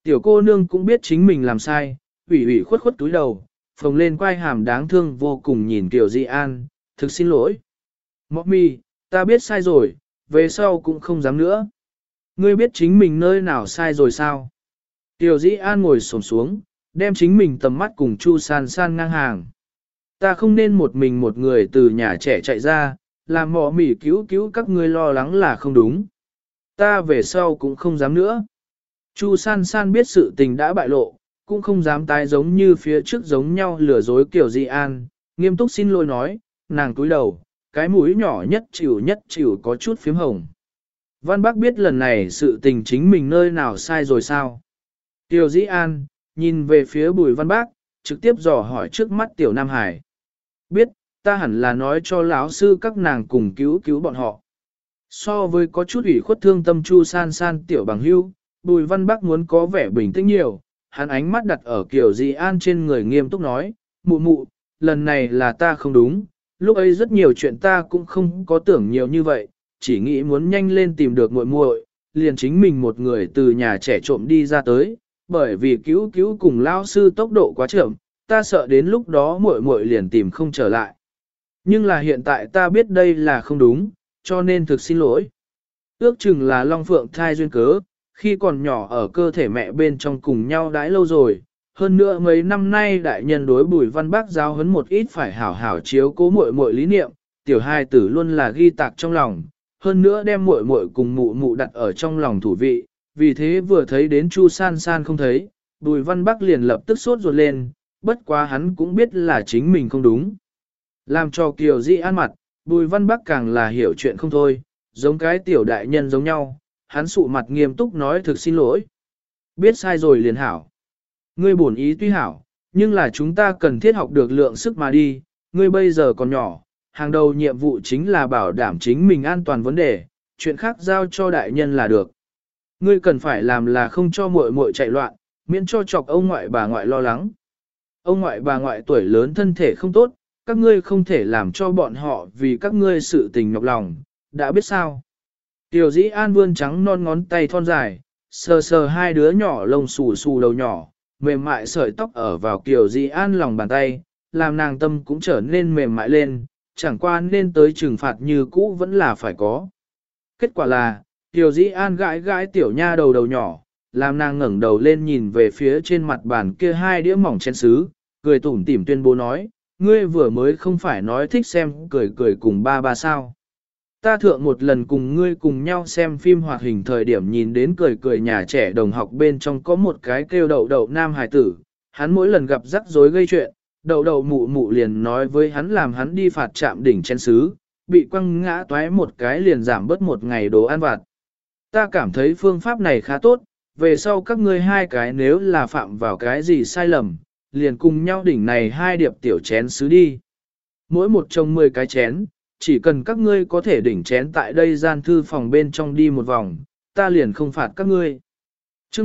Tiểu cô nương cũng biết chính mình làm sai, ủy ủy khuất khuất túi đầu, phồng lên quai hàm đáng thương vô cùng nhìn Tiểu Di An, thực xin lỗi. Mommy, ta biết sai rồi, về sau cũng không dám nữa. Ngươi biết chính mình nơi nào sai rồi sao? Tiểu Di An ngồi xổm xuống, đem chính mình tầm mắt cùng Chu San San ngang hàng. Ta không nên một mình một người từ nhà trẻ chạy ra, làm mọ mỉ cứu cứu các ngươi lo lắng là không đúng. Ta về sau cũng không dám nữa. Chu San San biết sự tình đã bại lộ, cũng không dám tái giống như phía trước giống nhau lừa dối Kiều Di An, nghiêm túc xin lỗi nói, nàng cúi đầu, cái mũi nhỏ nhất chịu có chút phím hồng. Văn Bác biết lần này sự tình chính mình nơi nào sai rồi sao? Kiều Di An, nhìn về phía Bùi Văn Bác, trực tiếp dò hỏi trước mắt Tiểu Nam Hải. Biết, ta hẳn là nói cho lão sư các nàng cùng cứu bọn họ. So với có chút ủy khuất thương tâm Chu San San Tiểu Bằng Hưu, Bùi Văn Bắc muốn có vẻ bình tĩnh nhiều, hắn ánh mắt đặt ở Kiều Di An trên người nghiêm túc nói, mụ mụ, lần này là ta không đúng, lúc ấy rất nhiều chuyện ta cũng không có tưởng nhiều như vậy, chỉ nghĩ muốn nhanh lên tìm được muội muội, liền chính mình một người từ nhà trẻ trộm đi ra tới, bởi vì cứu cùng lao sư tốc độ quá chậm, ta sợ đến lúc đó muội muội liền tìm không trở lại. Nhưng là hiện tại ta biết đây là không đúng, cho nên thực xin lỗi. Ước chừng là Long Phượng thai duyên cớ, khi còn nhỏ ở cơ thể mẹ bên trong cùng nhau đãi lâu rồi, hơn nữa mấy năm nay đại nhân đối Bùi Văn Bác giáo huấn một ít phải hảo hảo chiếu cố muội muội lý niệm, tiểu hai tử luôn là ghi tạc trong lòng, hơn nữa đem muội muội cùng mụ mụ đặt ở trong lòng thủ vị, vì thế vừa thấy đến Chu San San không thấy, Bùi Văn Bác liền lập tức sốt ruột lên, bất quá hắn cũng biết là chính mình không đúng. Làm cho Kiều Di An mặt, Bùi Văn Bác càng là hiểu chuyện không thôi, giống cái tiểu đại nhân giống nhau, hắn sụ mặt nghiêm túc nói thực xin lỗi. Biết sai rồi liền hảo. Ngươi bổn ý tuy hảo, nhưng là chúng ta cần thiết học được lượng sức mà đi, ngươi bây giờ còn nhỏ, hàng đầu nhiệm vụ chính là bảo đảm chính mình an toàn vấn đề, chuyện khác giao cho đại nhân là được. Ngươi cần phải làm là không cho muội muội chạy loạn, miễn cho chọc ông ngoại bà ngoại lo lắng. Ông ngoại bà ngoại tuổi lớn thân thể không tốt, các ngươi không thể làm cho bọn họ vì các ngươi sự tình nhọc lòng, đã biết sao? Tiểu Dĩ An vươn trắng non ngón tay thon dài, sờ sờ hai đứa nhỏ lông xù xù đầu nhỏ, mềm mại sợi tóc ở vào Kiều Dĩ An lòng bàn tay, làm nàng tâm cũng trở nên mềm mại lên, chẳng qua nên tới trừng phạt như cũ vẫn là phải có. Kết quả là, Kiều Dĩ An gãi gãi tiểu nha đầu nhỏ, làm nàng ngẩng đầu lên nhìn về phía trên mặt bàn kia hai đĩa mỏng chén sứ, cười tủm tỉm tuyên bố nói, ngươi vừa mới không phải nói thích xem cười cùng ba sao. Ta thượng một lần cùng ngươi cùng nhau xem phim hoạt hình thời điểm nhìn đến cười nhà trẻ đồng học bên trong có một cái kêu đậu nam hài tử, hắn mỗi lần gặp rắc rối gây chuyện, đậu mụ mụ liền nói với hắn làm hắn đi phạt trạm đỉnh chén sứ, bị quăng ngã toái một cái liền giảm bớt một ngày đồ ăn vặt. Ta cảm thấy phương pháp này khá tốt, về sau các ngươi hai cái nếu là phạm vào cái gì sai lầm, liền cùng nhau đỉnh này hai điệp tiểu chén sứ đi. Mỗi một chồng 10 cái chén, chỉ cần các ngươi có thể đỉnh chén tại đây gian thư phòng bên trong đi một vòng, ta liền không phạt các ngươi. Chương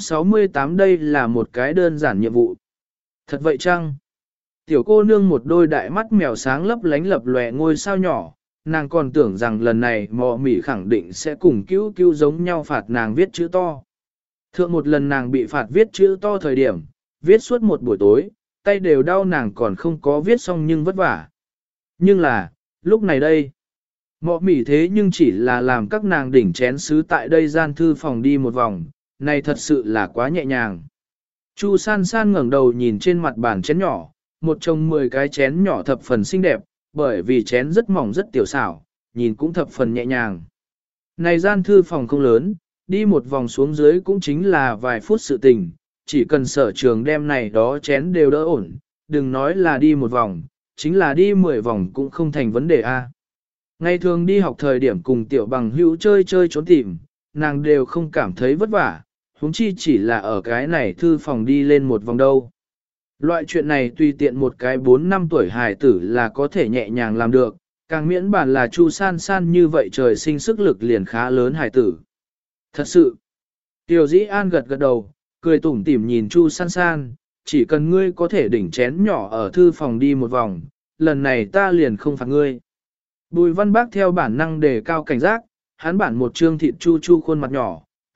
768 đây là một cái đơn giản nhiệm vụ. Thật vậy chăng? Tiểu cô nương một đôi đại mắt mèo sáng lấp lánh lập lòe ngôi sao nhỏ, nàng còn tưởng rằng lần này mò mỉ khẳng định sẽ cùng cứu giống nhau phạt nàng viết chữ to. Thượng một lần nàng bị phạt viết chữ to thời điểm, viết suốt một buổi tối, tay đều đau nàng còn không có viết xong nhưng vất vả. Nhưng là, lúc này đây, mọ mỉ thế nhưng chỉ là làm các nàng đỉnh chén sứ tại đây gian thư phòng đi một vòng, này thật sự là quá nhẹ nhàng. Chu San San ngẩng đầu nhìn trên mặt bàn chén nhỏ, một chồng 10 cái chén nhỏ thập phần xinh đẹp, bởi vì chén rất mỏng rất tiểu xảo, nhìn cũng thập phần nhẹ nhàng. Này gian thư phòng không lớn, đi một vòng xuống dưới cũng chính là vài phút sự tình, chỉ cần sở trường đem này đó chén đều đỡ ổn, đừng nói là đi một vòng, chính là đi 10 vòng cũng không thành vấn đề a. Ngày thường đi học thời điểm cùng tiểu bằng hữu chơi trốn tìm, nàng đều không cảm thấy vất vả, huống chi chỉ là ở cái này thư phòng đi lên một vòng đâu. Loại chuyện này tùy tiện một cái 4 năm tuổi hài tử là có thể nhẹ nhàng làm được, càng miễn bản là Chu San San như vậy trời sinh sức lực liền khá lớn hài tử. Thật sự, Tiểu Dĩ An gật đầu, cười tủm tỉm nhìn Chu San San, chỉ cần ngươi có thể đỉnh chén nhỏ ở thư phòng đi một vòng, lần này ta liền không phạt ngươi. Bùi Văn Bác theo bản năng đề cao cảnh giác, hắn bản một trương thịt chu khuôn mặt nhỏ,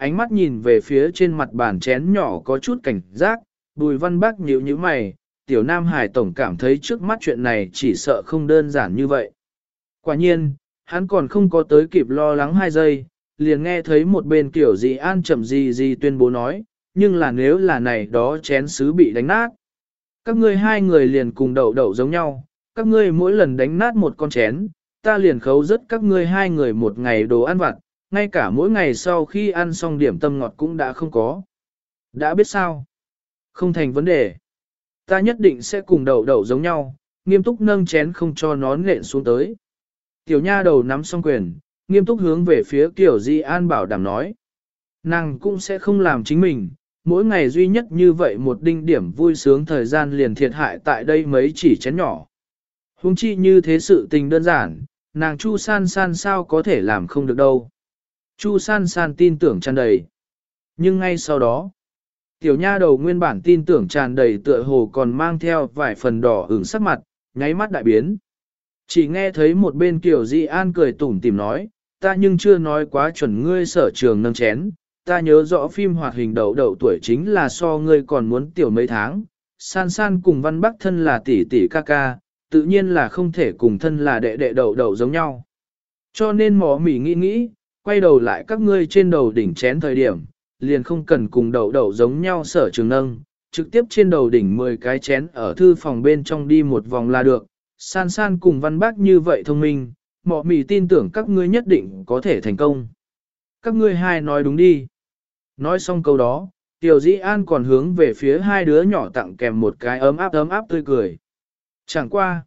ánh mắt nhìn về phía trên mặt bàn chén nhỏ có chút cảnh giác, Bùi Văn Bác nhíu nhíu mày, tiểu Nam Hải tổng cảm thấy trước mắt chuyện này chỉ sợ không đơn giản như vậy. Quả nhiên, hắn còn không có tới kịp lo lắng 2 giây, liền nghe thấy một bên Tiểu Dị An chậm gì tuyên bố nói, nhưng là nếu là này đó chén sứ bị đánh nát. Các ngươi 2 người liền cùng đậu đậu giống nhau, các ngươi mỗi lần đánh nát một con chén, ta liền khấu rất các ngươi 2 người một ngày đồ ăn vặt, ngay cả mỗi ngày sau khi ăn xong điểm tâm ngọt cũng đã không có. Đã biết sao? Không thành vấn đề. Ta nhất định sẽ cùng đậu đậu giống nhau, nghiêm túc nâng chén không cho nó nện xuống tới. Tiểu nha đầu nắm xong quyền, nghiêm túc hướng về phía Tiểu Di An bảo đảm nói. Nàng cũng sẽ không làm chính mình, mỗi ngày duy nhất như vậy một đinh điểm vui sướng thời gian liền thiệt hại tại đây mấy chỉ chén nhỏ. Huống chi như thế sự tình đơn giản, nàng Chu San San sao có thể làm không được đâu. Chu San San tin tưởng tràn đầy. Nhưng ngay sau đó, tiểu nha đầu nguyên bản tin tưởng tràn đầy tựa hồ còn mang theo vài phần đỏ ửng sắc mặt, nháy mắt đại biến. Chỉ nghe thấy một bên Kiều Di An cười tủm tỉm nói, ta nhưng chưa nói quá chuẩn ngươi sở trường nâng chén, ta nhớ rõ phim hoạt hình đậu đậu tuổi chính là so ngươi còn muốn tiểu mấy tháng, San San cùng Văn Bắc thân là tỷ tỷ ca ca, tự nhiên là không thể cùng thân là đệ đệ đậu đậu giống nhau. Cho nên mỏ mỉ nghĩ, quay đầu lại các ngươi trên đầu đỉnh chén thời điểm, liền không cần cùng đậu đậu giống nhau sở trường nâng, trực tiếp trên đầu đỉnh 10 cái chén ở thư phòng bên trong đi một vòng là được. San San cùng Văn Bác như vậy thông minh, mỏ mỉ tin tưởng các ngươi nhất định có thể thành công. Các ngươi 2 nói đúng đi. Nói xong câu đó, Tiểu Dĩ An còn hướng về phía 2 đứa nhỏ tặng kèm một cái ấm áp tươi cười. Chẳng qua.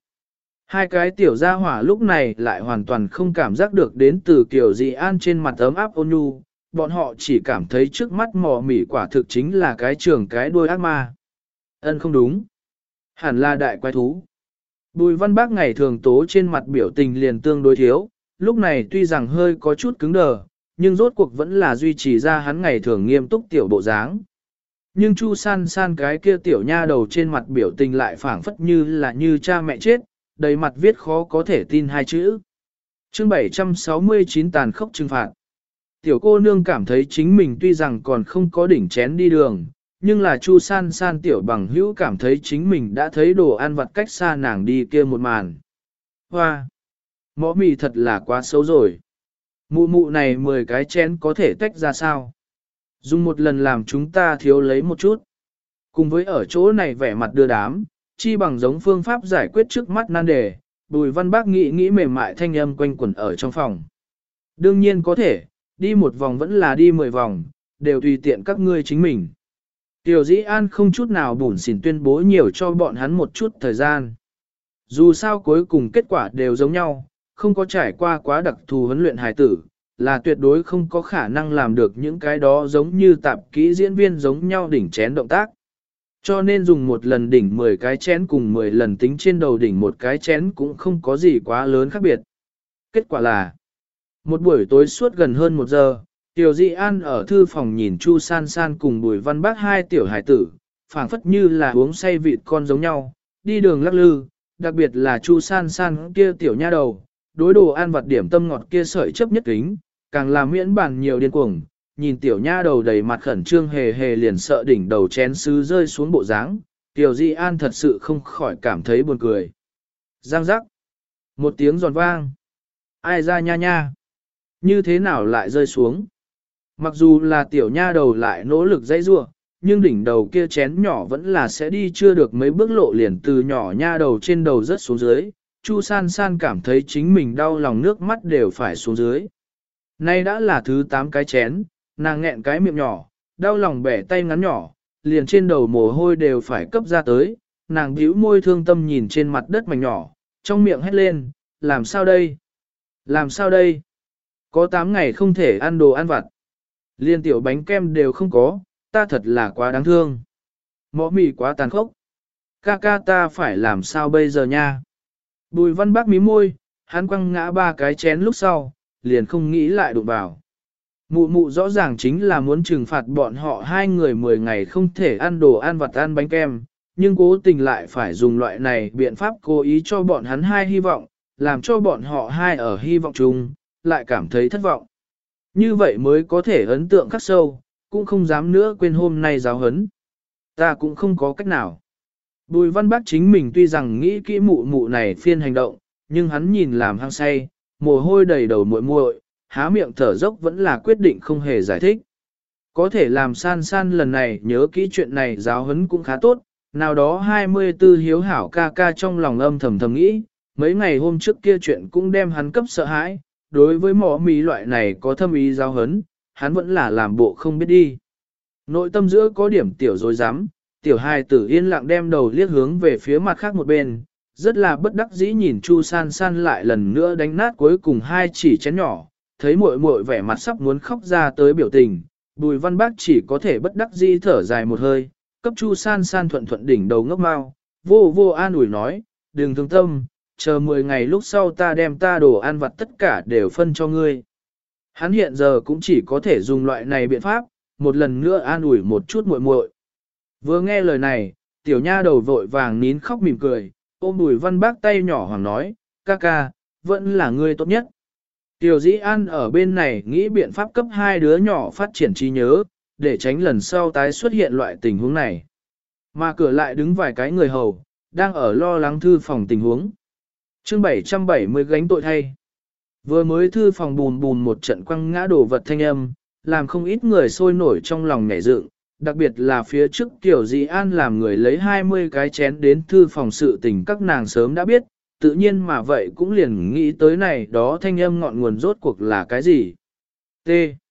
2 cái tiểu gia hỏa lúc này lại hoàn toàn không cảm giác được đến từ Tiểu Dĩ An trên mặt ấm áp ôn nhu, bọn họ chỉ cảm thấy trước mắt mỏ mỉ quả thực chính là cái trường cái đuôi ác ma. Ân không đúng. Hẳn là đại quái thú. Bùi Văn Bác ngày thường tố trên mặt biểu tình liền tương đối thiếu, lúc này tuy rằng hơi có chút cứng đờ, nhưng rốt cuộc vẫn là duy trì ra hắn ngày thường nghiêm túc tiểu bộ dáng. Nhưng Chu San San cái kia tiểu nha đầu trên mặt biểu tình lại phảng phất như là như cha mẹ chết, đầy mặt viết khó có thể tin 2 chữ. Chương 769 tàn khốc trừng phạt. Tiểu cô nương cảm thấy chính mình tuy rằng còn không có đỉnh chén đi đường, nhưng là Chu San San tiểu bằng hữu cảm thấy chính mình đã thấy đồ ăn vặt cách xa nàng đi kia một màn. Hoa! Mõ mì thật là quá xấu rồi. Mụ mụ này 10 cái chén có thể tách ra sao? Dùng một lần làm chúng ta thiếu lấy một chút. Cùng với ở chỗ này vẻ mặt đưa đám, chi bằng giống phương pháp giải quyết trước mắt nan đề, Bùi Văn Bác nghĩ mềm mại thanh âm quanh quẩn ở trong phòng. Đương nhiên có thể, đi một vòng vẫn là đi 10 vòng, đều tùy tiện các ngươi chính mình. Tiểu Dĩ An không chút nào bủn xỉn tuyên bố nhiều cho bọn hắn một chút thời gian. Dù sao cuối cùng kết quả đều giống nhau, không có trải qua quá đặc thù huấn luyện hài tử, là tuyệt đối không có khả năng làm được những cái đó giống như tạp kỹ diễn viên giống nhau đỉnh chén động tác. Cho nên dùng một lần đỉnh 10 cái chén cùng 10 lần tính trên đầu đỉnh một cái chén cũng không có gì quá lớn khác biệt. Kết quả là, một buổi tối suốt gần hơn 1 giờ, Tiểu Dị An ở thư phòng nhìn Chu San San cùng Bùi Văn Bác 2 tiểu hải tử, phảng phất như là uống say vịt con giống nhau, đi đường lắc lư, đặc biệt là Chu San San kia tiểu nha đầu, đối đồ ăn vặt điểm tâm ngọt kia sợi chấp nhất kính, càng làm miễn bàn nhiều điên cuồng, nhìn tiểu nha đầu đầy mặt khẩn trương hề hề liền sợ đỉnh đầu chén sứ rơi xuống bộ dáng, Tiểu Dị An thật sự không khỏi cảm thấy buồn cười. Giang giác, một tiếng giòn vang, ai ra nha nha, như thế nào lại rơi xuống? Mặc dù là tiểu nha đầu lại nỗ lực dãy rua, nhưng đỉnh đầu kia chén nhỏ vẫn là sẽ đi chưa được mấy bước lộ liền từ nhỏ nha đầu trên đầu rớt xuống dưới. Chu San San cảm thấy chính mình đau lòng nước mắt đều phải xuống dưới. Nay đã là thứ 8 cái chén, nàng nghẹn cái miệng nhỏ, đau lòng bẻ tay ngắn nhỏ, liền trên đầu mồ hôi đều phải cấp ra tới. Nàng bĩu môi thương tâm nhìn trên mặt đất mảnh nhỏ, trong miệng hét lên, làm sao đây? Làm sao đây? Có 8 ngày không thể ăn đồ ăn vặt. Liên tiểu bánh kem đều không có, ta thật là quá đáng thương. Mõ mì quá tàn khốc. Ca ca ta phải làm sao bây giờ nha? Bùi Văn Bác mí môi, hắn quăng ngã 3 cái chén lúc sau, liền không nghĩ lại đụng vào. Mụ mụ rõ ràng chính là muốn trừng phạt bọn họ 2 người 10 ngày không thể ăn đồ ăn vặt ăn bánh kem, nhưng cố tình lại phải dùng loại này biện pháp cố ý cho bọn hắn 2 hy vọng, làm cho bọn họ 2 ở hy vọng chung, lại cảm thấy thất vọng. Như vậy mới có thể ấn tượng khắc sâu, cũng không dám nữa quên hôm nay giáo huấn. Ta cũng không có cách nào. Bùi văn bác chính mình tuy rằng nghĩ kỹ mụ mụ này phiên hành động, nhưng hắn nhìn làm hăng say, mồ hôi đầy đầu muội muội, há miệng thở dốc vẫn là quyết định không hề giải thích. Có thể làm san san lần này nhớ kỹ chuyện này giáo huấn cũng khá tốt, nào đó 24 hiếu hảo ca ca trong lòng âm thầm thầm nghĩ, mấy ngày hôm trước kia chuyện cũng đem hắn cấp sợ hãi, đối với mỏ mí loại này có thâm ý giáo huấn, hắn vẫn là làm bộ không biết đi. Nội tâm giữa có điểm tiểu dối rắm tiểu hài tử yên lặng đem đầu liếc hướng về phía mặt khác một bên, rất là bất đắc dĩ nhìn Chu San San lại lần nữa đánh nát cuối cùng hai chỉ chén nhỏ, thấy muội muội vẻ mặt sắp muốn khóc ra tới biểu tình, Bùi Văn Bác chỉ có thể bất đắc dĩ thở dài một hơi, cấp Chu San San thuận thuận đỉnh đầu ngốc mau, vô vô an ủi nói, đừng thương tâm, chờ 10 ngày lúc sau ta đem ta đồ ăn vặt tất cả đều phân cho ngươi. Hắn hiện giờ cũng chỉ có thể dùng loại này biện pháp, một lần nữa an ủi một chút muội muội. Vừa nghe lời này, tiểu nha đầu vội vàng nín khóc mỉm cười, ôm Bùi Văn Bác tay nhỏ hoàng nói, ca ca, vẫn là ngươi tốt nhất. Tiểu Dĩ An ở bên này nghĩ biện pháp cấp hai đứa nhỏ phát triển trí nhớ, để tránh lần sau tái xuất hiện loại tình huống này. Mà cửa lại đứng vài cái người hầu, đang ở lo lắng thư phòng tình huống. Chương 770 gánh tội thay. Vừa mới thư phòng bùn bùn một trận quăng ngã đổ vật thanh âm, làm không ít người sôi nổi trong lòng nhảy dựng, đặc biệt là phía trước Tiểu Dĩ An làm người lấy 20 cái chén đến thư phòng sự tình các nàng sớm đã biết, tự nhiên mà vậy cũng liền nghĩ tới này đó thanh âm ngọn nguồn rốt cuộc là cái gì. T.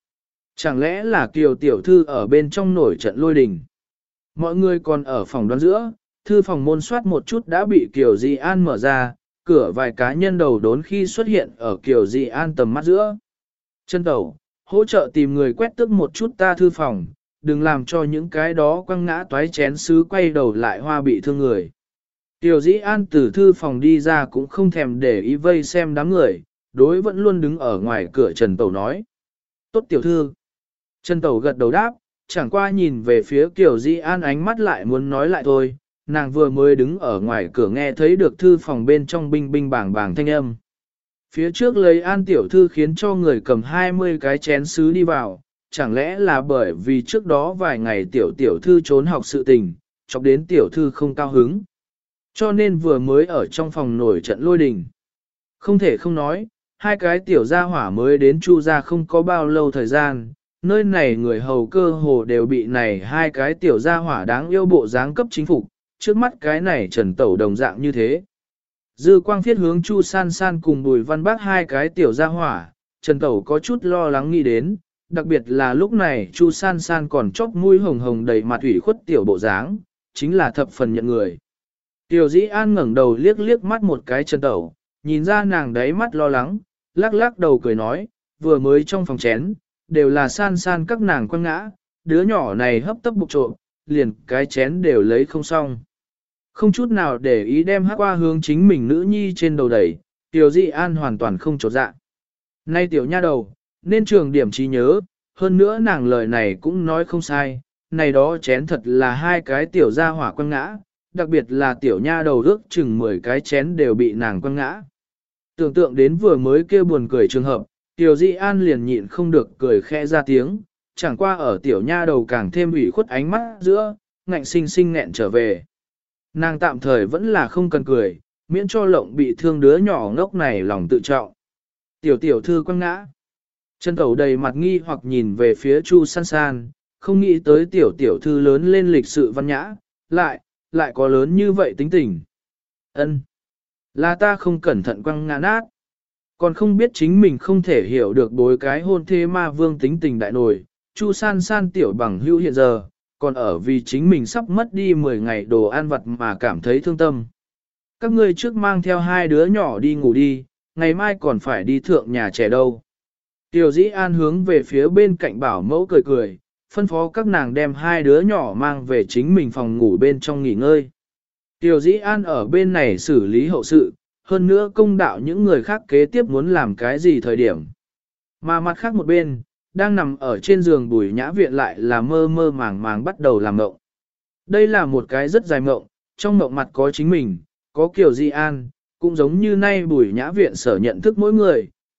Chẳng lẽ là Kiều tiểu thư ở bên trong nổi trận lôi đình. Mọi người còn ở phòng đoán giữa, thư phòng môn soát một chút đã bị Kiều Dĩ An mở ra, cửa vài cá nhân đầu đốn khi xuất hiện ở Kiều Dĩ An tầm mắt giữa. Chân tẩu, hỗ trợ tìm người quét tước một chút ta thư phòng, đừng làm cho những cái đó quăng ngã toái chén sứ quay đầu lại hoa bị thương người. Tiểu Dĩ An từ thư phòng đi ra cũng không thèm để ý vây xem đám người, đối vẫn luôn đứng ở ngoài cửa Trần Tẩu nói. Tốt tiểu thư. Trần Tẩu gật đầu đáp, chẳng qua nhìn về phía Tiểu Dĩ An ánh mắt lại muốn nói lại thôi, nàng vừa mới đứng ở ngoài cửa nghe thấy được thư phòng bên trong binh binh bảng bảng thanh âm. Phía trước lấy An tiểu thư khiến cho người cầm 20 cái chén sứ đi vào, chẳng lẽ là bởi vì trước đó vài ngày tiểu thư trốn học sự tình, chọc đến tiểu thư không cao hứng. Cho nên vừa mới ở trong phòng nổi trận lôi đình. Không thể không nói, hai cái tiểu gia hỏa mới đến Chu gia không có bao lâu thời gian, nơi này người hầu cơ hồ đều bị này hai cái tiểu gia hỏa đáng yêu bộ dáng cấp chính phục, trước mắt cái này Trần Tẩu đồng dạng như thế. Dư quang phiết hướng Chu San San cùng Bùi Văn Bác hai cái tiểu gia hỏa, Trần Tẩu có chút lo lắng nghĩ đến, đặc biệt là lúc này Chu San San còn chóp mũi hồng hồng đầy mặt ủy khuất tiểu bộ dáng, chính là thập phần nhận người. Tiểu Dĩ An ngẩng đầu liếc liếc mắt một cái Trần Tẩu, nhìn ra nàng đáy mắt lo lắng, lắc lắc đầu cười nói, vừa mới trong phòng chén, đều là San San các nàng quăng ngã, đứa nhỏ này hấp tấp bục trộm, liền cái chén đều lấy không xong. Không chút nào để ý đem hát qua hướng chính mình nữ nhi trên đầu đẩy, Tiểu Dĩ An hoàn toàn không trột dạ. Nay tiểu nha đầu, nên trường điểm trí nhớ, hơn nữa nàng lời này cũng nói không sai, này đó chén thật là hai cái tiểu gia hỏa quăng ngã, đặc biệt là tiểu nha đầu ước chừng 10 cái chén đều bị nàng quăng ngã. Tưởng tượng đến vừa mới kêu buồn cười trường hợp, Tiểu Dĩ An liền nhịn không được cười khẽ ra tiếng, chẳng qua ở tiểu nha đầu càng thêm ủy khuất ánh mắt giữa, ngạnh sinh sinh nghẹn trở về. Nàng tạm thời vẫn là không cần cười, miễn cho lộng bị thương đứa nhỏ ngốc này lòng tự trọng. Tiểu thư quăng ngã. Trần Tẩu đầy mặt nghi hoặc nhìn về phía Chu San San, không nghĩ tới tiểu thư lớn lên lịch sự văn nhã, lại có lớn như vậy tính tình. Ân, là ta không cẩn thận quăng ngã nát. Còn không biết chính mình không thể hiểu được bối cái hôn thê ma vương tính tình đại nổi. Chu San San tiểu bằng hữu hiện giờ, còn ở vì chính mình sắp mất đi 10 ngày đồ ăn vặt mà cảm thấy thương tâm. Các ngươi trước mang theo hai đứa nhỏ đi ngủ đi, ngày mai còn phải đi thượng nhà trẻ đâu. Tiểu Dĩ An hướng về phía bên cạnh bảo mẫu cười cười, phân phó các nàng đem hai đứa nhỏ mang về chính mình phòng ngủ bên trong nghỉ ngơi. Tiểu Dĩ An ở bên này xử lý hậu sự, hơn nữa công đạo những người khác kế tiếp muốn làm cái gì thời điểm. Mà mặt khác một bên, đang nằm ở trên giường Bùi Nhã Viện lại là mơ mơ màng màng bắt đầu làm mộng. Đây là một cái rất dài mộng, trong mộng mặt có chính mình, có Kiều Dĩ An, cũng giống như nay Bùi Nhã Viện sở nhận thức mỗi người,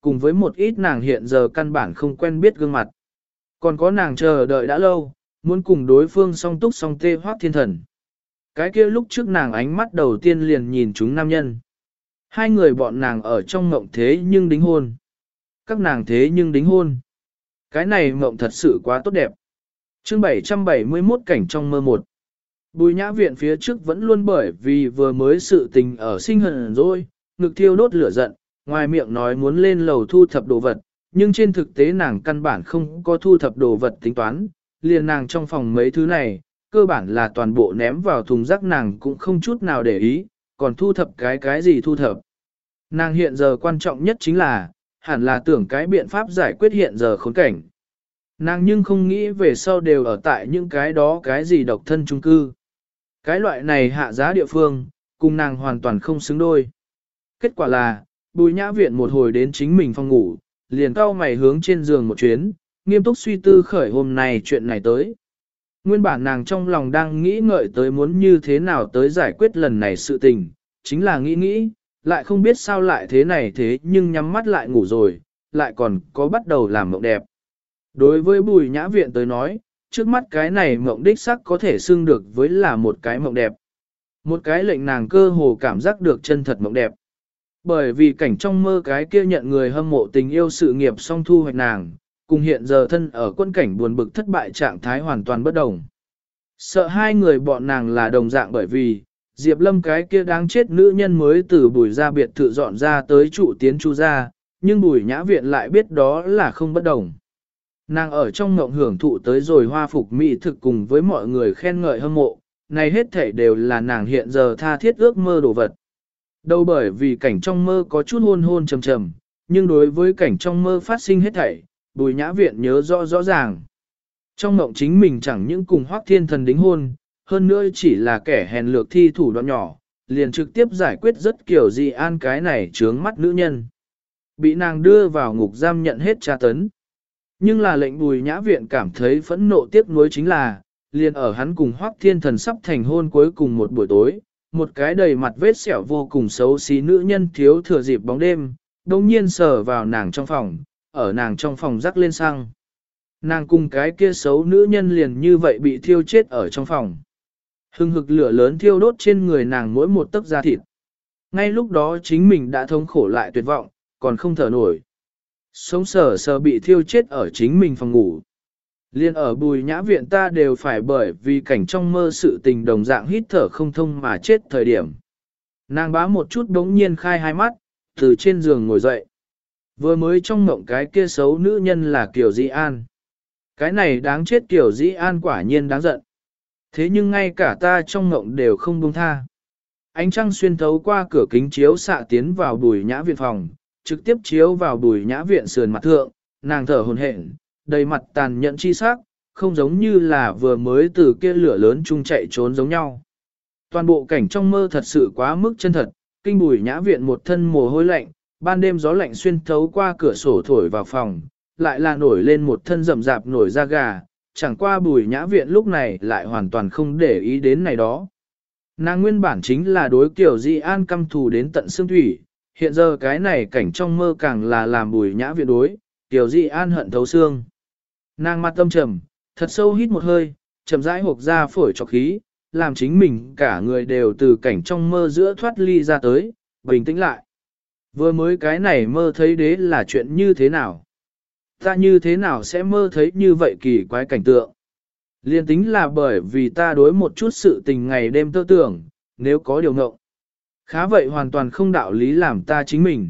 cùng với một ít nàng hiện giờ căn bản không quen biết gương mặt. Còn có nàng chờ đợi đã lâu, muốn cùng đối phương song túc song tê Hoắc Thiên Thần. Cái kia lúc trước nàng ánh mắt đầu tiên liền nhìn chúng nam nhân. Hai người bọn nàng ở trong mộng thế nhưng đính hôn. Các nàng thế nhưng đính hôn. Cái này mộng thật sự quá tốt đẹp. Chương 771 cảnh trong mơ một. Bùi nhã viện phía trước vẫn luôn bởi vì vừa mới sự tình ở sinh hận rồi, ngực thiêu đốt lửa giận, ngoài miệng nói muốn lên lầu thu thập đồ vật, nhưng trên thực tế nàng căn bản không có thu thập đồ vật tính toán, liền nàng trong phòng mấy thứ này, cơ bản là toàn bộ ném vào thùng rác nàng cũng không chút nào để ý, còn thu thập cái gì thu thập. Nàng hiện giờ quan trọng nhất chính là, hẳn là tưởng cái biện pháp giải quyết hiện giờ khốn cảnh. Nàng nhưng không nghĩ về sau đều ở tại những cái đó cái gì độc thân chung cư. Cái loại này hạ giá địa phương, cùng nàng hoàn toàn không xứng đôi. Kết quả là, Bùi Nhã Viện một hồi đến chính mình phòng ngủ, liền cau mày hướng trên giường một chuyến, nghiêm túc suy tư khởi hôm nay chuyện này tới. Nguyên bản nàng trong lòng đang nghĩ ngợi tới muốn như thế nào tới giải quyết lần này sự tình, chính là nghĩ, lại không biết sao lại thế này thế nhưng nhắm mắt lại ngủ rồi, lại còn có bắt đầu làm mộng đẹp. Đối với Bùi Nhã Viện tới nói, trước mắt cái này mộng đích sắc có thể xưng được với là một cái mộng đẹp. Một cái lệnh nàng cơ hồ cảm giác được chân thật mộng đẹp. Bởi vì cảnh trong mơ cái kia nhận người hâm mộ tình yêu sự nghiệp song thu hoạch nàng, cùng hiện giờ thân ở quân cảnh buồn bực thất bại trạng thái hoàn toàn bất đồng. Sợ hai người bọn nàng là đồng dạng bởi vì, Diệp Lâm cái kia đáng chết nữ nhân mới từ Bùi gia biệt thự dọn ra tới trụ tiến chu gia, nhưng Bùi Nhã Viện lại biết đó là không bất đồng. Nàng ở trong mộng hưởng thụ tới rồi hoa phục mỹ thực cùng với mọi người khen ngợi hâm mộ, này hết thảy đều là nàng hiện giờ tha thiết ước mơ đồ vật. Đâu bởi vì cảnh trong mơ có chút hôn hôn trầm trầm, nhưng đối với cảnh trong mơ phát sinh hết thảy, Bùi Nhã Viện nhớ rõ ràng. Trong mộng chính mình chẳng những cùng Hoắc Thiên Thần đính hôn, hơn nữa chỉ là kẻ hèn lược thi thủ đoạn nhỏ, liền trực tiếp giải quyết rất kiểu gì an cái này trướng mắt nữ nhân. Bị nàng đưa vào ngục giam nhận hết tra tấn. Nhưng là lệnh Bùi Nhã Viện cảm thấy phẫn nộ tiếc nuối chính là, liền ở hắn cùng Hoắc Thiên Thần sắp thành hôn cuối cùng một buổi tối, một cái đầy mặt vết sẹo vô cùng xấu xí nữ nhân thiếu thừa dịp bóng đêm, đồng nhiên sờ vào nàng trong phòng, ở nàng trong phòng rắc lên xăng. Nàng cùng cái kia xấu nữ nhân liền như vậy bị thiêu chết ở trong phòng. Hừng hực lửa lớn thiêu đốt trên người nàng mỗi một tấc da thịt. Ngay lúc đó chính mình đã thống khổ lại tuyệt vọng, còn không thở nổi. Sống sờ bị thiêu chết ở chính mình phòng ngủ. Liên ở Bùi Nhã Viện ta đều phải bởi vì cảnh trong mơ sự tình đồng dạng hít thở không thông mà chết thời điểm. Nàng bá một chút đống nhiên khai hai mắt, từ trên giường ngồi dậy. Vừa mới trong mộng cái kia xấu nữ nhân là Kiều Dĩ An. Cái này đáng chết Kiều Dĩ An quả nhiên đáng giận. Thế nhưng ngay cả ta trong mộng đều không buông tha. Ánh trăng xuyên thấu qua cửa kính chiếu xạ tiến vào Bùi Nhã Viện phòng, trực tiếp chiếu vào Bùi Nhã Viện sườn mặt thượng, nàng thở hổn hển, đầy mặt tàn nhẫn chi sắc, không giống như là vừa mới từ kia lửa lớn chung chạy trốn giống nhau. Toàn bộ cảnh trong mơ thật sự quá mức chân thật, kinh Bùi Nhã Viện một thân mồ hôi lạnh, ban đêm gió lạnh xuyên thấu qua cửa sổ thổi vào phòng, lại là nổi lên một thân rậm rạp nổi da gà, chẳng qua Bùi Nhã Viện lúc này lại hoàn toàn không để ý đến này đó. Nàng nguyên bản chính là đối Kiều Di An căm thù đến tận xương thủy, hiện giờ cái này cảnh trong mơ càng là làm Bùi Nhã Viện đối, Kiều Di An hận thấu xương. Nàng mặt tâm trầm, thật sâu hít một hơi, chậm rãi hộc ra phổi trọc khí, làm chính mình cả người đều từ cảnh trong mơ giữa thoát ly ra tới, bình tĩnh lại. Vừa mới cái này mơ thấy đế là chuyện như thế nào? Ta như thế nào sẽ mơ thấy như vậy kỳ quái cảnh tượng? Liên tính là bởi vì ta đối một chút sự tình ngày đêm tơ tưởng, nếu có điều ngộng. Khá vậy hoàn toàn không đạo lý làm ta chính mình.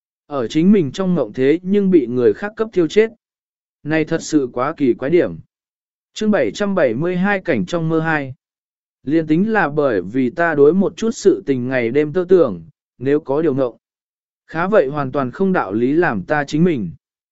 Ở chính mình trong ngộng thế nhưng bị người khác cấp thiêu chết. Này thật sự quá kỳ quái điểm. Chương 772 cảnh trong mơ 2. Liên tính là bởi vì ta đối một chút sự tình ngày đêm tơ tưởng, nếu có điều ngộng. Khá vậy hoàn toàn không đạo lý làm ta chính mình.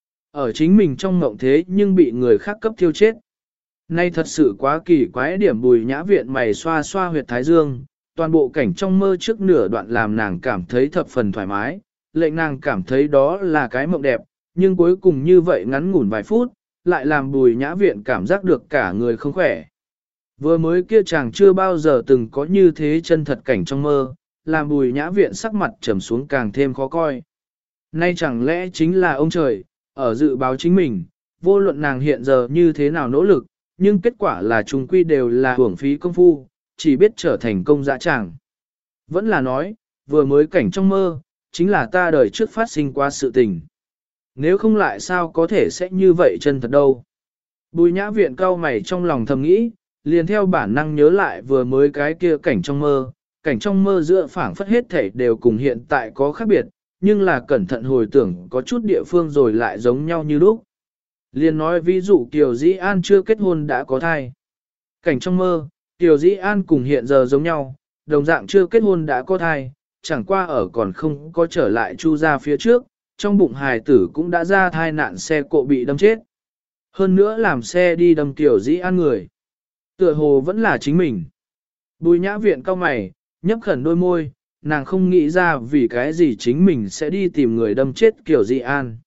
Ở chính mình trong ngộng thế nhưng bị người khác cấp thiêu chết. Này thật sự quá kỳ quái điểm. Bùi Nhã Viện mày xoa xoa huyệt thái dương, toàn bộ cảnh trong mơ trước nửa đoạn làm nàng cảm thấy thập phần thoải mái, lệnh nàng cảm thấy đó là cái mộng đẹp, nhưng cuối cùng như vậy ngắn ngủn vài phút, lại làm Bùi Nhã Viện cảm giác được cả người không khỏe. Vừa mới kia chàng chưa bao giờ từng có như thế chân thật cảnh trong mơ, làm Bùi Nhã Viện sắc mặt trầm xuống càng thêm khó coi. Nay chẳng lẽ chính là ông trời, ở dự báo chính mình, vô luận nàng hiện giờ như thế nào nỗ lực, nhưng kết quả là chúng quy đều là hưởng phí công phu, chỉ biết trở thành công dã tràng. Vẫn là nói, vừa mới cảnh trong mơ, chính là ta đời trước phát sinh qua sự tình. Nếu không lại sao có thể sẽ như vậy chân thật đâu. Bùi nhã viện cau mày trong lòng thầm nghĩ, liền theo bản năng nhớ lại vừa mới cái kia cảnh trong mơ giữa phảng phất hết thể đều cùng hiện tại có khác biệt, nhưng là cẩn thận hồi tưởng có chút địa phương rồi lại giống nhau như lúc. Liền nói ví dụ Kiều Dĩ An chưa kết hôn đã có thai. Cảnh trong mơ, Kiều Dĩ An cùng hiện giờ giống nhau, đồng dạng chưa kết hôn đã có thai, chẳng qua ở còn không có trở lại Chu ra phía trước, trong bụng hài tử cũng đã ra thai nạn xe cộ bị đâm chết. Hơn nữa làm xe đi đâm Kiều Dĩ An người. Tựa hồ vẫn là chính mình. Bùi nhã viện cau mày, nhấp khẩn đôi môi, nàng không nghĩ ra vì cái gì chính mình sẽ đi tìm người đâm chết Kiều Dĩ An.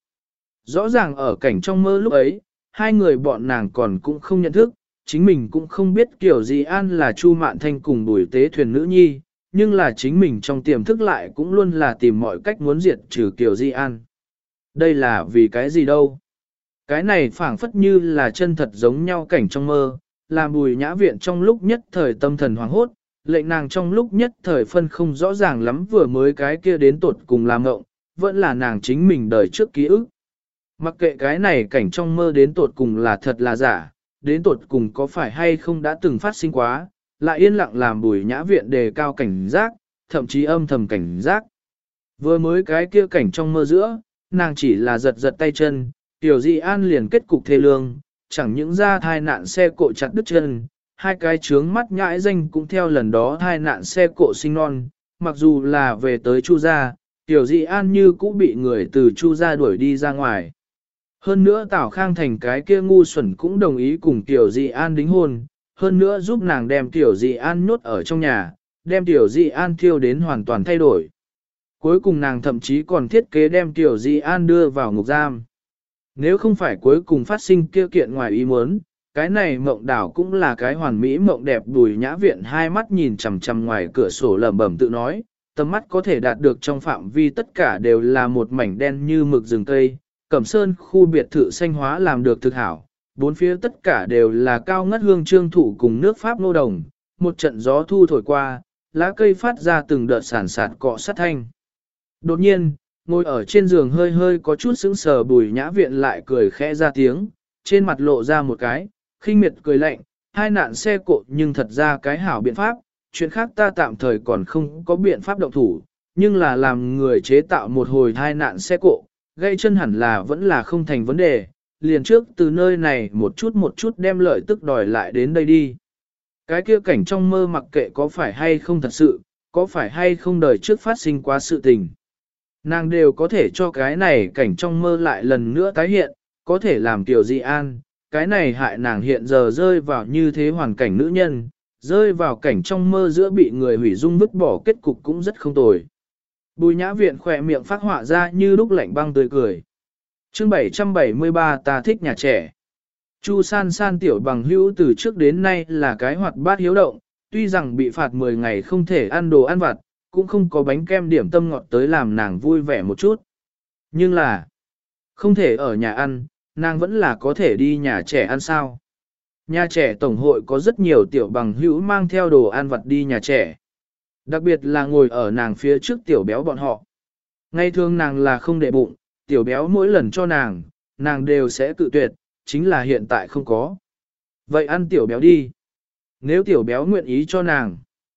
Rõ ràng ở cảnh trong mơ lúc ấy, hai người bọn nàng còn cũng không nhận thức, chính mình cũng không biết Kiều Dĩ An là Chu Mạn Thanh cùng Bùi Tế Thuyền nữ nhi, nhưng là chính mình trong tiềm thức lại cũng luôn là tìm mọi cách muốn diệt trừ Kiều Dĩ An. Đây là vì cái gì đâu? Cái này phảng phất như là chân thật giống nhau cảnh trong mơ, làm Bùi Nhã Viện trong lúc nhất thời tâm thần hoảng hốt, lệnh nàng trong lúc nhất thời phân không rõ ràng lắm vừa mới cái kia đến tột cùng làm ngộng, vẫn là nàng chính mình đời trước ký ức. Mặc kệ cái này cảnh trong mơ đến tột cùng là thật là giả, đến tột cùng có phải hay không đã từng phát sinh quá, lại yên lặng làm Bùi Nhã Viện đề cao cảnh giác, thậm chí âm thầm cảnh giác. Vừa mới cái kia cảnh trong mơ giữa, nàng chỉ là giật giật tay chân, Tiểu Di An liền kết cục thê lương, chẳng những ra thai nạn xe cộ chặt đứt chân, hai cái trướng mắt nhãi danh cũng theo lần đó thai nạn xe cộ sinh non, mặc dù là về tới Chu gia, Tiểu Di An như cũng bị người từ Chu gia đuổi đi ra ngoài. Hơn nữa Tảo Khang Thành cái kia ngu xuẩn cũng đồng ý cùng Tiểu Di An đính hôn, hơn nữa giúp nàng đem Tiểu Di An nhốt ở trong nhà, đem Tiểu Di An thiêu đến hoàn toàn thay đổi. Cuối cùng nàng thậm chí còn thiết kế đem Tiểu Di An đưa vào ngục giam. Nếu không phải cuối cùng phát sinh kia kiện ngoài ý muốn, cái này mộng đảo cũng là cái hoàn mỹ mộng đẹp. Bùi Nhã Viện hai mắt nhìn chằm chằm ngoài cửa sổ lẩm bẩm tự nói, tầm mắt có thể đạt được trong phạm vi tất cả đều là một mảnh đen như mực rừng cây, Cẩm Sơn khu biệt thự xanh hóa làm được thực hảo, bốn phía tất cả đều là cao ngất hương trương thụ cùng nước Pháp nô đồng, một trận gió thu thổi qua, lá cây phát ra từng đợt sản sạt cọ sát thanh. Đột nhiên, ngồi ở trên giường hơi hơi có chút sững sờ Bùi Nhã Viện lại cười khẽ ra tiếng, trên mặt lộ ra một cái, khinh miệt cười lạnh, hai nạn xe cộ nhưng thật ra cái hảo biện pháp, chuyện khác ta tạm thời còn không có biện pháp động thủ, nhưng là làm người chế tạo một hồi hai nạn xe cộ, gây chân hẳn là vẫn là không thành vấn đề, liền trước từ nơi này một chút đem lợi tức đòi lại đến đây đi. Cái kia cảnh trong mơ mặc kệ có phải hay không thật sự, có phải hay không đời trước phát sinh quá sự tình. Nàng đều có thể cho cái này cảnh trong mơ lại lần nữa tái hiện, có thể làm Tiểu Di An, cái này hại nàng hiện giờ rơi vào như thế hoàn cảnh nữ nhân, rơi vào cảnh trong mơ giữa bị người hủy dung vứt bỏ kết cục cũng rất không tồi. Bùi Nhã Viện khỏe miệng phát họa ra như lúc lạnh băng tươi cười. Chương 773 ta thích nhà trẻ. Chu San San tiểu bằng hữu từ trước đến nay là cái hoạt bát hiếu động, tuy rằng bị phạt 10 ngày không thể ăn đồ ăn vặt, cũng không có bánh kem điểm tâm ngọt tới làm nàng vui vẻ một chút. Nhưng là, không thể ở nhà ăn, nàng vẫn là có thể đi nhà trẻ ăn sao. Nhà trẻ tổng hội có rất nhiều tiểu bằng hữu mang theo đồ ăn vặt đi nhà trẻ. Đặc biệt là ngồi ở nàng phía trước tiểu béo bọn họ. Ngày thường nàng là không để bụng, tiểu béo mỗi lần cho nàng đều sẽ cự tuyệt, chính là hiện tại không có. Vậy ăn tiểu béo đi. Nếu tiểu béo nguyện ý cho nàng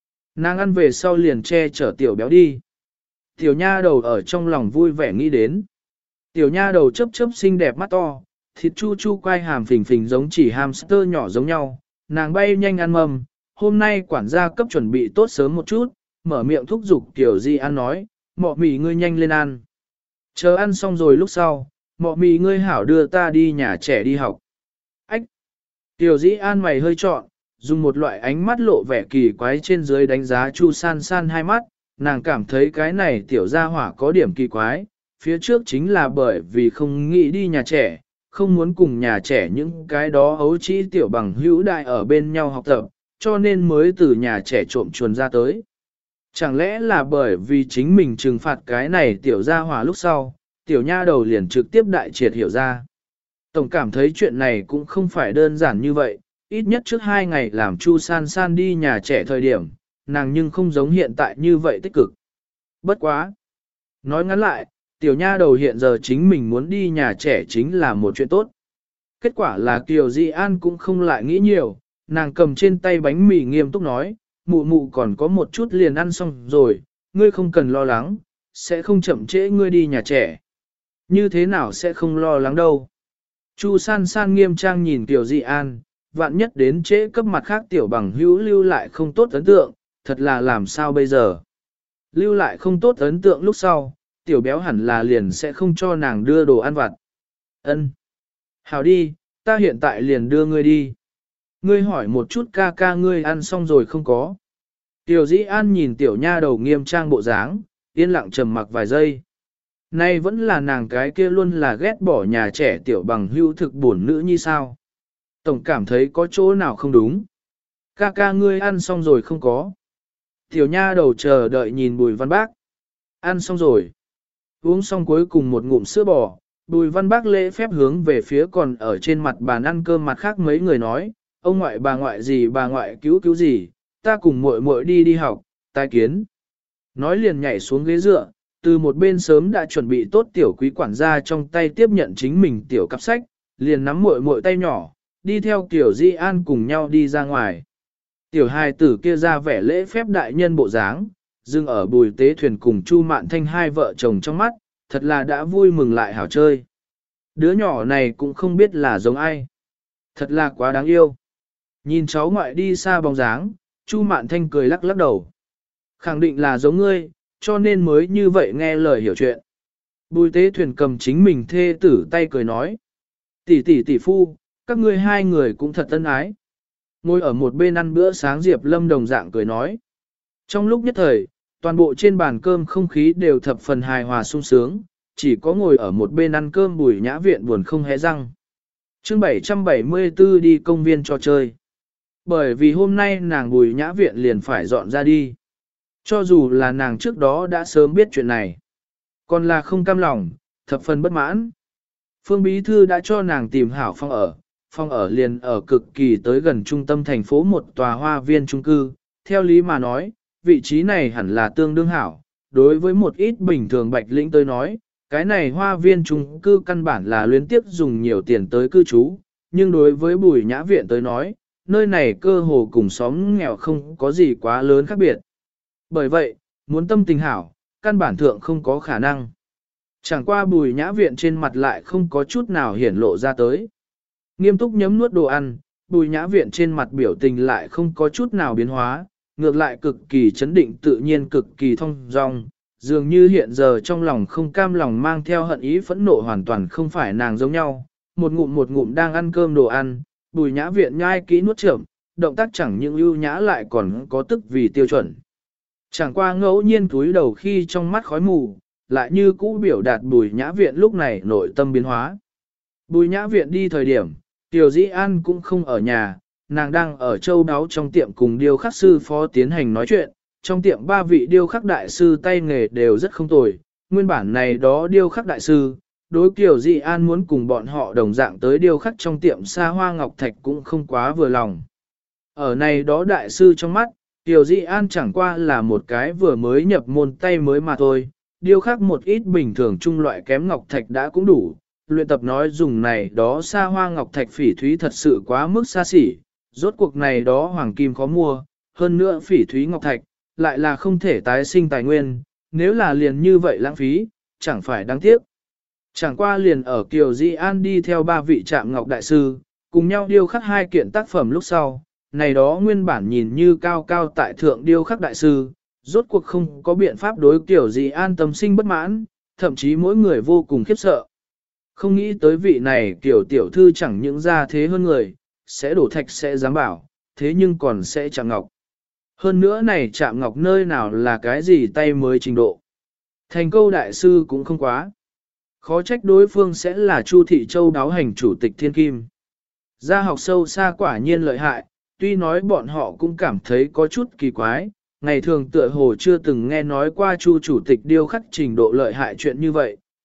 ăn về sau liền che chở tiểu béo đi. Tiểu nha đầu ở trong lòng vui vẻ nghĩ đến. Tiểu nha đầu chớp chớp xinh đẹp mắt to, thịt chu chu quai hàm phình phình giống chỉ hamster nhỏ giống nhau, nàng bay nhanh ăn mầm. Hôm nay quản gia cấp chuẩn bị tốt sớm một chút, mở miệng thúc giục Tiểu Di An nói, mọ mì ngươi nhanh lên ăn. Chờ ăn xong rồi lúc sau, mọ mì ngươi hảo đưa ta đi nhà trẻ đi học. Ách! Tiểu Di An mày hơi trọn, dùng một loại ánh mắt lộ vẻ kỳ quái trên dưới đánh giá Chu San San hai mắt, nàng cảm thấy cái này tiểu gia hỏa có điểm kỳ quái, phía trước chính là bởi vì không nghĩ đi nhà trẻ, không muốn cùng nhà trẻ những cái đó ấu trĩ tiểu bằng hữu đại ở bên nhau học tập, cho nên mới từ nhà trẻ trộm chuồn ra tới. Chẳng lẽ là bởi vì chính mình trừng phạt cái này tiểu gia hỏa lúc sau, tiểu nha đầu liền trực tiếp đại triệt hiểu ra. Tổng cảm thấy chuyện này cũng không phải đơn giản như vậy, ít nhất trước 2 ngày làm Chu San San đi nhà trẻ thời điểm, nàng nhưng không giống hiện tại như vậy tích cực. Bất quá. Nói ngắn lại, tiểu nha đầu hiện giờ chính mình muốn đi nhà trẻ chính là một chuyện tốt. Kết quả là Kiều Di An cũng không lại nghĩ nhiều, nàng cầm trên tay bánh mì nghiêm túc nói, mụ mụ còn có một chút liền ăn xong rồi, ngươi không cần lo lắng, sẽ không chậm trễ ngươi đi nhà trẻ. Như thế nào sẽ không lo lắng đâu. Chu San San nghiêm trang nhìn Kiều Di An, vạn nhất đến trễ cấp mặt khác tiểu bằng hữu lưu lại không tốt ấn tượng, thật là làm sao bây giờ. Lưu lại không tốt ấn tượng lúc sau, tiểu béo hẳn là liền sẽ không cho nàng đưa đồ ăn vặt. Ân, hảo đi, ta hiện tại liền đưa ngươi đi. Ngươi hỏi một chút ca ca ngươi ăn xong rồi không có. Tiểu Dĩ An nhìn tiểu nha đầu nghiêm trang bộ dáng, yên lặng trầm mặc vài giây. Nay vẫn là nàng cái kia luôn là ghét bỏ nhà trẻ tiểu bằng hữu thực buồn nữ như sao. Tổng cảm thấy có chỗ nào không đúng. Ca ca ngươi ăn xong rồi không có. Tiểu nha đầu chờ đợi nhìn Bùi Văn Bác. Ăn xong rồi. Uống xong cuối cùng một ngụm sữa bò, Bùi Văn Bác lễ phép hướng về phía còn ở trên mặt bàn ăn cơm mặt khác mấy người nói, ông ngoại bà ngoại gì bà ngoại cứu cứu gì, ta cùng muội muội đi học, tai kiến. Nói liền nhảy xuống ghế dựa, từ một bên sớm đã chuẩn bị tốt tiểu quý quản gia trong tay tiếp nhận chính mình tiểu cặp sách, liền nắm muội muội tay nhỏ, đi theo Tiểu Di An cùng nhau đi ra ngoài. Tiểu hài tử kia ra vẻ lễ phép đại nhân bộ dáng, dừng ở Bùi Tế Thuyền cùng Chu Mạn Thanh hai vợ chồng trong mắt, thật là đã vui mừng lại hảo chơi. Đứa nhỏ này cũng không biết là giống ai. Thật là quá đáng yêu. Nhìn cháu ngoại đi xa bóng dáng, Chu Mạn Thanh cười lắc lắc đầu. Khẳng định là giống ngươi, cho nên mới như vậy nghe lời hiểu chuyện. Bùi Tế Thuyền cầm chính mình thê tử tay cười nói. Tỷ tỷ tỷ phu, các ngươi hai người cũng thật tân ái. Ngồi ở một bên ăn bữa sáng Diệp Lâm đồng dạng cười nói. Trong lúc nhất thời, toàn bộ trên bàn cơm không khí đều thập phần hài hòa sung sướng, chỉ có ngồi ở một bên ăn cơm Bùi Nhã Viện buồn không hé răng. Chương 774 đi công viên trò chơi. Bởi vì hôm nay nàng Bùi Nhã Viện liền phải dọn ra đi. Cho dù là nàng trước đó đã sớm biết chuyện này. Còn là không cam lòng, thập phần bất mãn. Phương Bí Thư đã cho nàng tìm hảo phòng ở liền ở cực kỳ tới gần trung tâm thành phố một tòa hoa viên chung cư. Theo lý mà nói, vị trí này hẳn là tương đương hảo. Đối với một ít bình thường bạch lĩnh tới nói, cái này hoa viên chung cư căn bản là luyến tiếp dùng nhiều tiền tới cư trú. Nhưng đối với Bùi Nhã Viện tới nói, nơi này cơ hồ cùng xóm nghèo không có gì quá lớn khác biệt. Bởi vậy, muốn tâm tình hảo, căn bản thượng không có khả năng. Chẳng qua Bùi Nhã Viện trên mặt lại không có chút nào hiển lộ ra tới. Nghiêm túc nhấm nuốt đồ ăn, Bùi Nhã Viện trên mặt biểu tình lại không có chút nào biến hóa, ngược lại cực kỳ chấn định tự nhiên cực kỳ thong dong, dường như hiện giờ trong lòng không cam lòng mang theo hận ý phẫn nộ hoàn toàn không phải nàng giống nhau. Một ngụm đang ăn cơm đồ ăn, Bùi Nhã Viện nhai kỹ nuốt chậm, động tác chẳng những ưu nhã lại còn có tức vì tiêu chuẩn. Chẳng qua ngẫu nhiên túi đầu khi trong mắt khói mù, lại như cũ biểu đạt Bùi Nhã Viện lúc này nội tâm biến hóa. Bùi Nhã Viện đi thời điểm, Tiểu Dĩ An cũng không ở nhà, nàng đang ở châu đáo trong tiệm cùng điêu khắc sư phó tiến hành nói chuyện. Trong tiệm 3 vị điêu khắc đại sư tay nghề đều rất không tồi, nguyên bản này đó điêu khắc đại sư, đối Tiểu Dĩ An muốn cùng bọn họ đồng dạng tới điêu khắc trong tiệm xa hoa ngọc thạch cũng không quá vừa lòng. Ở này đó đại sư trong mắt, Tiểu Dĩ An chẳng qua là một cái vừa mới nhập môn tay mới mà thôi, điêu khắc một ít bình thường trung loại kém ngọc thạch đã cũng đủ. Luyện tập nói dùng này đó xa hoa ngọc thạch phỉ thúy thật sự quá mức xa xỉ, rốt cuộc này đó hoàng kim khó mua, hơn nữa phỉ thúy ngọc thạch, lại là không thể tái sinh tài nguyên, nếu là liền như vậy lãng phí, chẳng phải đáng tiếc. Chẳng qua liền ở Kiều Di An đi theo 3 vị trạm ngọc đại sư, cùng nhau điêu khắc 2 kiện tác phẩm lúc sau, này đó nguyên bản nhìn như cao cao tại thượng điêu khắc đại sư, rốt cuộc không có biện pháp đối Kiều Di An tâm sinh bất mãn, thậm chí mỗi người vô cùng khiếp sợ. Không nghĩ tới vị này Kiều tiểu thư chẳng những ra thế hơn người, sẽ đổ thạch sẽ dám bảo, thế nhưng còn sẽ chạm ngọc. Hơn nữa này chạm ngọc nơi nào là cái gì tay mới trình độ. Thành câu đại sư cũng không quá. Khó trách đối phương sẽ là Chu Thị Châu đáo hành chủ tịch Thiên Kim. Gia học sâu xa quả nhiên lợi hại, tuy nói bọn họ cũng cảm thấy có chút kỳ quái, ngày thường tựa hồ chưa từng nghe nói qua Chu chủ tịch điêu khắc trình độ lợi hại chuyện như vậy,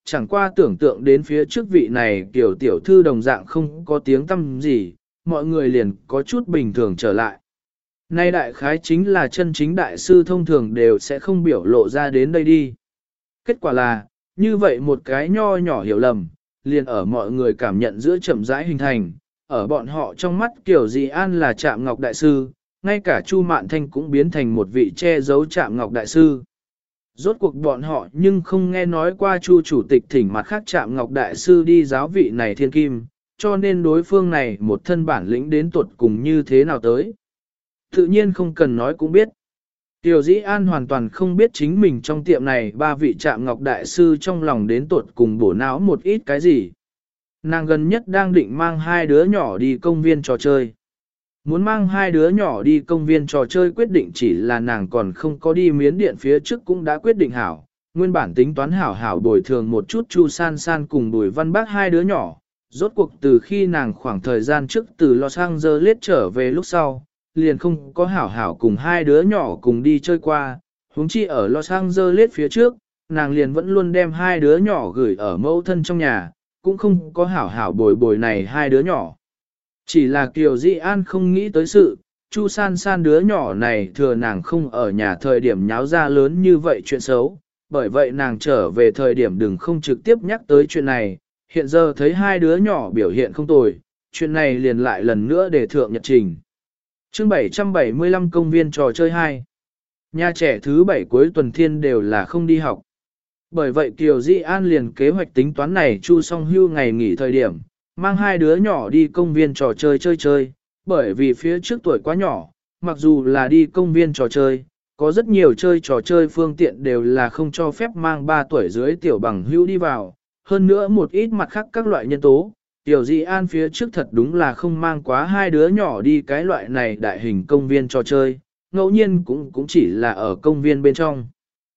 chẳng qua tưởng tượng đến phía trước vị này kiểu tiểu thư đồng dạng không có tiếng tâm gì, mọi người liền có chút bình thường trở lại. Nay đại khái chính là chân chính đại sư thông thường đều sẽ không biểu lộ ra đến đây đi. Kết quả là, như vậy một cái nho nhỏ hiểu lầm, liền ở mọi người cảm nhận giữa chậm rãi hình thành, ở bọn họ trong mắt kiểu gì An là Trạm Ngọc Đại Sư, ngay cả Chu Mạn Thanh cũng biến thành một vị che giấu Trạm Ngọc Đại Sư. Rốt cuộc bọn họ nhưng không nghe nói qua Chu chủ tịch thỉnh mặt khác Trạm Ngọc Đại Sư đi giáo vị này thiên kim, cho nên đối phương này một thân bản lĩnh đến tuột cùng như thế nào tới. Tự nhiên không cần nói cũng biết. Tiểu Dĩ An hoàn toàn không biết chính mình trong tiệm này ba vị Trạm Ngọc Đại Sư trong lòng đến tuột cùng bổ não một ít cái gì. Nàng gần nhất đang định mang hai đứa nhỏ đi công viên trò chơi. Muốn mang hai đứa nhỏ đi công viên trò chơi quyết định chỉ là nàng còn không có đi miến điện phía trước cũng đã quyết định hảo. Nguyên bản tính toán hảo hảo bồi thường một chút Chu San San cùng Bùi Văn Bác hai đứa nhỏ. Rốt cuộc từ khi nàng khoảng thời gian trước từ Los Angeles trở về lúc sau, liền không có hảo hảo cùng hai đứa nhỏ cùng đi chơi qua. Huống chi ở Los Angeles phía trước, nàng liền vẫn luôn đem hai đứa nhỏ gửi ở mẫu thân trong nhà, cũng không có hảo hảo bồi bồi này hai đứa nhỏ. Chỉ là Kiều Dĩ An không nghĩ tới sự, Chu San San đứa nhỏ này thừa nàng không ở nhà thời điểm nháo ra lớn như vậy chuyện xấu, bởi vậy nàng trở về thời điểm đừng không trực tiếp nhắc tới chuyện này, hiện giờ thấy hai đứa nhỏ biểu hiện không tồi, chuyện này liền lại lần nữa để thượng nhật trình. Chương 775 công viên trò chơi 2. Nhà trẻ thứ 7 cuối tuần thiên đều là không đi học. Bởi vậy Kiều Dĩ An liền kế hoạch tính toán này Chu Song Hưu ngày nghỉ thời điểm, mang hai đứa nhỏ đi công viên trò chơi chơi, bởi vì phía trước tuổi quá nhỏ, mặc dù là đi công viên trò chơi, có rất nhiều chơi trò chơi phương tiện đều là không cho phép mang 3 tuổi dưới tiểu bằng hữu đi vào, hơn nữa một ít mặt khác các loại nhân tố. Tiểu Dĩ An phía trước thật đúng là không mang quá hai đứa nhỏ đi cái loại này đại hình công viên trò chơi, ngẫu nhiên cũng chỉ là ở công viên bên trong.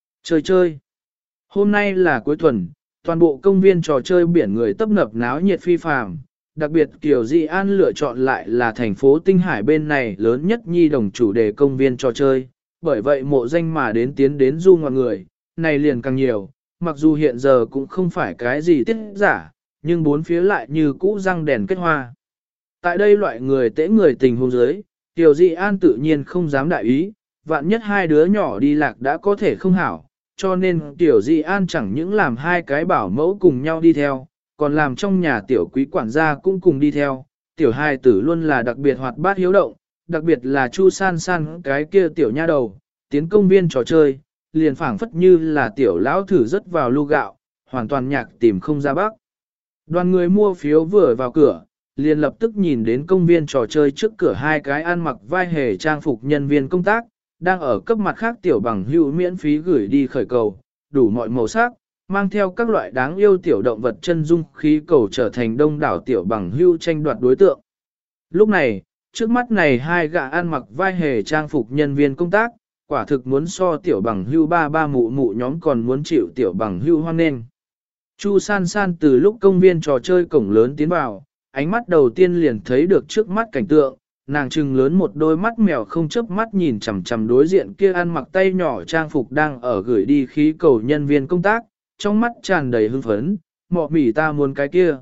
Chơi. Hôm nay là cuối tuần, toàn bộ công viên trò chơi biển người tấp nập náo nhiệt phi phàm. Đặc biệt Kiều Dĩ An lựa chọn lại là thành phố Tinh Hải bên này lớn nhất nhi đồng chủ đề công viên trò chơi. Bởi vậy mộ danh mà tiến đến du ngoạn người, này liền càng nhiều, mặc dù hiện giờ cũng không phải cái gì tiết giả, nhưng bốn phía lại như cũ răng đèn kết hoa. Tại đây loại người tễ người tình huống dưới, Kiều Dĩ An tự nhiên không dám đại ý, vạn nhất hai đứa nhỏ đi lạc đã có thể không hảo, cho nên Tiểu Dĩ An chẳng những làm hai cái bảo mẫu cùng nhau đi theo, còn làm trong nhà tiểu quý quản gia cũng cùng đi theo. Tiểu hài tử luôn là đặc biệt hoạt bát hiếu động, đặc biệt là Chu San San cái kia tiểu nha đầu, tiến công viên trò chơi, liền phảng phất như là tiểu lão thử rất vào lu gạo, hoàn toàn nhạc tìm không ra bắc. Đoàn người mua phiếu vừa vào cửa, liền lập tức nhìn đến công viên trò chơi trước cửa hai cái ăn mặc vai hề trang phục nhân viên công tác, đang ở cấp mặt khác tiểu bằng hữu miễn phí gửi đi khởi cầu, đủ mọi màu sắc, mang theo các loại đáng yêu tiểu động vật chân dung khí cầu trở thành đông đảo tiểu bằng hữu tranh đoạt đối tượng. Lúc này, trước mắt này hai gã ăn mặc vai hề trang phục nhân viên công tác, quả thực muốn so tiểu bằng hữu ba mụ mụ nhóm còn muốn chịu tiểu bằng hữu hoan nghênh. Chu San San từ lúc công viên trò chơi cổng lớn tiến vào, ánh mắt đầu tiên liền thấy được trước mắt cảnh tượng, nàng trừng lớn một đôi mắt mèo không chớp mắt nhìn chằm chằm đối diện kia ăn mặc tay nhỏ trang phục đang ở gửi đi khí cầu nhân viên công tác, trong mắt tràn đầy hưng phấn, mọ mỉ ta muốn cái kia.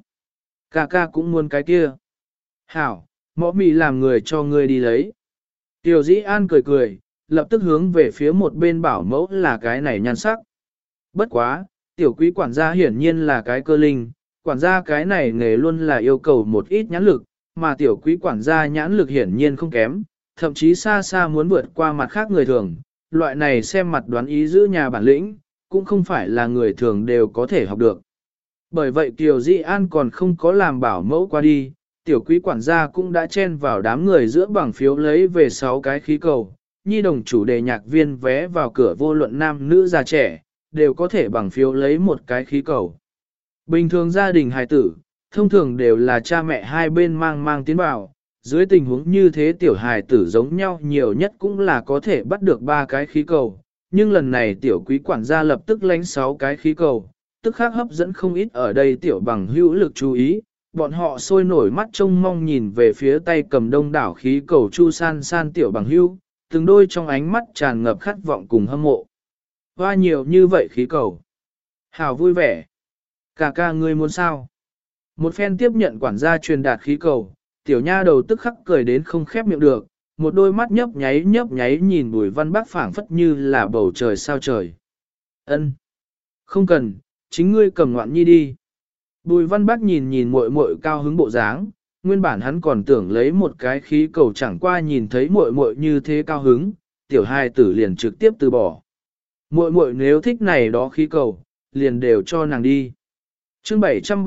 Ca cũng muốn cái kia. Hảo, mọ mỉ làm người cho ngươi đi lấy. Tiểu Dĩ An cười, lập tức hướng về phía một bên bảo mẫu là cái này nhan sắc. Bất quá, tiểu quý quản gia hiển nhiên là cái cơ linh, quản gia cái này nghề luôn là yêu cầu một ít nhãn lực, mà tiểu quý quản gia nhãn lực hiển nhiên không kém, thậm chí xa xa muốn vượt qua mặt khác người thường, loại này xem mặt đoán ý giữ nhà bản lĩnh, cũng không phải là người thường đều có thể học được. Bởi vậy Kiều Dĩ An còn không có làm bảo mẫu qua đi, tiểu quý quản gia cũng đã chen vào đám người giữa bằng phiếu lấy về 6 cái khí cầu, nhi đồng chủ đề nhạc viên vé vào cửa vô luận nam nữ già trẻ, đều có thể bằng phiếu lấy một cái khí cầu. Bình thường gia đình hài tử, thông thường đều là cha mẹ hai bên mang tiến vào, dưới tình huống như thế tiểu hài tử giống nhau nhiều nhất cũng là có thể bắt được 3 cái khí cầu, nhưng lần này tiểu quý quản gia lập tức lánh 6 cái khí cầu, tức khác hấp dẫn không ít ở đây tiểu bằng hữu lực chú ý, bọn họ sôi nổi mắt trông mong nhìn về phía tay cầm đông đảo khí cầu Chu San San tiểu bằng hữu, từng đôi trong ánh mắt tràn ngập khát vọng cùng hâm mộ. Hoa nhiều như vậy khí cầu. Hào vui vẻ. Ca ca ngươi muốn sao? Một phen tiếp nhận quản gia truyền đạt khí cầu, tiểu nha đầu tức khắc cười đến không khép miệng được, một đôi mắt nhấp nháy nhìn Bùi Văn Bác phảng phất như là bầu trời sao trời. Ân, không cần, chính ngươi cầm ngoạn nhi đi. Bùi Văn Bác nhìn muội muội cao hứng bộ dáng, nguyên bản hắn còn tưởng lấy một cái khí cầu, chẳng qua nhìn thấy muội muội như thế cao hứng, tiểu hai tử liền trực tiếp từ bỏ. Muội muội nếu thích này đó khí cầu, liền đều cho nàng đi. Chương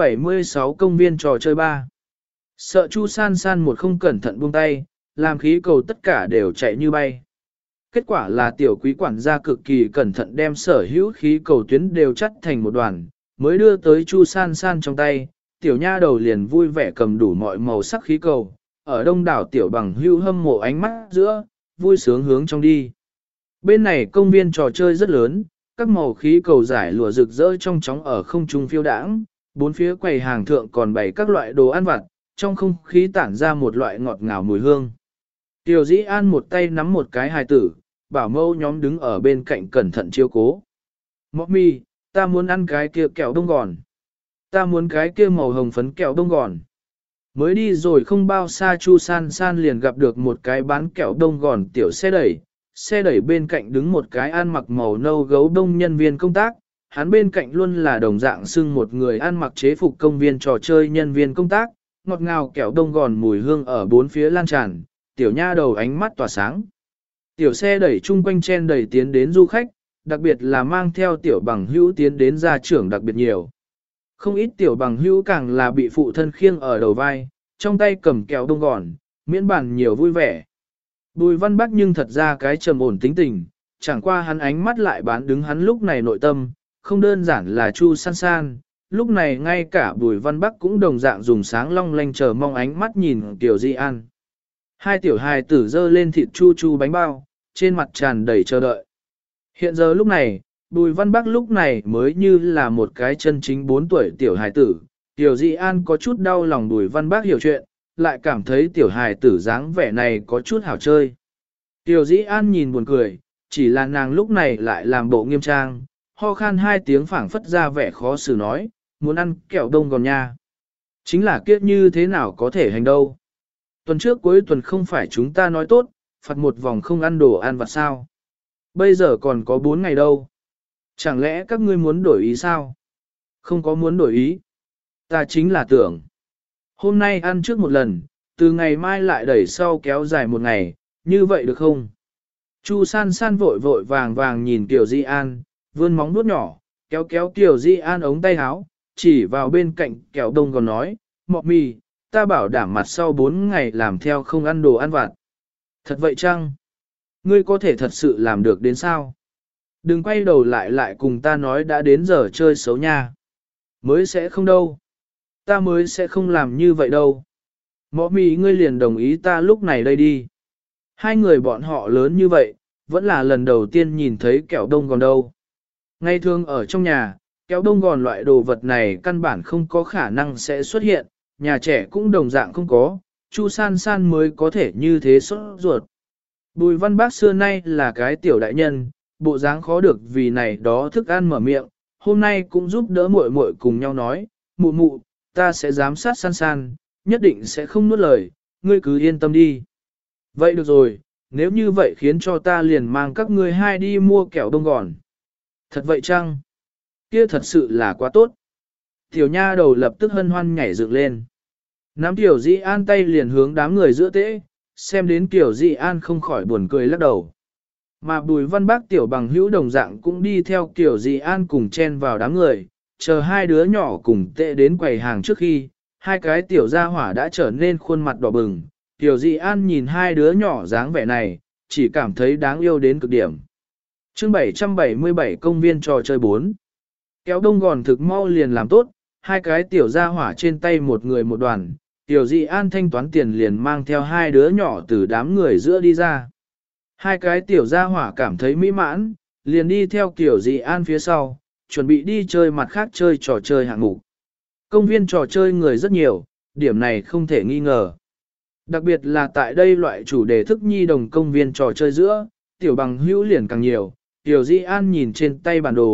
776 công viên trò chơi 3. Sợ Chu San San một không cẩn thận buông tay, làm khí cầu tất cả đều chạy như bay. Kết quả là tiểu quý quản gia cực kỳ cẩn thận đem sở hữu khí cầu tuyến đều chắt thành một đoàn, mới đưa tới Chu San San trong tay, tiểu nha đầu liền vui vẻ cầm đủ mọi màu sắc khí cầu, ở đông đảo tiểu bằng hữu hâm mộ ánh mắt giữa, vui sướng hướng trong đi. Bên này công viên trò chơi rất lớn, các màu khí cầu giải lụa rực rỡ trong chóng ở không trung phiêu đãng, bốn phía quầy hàng thượng còn bày các loại đồ ăn vặt, trong không khí tản ra một loại ngọt ngào mùi hương. Tiểu Dĩ An một tay nắm một cái hài tử, bảo mâu nhóm đứng ở bên cạnh cẩn thận chiếu cố. Mọc mi, ta muốn ăn cái kia kẹo đông gòn. Ta muốn cái kia màu hồng phấn kẹo đông gòn. Mới đi rồi không bao xa Chu San San liền gặp được một cái bán kẹo đông gòn tiểu xe đẩy bên cạnh đứng một cái ăn mặc màu nâu gấu đông nhân viên công tác, hắn bên cạnh luôn là đồng dạng xưng một người ăn mặc chế phục công viên trò chơi nhân viên công tác, ngọt ngào kẹo đông gòn mùi hương ở bốn phía lan tràn, tiểu nha đầu ánh mắt tỏa sáng. Tiểu xe đẩy chung quanh chen đẩy tiến đến du khách, đặc biệt là mang theo tiểu bằng hữu tiến đến gia trưởng đặc biệt nhiều. Không ít tiểu bằng hữu càng là bị phụ thân khiêng ở đầu vai, trong tay cầm kẹo đông gòn, miễn bàn nhiều vui vẻ. Bùi Văn Bắc nhưng thật ra cái trầm ổn tính tình, chẳng qua hắn ánh mắt lại bán đứng hắn lúc này nội tâm, không đơn giản là Chu San San, lúc này ngay cả Bùi Văn Bắc cũng đồng dạng dùng sáng long lanh chờ mong ánh mắt nhìn Tiểu Di An. Hai tiểu hài tử dơ lên thịt chu chu bánh bao, trên mặt tràn đầy chờ đợi. Hiện giờ lúc này, Bùi Văn Bắc lúc này mới như là một cái chân chính 4 tuổi tiểu hài tử, Tiểu Di An có chút đau lòng Bùi Văn Bắc hiểu chuyện, lại cảm thấy tiểu hài tử dáng vẻ này có chút hảo chơi. Tiểu Di An nhìn buồn cười, chỉ là nàng lúc này lại làm bộ nghiêm trang, ho khan 2 tiếng phảng phất ra vẻ khó xử nói, muốn ăn kẹo đông gòn nha. Chính là kiếp như thế nào có thể hành đâu. Tuần trước cuối tuần không phải chúng ta nói tốt, phạt một vòng không ăn đồ ăn vặt sao. Bây giờ còn có 4 ngày đâu. Chẳng lẽ các ngươi muốn đổi ý sao? Không có muốn đổi ý. Ta chính là tưởng. Hôm nay ăn trước một lần, từ ngày mai lại đẩy sau kéo dài 1 ngày, như vậy được không? Chu San San vội vội vàng vàng nhìn Tiểu Di An, vươn móng vuốt nhỏ, kéo kéo Tiểu Di An ống tay áo, chỉ vào bên cạnh kẹo đông còn nói, mọ mì, ta bảo đảm mặt sau 4 ngày làm theo không ăn đồ ăn vặt. Thật vậy chăng? Ngươi có thể thật sự làm được đến sao? Đừng quay đầu lại cùng ta nói đã đến giờ chơi xấu nha. Mới sẽ không đâu. Ta mới sẽ không làm như vậy đâu. Mọ mì ngươi liền đồng ý ta lúc này đây đi. Hai người bọn họ lớn như vậy, vẫn là lần đầu tiên nhìn thấy kẹo đông gòn đâu. Ngay thường ở trong nhà, kẹo đông gòn loại đồ vật này căn bản không có khả năng sẽ xuất hiện, nhà trẻ cũng đồng dạng không có, Chu San San mới có thể như thế sốt ruột. Bùi Văn Bác xưa nay là cái tiểu đại nhân, bộ dáng khó được vì này đó thức ăn mở miệng, hôm nay cũng giúp đỡ muội muội cùng nhau nói, mụ mụ, ta sẽ giám sát San San, nhất định sẽ không nuốt lời, ngươi cứ yên tâm đi. Vậy được rồi, nếu như vậy khiến cho ta liền mang các ngươi hai đi mua kẹo đông gòn. Thật vậy chăng? Kia thật sự là quá tốt. Tiểu nha đầu lập tức hân hoan nhảy dựng lên. Nắm Tiểu Di An tay liền hướng đám người giữa tễ, xem đến Tiểu Di An không khỏi buồn cười lắc đầu. Mà Bùi Văn Bác tiểu bằng hữu đồng dạng cũng đi theo Tiểu Di An cùng chen vào đám người, chờ hai đứa nhỏ cùng tệ đến quầy hàng trước khi, hai cái tiểu gia hỏa đã trở nên khuôn mặt đỏ bừng. Tiểu Di An nhìn hai đứa nhỏ dáng vẻ này, chỉ cảm thấy đáng yêu đến cực điểm. Chương 777 công viên trò chơi 4. Kéo đông gòn thực mau liền làm tốt, hai cái tiểu gia hỏa trên tay một người một đoàn, Tiểu Di An thanh toán tiền liền mang theo hai đứa nhỏ từ đám người giữa đi ra. Hai cái tiểu gia hỏa cảm thấy mỹ mãn, liền đi theo Tiểu Di An phía sau, chuẩn bị đi chơi mặt khác chơi trò chơi hạng mục. Công viên trò chơi người rất nhiều, điểm này không thể nghi ngờ. Đặc biệt là tại đây loại chủ đề thức nhi đồng công viên trò chơi giữa, tiểu bằng hữu liền càng nhiều, Tiểu Di An nhìn trên tay bản đồ,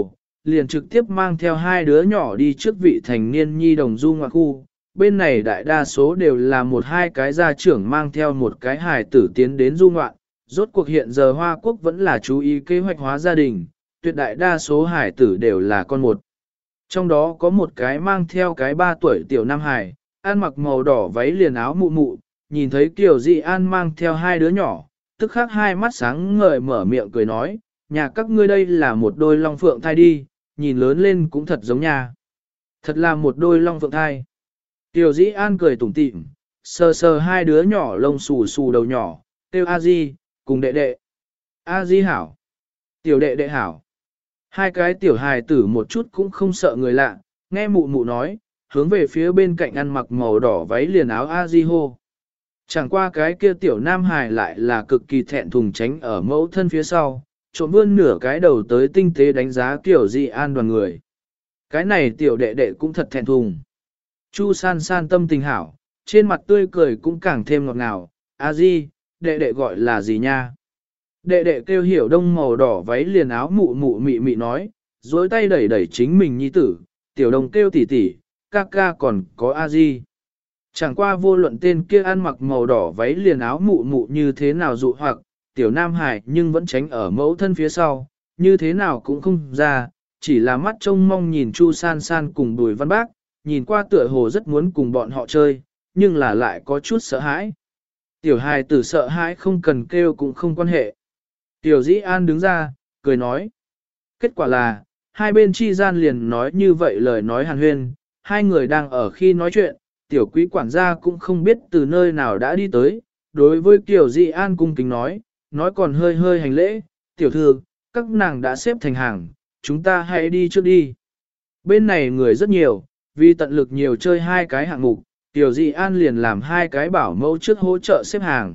liền trực tiếp mang theo hai đứa nhỏ đi trước vị thành niên nhi đồng du ngoại khu. Bên này đại đa số đều là một hai cái gia trưởng mang theo một cái hài tử tiến đến du ngoạn. Rốt cuộc hiện giờ Hoa Quốc vẫn là chú ý kế hoạch hóa gia đình, tuyệt đại đa số hài tử đều là con một. Trong đó có một cái mang theo cái 3 tuổi tiểu nam hài, ăn mặc màu đỏ váy liền áo mụ mụ, nhìn thấy Kiều Dị An mang theo hai đứa nhỏ, tức khắc hai mắt sáng ngời mở miệng cười nói, nhà các ngươi đây là một đôi long phượng thai đi, nhìn lớn lên cũng thật giống nhà. Thật là một đôi long phượng thai. Kiều Dĩ An cười tủm tỉm, sờ sờ hai đứa nhỏ lông xù xù đầu nhỏ, kêu A Di, cùng đệ đệ. A Di hảo. Tiểu đệ đệ hảo. Hai cái tiểu hài tử một chút cũng không sợ người lạ, nghe mụ mụ nói, hướng về phía bên cạnh ăn mặc màu đỏ váy liền áo A Di hô. Chẳng qua cái kia tiểu nam hài lại là cực kỳ thẹn thùng tránh ở mẫu thân phía sau, trộm vươn nửa cái đầu tới tinh tế đánh giá Kiều Dị An đoàn người. Cái này tiểu đệ đệ cũng thật thẹn thùng. Chu san san tâm tình hảo, trên mặt tươi cười cũng càng thêm ngọt ngào. A Di, đệ đệ gọi là gì nha? Đệ đệ kêu Hiểu Đông màu đỏ váy liền áo mụ mụ mị mị nói, dối tay đẩy đẩy chính mình nhi tử, tiểu đồng kêu tỷ tỷ, ca ca còn có A Di. Chẳng qua vô luận tên kia ăn mặc màu đỏ váy liền áo mụ mụ như thế nào dụ hoặc, tiểu nam hải nhưng vẫn tránh ở mẫu thân phía sau, như thế nào cũng không ra, chỉ là mắt trông mong nhìn Chu san san cùng Bùi Văn Bác, nhìn qua tựa hồ rất muốn cùng bọn họ chơi, nhưng là lại có chút sợ hãi. Tiểu hài tử sợ hãi không cần kêu cũng không quan hệ. Tiểu Dĩ An đứng ra, cười nói. Kết quả là, hai bên chi gian liền nói như vậy lời nói hàn huyên, hai người đang ở khi nói chuyện, tiểu quý quản gia cũng không biết từ nơi nào đã đi tới, đối với Tiểu Dĩ An cung kính nói còn hơi hơi hành lễ, tiểu thư, các nàng đã xếp thành hàng, chúng ta hãy đi trước đi. Bên này người rất nhiều, vì tận lực nhiều chơi hai cái hạng mục, Tiểu Dị An liền làm hai cái bảo mẫu trước hỗ trợ xếp hàng.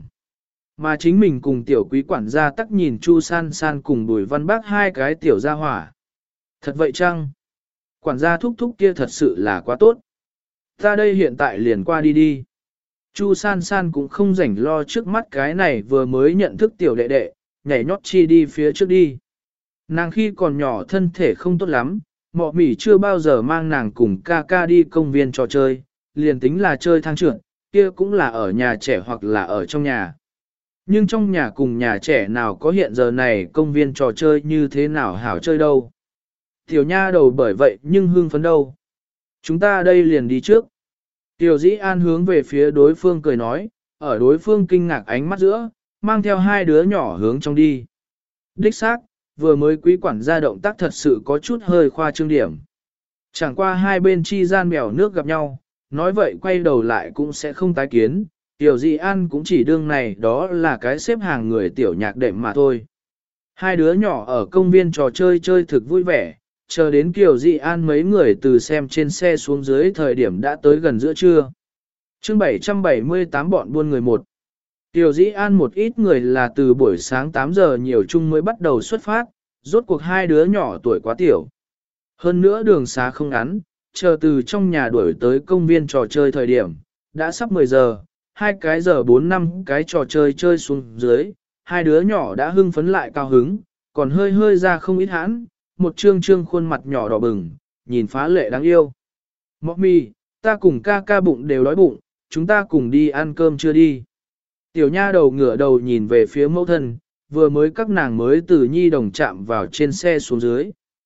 Mà chính mình cùng tiểu quý quản gia tắc nhìn Chu san san cùng Bùi Văn Bác hai cái tiểu gia hỏa. Thật vậy chăng? Quản gia thúc thúc kia thật sự là quá tốt. Ta đây hiện tại liền qua đi đi. Chu san san cũng không rảnh lo trước mắt cái này vừa mới nhận thức tiểu đệ đệ, nhảy nhót chi đi phía trước đi. Nàng khi còn nhỏ thân thể không tốt lắm, mọ mỉ chưa bao giờ mang nàng cùng ca ca đi công viên trò chơi, liền tính là chơi thang trượt, kia cũng là ở nhà trẻ hoặc là ở trong nhà. Nhưng trong nhà cùng nhà trẻ nào có hiện giờ này công viên trò chơi như thế nào hảo chơi đâu. Tiểu nha đầu bởi vậy nhưng hưng phấn đâu. Chúng ta đây liền đi trước. Tiểu Dĩ An hướng về phía đối phương cười nói, ở đối phương kinh ngạc ánh mắt giữa, mang theo hai đứa nhỏ hướng trong đi. Đích xác, vừa mới quý quản gia động tác thật sự có chút hơi khoa trương điểm. Chẳng qua hai bên chi gian bèo nước gặp nhau, nói vậy quay đầu lại cũng sẽ không tái kiến, Tiểu Dị An cũng chỉ đương này đó là cái xếp hàng người tiểu nhạc đệm mà thôi. Hai đứa nhỏ ở công viên trò chơi chơi thực vui vẻ, chờ đến Tiểu Dị An mấy người từ xem trên xe xuống dưới thời điểm đã tới gần giữa trưa. Chương 778 bọn buôn người một. Tiểu Dĩ An một ít người là từ buổi sáng 8 giờ nhiều chung mới bắt đầu xuất phát, rốt cuộc hai đứa nhỏ tuổi quá tiểu. Hơn nữa đường xá không ngắn, chờ từ trong nhà đuổi tới công viên trò chơi thời điểm, đã sắp 10 giờ, 2 cái giờ 4 năm cái trò chơi chơi xuống dưới, hai đứa nhỏ đã hưng phấn lại cao hứng, còn hơi hơi ra không ít hãn, một trương trương khuôn mặt nhỏ đỏ bừng, nhìn phá lệ đáng yêu. Mọc mì, ta cùng ca ca bụng đều đói bụng, chúng ta cùng đi ăn cơm chưa đi. Tiểu nha đầu ngửa đầu nhìn về phía mẫu thân, vừa mới các nàng mới từ nhi đồng chạm vào trên xe xuống dưới.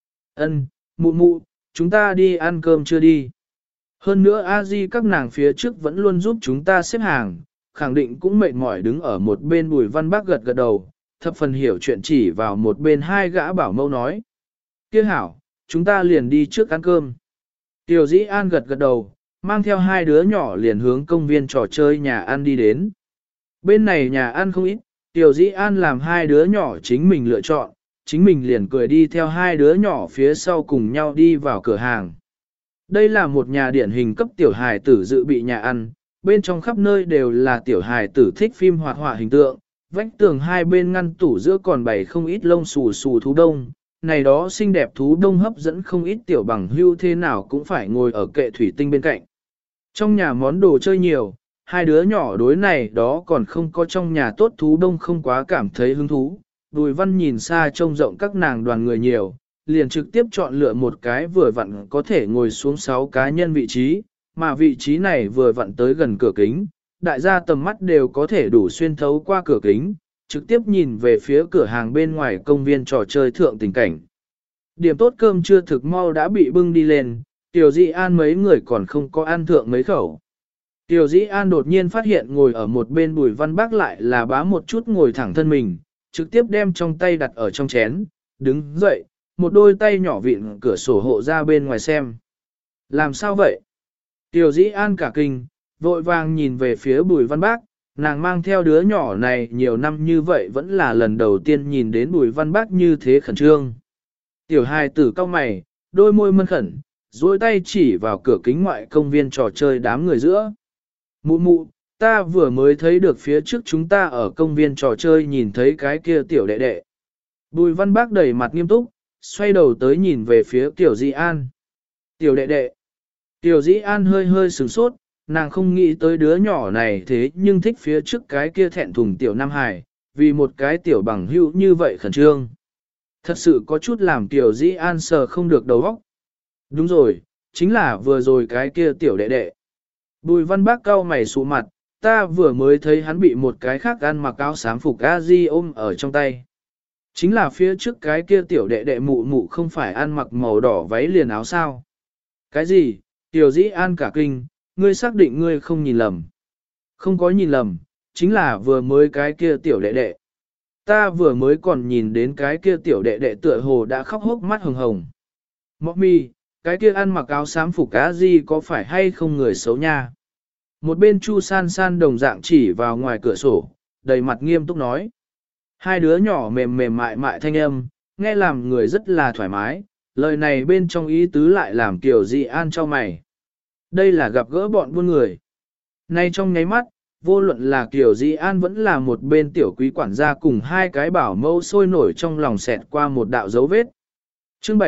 Ân, mụ mụ, chúng ta đi ăn cơm chưa đi. Hơn nữa a di các nàng phía trước vẫn luôn giúp chúng ta xếp hàng, khẳng định cũng mệt mỏi đứng ở một bên Bùi Văn Bác gật gật đầu, thập phần hiểu chuyện chỉ vào một bên hai gã bảo mẫu nói. Kia hảo, chúng ta liền đi trước ăn cơm. Tiểu Dĩ An gật gật đầu, mang theo hai đứa nhỏ liền hướng công viên trò chơi nhà ăn đi đến. Bên này nhà ăn không ít, Tiểu Dĩ An làm hai đứa nhỏ chính mình lựa chọn, chính mình liền cười đi theo hai đứa nhỏ phía sau cùng nhau đi vào cửa hàng. Đây là một nhà điển hình cấp tiểu hài tử dự bị nhà ăn, bên trong khắp nơi đều là tiểu hài tử thích phim hoạt họa hình tượng, vách tường hai bên ngăn tủ giữa còn bày không ít lông xù xù thú đông, này đó xinh đẹp thú đông hấp dẫn không ít tiểu bằng hưu thế nào cũng phải ngồi ở kệ thủy tinh bên cạnh. Trong nhà món đồ chơi nhiều, hai đứa nhỏ đối này đó còn không có trong nhà tốt thú đông không quá cảm thấy hứng thú. Bùi Văn nhìn xa trông rộng các nàng đoàn người nhiều, liền trực tiếp chọn lựa một cái vừa vặn có thể ngồi xuống 6 cá nhân vị trí, mà vị trí này vừa vặn tới gần cửa kính, đại gia tầm mắt đều có thể đủ xuyên thấu qua cửa kính, trực tiếp nhìn về phía cửa hàng bên ngoài công viên trò chơi thượng tình cảnh. Điểm tốt cơm chưa thực mau đã bị bưng đi lên, Tiểu Dĩ An mấy người còn không có ăn thượng mấy khẩu. Tiểu Dĩ An đột nhiên phát hiện ngồi ở một bên Bùi Văn Bác lại là bá một chút ngồi thẳng thân mình, trực tiếp đem trong tay đặt ở trong chén, đứng dậy, một đôi tay nhỏ vịn cửa sổ hộ ra bên ngoài xem. Làm sao vậy? Tiểu Dĩ An cả kinh, vội vàng nhìn về phía Bùi Văn Bác, nàng mang theo đứa nhỏ này nhiều năm như vậy vẫn là lần đầu tiên nhìn đến Bùi Văn Bác như thế khẩn trương. Tiểu hài tử cau mày, đôi môi mân khẩn, duỗi tay chỉ vào cửa kính ngoại công viên trò chơi đám người giữa. Mụ mụ, ta vừa mới thấy được phía trước chúng ta ở công viên trò chơi nhìn thấy cái kia tiểu đệ đệ. Bùi Văn Bác đầy mặt nghiêm túc, xoay đầu tới nhìn về phía Tiểu Dĩ An. Tiểu đệ đệ. Tiểu Dĩ An hơi hơi sửng sốt, nàng không nghĩ tới đứa nhỏ này thế nhưng thích phía trước cái kia thẹn thùng Tiểu Nam Hải, vì một cái tiểu bằng hữu như vậy khẩn trương. Thật sự có chút làm Tiểu Dĩ An sờ không được đầu óc. Đúng rồi, chính là vừa rồi cái kia tiểu đệ đệ. Bùi Văn Bác cau mày sụ mặt, ta vừa mới thấy hắn bị một cái khác ăn mặc áo xám phục A-di ôm ở trong tay. Chính là phía trước cái kia tiểu đệ đệ mụ mụ không phải ăn mặc màu đỏ váy liền áo sao. Cái gì? Tiểu Dĩ An cả kinh, ngươi xác định ngươi không nhìn lầm. Không có nhìn lầm, chính là vừa mới cái kia tiểu đệ đệ. Ta vừa mới còn nhìn đến cái kia tiểu đệ đệ tựa hồ đã khóc hốc mắt hồng hồng. Mọc mi, cái kia ăn mặc áo xám phục cá gì có phải hay không người xấu nha? Một bên Chu San San đồng dạng chỉ vào ngoài cửa sổ, đầy mặt nghiêm túc nói. Hai đứa nhỏ mềm mềm mại mại thanh âm, nghe làm người rất là thoải mái, lời này bên trong ý tứ lại làm Tiểu Dĩ An cho mày. Đây là gặp gỡ bọn buôn người. Nay trong nháy mắt, vô luận là Tiểu Dĩ An vẫn là một bên tiểu quý quản gia cùng hai cái bảo mẫu sôi nổi trong lòng xẹt qua một đạo dấu vết. Chương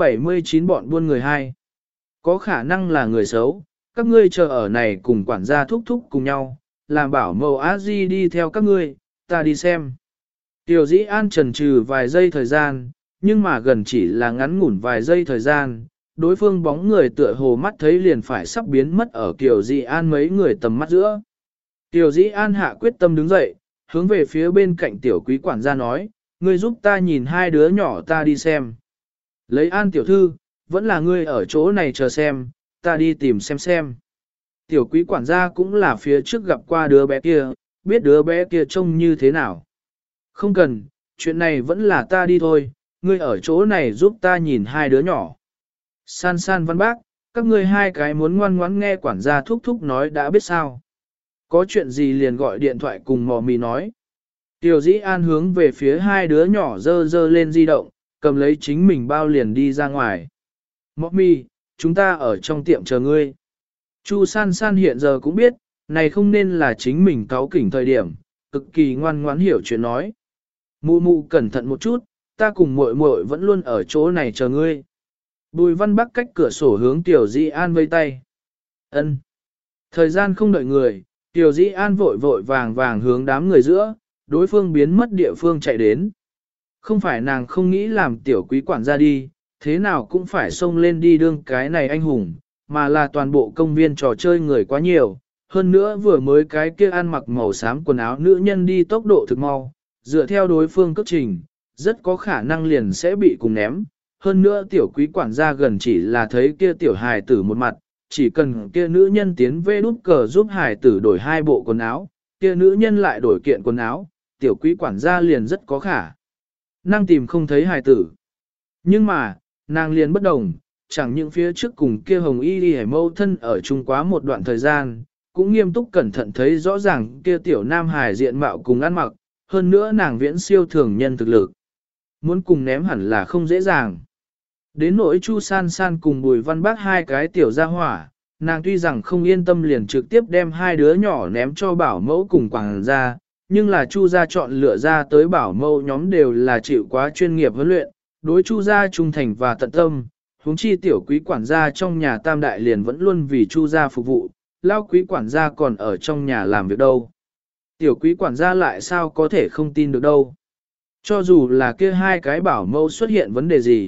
779 bọn buôn người hai. Có khả năng là người xấu, các ngươi chờ ở này cùng quản gia thúc thúc cùng nhau, làm bảo mẫu á di đi theo các ngươi, ta đi xem. Tiểu Dĩ An chần chừ vài giây thời gian, nhưng mà gần chỉ là ngắn ngủn vài giây thời gian, đối phương bóng người tựa hồ mắt thấy liền phải sắp biến mất ở Tiểu Dĩ An mấy người tầm mắt giữa. Tiểu Dĩ An hạ quyết tâm đứng dậy, hướng về phía bên cạnh tiểu quý quản gia nói, ngươi giúp ta nhìn hai đứa nhỏ ta đi xem. Lấy An tiểu thư, vẫn là ngươi ở chỗ này chờ xem, ta đi tìm xem. Tiểu quý quản gia cũng là phía trước gặp qua đứa bé kia, biết đứa bé kia trông như thế nào. Không cần, chuyện này vẫn là ta đi thôi, ngươi ở chỗ này giúp ta nhìn hai đứa nhỏ. San San Văn Bác, các ngươi hai cái muốn ngoan ngoãn nghe quản gia thúc thúc nói đã biết sao. Có chuyện gì liền gọi điện thoại cùng mò mì nói. Tiểu Dĩ An hướng về phía hai đứa nhỏ dơ dơ lên di động, cầm lấy chính mình bao liền đi ra ngoài. Mò mì, chúng ta ở trong tiệm chờ ngươi. Chu San San hiện giờ cũng biết, này không nên là chính mình cáu kỉnh thời điểm, cực kỳ ngoan ngoãn hiểu chuyện nói. Mụ mụ cẩn thận một chút, ta cùng muội muội vẫn luôn ở chỗ này chờ ngươi. Bùi Văn Bắc cách cửa sổ hướng Tiểu Dĩ An vây tay. Ân. Thời gian không đợi người, Tiểu Dĩ An vội vội vàng vàng hướng đám người giữa, đối phương biến mất địa phương chạy đến. Không phải nàng không nghĩ làm tiểu quý quản gia đi, thế nào cũng phải xông lên đi đương cái này anh hùng, mà là toàn bộ công viên trò chơi người quá nhiều. Hơn nữa vừa mới cái kia ăn mặc màu xám quần áo nữ nhân đi tốc độ thực mau, dựa theo đối phương cước trình, rất có khả năng liền sẽ bị cùng ném. Hơn nữa tiểu quý quản gia gần chỉ là thấy kia tiểu hài tử một mặt, chỉ cần kia nữ nhân tiến về đút cờ giúp hài tử đổi hai bộ quần áo, kia nữ nhân lại đổi kiện quần áo, tiểu quý quản gia liền rất có khả năng tìm không thấy hài tử. Nhưng mà, nàng liền bất đồng, chẳng những phía trước cùng kia hồng y đi hải mâu thân ở chung quá một đoạn thời gian, cũng nghiêm túc cẩn thận thấy rõ ràng kia tiểu nam hài diện mạo cùng ăn mặc, hơn nữa nàng viễn siêu thường nhân thực lực. Muốn cùng ném hẳn là không dễ dàng. Đến nỗi Chu San San cùng Bùi Văn Bác hai cái tiểu gia hỏa, nàng tuy rằng không yên tâm liền trực tiếp đem hai đứa nhỏ ném cho bảo mẫu cùng quảng gia, nhưng là Chu gia chọn lựa ra tới bảo mẫu nhóm đều là chịu quá chuyên nghiệp huấn luyện, đối Chu gia trung thành và tận tâm, huống chi tiểu quý quản gia trong nhà tam đại liền vẫn luôn vì Chu gia phục vụ, lao quý quản gia còn ở trong nhà làm việc đâu. Tiểu quý quản gia lại sao có thể không tin được đâu. Cho dù là kia hai cái bảo mẫu xuất hiện vấn đề gì,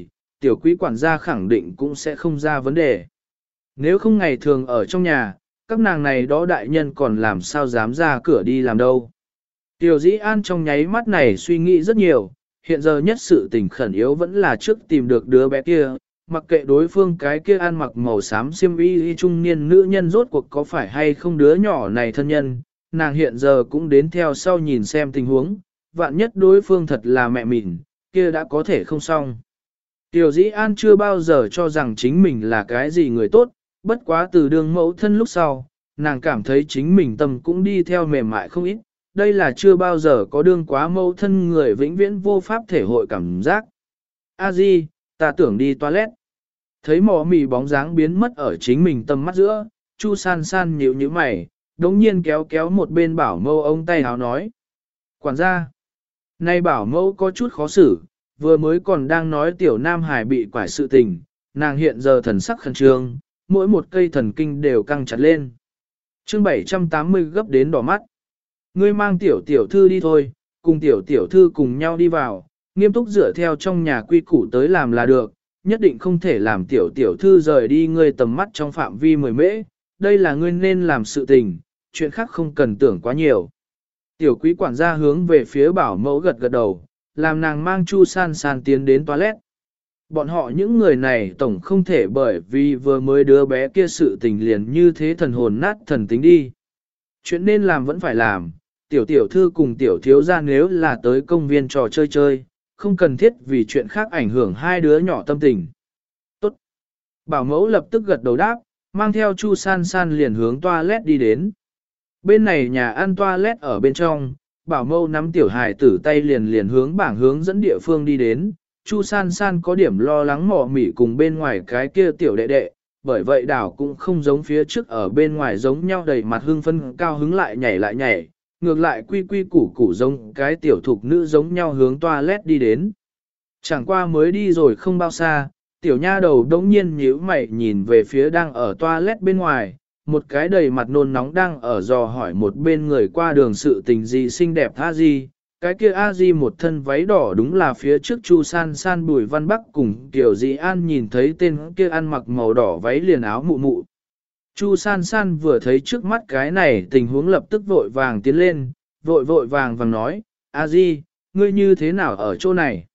tiểu quý quản gia khẳng định cũng sẽ không ra vấn đề. Nếu không ngày thường ở trong nhà, các nàng này đó đại nhân còn làm sao dám ra cửa đi làm đâu. Tiểu Dĩ An trong nháy mắt này suy nghĩ rất nhiều, hiện giờ nhất sự tình khẩn yếu vẫn là trước tìm được đứa bé kia, mặc kệ đối phương cái kia ăn mặc màu xám xiêm y trung niên nữ nhân rốt cuộc có phải hay không đứa nhỏ này thân nhân, nàng hiện giờ cũng đến theo sau nhìn xem tình huống, vạn nhất đối phương thật là mẹ mình, kia đã có thể không xong. Tiểu Dĩ An chưa bao giờ cho rằng chính mình là cái gì người tốt, bất quá từ đường mẫu thân lúc sau, nàng cảm thấy chính mình tâm cũng đi theo mềm mại không ít, đây là chưa bao giờ có đương quá mẫu thân người vĩnh viễn vô pháp thể hội cảm giác. A Di, ta tưởng đi toilet. Thấy mỏ mì bóng dáng biến mất ở chính mình tầm mắt giữa, Chu San San nhíu nhíu mày, đống nhiên kéo kéo một bên bảo mâu ông tay háo nói. Quản gia, nay bảo mâu có chút khó xử, vừa mới còn đang nói tiểu Nam Hải bị quải sự tình, nàng hiện giờ thần sắc khẩn trương, mỗi một cây thần kinh đều căng chặt lên. Chương 780 gấp đến đỏ mắt. Ngươi mang tiểu tiểu thư đi thôi, cùng tiểu tiểu thư cùng nhau đi vào, nghiêm túc dựa theo trong nhà quy củ tới làm là được, nhất định không thể làm tiểu tiểu thư rời đi ngươi tầm mắt trong phạm vi 10 mễ, đây là ngươi nên làm sự tình, chuyện khác không cần tưởng quá nhiều. Tiểu quý quản gia hướng về phía bảo mẫu gật gật đầu, làm nàng mang Chu San San tiến đến toilet. Bọn họ những người này tổng không thể bởi vì vừa mới đứa bé kia sự tình liền như thế thần hồn nát thần tính đi. Chuyện nên làm vẫn phải làm, tiểu tiểu thư cùng tiểu thiếu gia nếu là tới công viên trò chơi chơi, không cần thiết vì chuyện khác ảnh hưởng hai đứa nhỏ tâm tình. Tốt. Bảo mẫu lập tức gật đầu đáp, mang theo Chu San San liền hướng toilet đi đến. Bên này nhà ăn toilet ở bên trong, bảo mẫu nắm tiểu hài tử tay liền hướng bảng hướng dẫn địa phương đi đến. Chu San San có điểm lo lắng mỏ mỉ cùng bên ngoài cái kia tiểu đệ đệ, bởi vậy đảo cũng không giống phía trước ở bên ngoài giống nhau đầy mặt hưng phân cao hứng lại nhảy, ngược lại quy quy củ củ giống cái tiểu thục nữ giống nhau hướng toilet đi đến. Chẳng qua mới đi rồi không bao xa, tiểu nha đầu đống nhiên nhíu mày nhìn về phía đang ở toilet bên ngoài, một cái đầy mặt nôn nóng đang ở dò hỏi một bên người qua đường sự tình gì xinh đẹp a di. Cái kia a di một thân váy đỏ đúng là phía trước Chu San San Bùi Văn Bắc cùng Tiểu Dĩ An nhìn thấy tên kia ăn mặc màu đỏ váy liền áo mụ mụ. Chu San San vừa thấy trước mắt cái này tình huống lập tức vội vàng tiến lên, vội vàng nói, a di, ngươi như thế nào ở chỗ này?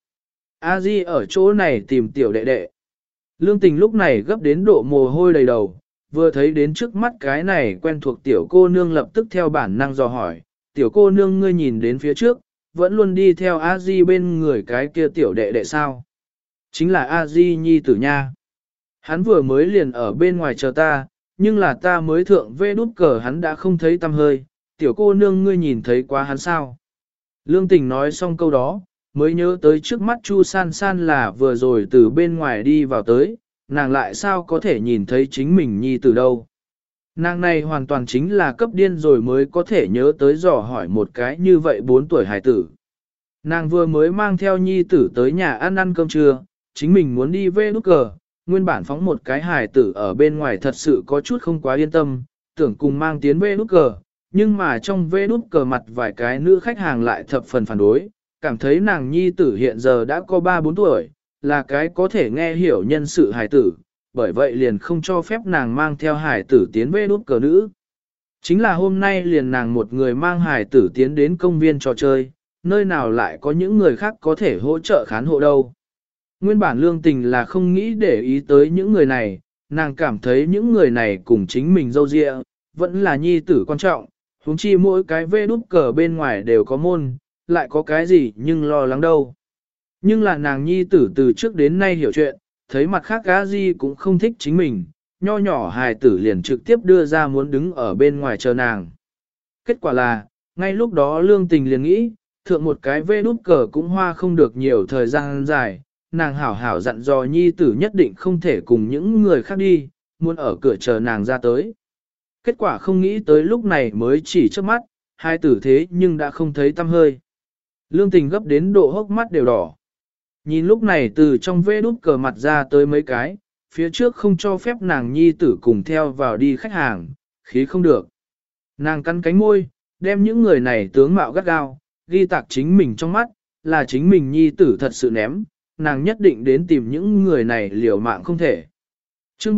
A di ở chỗ này tìm tiểu đệ đệ. Lương Tình lúc này gấp đến độ mồ hôi đầy đầu, vừa thấy đến trước mắt cái này quen thuộc tiểu cô nương lập tức theo bản năng dò hỏi, tiểu cô nương ngươi nhìn đến phía trước, vẫn luôn đi theo a di bên người cái kia tiểu đệ đệ sao? Chính là a di nhi tử nha. Hắn vừa mới liền ở bên ngoài chờ ta, nhưng là ta mới thượng vê đút cờ hắn đã không thấy tăm hơi, tiểu cô nương ngươi nhìn thấy quá hắn sao? Lương Tình nói xong câu đó, mới nhớ tới trước mắt Chu San San là vừa rồi từ bên ngoài đi vào tới, nàng lại sao có thể nhìn thấy chính mình nhi tử đâu. Nàng này hoàn toàn chính là cấp điên rồi mới có thể nhớ tới dò hỏi một cái như vậy 4 tuổi hài tử. Nàng vừa mới mang theo nhi tử tới nhà ăn cơm trưa, chính mình muốn đi về nút cờ, nguyên bản phóng một cái hài tử ở bên ngoài thật sự có chút không quá yên tâm, tưởng cùng mang tiến về nút cờ, nhưng mà trong về nút cờ mặt vài cái nữ khách hàng lại thập phần phản đối, cảm thấy nàng nhi tử hiện giờ đã có 3-4 tuổi, là cái có thể nghe hiểu nhân sự hài tử, bởi vậy liền không cho phép nàng mang theo hài tử tiến về nút cờ nữ. Chính là hôm nay liền nàng một người mang hài tử tiến đến công viên trò chơi, nơi nào lại có những người khác có thể hỗ trợ khán hộ đâu. Nguyên bản Lương Tình là không nghĩ để ý tới những người này, nàng cảm thấy những người này cùng chính mình dâu dịa, vẫn là nhi tử quan trọng, huống chi mỗi cái vê đút cờ bên ngoài đều có môn, lại có cái gì nhưng lo lắng đâu. Nhưng là nàng nhi tử từ trước đến nay hiểu chuyện, thấy mặt khác gã gì cũng không thích chính mình, nho nhỏ hài tử liền trực tiếp đưa ra muốn đứng ở bên ngoài chờ nàng. Kết quả là, ngay lúc đó Lương Tình liền nghĩ, thượng một cái vê đút cờ cũng hoa không được nhiều thời gian dài, nàng hảo hảo dặn dò nhi tử nhất định không thể cùng những người khác đi, muốn ở cửa chờ nàng ra tới. Kết quả không nghĩ tới lúc này mới chỉ trước mắt, hai tử thế nhưng đã không thấy tăm hơi. Lương Tình gấp đến độ hốc mắt đều đỏ. Nhìn lúc này từ trong vê đút cờ mặt ra tới mấy cái, phía trước không cho phép nàng nhi tử cùng theo vào đi khách hàng, khí không được. Nàng cắn cánh môi, đem những người này tướng mạo gắt gao, ghi tạc chính mình trong mắt, là chính mình nhi tử thật sự ném, nàng nhất định đến tìm những người này liều mạng không thể. Chương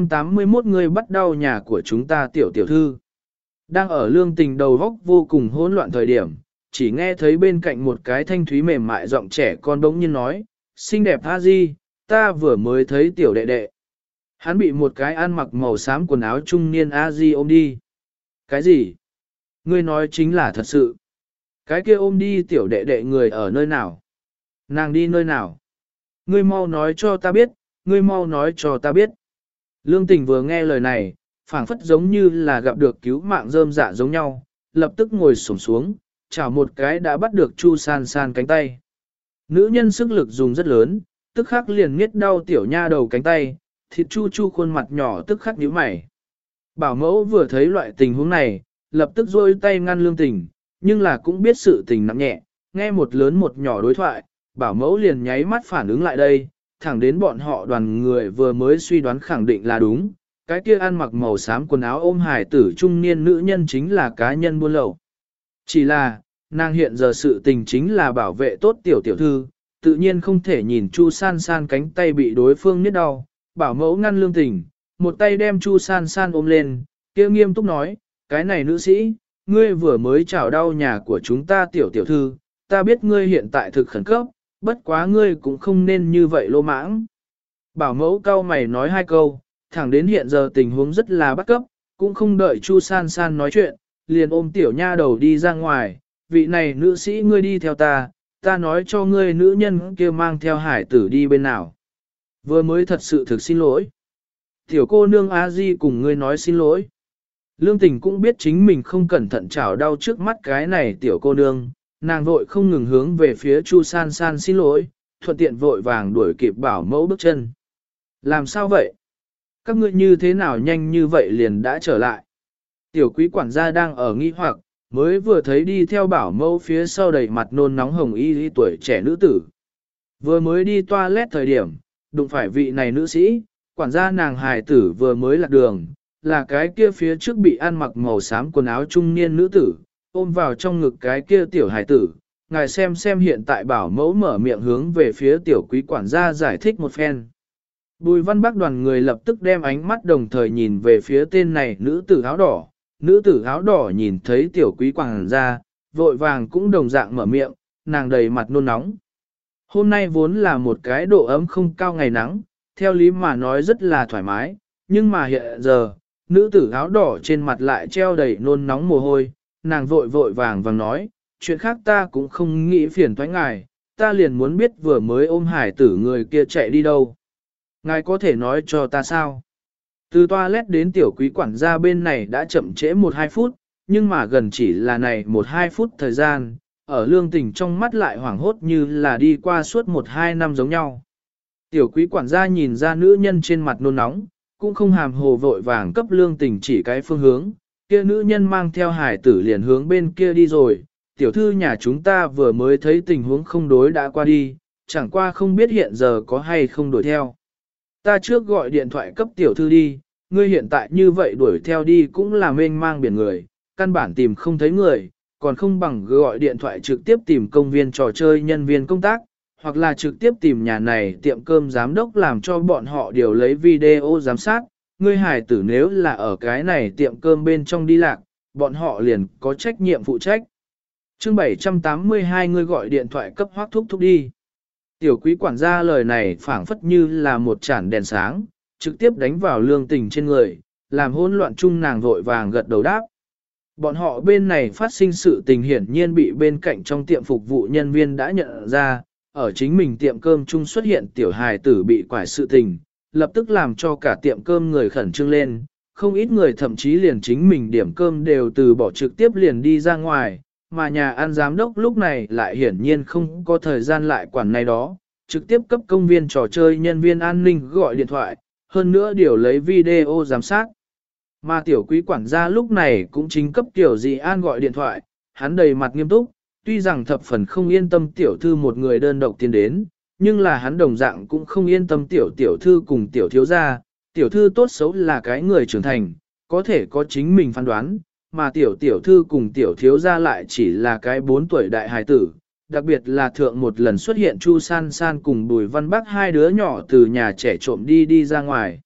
781 người bắt đau nhà của chúng ta tiểu tiểu thư. Đang ở Lương Tình đầu góc vô cùng hỗn loạn thời điểm, chỉ nghe thấy bên cạnh một cái thanh thúy mềm mại giọng trẻ con bỗng nhiên nói, xinh đẹp a di, ta vừa mới thấy tiểu đệ đệ. Hắn bị một cái ăn mặc màu xám quần áo trung niên a di ôm đi. Cái gì? Ngươi nói chính là thật sự. Cái kia ôm đi tiểu đệ đệ người ở nơi nào? Nàng đi nơi nào? Ngươi mau nói cho ta biết, ngươi mau nói cho ta biết. Lương Tình vừa nghe lời này, phảng phất giống như là gặp được cứu mạng rơm dạ giống nhau, lập tức ngồi xổm xuống, chảo một cái đã bắt được Chu San San cánh tay. Nữ nhân sức lực dùng rất lớn, tức khắc liền nghiết đau tiểu nha đầu cánh tay, thịt chu chu khuôn mặt nhỏ tức khắc nhíu mày. Bảo mẫu vừa thấy loại tình huống này, lập tức rôi tay ngăn Lương Tình, nhưng là cũng biết sự tình nặng nhẹ, nghe một lớn một nhỏ đối thoại, bảo mẫu liền nháy mắt phản ứng lại đây, thẳng đến bọn họ đoàn người vừa mới suy đoán khẳng định là đúng, cái kia ăn mặc màu xám quần áo ôm hài tử trung niên nữ nhân chính là cá nhân buôn lậu. Chỉ là, nàng hiện giờ sự tình chính là bảo vệ tốt tiểu tiểu thư, tự nhiên không thể nhìn Chu San San cánh tay bị đối phương niết đau, bảo mẫu ngăn Lương Tình, một tay đem Chu San San ôm lên, kia nghiêm túc nói, cái này nữ sĩ, ngươi vừa mới chảo đau nhà của chúng ta tiểu tiểu thư, ta biết ngươi hiện tại thực khẩn cấp, bất quá ngươi cũng không nên như vậy lô mãng. Bảo mẫu cau mày nói hai câu, thẳng đến hiện giờ tình huống rất là bắt cấp, cũng không đợi Chu San San nói chuyện, liền ôm tiểu nha đầu đi ra ngoài, vị này nữ sĩ ngươi đi theo ta, ta nói cho ngươi nữ nhân kia mang theo hải tử đi bên nào. Vừa mới thật sự thực xin lỗi. Tiểu cô nương A Di cùng ngươi nói xin lỗi. Lương Tình cũng biết chính mình không cẩn thận chảo đau trước mắt cái này tiểu cô nương, nàng vội không ngừng hướng về phía Chu San San xin lỗi, thuận tiện vội vàng đuổi kịp bảo mẫu bước chân. Làm sao vậy? Các ngươi như thế nào nhanh như vậy liền đã trở lại? Tiểu quý quản gia đang ở nghi hoặc, mới vừa thấy đi theo bảo mẫu phía sau đầy mặt nôn nóng hồng y tuổi trẻ nữ tử. Vừa mới đi toilet thời điểm, đụng phải vị này nữ sĩ, quản gia nàng hài tử vừa mới lạc đường, là cái kia phía trước bị ăn mặc màu xám quần áo trung niên nữ tử, ôm vào trong ngực cái kia tiểu hài tử. Ngài xem hiện tại bảo mẫu mở miệng hướng về phía tiểu quý quản gia giải thích một phen. Bùi văn bác đoàn người lập tức đem ánh mắt đồng thời nhìn về phía tên này nữ tử áo đỏ. Nữ tử áo đỏ nhìn thấy tiểu quý quản gia, vội vàng cũng đồng dạng mở miệng, nàng đầy mặt nôn nóng. Hôm nay vốn là một cái độ ấm không cao ngày nắng, theo lý mà nói rất là thoải mái, nhưng mà hiện giờ, nữ tử áo đỏ trên mặt lại treo đầy nôn nóng mồ hôi, nàng vội vàng nói, chuyện khác ta cũng không nghĩ phiền toái ngài, ta liền muốn biết vừa mới ôm hải tử người kia chạy đi đâu. Ngài có thể nói cho ta sao? Từ toilet đến tiểu quý quản gia bên này đã chậm trễ 1-2 phút, nhưng mà gần chỉ là này 1-2 phút thời gian, ở Lương Tình trong mắt lại hoảng hốt như là đi qua suốt 1-2 năm giống nhau. Tiểu quý quản gia nhìn ra nữ nhân trên mặt nôn nóng, cũng không hàm hồ vội vàng cấp Lương Tình chỉ cái phương hướng, kia nữ nhân mang theo hải tử liền hướng bên kia đi rồi, tiểu thư nhà chúng ta vừa mới thấy tình huống không đối đã qua đi, chẳng qua không biết hiện giờ có hay không đuổi theo. Ta trước gọi điện thoại cấp tiểu thư đi, ngươi hiện tại như vậy đuổi theo đi cũng là mênh mang biển người, căn bản tìm không thấy người, còn không bằng gọi điện thoại trực tiếp tìm công viên trò chơi nhân viên công tác, hoặc là trực tiếp tìm nhà này tiệm cơm giám đốc làm cho bọn họ điều lấy video giám sát, ngươi hải tử nếu là ở cái này tiệm cơm bên trong đi lạc, bọn họ liền có trách nhiệm phụ trách. Chương 782 ngươi gọi điện thoại cấp Hoắc thúc thúc đi. Tiểu quý quản gia lời này phảng phất như là một chản đèn sáng, trực tiếp đánh vào Lương Tình trên người, làm hỗn loạn chung nàng vội vàng gật đầu đáp. Bọn họ bên này phát sinh sự tình hiển nhiên bị bên cạnh trong tiệm phục vụ nhân viên đã nhận ra, ở chính mình tiệm cơm chung xuất hiện tiểu hài tử bị quải sự tình, lập tức làm cho cả tiệm cơm người khẩn trương lên, không ít người thậm chí liền chính mình điểm cơm đều từ bỏ trực tiếp liền đi ra ngoài, mà nhà ăn giám đốc lúc này lại hiển nhiên không có thời gian lại quản này đó, trực tiếp cấp công viên trò chơi nhân viên an ninh gọi điện thoại, hơn nữa điều lấy video giám sát. Mà tiểu quý quản gia lúc này cũng chính cấp tiểu dị an gọi điện thoại, hắn đầy mặt nghiêm túc, tuy rằng thập phần không yên tâm tiểu thư một người đơn độc tiến đến, nhưng là hắn đồng dạng cũng không yên tâm tiểu thư cùng tiểu thiếu gia, tiểu thư tốt xấu là cái người trưởng thành, có thể có chính mình phán đoán, mà tiểu thư cùng tiểu thiếu gia lại chỉ là cái 4 tuổi đại hài tử, đặc biệt là thượng một lần xuất hiện Chu San San cùng Bùi Văn Bắc hai đứa nhỏ từ nhà trẻ trộm đi ra ngoài.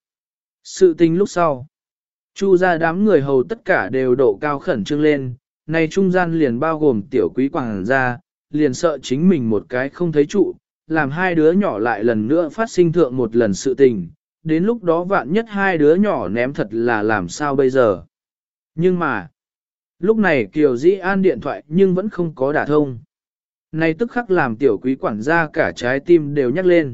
Sự tình lúc sau, Chu ra đám người hầu tất cả đều độ cao khẩn trương lên, này trung gian liền bao gồm tiểu quý quảng gia, liền sợ chính mình một cái không thấy trụ, làm hai đứa nhỏ lại lần nữa phát sinh thượng một lần sự tình, đến lúc đó vạn nhất hai đứa nhỏ ném thật là làm sao bây giờ. Nhưng mà, lúc này Kiều Dĩ An điện thoại nhưng vẫn không có đả thông. Này tức khắc làm tiểu quý quản gia cả trái tim đều nhắc lên.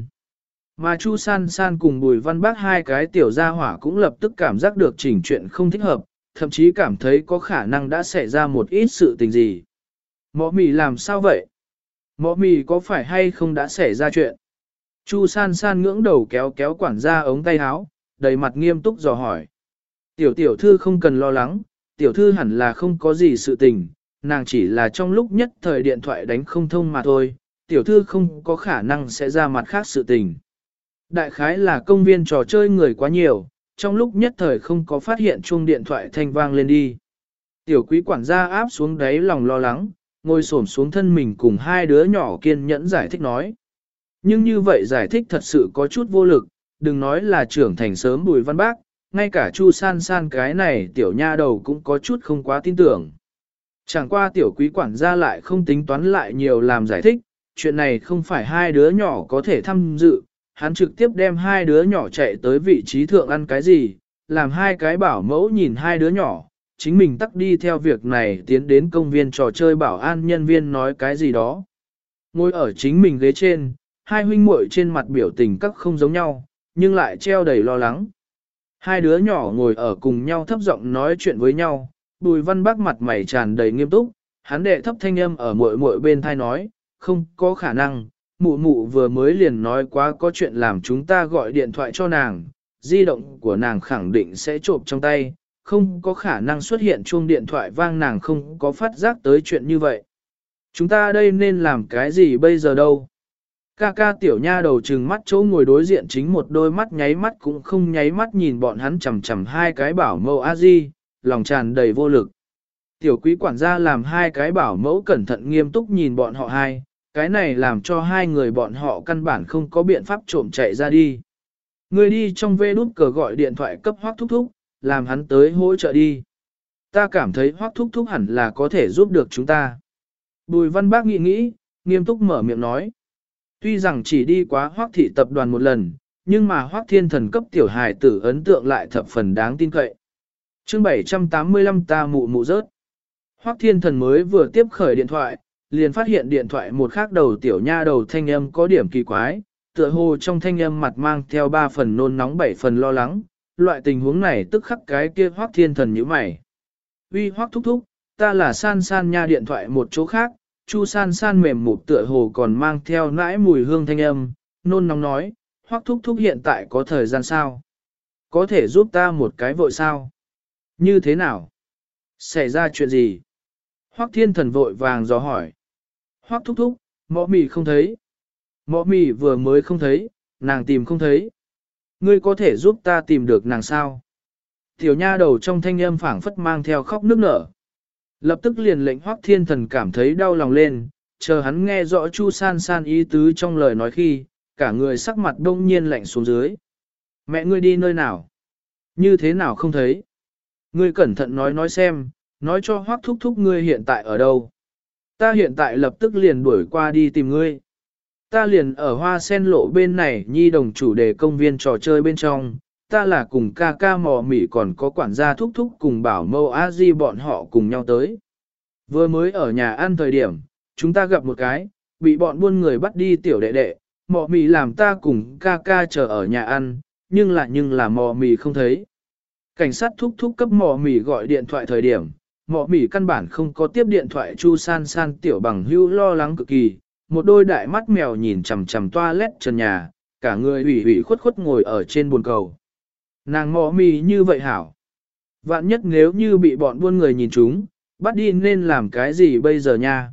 Mà Chu San San cùng Bùi Văn Bác hai cái tiểu gia hỏa cũng lập tức cảm giác được chỉnh chuyện không thích hợp, thậm chí cảm thấy có khả năng đã xảy ra một ít sự tình gì. Mọ mì làm sao vậy? Mọ mì có phải hay không đã xảy ra chuyện? Chu San San ngưỡng đầu kéo kéo quản gia ống tay áo, đầy mặt nghiêm túc dò hỏi. Tiểu thư không cần lo lắng, tiểu thư hẳn là không có gì sự tình, nàng chỉ là trong lúc nhất thời điện thoại đánh không thông mà thôi, tiểu thư không có khả năng sẽ ra mặt khác sự tình. Đại khái là công viên trò chơi người quá nhiều, trong lúc nhất thời không có phát hiện chuông điện thoại thanh vang lên đi. Tiểu quý quản gia áp xuống đáy lòng lo lắng, ngồi xổm xuống thân mình cùng hai đứa nhỏ kiên nhẫn giải thích nói. Nhưng như vậy giải thích thật sự có chút vô lực, đừng nói là trưởng thành sớm Bùi Văn Bác, ngay cả Chu San San cái này tiểu nha đầu cũng có chút không quá tin tưởng. Chẳng qua tiểu quý quản gia lại không tính toán lại nhiều làm giải thích, chuyện này không phải hai đứa nhỏ có thể tham dự, hắn trực tiếp đem hai đứa nhỏ chạy tới vị trí thượng ăn cái gì, làm hai cái bảo mẫu nhìn hai đứa nhỏ, chính mình tắt đi theo việc này tiến đến công viên trò chơi bảo an nhân viên nói cái gì đó. Ngồi ở chính mình ghế trên, hai huynh muội trên mặt biểu tình các không giống nhau, nhưng lại treo đầy lo lắng. Hai đứa nhỏ ngồi ở cùng nhau thấp giọng nói chuyện với nhau, Bùi Văn Bác mặt mày tràn đầy nghiêm túc, hắn đệ thấp thanh âm ở muội muội bên thai nói, không có khả năng, mụ mụ vừa mới liền nói quá có chuyện làm chúng ta gọi điện thoại cho nàng, di động của nàng khẳng định sẽ trộm trong tay, không có khả năng xuất hiện chuông điện thoại vang nàng không có phát giác tới chuyện như vậy. Chúng ta đây nên làm cái gì bây giờ đâu? Ca ca tiểu nha đầu trừng mắt chỗ ngồi đối diện chính một đôi mắt nháy mắt cũng không nháy mắt nhìn bọn hắn chầm chầm hai cái bảo mẫu a di, lòng tràn đầy vô lực. Tiểu quý quản gia làm hai cái bảo mẫu cẩn thận nghiêm túc nhìn bọn họ hai, cái này làm cho hai người bọn họ căn bản không có biện pháp trộm chạy ra đi. Người đi trong vê đút cờ gọi điện thoại cấp Hoắc Thúc Thúc, làm hắn tới hỗ trợ đi. Ta cảm thấy Hoắc Thúc Thúc hẳn là có thể giúp được chúng ta. Bùi Văn Bác nghĩ, nghiêm túc mở miệng nói. Tuy rằng chỉ đi quá Hoắc thị tập đoàn một lần, nhưng mà Hoắc Thiên Thần cấp tiểu hài tử ấn tượng lại thập phần đáng tin cậy. Chương 785 ta mụ mụ rớt. Hoắc Thiên Thần mới vừa tiếp khởi điện thoại, liền phát hiện điện thoại một khác đầu tiểu nha đầu thanh âm có điểm kỳ quái, tựa hồ trong thanh âm mặt mang theo 3 phần nôn nóng 7 phần lo lắng, loại tình huống này tức khắc cái kia Hoắc Thiên Thần nhíu mày. Uy Hoắc thúc thúc, ta là San San nha, điện thoại một chỗ khác, Chu San San mềm mụt tựa hồ còn mang theo nãi mùi hương thanh âm, nôn nóng nói, Hoắc thúc thúc hiện tại có thời gian sao? Có thể giúp ta một cái vội sao? Như thế nào? Xảy ra chuyện gì? Hoắc Thiên Thần vội vàng dò hỏi. Hoắc thúc thúc, mọ mì không thấy. Mọ mì vừa mới không thấy, nàng tìm không thấy. Ngươi có thể giúp ta tìm được nàng sao? Tiểu nha đầu trong thanh âm phảng phất mang theo khóc nức nở. Lập tức liền lệnh Hoắc Thiên Thần cảm thấy đau lòng lên, chờ hắn nghe rõ Chu San San ý tứ trong lời nói khi, cả người sắc mặt đông nhiên lạnh xuống dưới. Mẹ ngươi đi nơi nào? Như thế nào không thấy? Ngươi cẩn thận nói xem, nói cho Hoắc thúc thúc ngươi hiện tại ở đâu? Ta hiện tại lập tức liền đuổi qua đi tìm ngươi. Ta liền ở Hoa Sen lộ bên này nhi đồng chủ đề công viên trò chơi bên trong, ta là cùng ca ca mò mỉ còn có quản gia thúc thúc cùng bảo mâu a di bọn họ cùng nhau tới. Vừa mới ở nhà ăn thời điểm, chúng ta gặp một cái, bị bọn buôn người bắt đi tiểu đệ đệ, mò mỉ làm ta cùng ca ca chờ ở nhà ăn, nhưng là mò mỉ không thấy. Cảnh sát thúc thúc cấp mò mỉ gọi điện thoại thời điểm, mọ mỉ căn bản không có tiếp điện thoại. Chu San San tiểu bằng hữu lo lắng cực kỳ, một đôi đại mắt mèo nhìn chằm chằm toilet trần nhà, cả người ủy ủy khuất khuất ngồi ở trên bồn cầu. Nàng mọ mỉ như vậy hảo. Vạn nhất nếu như bị bọn buôn người nhìn chúng, bắt đi nên làm cái gì bây giờ nha?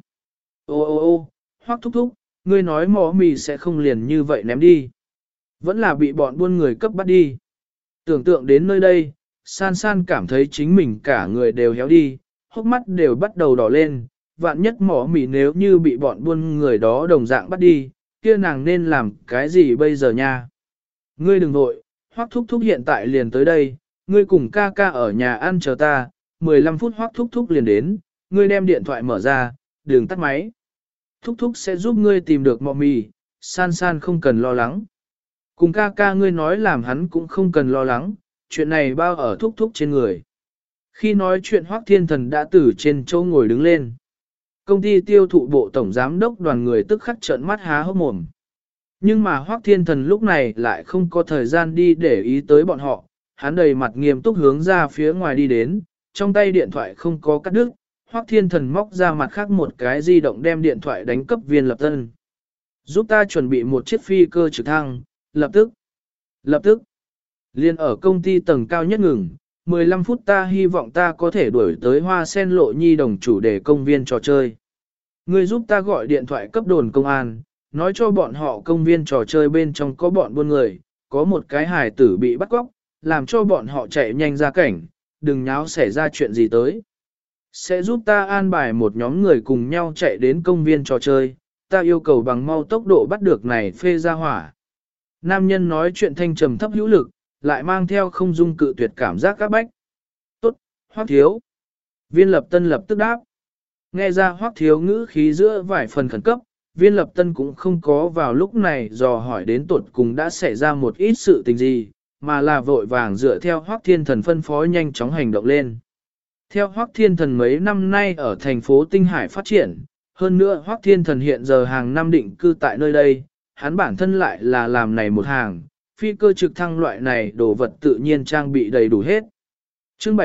Ô, Hoắc thúc thúc, ngươi nói mọ mỉ sẽ không liền như vậy ném đi. Vẫn là bị bọn buôn người cấp bắt đi. Tưởng tượng đến nơi đây, San San cảm thấy chính mình cả người đều héo đi, hốc mắt đều bắt đầu đỏ lên, vạn nhất mỏ mỉ nếu như bị bọn buôn người đó đồng dạng bắt đi, kia nàng nên làm cái gì bây giờ nha? Ngươi đừng vội, Hoắc thúc thúc hiện tại liền tới đây, ngươi cùng ca ca ở nhà ăn chờ ta, 15 phút Hoắc thúc thúc liền đến, ngươi đem điện thoại mở ra, đừng tắt máy. Thúc thúc sẽ giúp ngươi tìm được mọ mì, san san không cần lo lắng. Cùng ca ca ngươi nói làm hắn cũng không cần lo lắng, chuyện này bao ở thúc thúc trên người. Khi nói chuyện Hoắc Thiên Thần đã từ trên chỗ ngồi đứng lên. Công ty tiêu thụ bộ tổng giám đốc đoàn người tức khắc trợn mắt há hốc mồm. Nhưng mà Hoắc Thiên Thần lúc này lại không có thời gian đi để ý tới bọn họ, hắn đầy mặt nghiêm túc hướng ra phía ngoài đi đến, trong tay điện thoại không có cắt đứt, Hoắc Thiên Thần móc ra mặt khác một cái di động đem điện thoại đánh cấp Viên Lập Tân. Giúp ta chuẩn bị một chiếc phi cơ trực thăng, lập tức, liền ở công ty tầng cao nhất ngừng, 15 phút ta hy vọng ta có thể đuổi tới Hoa Sen Lộ Nhi đồng chủ đề công viên trò chơi. Ngươi giúp ta gọi điện thoại cấp đồn công an, nói cho bọn họ công viên trò chơi bên trong có bọn buôn người, có một cái hài tử bị bắt cóc, làm cho bọn họ chạy nhanh ra cảnh, đừng nháo xảy ra chuyện gì tới. Sẽ giúp ta an bài một nhóm người cùng nhau chạy đến công viên trò chơi, ta yêu cầu bằng mau tốc độ bắt được này phê ra hỏa. Nam nhân nói chuyện thanh trầm thấp hữu lực, lại mang theo không dung cự tuyệt cảm giác các bách. Tốt, Hoắc thiếu. Viên Lập Tân lập tức đáp. Nghe ra Hoắc thiếu ngữ khí giữa vài phần khẩn cấp, Viên Lập Tân cũng không có vào lúc này dò hỏi đến tuột cùng đã xảy ra một ít sự tình gì, mà là vội vàng dựa theo Hoắc Thiên Thần phân phó nhanh chóng hành động lên. Theo Hoắc Thiên Thần mấy năm nay ở thành phố Tinh Hải phát triển, hơn nữa Hoắc Thiên Thần hiện giờ hàng năm định cư tại nơi đây, hắn bản thân lại là làm này một hàng, phi cơ trực thăng loại này đồ vật tự nhiên trang bị đầy đủ hết. Chương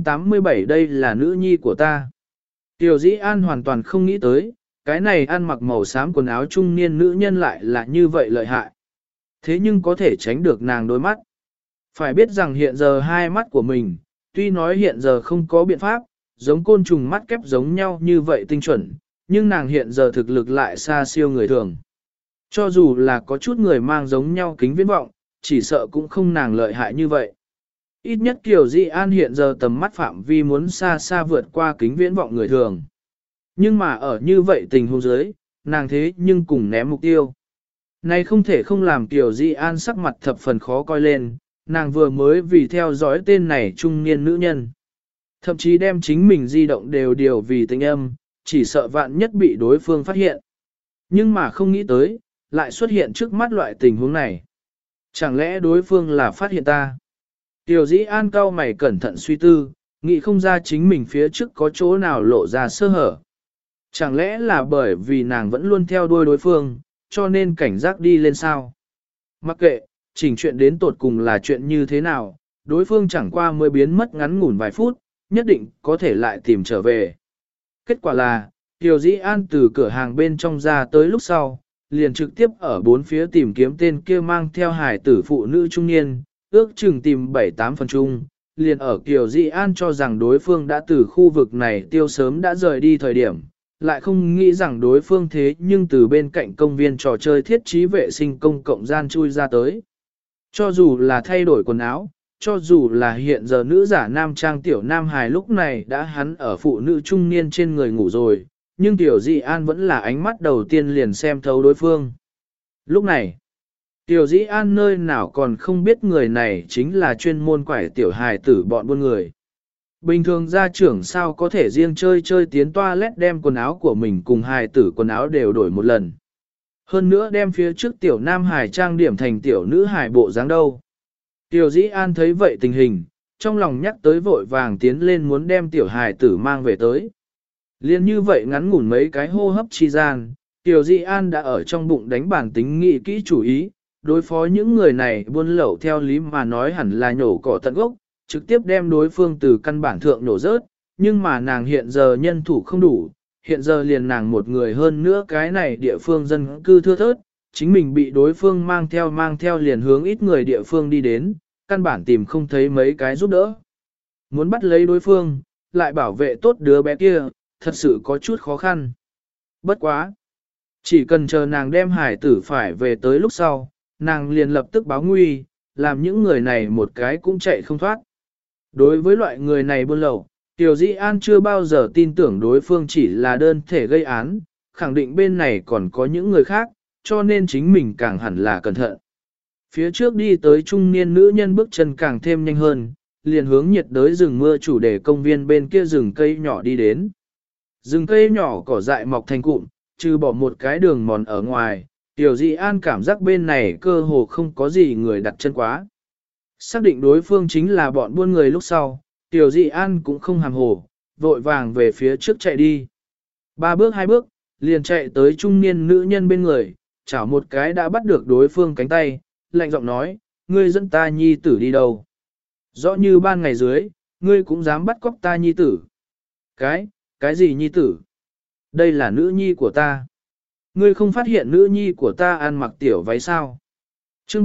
787 đây là nữ nhi của ta. Tiểu Dĩ An hoàn toàn không nghĩ tới, cái này ăn mặc màu xám quần áo trung niên nữ nhân lại là như vậy lợi hại. Thế nhưng có thể tránh được nàng đôi mắt. Phải biết rằng hiện giờ hai mắt của mình, tuy nói hiện giờ không có biện pháp, giống côn trùng mắt kép giống nhau như vậy tinh chuẩn, nhưng nàng hiện giờ thực lực lại xa siêu người thường. Cho dù là có chút người mang giống nhau kính viễn vọng, chỉ sợ cũng không nàng lợi hại như vậy. Ít nhất Kiều Di An hiện giờ tầm mắt phạm vi muốn xa xa vượt qua kính viễn vọng người thường. Nhưng mà ở như vậy tình huống dưới, nàng thế nhưng cùng ném mục tiêu. Này không thể không làm Kiều Di An sắc mặt thập phần khó coi lên, nàng vừa mới vì theo dõi tên này trung niên nữ nhân. Thậm chí đem chính mình di động đều điều vì tình âm, chỉ sợ vạn nhất bị đối phương phát hiện. Nhưng mà không nghĩ tới, lại xuất hiện trước mắt loại tình huống này. Chẳng lẽ đối phương là phát hiện ta? Tiểu Dĩ An cau mày cẩn thận suy tư, nghĩ không ra chính mình phía trước có chỗ nào lộ ra sơ hở. Chẳng lẽ là bởi vì nàng vẫn luôn theo đuôi đối phương, cho nên cảnh giác đi lên sao? Mặc kệ, chỉnh chuyện đến tột cùng là chuyện như thế nào, đối phương chẳng qua mới biến mất ngắn ngủn vài phút, nhất định có thể lại tìm trở về. Kết quả là, Tiểu Dĩ An từ cửa hàng bên trong ra tới lúc sau, liền trực tiếp ở bốn phía tìm kiếm tên kia mang theo hài tử phụ nữ trung niên, ước chừng tìm 7-8 phần chung, liền ở Kiều Di An cho rằng đối phương đã từ khu vực này tiêu sớm đã rời đi thời điểm, lại không nghĩ rằng đối phương thế nhưng từ bên cạnh công viên trò chơi thiết trí vệ sinh công cộng gian chui ra tới. Cho dù là thay đổi quần áo, cho dù là hiện giờ nữ giả nam trang tiểu nam hài lúc này đã hắn ở phụ nữ trung niên trên người ngủ rồi, nhưng Tiểu Di An vẫn là ánh mắt đầu tiên liền xem thấu đối phương. Lúc này, Tiểu Dĩ An nơi nào còn không biết người này chính là chuyên môn quải tiểu hài tử bọn buôn người. Bình thường gia trưởng sao có thể riêng chơi tiến toilet đem quần áo của mình cùng hài tử quần áo đều đổi một lần. Hơn nữa đem phía trước tiểu nam hài trang điểm thành tiểu nữ hài bộ dáng đâu. Tiểu Dĩ An thấy vậy tình hình, trong lòng nhắc tới vội vàng tiến lên muốn đem tiểu hài tử mang về tới. Liên như vậy ngắn ngủn mấy cái hô hấp chi gian, Tiểu Dĩ An đã ở trong bụng đánh bản tính nghị kỹ chủ ý, đối phó những người này buôn lậu theo lý mà nói hẳn là nhổ cỏ tận gốc, trực tiếp đem đối phương từ căn bản thượng nổ rớt, nhưng mà nàng hiện giờ nhân thủ không đủ, hiện giờ liền nàng một người hơn nữa cái này địa phương dân cư thưa thớt, chính mình bị đối phương mang theo liền hướng ít người địa phương đi đến, căn bản tìm không thấy mấy cái giúp đỡ. Muốn bắt lấy đối phương, lại bảo vệ tốt đứa bé kia, thật sự có chút khó khăn. Bất quá. Chỉ cần chờ nàng đem hải tử phải về tới lúc sau, nàng liền lập tức báo nguy, làm những người này một cái cũng chạy không thoát. Đối với loại người này buôn lậu, Tiểu Dĩ An chưa bao giờ tin tưởng đối phương chỉ là đơn thể gây án, khẳng định bên này còn có những người khác, cho nên chính mình càng hẳn là cẩn thận. Phía trước đi tới trung niên nữ nhân bước chân càng thêm nhanh hơn, liền hướng nhiệt đới rừng mưa chủ đề công viên bên kia rừng cây nhỏ đi đến. Rừng cây nhỏ cỏ dại mọc thành cụm, trừ bỏ một cái đường mòn ở ngoài, Tiểu Dĩ An cảm giác bên này cơ hồ không có gì người đặt chân quá. Xác định đối phương chính là bọn buôn người lúc sau, Tiểu Dĩ An cũng không hàm hồ, vội vàng về phía trước chạy đi. 3 bước 2 bước, liền chạy tới trung niên nữ nhân bên người, chảo một cái đã bắt được đối phương cánh tay, lạnh giọng nói, ngươi dẫn ta nhi tử đi đâu? Rõ như ban ngày dưới, ngươi cũng dám bắt cóc ta nhi tử. Cái gì nhi tử? Đây là nữ nhi của ta. Ngươi không phát hiện nữ nhi của ta ăn mặc tiểu váy sao? Chương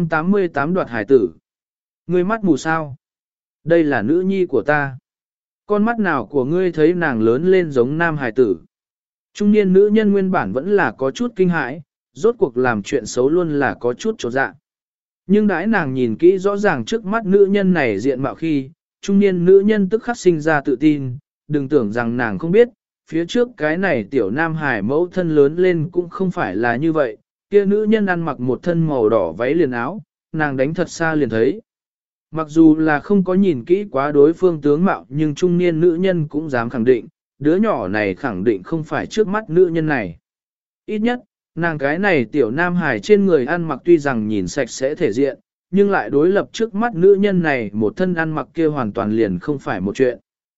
788 đoạt hải tử. Ngươi mắt mù sao? Đây là nữ nhi của ta. Con mắt nào của ngươi thấy nàng lớn lên giống nam hải tử? Trung niên nữ nhân nguyên bản vẫn là có chút kinh hãi, rốt cuộc làm chuyện xấu luôn là có chút chỗ dạ. Nhưng đãi nàng nhìn kỹ rõ ràng trước mắt nữ nhân này diện mạo khi, trung niên nữ nhân tức khắc sinh ra tự tin, đừng tưởng rằng nàng không biết, phía trước cái này tiểu nam hải mẫu thân lớn lên cũng không phải là như vậy, kia nữ nhân ăn mặc một thân màu đỏ váy liền áo, nàng đánh thật xa liền thấy. Mặc dù là không có nhìn kỹ quá đối phương tướng mạo nhưng trung niên nữ nhân cũng dám khẳng định, đứa nhỏ này khẳng định không phải trước mắt nữ nhân này. Ít nhất, nàng cái này tiểu nam hải trên người ăn mặc tuy rằng nhìn sạch sẽ thể diện, nhưng lại đối lập trước mắt nữ nhân này một thân ăn mặc kia hoàn toàn liền không phải một chuyện.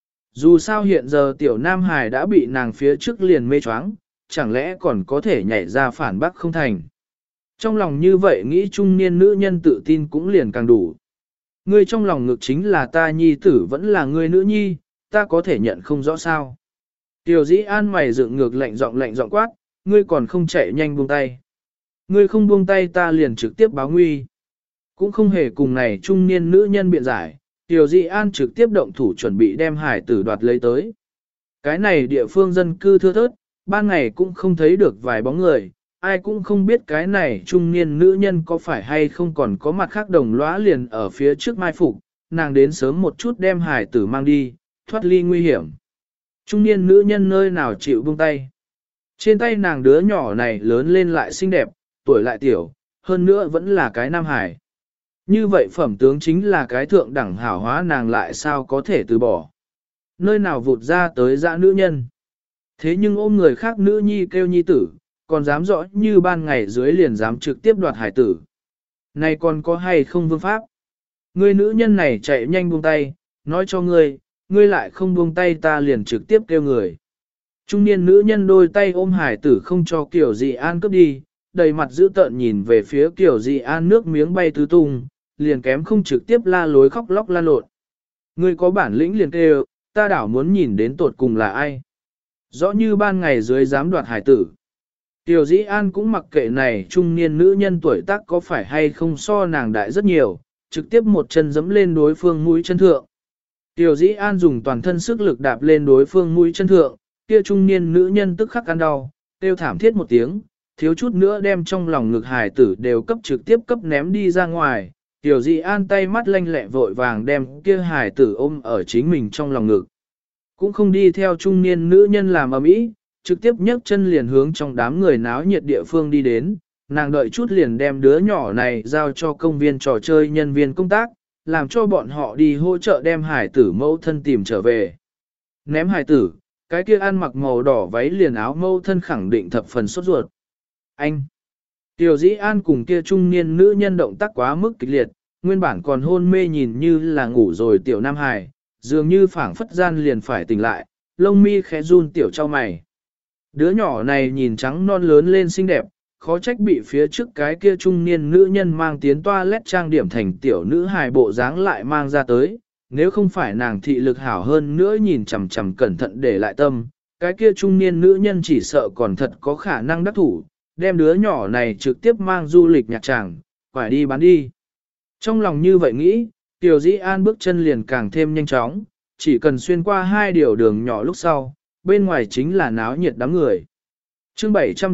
Dù sao hiện giờ tiểu nam hải đã bị nàng phía trước liền mê choáng, chẳng lẽ còn có thể nhảy ra phản bác không thành. Trong lòng như vậy nghĩ trung niên nữ nhân tự tin cũng liền càng đủ. Ngươi trong lòng ngực chính là ta nhi tử vẫn là ngươi nữ nhi, ta có thể nhận không rõ sao. Tiểu Dĩ An mày dựng ngược lạnh giọng quát, ngươi còn không chạy nhanh buông tay. Ngươi không buông tay ta liền trực tiếp báo nguy. Cũng không hề cùng này trung niên nữ nhân biện giải, Tiểu Dĩ An trực tiếp động thủ chuẩn bị đem hải tử đoạt lấy tới. Cái này địa phương dân cư thưa thớt, ban ngày cũng không thấy được vài bóng người, ai cũng không biết cái này trung niên nữ nhân có phải hay không còn có mặt khác đồng lõa liền ở phía trước mai phục, nàng đến sớm một chút đem hải tử mang đi, thoát ly nguy hiểm. Trung niên nữ nhân nơi nào chịu buông tay. Trên tay nàng đứa nhỏ này lớn lên lại xinh đẹp, tuổi lại tiểu, hơn nữa vẫn là cái nam hải. Như vậy phẩm tướng chính là cái thượng đẳng hảo hóa nàng lại sao có thể từ bỏ. Nơi nào vụt ra tới dã nữ nhân. Thế nhưng ôm người khác nữ nhi kêu nhi tử, còn dám rõ như ban ngày dưới liền dám trực tiếp đoạt hải tử. Này còn có hay không vương pháp? Ngươi nữ nhân này chạy nhanh buông tay, nói cho ngươi, ngươi lại không buông tay ta liền trực tiếp kêu người. Trung niên nữ nhân đôi tay ôm hải tử không cho Kiều Dị An cướp đi, đầy mặt dữ tợn nhìn về phía Kiều Dị An nước miếng bay tứ tung, liền kém không trực tiếp la lối khóc lóc la lộn. Ngươi có bản lĩnh liền kêu, ta đảo muốn nhìn đến tột cùng là ai. Rõ như ban ngày dưới dám đoạt hải tử. Kiều Dĩ An cũng mặc kệ này trung niên nữ nhân tuổi tác có phải hay không so nàng đại rất nhiều, trực tiếp một chân giẫm lên đối phương mũi chân thượng. Kiều Dĩ An dùng toàn thân sức lực đạp lên đối phương mũi chân thượng, kia trung niên nữ nhân tức khắc ăn đau, kêu thảm thiết một tiếng, thiếu chút nữa đem trong lòng ngực hải tử đều cấp trực tiếp cấp ném đi ra ngoài. Kiều Dĩ An tay mắt lanh lẹ vội vàng đem kia hải tử ôm ở chính mình trong lòng ngực. Cũng không đi theo trung niên nữ nhân làm ầm ĩ, trực tiếp nhấc chân liền hướng trong đám người náo nhiệt địa phương đi đến, nàng đợi chút liền đem đứa nhỏ này giao cho công viên trò chơi nhân viên công tác, làm cho bọn họ đi hỗ trợ đem hải tử mẫu thân tìm trở về. Ném hải tử, cái kia ăn mặc màu đỏ váy liền áo mẫu thân khẳng định thập phần sốt ruột. Anh! Tiểu Dĩ An cùng kia trung niên nữ nhân động tác quá mức kịch liệt, nguyên bản còn hôn mê nhìn như là ngủ rồi tiểu nam hài, dường như phảng phất gian liền phải tỉnh lại, lông mi khẽ run tiểu trao mày. Đứa nhỏ này nhìn trắng non lớn lên xinh đẹp, khó trách bị phía trước cái kia trung niên nữ nhân mang tiến toilet trang điểm thành tiểu nữ hài bộ dáng lại mang ra tới, nếu không phải nàng thị lực hảo hơn nữa nhìn chằm chằm cẩn thận để lại tâm, cái kia trung niên nữ nhân chỉ sợ còn thật có khả năng đắc thủ, đem đứa nhỏ này trực tiếp mang du lịch nhạc tràng, phải đi bán đi. Trong lòng như vậy nghĩ, Tiểu Dĩ An bước chân liền càng thêm nhanh chóng, chỉ cần xuyên qua 2 điều đường nhỏ lúc sau, bên ngoài chính là náo nhiệt đám người. Chương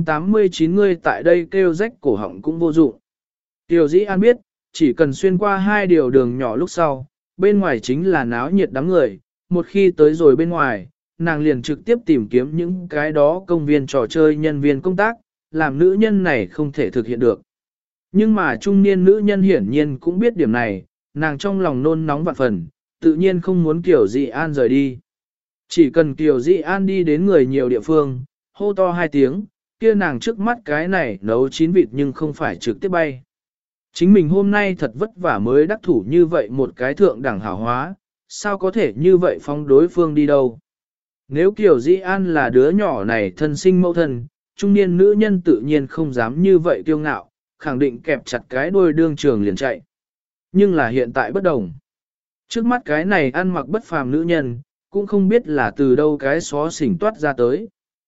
789 ngươi tại đây kêu rách cổ họng cũng vô dụng. Tiểu Dĩ An biết, chỉ cần xuyên qua 2 điều đường nhỏ lúc sau, bên ngoài chính là náo nhiệt đám người, một khi tới rồi bên ngoài, nàng liền trực tiếp tìm kiếm những cái đó công viên trò chơi nhân viên công tác, làm nữ nhân này không thể thực hiện được. Nhưng mà trung niên nữ nhân hiển nhiên cũng biết điểm này, nàng trong lòng nôn nóng vạn phần, tự nhiên không muốn Kiều Dị An rời đi. Chỉ cần Kiều Dị An đi đến người nhiều địa phương, hô to 2 tiếng, kia nàng trước mắt cái này nấu chín vịt nhưng không phải trực tiếp bay. Chính mình hôm nay thật vất vả mới đắc thủ như vậy một cái thượng đẳng hảo hóa, sao có thể như vậy phóng đối phương đi đâu. Nếu Kiều Dĩ An là đứa nhỏ này thân sinh mẫu thân, trung niên nữ nhân tự nhiên không dám như vậy kiêu ngạo, khẳng định kẹp chặt cái đôi đương trường liền chạy. Nhưng là hiện tại bất đồng. Trước mắt cái này ăn mặc bất phàm nữ nhân, cũng không biết là từ đâu cái xó xỉnh toát ra tới.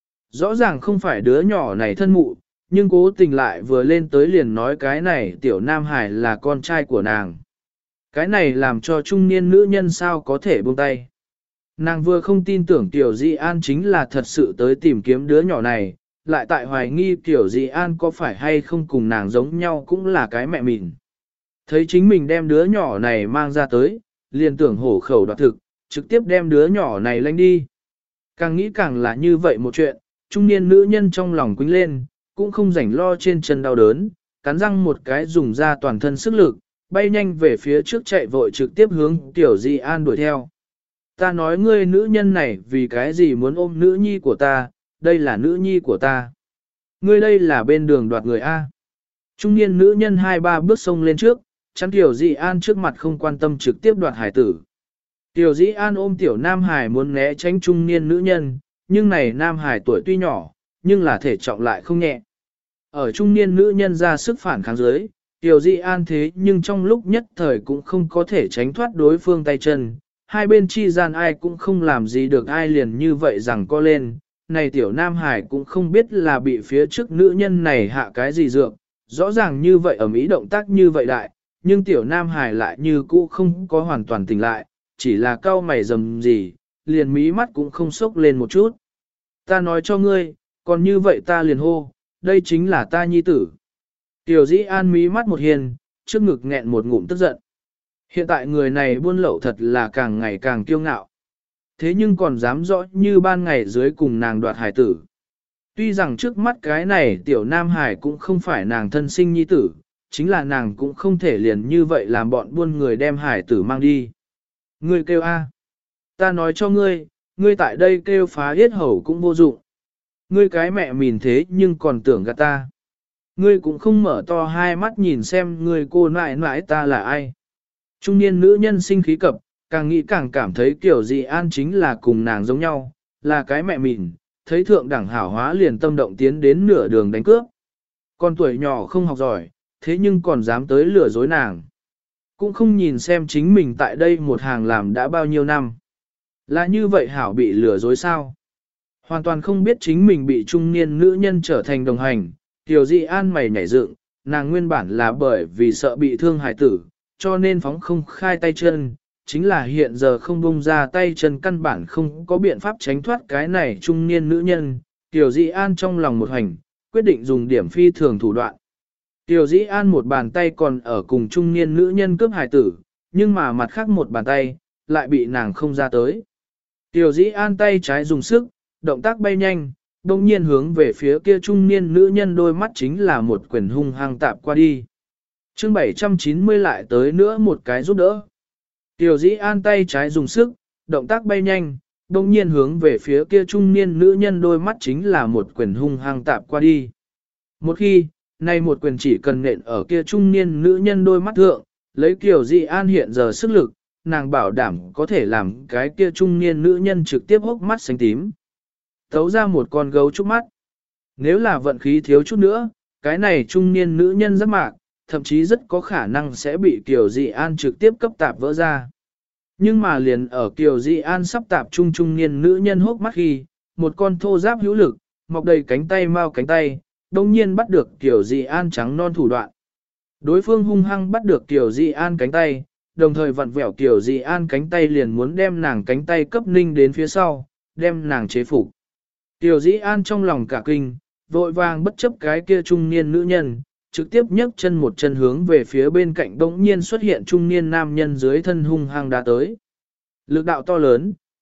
Rõ ràng không phải đứa nhỏ này thân mụ, nhưng cố tình lại vừa lên tới liền nói cái này tiểu Nam Hải là con trai của nàng. Cái này làm cho trung niên nữ nhân sao có thể buông tay. Nàng vừa không tin tưởng Tiểu Di An chính là thật sự tới tìm kiếm đứa nhỏ này, lại tại hoài nghi Tiểu Di An có phải hay không cùng nàng giống nhau cũng là cái mẹ mình. Thấy chính mình đem đứa nhỏ này mang ra tới, liền tưởng hổ khẩu đoạt thực, trực tiếp đem đứa nhỏ này lanh đi. Càng nghĩ càng là như vậy một chuyện, trung niên nữ nhân trong lòng quýnh lên, cũng không rảnh lo trên chân đau đớn, cắn răng một cái dùng ra toàn thân sức lực, bay nhanh về phía trước chạy vội trực tiếp hướng Tiểu Di An đuổi theo. Ta nói ngươi nữ nhân này vì cái gì muốn ôm nữ nhi của ta, đây là nữ nhi của ta. Ngươi đây là bên đường đoạt người A. Trung niên nữ nhân 2-3 bước xông lên trước, chắn Tiểu Di An trước mặt không quan tâm trực tiếp đoạt hải tử. Tiểu Di An ôm Tiểu Nam Hải muốn né tránh trung niên nữ nhân, nhưng này Nam Hải tuổi tuy nhỏ, nhưng là thể trọng lại không nhẹ. Ở trung niên nữ nhân ra sức phản kháng dưới, Tiểu Di An thế nhưng trong lúc nhất thời cũng không có thể tránh thoát đối phương tay chân. Hai bên chi gian ai cũng không làm gì được ai liền như vậy rằng co lên. Này Tiểu Nam Hải cũng không biết là bị phía trước nữ nhân này hạ cái gì dược. Rõ ràng như vậy ở Mỹ động tác như vậy đại, nhưng Tiểu Nam Hải lại như cũ không có hoàn toàn tỉnh lại, chỉ là cau mày rầm gì, liền mí mắt cũng không sốc lên một chút. Ta nói cho ngươi, còn như vậy ta liền hô, đây chính là ta nhi tử. Tiểu Dĩ An mí mắt một hiền, trước ngực nghẹn một ngụm tức giận. Hiện tại người này buôn lậu thật là càng ngày càng kiêu ngạo. Thế nhưng còn dám rõ như ban ngày dưới cùng nàng đoạt hải tử. Tuy rằng trước mắt cái này tiểu Nam Hải cũng không phải nàng thân sinh nhi tử, chính là nàng cũng không thể liền như vậy làm bọn buôn người đem hải tử mang đi. Ngươi kêu A. Ta nói cho ngươi, ngươi tại đây kêu phá yết hầu cũng vô dụng. Ngươi cái mẹ mìn thế nhưng còn tưởng gạt ta. Ngươi cũng không mở to hai mắt nhìn xem ngươi cô nãi nãi ta là ai. Trung niên nữ nhân sinh khí cập, càng nghĩ càng cảm thấy Tiểu Dị An chính là cùng nàng giống nhau, là cái mẹ mìn, thấy thượng đẳng hảo hóa liền tâm động tiến đến nửa đường đánh cướp. Con tuổi nhỏ không học giỏi, thế nhưng còn dám tới lừa dối nàng. Cũng không nhìn xem chính mình tại đây một hàng làm đã bao nhiêu năm. Là như vậy hảo bị lừa dối sao? Hoàn toàn không biết chính mình bị trung niên nữ nhân trở thành đồng hành. Tiểu Dị An mày nhảy dựng, nàng nguyên bản là bởi vì sợ bị thương hải tử, cho nên phóng không khai tay chân, chính là hiện giờ không bung ra tay chân căn bản không có biện pháp tránh thoát cái này trung niên nữ nhân. Tiểu Dĩ An trong lòng một hành, quyết định dùng điểm phi thường thủ đoạn. Tiểu Dĩ An một bàn tay còn ở cùng trung niên nữ nhân cướp hải tử, nhưng mà mặt khác một bàn tay, lại bị nàng không ra tới. Tiểu Dĩ An tay trái dùng sức, động tác bay nhanh, đồng nhiên hướng về phía kia trung niên nữ nhân đôi mắt chính là một quyền hung hăng tạp qua đi. Chương 790 lại tới nữa một cái giúp đỡ. Tiểu Dĩ An tay trái dùng sức, động tác bay nhanh, đồng nhiên hướng về phía kia trung niên nữ nhân đôi mắt chính là một quyền hung hăng tạp qua đi. Một khi, nay một quyền chỉ cần nện ở kia trung niên nữ nhân đôi mắt thượng, lấy Tiểu Dĩ An hiện giờ sức lực, nàng bảo đảm có thể làm cái kia trung niên nữ nhân trực tiếp hốc mắt xanh tím. Tấu ra một con gấu trúc mắt. Nếu là vận khí thiếu chút nữa, cái này trung niên nữ nhân rất mạc, thậm chí rất có khả năng sẽ bị Kiều Dị An trực tiếp cấp tạp vỡ ra. Nhưng mà liền ở Kiều Dị An sắp tạp trung niên nữ nhân hốc mắt khi, một con thô giáp hữu lực, mọc đầy cánh tay mau cánh tay, đồng nhiên bắt được Kiều Dị An trắng non thủ đoạn. Đối phương hung hăng bắt được Kiều Dị An cánh tay, đồng thời vặn vẹo Kiều Dị An cánh tay liền muốn đem nàng cánh tay cấp ninh đến phía sau, đem nàng chế phục. Kiều Dị An trong lòng cả kinh, vội vàng bất chấp cái kia trung niên nữ nhân, trực tiếp nhấc chân một chân hướng về phía bên cạnh bỗng nhiên xuất hiện trung niên nam nhân dưới thân hung hăng đá tới. Lực đạo to lớn,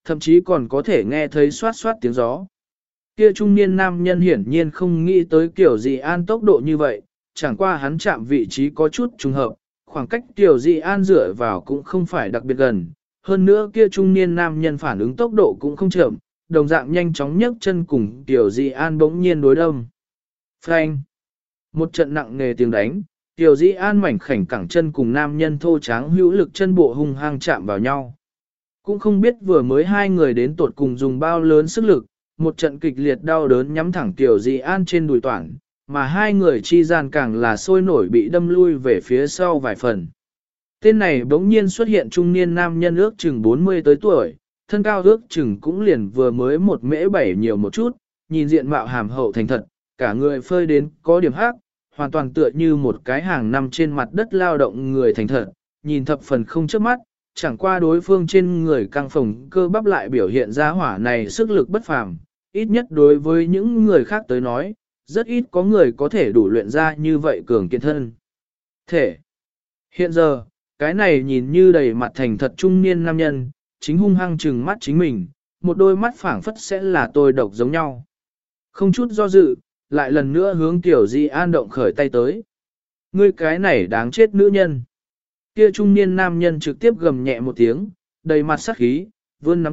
thậm chí còn có thể nghe thấy xoát xoát tiếng gió. Kia trung niên nam nhân hiển nhiên không nghĩ tới kiểu gì an tốc độ như vậy, chẳng qua hắn chạm vị trí có chút trùng hợp, khoảng cách kiểu gì an dựa vào cũng không phải đặc biệt gần. Hơn nữa kia trung niên nam nhân phản ứng tốc độ cũng không chậm, đồng dạng nhanh chóng nhấc chân cùng tiểu dị an bỗng nhiên đối đâm. Phanh! Một trận nặng nề tiếng đánh, tiểu dị an mảnh khảnh cẳng chân cùng nam nhân thô tráng hữu lực chân bộ hung hăng chạm vào nhau. Cũng không biết vừa mới hai người đến tột cùng dùng bao lớn sức lực, một trận kịch liệt đau đớn nhắm thẳng tiểu dị an trên đùi toản, mà hai người chi gian càng là sôi nổi bị đâm lui về phía sau vài phần. Tên này bỗng nhiên xuất hiện trung niên nam nhân ước chừng 40 tới tuổi, thân cao ước chừng cũng liền vừa mới 1m7 nhiều một chút, nhìn diện mạo hàm hậu thành thật, cả người phơi đến có điểm hắc, hoàn toàn tựa như một cái hàng năm trên mặt đất lao động người thành thật, nhìn thập phần không chớp mắt, chẳng qua đối phương trên người căng phồng cơ bắp lại biểu hiện ra hỏa này sức lực bất phàm, ít nhất đối với những người khác tới nói, rất ít có người có thể đủ luyện ra như vậy cường kiện thân. Thể. Hiện giờ, cái này nhìn như đầy mặt thành thật trung niên nam nhân, chính hung hăng trừng mắt chính mình, một đôi mắt phảng phất sẽ là tôi độc giống nhau. Không chút do dự, lại lần nữa hướng Tiểu Di An động khởi tay tới. Ngươi cái này đáng chết nữ nhân. Kia trung niên nam nhân trực tiếp gầm nhẹ một tiếng, đầy mặt sắc khí, vươn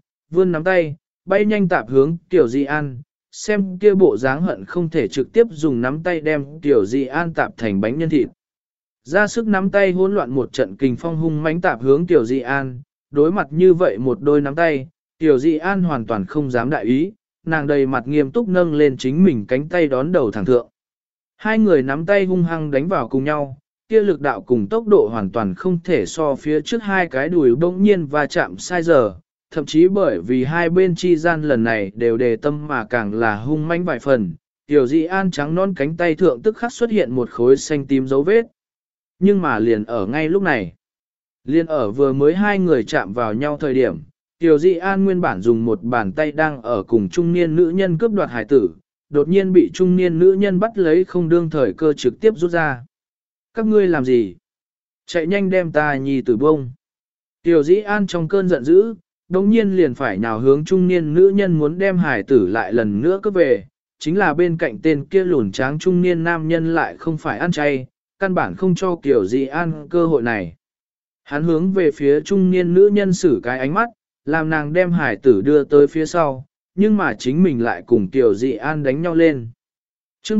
nắm tay, bay nhanh tạp hướng Tiểu Di An, xem kia bộ dáng hận không thể trực tiếp dùng nắm tay đem Tiểu Di An tạp thành bánh nhân thịt. Ra sức nắm tay hỗn loạn một trận kình phong hung mãnh tạp hướng Tiểu Di An, đối mặt như vậy một đôi nắm tay, Tiểu Di An hoàn toàn không dám đại ý, nàng đầy mặt nghiêm túc nâng lên chính mình cánh tay đón đầu thẳng thượng. Hai người nắm tay hung hăng đánh vào cùng nhau, kia lực đạo cùng tốc độ hoàn toàn không thể so phía trước hai cái đùi bỗng nhiên và chạm sai giờ, thậm chí bởi vì hai bên chi gian lần này đều đề tâm mà càng là hung mãnh vài phần, Tiểu Di An trắng non cánh tay thượng tức khắc xuất hiện một khối xanh tím dấu vết. Nhưng mà liền ở ngay lúc này, liền ở vừa mới hai người chạm vào nhau thời điểm, Tiểu Di An nguyên bản dùng một bàn tay đang ở cùng trung niên nữ nhân cướp đoạt hải tử, đột nhiên bị trung niên nữ nhân bắt lấy không đương thời cơ trực tiếp rút ra. Các ngươi làm gì? Chạy nhanh đem ta nhi tử bông. Tiểu Di An trong cơn giận dữ, đồng nhiên liền phải nhào hướng trung niên nữ nhân muốn đem hải tử lại lần nữa cướp về, chính là bên cạnh tên kia lùn tráng trung niên nam nhân lại không phải ăn chay, căn bản không cho Tiểu Di An cơ hội này. Hắn hướng về phía trung niên nữ nhân sử cái ánh mắt, làm nàng đem hải tử đưa tới phía sau, nhưng mà chính mình lại cùng Tiểu Di An đánh nhau lên. Chương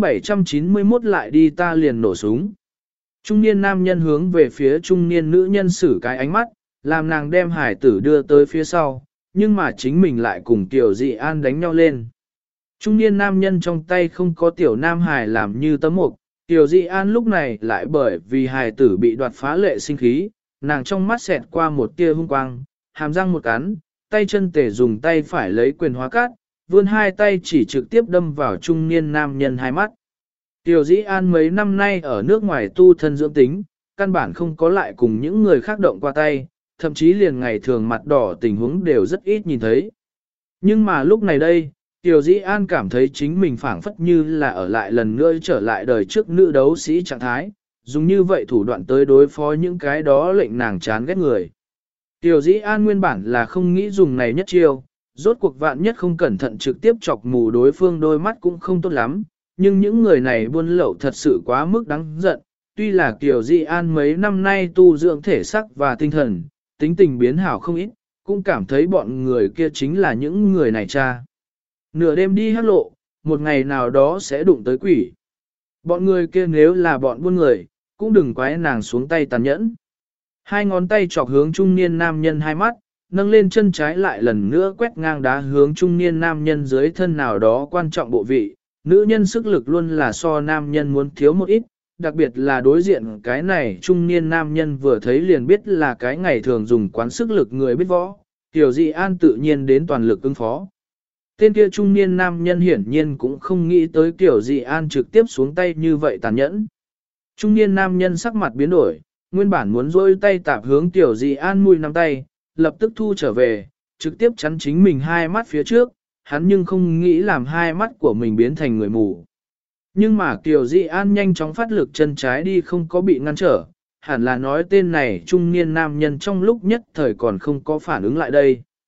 791 lại đi ta liền nổ súng. Trung niên nam nhân hướng về phía trung niên nữ nhân sử cái ánh mắt, làm nàng đem hải tử đưa tới phía sau, nhưng mà chính mình lại cùng Tiểu Di An đánh nhau lên. Trung niên nam nhân trong tay không có tiểu nam hải làm như tấm mục, Tiểu Di An lúc này lại bởi vì hải tử bị đoạt phá lệ sinh khí, nàng trong mắt xẹt qua một tia hung quang, hàm răng một cắn, tay chân tể dùng tay phải lấy quyền hóa cát, vươn hai tay chỉ trực tiếp đâm vào trung niên nam nhân hai mắt. Tiểu Di An mấy năm nay ở nước ngoài tu thân dưỡng tính, căn bản không có lại cùng những người khác động qua tay, thậm chí liền ngày thường mặt đỏ tình huống đều rất ít nhìn thấy. Nhưng mà lúc này đây, Tiểu Di An cảm thấy chính mình phảng phất như là ở lại lần nữa trở lại đời trước nữ đấu sĩ trạng thái, dùng như vậy thủ đoạn tới đối phó những cái đó lệnh nàng chán ghét người. Tiểu Di An nguyên bản là không nghĩ dùng này nhất chiêu, rốt cuộc vạn nhất không cẩn thận trực tiếp chọc mù đối phương đôi mắt cũng không tốt lắm, nhưng những người này buôn lậu thật sự quá mức đáng giận, tuy là Tiểu Di An mấy năm nay tu dưỡng thể sắc và tinh thần, tính tình biến hảo không ít, cũng cảm thấy bọn người kia chính là những người này cha. Nửa đêm đi hát lộ, một ngày nào đó sẽ đụng tới quỷ. Bọn người kia nếu là bọn buôn người, cũng đừng quái nàng xuống tay tàn nhẫn. Hai ngón tay chọc hướng trung niên nam nhân hai mắt, nâng lên chân trái lại lần nữa quét ngang đá hướng trung niên nam nhân dưới thân nào đó quan trọng bộ vị. Nữ nhân sức lực luôn là so nam nhân muốn thiếu một ít, đặc biệt là đối diện cái này trung niên nam nhân vừa thấy liền biết là cái ngày thường dùng quán sức lực người biết võ. Tiểu Di An tự nhiên đến toàn lực ứng phó. Tên kia trung niên nam nhân hiển nhiên cũng không nghĩ tới Tiểu Di An trực tiếp xuống tay như vậy tàn nhẫn. Trung niên nam nhân sắc mặt biến đổi, nguyên bản muốn rôi tay tạp hướng Tiểu Di An mùi nắm tay, lập tức thu trở về, trực tiếp chắn chính mình hai mắt phía trước, hắn nhưng không nghĩ làm hai mắt của mình biến thành người mù. Nhưng mà Tiểu Di An nhanh chóng phát lực chân trái đi không có bị ngăn trở, hẳn là nói tên này trung niên nam nhân trong lúc nhất thời còn không có phản ứng lại đây.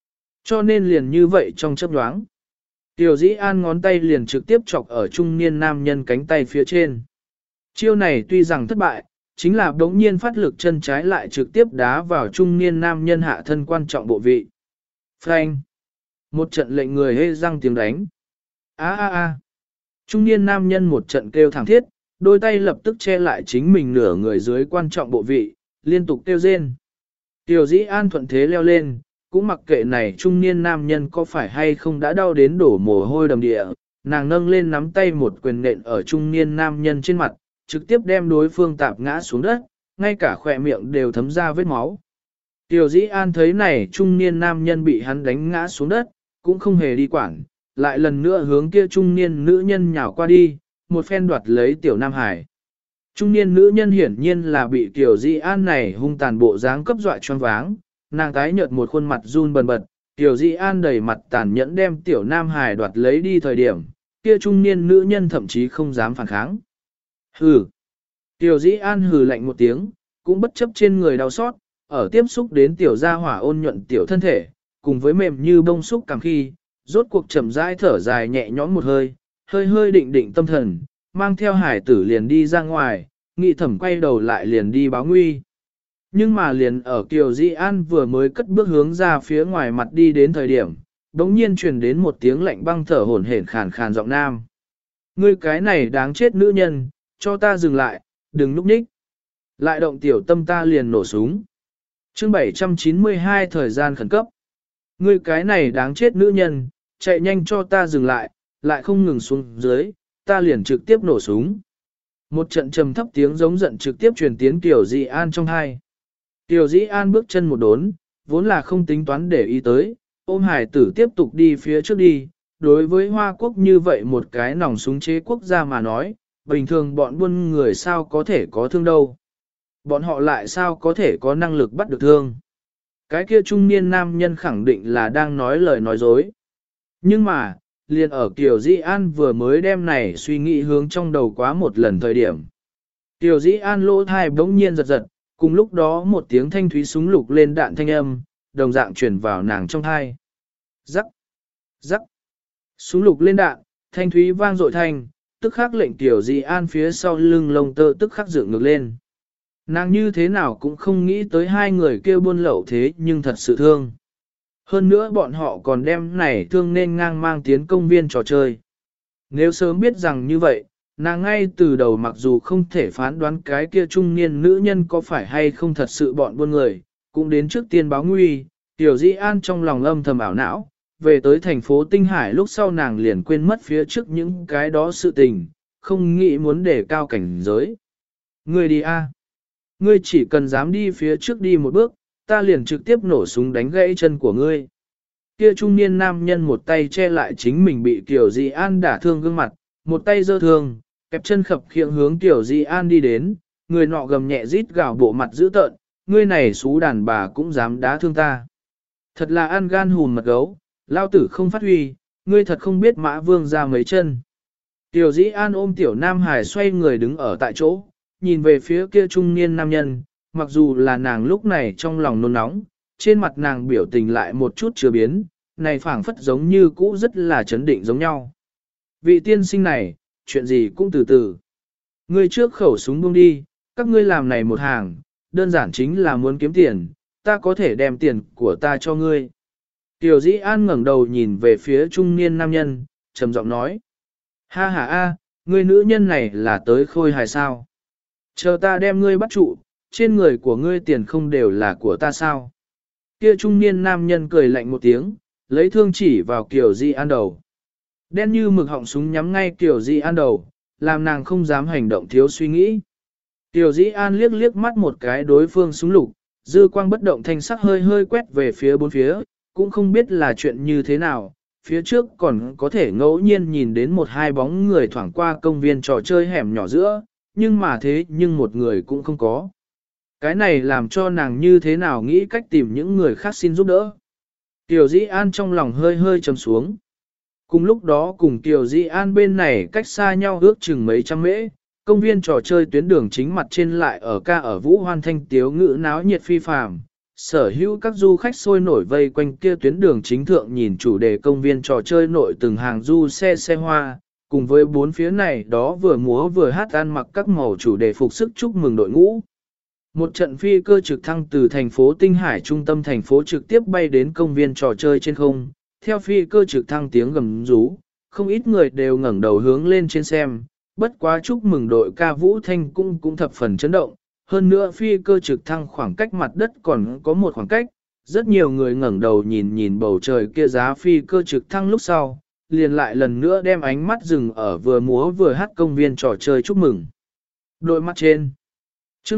Cho nên liền như vậy trong chớp nhoáng. Tiểu Dĩ An ngón tay liền trực tiếp chọc ở trung niên nam nhân cánh tay phía trên. Chiêu này tuy rằng thất bại, chính là đống nhiên phát lực chân trái lại trực tiếp đá vào trung niên nam nhân hạ thân quan trọng bộ vị. Phanh! Một trận lệnh người hê răng tiếng đánh. A a a! Trung niên nam nhân một trận kêu thảm thiết, đôi tay lập tức che lại chính mình nửa người dưới quan trọng bộ vị, liên tục kêu rên. Tiểu Dĩ An thuận thế leo lên, cũng mặc kệ này trung niên nam nhân có phải hay không đã đau đến đổ mồ hôi đầm địa, nàng nâng lên nắm tay một quyền nện ở trung niên nam nhân trên mặt, trực tiếp đem đối phương tạp ngã xuống đất, ngay cả khỏe miệng đều thấm ra vết máu. Tiểu Dĩ An thấy này trung niên nam nhân bị hắn đánh ngã xuống đất, cũng không hề đi quản, lại lần nữa hướng kia trung niên nữ nhân nhào qua đi, một phen đoạt lấy tiểu Nam Hải. Trung niên nữ nhân hiển nhiên là bị Tiểu Dĩ An này hung tàn bộ dáng cấp dọa choáng váng, nàng tái nhợt một khuôn mặt run bần bật, Tiểu Dĩ An đầy mặt tàn nhẫn đem tiểu Nam Hải đoạt lấy đi thời điểm, kia trung niên nữ nhân thậm chí không dám phản kháng. Hừ. Tiểu Dĩ An hừ lạnh một tiếng, cũng bất chấp trên người đau xót, ở tiếp xúc đến tiểu gia hỏa ôn nhuận tiểu thân thể, cùng với mềm như bông xúc cảm khi, rốt cuộc chậm rãi thở dài nhẹ nhõm một hơi, hơi hơi định định tâm thần, mang theo hải tử liền đi ra ngoài, nghị thẩm quay đầu lại liền đi báo nguy. Nhưng mà liền ở Kiều Dĩ An vừa mới cất bước hướng ra phía ngoài mặt đi đến thời điểm, đống nhiên truyền đến một tiếng lạnh băng thở hổn hển khàn khàn giọng nam. Ngươi cái này đáng chết nữ nhân, cho ta dừng lại, đừng núp nhích. Lại động tiểu tâm ta liền nổ súng. Chương 792 thời gian khẩn cấp. Ngươi cái này đáng chết nữ nhân, chạy nhanh cho ta dừng lại, lại không ngừng xuống dưới, ta liền trực tiếp nổ súng. Một trận trầm thấp tiếng giống giận trực tiếp truyền tiến Tiểu Dĩ An trong hai. Tiểu Dĩ An bước chân một đốn, vốn là không tính toán để ý tới, ôm hải tử tiếp tục đi phía trước đi. Đối với Hoa Quốc như vậy một cái nòng súng chế quốc gia mà nói, bình thường bọn buôn người sao có thể có thương đâu. Bọn họ lại sao có thể có năng lực bắt được thương. Cái kia trung niên nam nhân khẳng định là đang nói lời nói dối. Nhưng mà, liền ở Kiều Dĩ An vừa mới đem này suy nghĩ hướng trong đầu quá một lần thời điểm. Kiều Dĩ An lỗ thai bỗng nhiên giật giật, cùng lúc đó một tiếng thanh thúy súng lục lên đạn thanh âm, đồng dạng chuyển vào nàng trong thai. Rắc, rắc, súng lục lên đạn, thanh thúy vang dội thanh, tức khắc lệnh Kiều Dĩ An phía sau lưng lông tơ tức khắc dựng ngược lên. Nàng như thế nào cũng không nghĩ tới hai người kêu buôn lậu thế nhưng thật sự thương. Hơn nữa bọn họ còn đem này thương nên ngang mang tiến công viên trò chơi. Nếu sớm biết rằng như vậy, nàng ngay từ đầu mặc dù không thể phán đoán cái kia trung niên nữ nhân có phải hay không thật sự bọn buôn người, cũng đến trước tiên báo nguy, Tiểu Dĩ An trong lòng âm thầm ảo não, về tới thành phố Tinh Hải lúc sau nàng liền quên mất phía trước những cái đó sự tình, không nghĩ muốn để cao cảnh giới. Ngươi đi a, ngươi chỉ cần dám đi phía trước đi một bước, ta liền trực tiếp nổ súng đánh gãy chân của ngươi. Kia trung niên nam nhân một tay che lại chính mình bị Tiểu Dĩ An đả thương gương mặt, một tay giơ thương, kẹp chân khập khiễng hướng Tiểu Dĩ An đi đến, người nọ gầm nhẹ rít gào bộ mặt dữ tợn, ngươi này xú đàn bà cũng dám đá thương ta. Thật là ăn gan hùn mật gấu, lao tử không phát huy, ngươi thật không biết Mã Vương ra mấy chân. Tiểu Dĩ An ôm Tiểu Nam Hải xoay người đứng ở tại chỗ, nhìn về phía kia trung niên nam nhân, mặc dù là nàng lúc này trong lòng nôn nóng, trên mặt nàng biểu tình lại một chút chưa biến, này phảng phất giống như cũ rất là chấn định giống nhau. Vị tiên sinh này, chuyện gì cũng từ từ. Ngươi trước khẩu súng buông đi, các ngươi làm này một hàng, đơn giản chính là muốn kiếm tiền, ta có thể đem tiền của ta cho ngươi. Tiểu Dĩ An ngẩng đầu nhìn về phía trung niên nam nhân, trầm giọng nói. Ha ha a, ngươi nữ nhân này là tới khôi hài sao? Chờ ta đem ngươi bắt trụ, trên người của ngươi tiền không đều là của ta sao? Kia trung niên nam nhân cười lạnh một tiếng, lấy thương chỉ vào Kiều Dĩ An đầu. Đen như mực họng súng nhắm ngay Kiều Dĩ An đầu, làm nàng không dám hành động thiếu suy nghĩ. Kiều Dĩ An liếc liếc mắt một cái đối phương súng lục, dư quang bất động thanh sắc hơi hơi quét về phía bốn phía, cũng không biết là chuyện như thế nào, phía trước còn có thể ngẫu nhiên nhìn đến một hai bóng người thoảng qua công viên trò chơi hẻm nhỏ giữa, nhưng mà thế nhưng một người cũng không có. Cái này làm cho nàng như thế nào nghĩ cách tìm những người khác xin giúp đỡ. Tiểu Dĩ An trong lòng hơi hơi trầm xuống. Cùng lúc đó cùng Tiểu Dĩ An bên này cách xa nhau ước chừng mấy trăm mễ, công viên trò chơi tuyến đường chính mặt trên lại ở ca ở vũ hoan thanh tiếu ngữ náo nhiệt phi phàm, Sở hữu các du khách sôi nổi vây quanh kia tuyến đường chính thượng nhìn chủ đề công viên trò chơi nội từng hàng du xe hoa, cùng với bốn phía này đó vừa múa vừa hát ăn mặc các màu chủ đề phục sức chúc mừng đội ngũ. Một trận phi cơ trực thăng từ thành phố Tinh Hải trung tâm thành phố trực tiếp bay đến công viên trò chơi trên không, theo phi cơ trực thăng tiếng gầm rú, không ít người đều ngẩng đầu hướng lên trên xem, bất quá chúc mừng đội ca vũ thanh cũng thập phần chấn động, hơn nữa phi cơ trực thăng khoảng cách mặt đất còn có một khoảng cách, rất nhiều người ngẩng đầu nhìn bầu trời kia giá phi cơ trực thăng lúc sau, liền lại lần nữa đem ánh mắt dừng ở vừa múa vừa hát công viên trò chơi chúc mừng. Đội mắt trên chương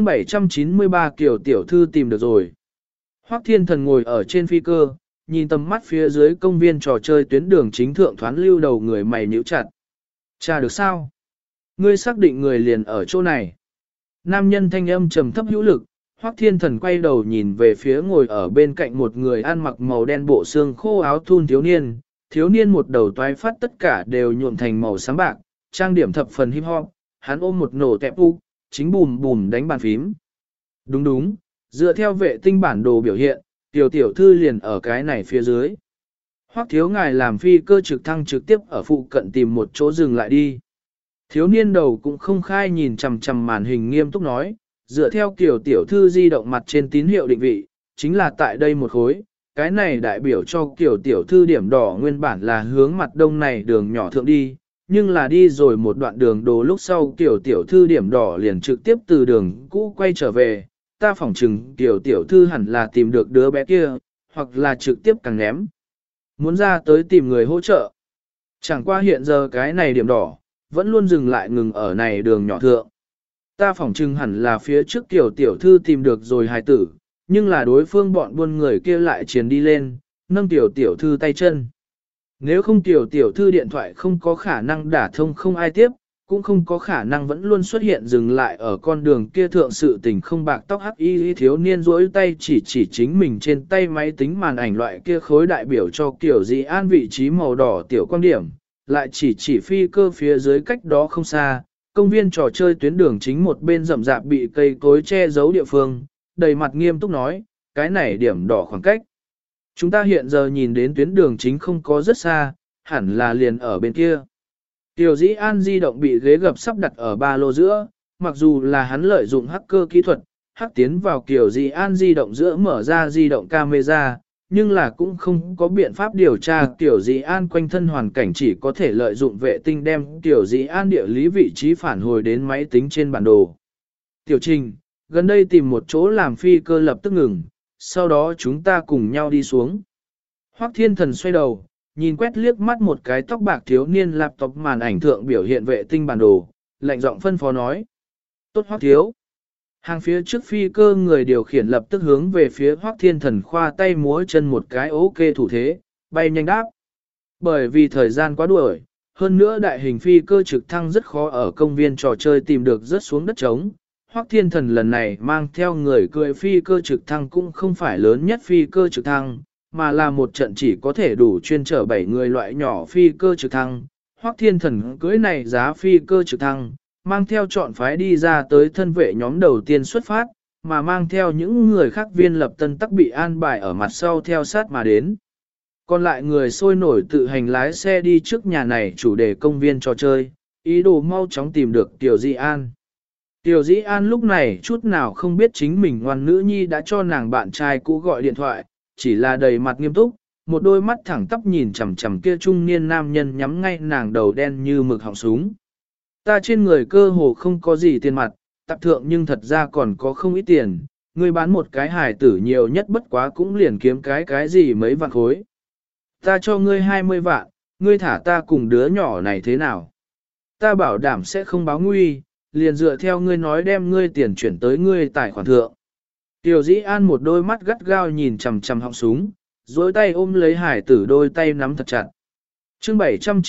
793 Kiều tiểu thư tìm được rồi. Hoắc Thiên Thần ngồi ở trên phi cơ, nhìn tầm mắt phía dưới công viên trò chơi tuyến đường chính thượng thoán lưu đầu người mày nhíu chặt. Cha được sao? Ngươi xác định người liền ở chỗ này. Nam nhân thanh âm trầm thấp hữu lực, Hoắc Thiên Thần quay đầu nhìn về phía ngồi ở bên cạnh một người ăn mặc màu đen bộ xương khô áo thun thiếu niên một đầu toái phát tất cả đều nhuộm thành màu sáng bạc, trang điểm thập phần hip hop, hắn ôm một nổ tẹp u, chính bùm bùm đánh bàn phím. Đúng, dựa theo vệ tinh bản đồ biểu hiện, tiểu thư liền ở cái này phía dưới. Hoắc thiếu ngài làm phi cơ trực thăng trực tiếp ở phụ cận tìm một chỗ dừng lại đi. Thiếu niên đầu cũng không khai nhìn chằm chằm màn hình nghiêm túc nói, dựa theo kiểu tiểu thư di động mặt trên tín hiệu định vị, chính là tại đây một khối, cái này đại biểu cho kiểu tiểu thư điểm đỏ nguyên bản là hướng mặt đông này đường nhỏ thượng đi, nhưng là đi rồi một đoạn đường đồ lúc sau kiểu tiểu thư điểm đỏ liền trực tiếp từ đường cũ quay trở về, ta phỏng chừng kiểu tiểu thư hẳn là tìm được đứa bé kia, hoặc là trực tiếp càng ném. Muốn ra tới tìm người hỗ trợ. Chẳng qua hiện giờ cái này điểm đỏ, vẫn luôn ngừng ở này đường nhỏ thượng. Ta phỏng chừng hẳn là phía trước kiểu tiểu thư tìm được rồi hài tử, nhưng là đối phương bọn buôn người kia lại chiến đi lên, nâng tiểu tiểu thư tay chân. Nếu không tiểu thư điện thoại không có khả năng đả thông không ai tiếp, cũng không có khả năng vẫn luôn xuất hiện dừng lại ở con đường kia thượng sự tình không bạc tóc hắc y thiếu niên duỗi tay chỉ chính mình trên tay máy tính màn ảnh loại kia khối đại biểu cho kiểu gì an vị trí màu đỏ tiểu quan điểm, lại chỉ phi cơ phía dưới cách đó không xa, công viên trò chơi tuyến đường chính một bên rậm rạp bị cây cối che giấu địa phương, đầy mặt nghiêm túc nói, cái này điểm đỏ khoảng cách. Chúng ta hiện giờ nhìn đến tuyến đường chính không có rất xa, hẳn là liền ở bên kia. Tiểu dĩ an di động bị ghế gập sắp đặt ở ba lô giữa, mặc dù là hắn lợi dụng hacker kỹ thuật, hack tiến vào kiểu dĩ an di động giữa mở ra di động camera, nhưng là cũng không có biện pháp điều tra tiểu dĩ an quanh thân hoàn cảnh, chỉ có thể lợi dụng vệ tinh đem tiểu dĩ an địa lý vị trí phản hồi đến máy tính trên bản đồ. Tiểu Trình, gần đây tìm một chỗ làm phi cơ lập tức ngừng, sau đó chúng ta cùng nhau đi xuống. Hoắc Thiên Thần xoay đầu, nhìn quét liếc mắt một cái tóc bạc thiếu niên laptop màn ảnh thượng biểu hiện vệ tinh bản đồ, lạnh giọng phân phó nói. Tốt Hoắc thiếu. Hàng phía trước phi cơ người điều khiển lập tức hướng về phía Hoắc Thiên Thần khoa tay múa chân một cái ok thủ thế, bay nhanh đáp. Bởi vì thời gian quá đuổi, hơn nữa đại hình phi cơ trực thăng rất khó ở công viên trò chơi tìm được rớt xuống đất trống. Hoắc Thiên Thần lần này mang theo người cưỡi phi cơ trực thăng cũng không phải lớn nhất phi cơ trực thăng, mà là một trận chỉ có thể đủ chuyên chở 7 người loại nhỏ phi cơ trực thăng. Hoắc Thiên Thần cưỡi này giá phi cơ trực thăng, mang theo chọn phái đi ra tới thân vệ nhóm đầu tiên xuất phát, mà mang theo những người khác viên lập tân tắc bị an bài ở mặt sau theo sát mà đến. Còn lại người sôi nổi tự hành lái xe đi trước nhà này chủ đề công viên trò chơi, ý đồ mau chóng tìm được Tiểu Di An. Tiểu Di An lúc này chút nào không biết chính mình ngoan nữ nhi đã cho nàng bạn trai cũ gọi điện thoại, chỉ là đầy mặt nghiêm túc, một đôi mắt thẳng tắp nhìn chằm chằm kia trung niên nam nhân nhắm ngay nàng đầu đen như mực họng súng. Ta trên người cơ hồ không có gì tiền mặt, tạp thượng nhưng thật ra còn có không ít tiền, ngươi bán một cái hài tử nhiều nhất bất quá cũng liền kiếm cái gì mấy vạn khối. Ta cho ngươi 20 vạn, ngươi thả ta cùng đứa nhỏ này thế nào? Ta bảo đảm sẽ không báo nguy, liền dựa theo ngươi nói đem ngươi tiền chuyển tới ngươi tài khoản thượng. Tiểu Dĩ An một đôi mắt gắt gao nhìn chằm chằm họng súng, dối tay ôm lấy hải tử đôi tay nắm thật chặt. Chương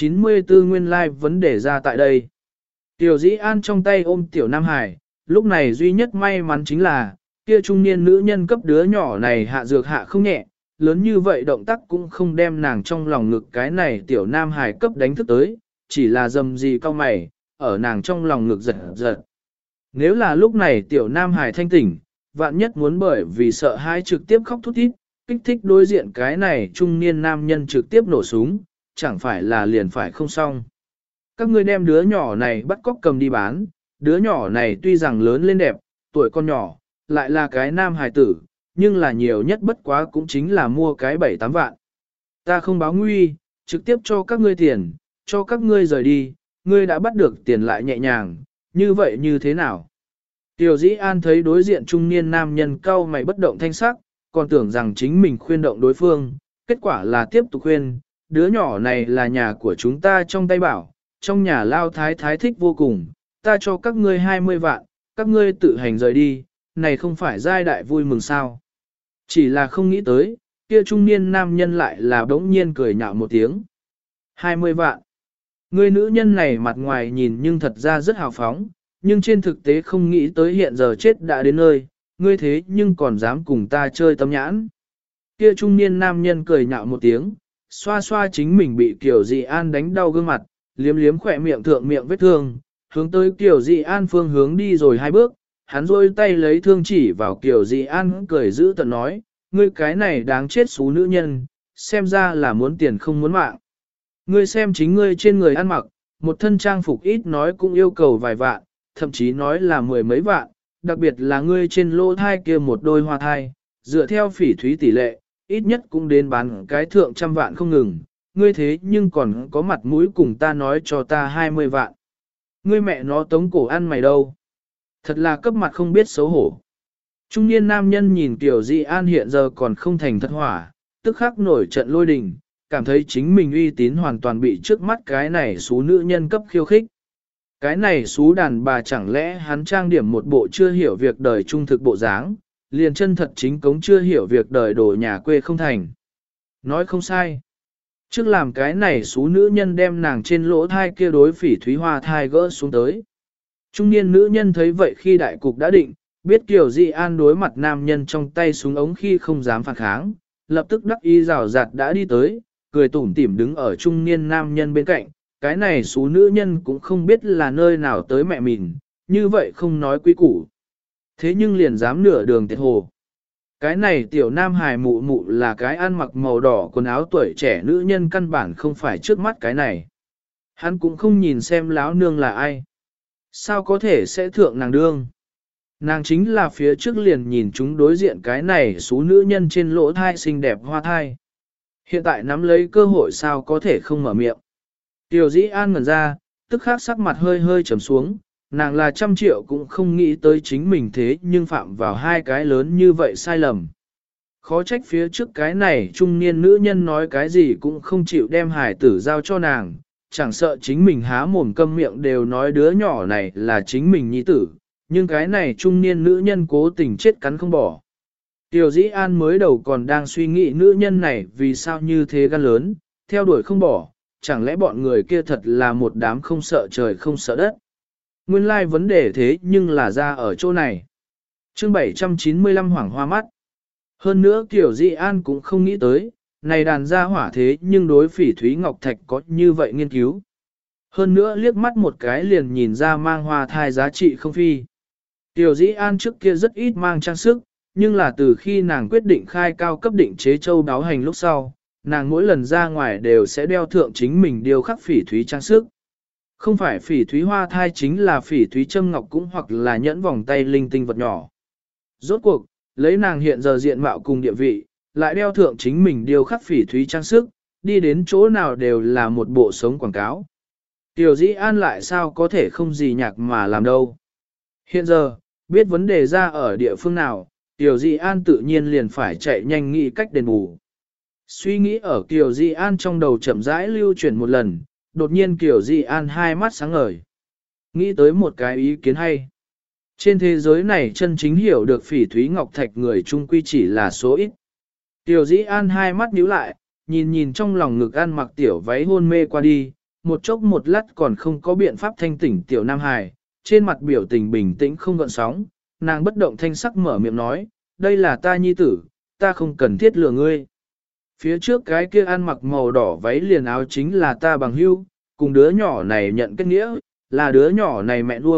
794 nguyên lai vấn đề ra tại đây. Tiểu Dĩ An trong tay ôm Tiểu Nam Hải, lúc này duy nhất may mắn chính là, kia trung niên nữ nhân cấp đứa nhỏ này hạ dược hạ không nhẹ, lớn như vậy động tác cũng không đem nàng trong lòng ngực cái này Tiểu Nam Hải cấp đánh thức tới, chỉ là dầm gì cao mày, ở nàng trong lòng ngực giật giật. Nếu là lúc này Tiểu Nam Hải thanh tỉnh, vạn nhất muốn bởi vì sợ hãi trực tiếp khóc thút thít, kích thích đối diện cái này trung niên nam nhân trực tiếp nổ súng, chẳng phải là liền phải không xong. Các ngươi đem đứa nhỏ này bắt cóc cầm đi bán, đứa nhỏ này tuy rằng lớn lên đẹp, tuổi con nhỏ, lại là cái nam hài tử, nhưng là nhiều nhất bất quá cũng chính là mua cái 7-8 vạn. Ta không báo nguy, trực tiếp cho các ngươi tiền, cho các ngươi rời đi, ngươi đã bắt được tiền lại nhẹ nhàng, như vậy như thế nào? Tiểu Dĩ An thấy đối diện trung niên nam nhân cau mày bất động thanh sắc, còn tưởng rằng chính mình khuyên động đối phương, kết quả là tiếp tục khuyên, đứa nhỏ này là nhà của chúng ta trong tay bảo, trong nhà lao thái thái thích vô cùng, ta cho các ngươi 20 vạn, các ngươi tự hành rời đi, này không phải giai đại vui mừng sao. Chỉ là không nghĩ tới, kia trung niên nam nhân lại là đống nhiên cười nhạo một tiếng. 20 vạn. Người nữ nhân này mặt ngoài nhìn nhưng thật ra rất hào phóng, nhưng trên thực tế không nghĩ tới hiện giờ chết đã đến nơi, ngươi thế nhưng còn dám cùng ta chơi tâm nhãn. Kia trung niên nam nhân cười nhạo một tiếng, xoa xoa chính mình bị Kiều Dị An đánh đau gương mặt, liếm liếm khỏe miệng thượng miệng vết thương, hướng tới Kiều Dị An phương hướng đi rồi 2 bước, hắn rôi tay lấy thương chỉ vào Kiều Dị An cười giữ tận nói, ngươi cái này đáng chết xú nữ nhân, xem ra là muốn tiền không muốn mạng. Ngươi xem chính ngươi trên người ăn mặc, một thân trang phục ít nói cũng yêu cầu vài vạn, thậm chí nói là 10 mấy vạn, đặc biệt là ngươi trên lỗ thai kia một đôi hoa thai, dựa theo phỉ thúy tỷ lệ, ít nhất cũng đến bán cái thượng 100 vạn không ngừng, ngươi thế nhưng còn có mặt mũi cùng ta nói cho ta 20 vạn. Ngươi mẹ nó tống cổ ăn mày đâu? Thật là cấp mặt không biết xấu hổ. Trung niên nam nhân nhìn Kiều Dị An hiện giờ còn không thành thật hỏa, tức khắc nổi trận lôi đình, cảm thấy chính mình uy tín hoàn toàn bị trước mắt cái này xú nữ nhân cấp khiêu khích. Cái này xú đàn bà chẳng lẽ hắn trang điểm một bộ chưa hiểu việc đời trung thực bộ dáng, liền chân thật chính cống chưa hiểu việc đời đổ nhà quê không thành. Nói không sai. Trước làm cái này xú nữ nhân đem nàng trên lỗ thai kia đối phỉ thúy hoa thai gỡ xuống tới. Trung niên nữ nhân thấy vậy khi đại cục đã định, biết Kiều Dị An đối mặt nam nhân trong tay súng ống khi không dám phản kháng, lập tức đắc ý rào rạt đã đi tới, cười tủm tỉm đứng ở trung niên nam nhân bên cạnh, cái này xú nữ nhân cũng không biết là nơi nào tới mẹ mình, như vậy không nói quý củ. Thế nhưng liền dám nửa đường tiệt hồ. Cái này tiểu nam hài mụ mụ là cái ăn mặc màu đỏ quần áo tuổi trẻ nữ nhân căn bản không phải trước mắt cái này. Hắn cũng không nhìn xem láo nương là ai. Sao có thể sẽ thượng nàng đương? Nàng chính là phía trước liền nhìn chúng đối diện cái này xú nữ nhân trên lỗ thai xinh đẹp hoa thai. Hiện tại nắm lấy cơ hội sao có thể không mở miệng. Tiểu Dĩ An ngẩn ra, tức khắc sắc mặt hơi hơi trầm xuống, nàng là 100 triệu cũng không nghĩ tới chính mình thế nhưng phạm vào 2 cái lớn như vậy sai lầm. Khó trách phía trước cái này trung niên nữ nhân nói cái gì cũng không chịu đem hải tử giao cho nàng, chẳng sợ chính mình há mồm câm miệng đều nói đứa nhỏ này là chính mình nhi tử, nhưng cái này trung niên nữ nhân cố tình chết cắn không bỏ. Tiểu Dĩ An mới đầu còn đang suy nghĩ nữ nhân này vì sao như thế gan lớn, theo đuổi không bỏ, chẳng lẽ bọn người kia thật là một đám không sợ trời không sợ đất. Nguyên lai vấn đề thế nhưng là ra ở chỗ này. Chương 795 hoảng hoa mắt. Hơn nữa Tiểu Dĩ An cũng không nghĩ tới, này đàn gia hỏa thế nhưng đối phỉ thúy ngọc thạch có như vậy nghiên cứu. Hơn nữa liếc mắt một cái liền nhìn ra mang hoa thai giá trị không phi. Tiểu Dĩ An trước kia rất ít mang trang sức, nhưng là từ khi nàng quyết định khai cao cấp định chế châu đáo hành lúc sau, nàng mỗi lần ra ngoài đều sẽ đeo thượng chính mình điêu khắc phỉ thúy trang sức. Không phải phỉ thúy hoa thai chính là phỉ thúy châm ngọc cũng hoặc là nhẫn vòng tay linh tinh vật nhỏ. Rốt cuộc, lấy nàng hiện giờ diện mạo cùng địa vị, lại đeo thượng chính mình điêu khắc phỉ thúy trang sức, đi đến chỗ nào đều là một bộ sống quảng cáo. Tiểu Dĩ An lại sao có thể không gì nhạc mà làm đâu. Hiện giờ, biết vấn đề ra ở địa phương nào, Tiểu Dĩ An tự nhiên liền phải chạy nhanh nghĩ cách đền bù. Suy nghĩ ở Tiểu Dĩ An trong đầu chậm rãi lưu chuyển một lần, đột nhiên Tiểu Dĩ An hai mắt sáng ngời. Nghĩ tới một cái ý kiến hay. Trên thế giới này chân chính hiểu được phỉ thúy ngọc thạch người chung quy chỉ là số ít. Tiểu Dĩ An hai mắt nhíu lại, nhìn trong lòng ngực ăn mặc tiểu váy hôn mê qua đi, một chốc một lát còn không có biện pháp thanh tỉnh tiểu Nam Hải, trên mặt biểu tình bình tĩnh không gợn sóng, nàng bất động thanh sắc mở miệng nói, đây là ta nhi tử, ta không cần thiết lừa ngươi. Phía trước cái kia ăn mặc màu đỏ váy liền áo chính là ta bằng hữu, cùng đứa nhỏ này nhận kết nghĩa, là đứa nhỏ này mẹ nuôi,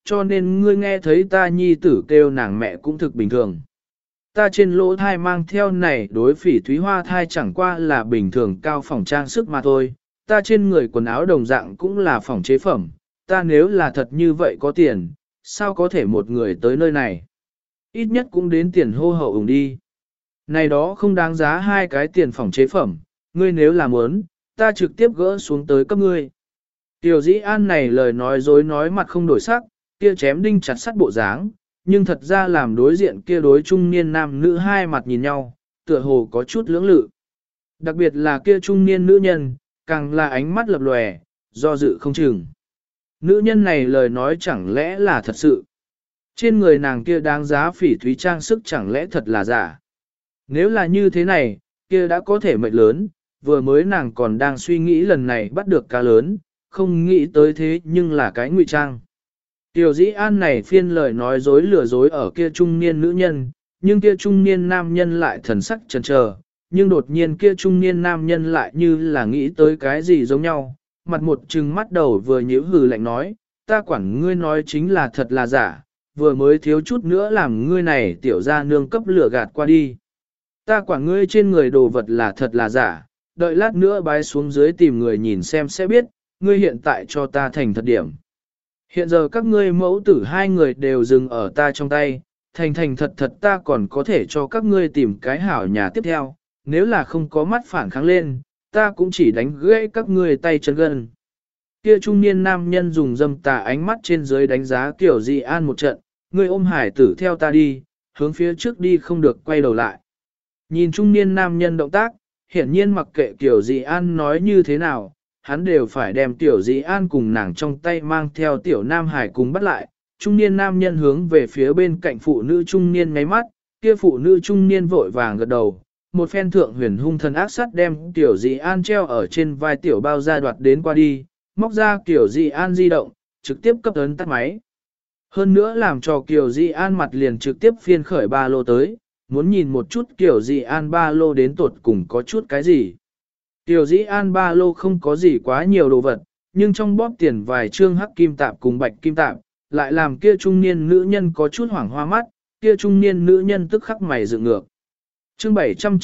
cho nên ngươi nghe thấy ta nhi tử kêu nàng mẹ cũng thực bình thường. Ta trên lỗ thai mang theo này đối phỉ thúy hoa thai chẳng qua là bình thường cao phòng trang sức mà thôi, ta trên người quần áo đồng dạng cũng là phòng chế phẩm, ta nếu là thật như vậy có tiền, sao có thể một người tới nơi này? Ít nhất cũng đến tiền hô hậu ủng đi. Này đó không đáng giá hai cái tiền phòng chế phẩm, ngươi nếu là muốn, ta trực tiếp gỡ xuống tới cấp ngươi. Tiểu Dĩ An này lời nói dối nói mặt không đổi sắc, kia chém đinh chặt sắt bộ dáng, nhưng thật ra làm đối diện kia đối trung niên nam nữ hai mặt nhìn nhau, tựa hồ có chút lưỡng lự. Đặc biệt là kia trung niên nữ nhân, càng là ánh mắt lập lòe, do dự không chừng. Nữ nhân này lời nói chẳng lẽ là thật sự. Trên người nàng kia đáng giá phỉ thúy trang sức chẳng lẽ thật là giả. Nếu là như thế này, kia đã có thể mệnh lớn, vừa mới nàng còn đang suy nghĩ lần này bắt được cá lớn, không nghĩ tới thế nhưng là cái ngụy trang. Tiểu Dĩ An này phiên lời nói dối lừa dối ở kia trung niên nữ nhân, nhưng kia trung niên nam nhân lại thần sắc chần chờ, nhưng đột nhiên kia trung niên nam nhân lại như là nghĩ tới cái gì giống nhau, mặt một trừng mắt đầu vừa nhíu hừ lạnh nói, ta quản ngươi nói chính là thật là giả, vừa mới thiếu chút nữa làm ngươi này tiểu ra nương cấp lửa gạt qua đi. Ta quản ngươi trên người đồ vật là thật là giả, đợi lát nữa bái xuống dưới tìm người nhìn xem sẽ biết, ngươi hiện tại cho ta thành thật điểm. Hiện giờ các ngươi mẫu tử hai người đều dừng ở ta trong tay, thành thật thật ta còn có thể cho các ngươi tìm cái hảo nhà tiếp theo, nếu là không có mắt phản kháng lên, ta cũng chỉ đánh gãy các ngươi tay chân gân. Kia trung niên nam nhân dùng dâm tà ánh mắt trên dưới đánh giá Tiểu Dĩ An một trận, ngươi ôm hải tử theo ta đi, hướng phía trước đi không được quay đầu lại. Nhìn trung niên nam nhân động tác, hiển nhiên mặc kệ Tiểu Dĩ An nói như thế nào, hắn đều phải đem Tiểu Dĩ An cùng nàng trong tay mang theo Tiểu Nam Hải cùng bắt lại. Trung niên nam nhân hướng về phía bên cạnh phụ nữ trung niên ngáy mắt, kia phụ nữ trung niên vội vàng gật đầu. Một phen thượng huyền hung thần ác sát đem Tiểu Dĩ An treo ở trên vai Tiểu Bao ra đoạt đến qua đi, móc ra Tiểu Dĩ An di động, trực tiếp cấp ấn tắt máy. Hơn nữa làm cho Tiểu Dĩ An mặt liền trực tiếp phiên khởi ba lô tới, muốn nhìn một chút Tiểu Dĩ An ba lô đến tột cùng có chút cái gì. Tiểu Dĩ An ba lô không có gì quá nhiều đồ vật, nhưng trong bóp tiền vài trương hắc kim tạp cùng bạch kim tạp, lại làm kia trung niên nữ nhân có chút hoảng hoa mắt, kia trung niên nữ nhân tức khắc mày dựng ngược. Chương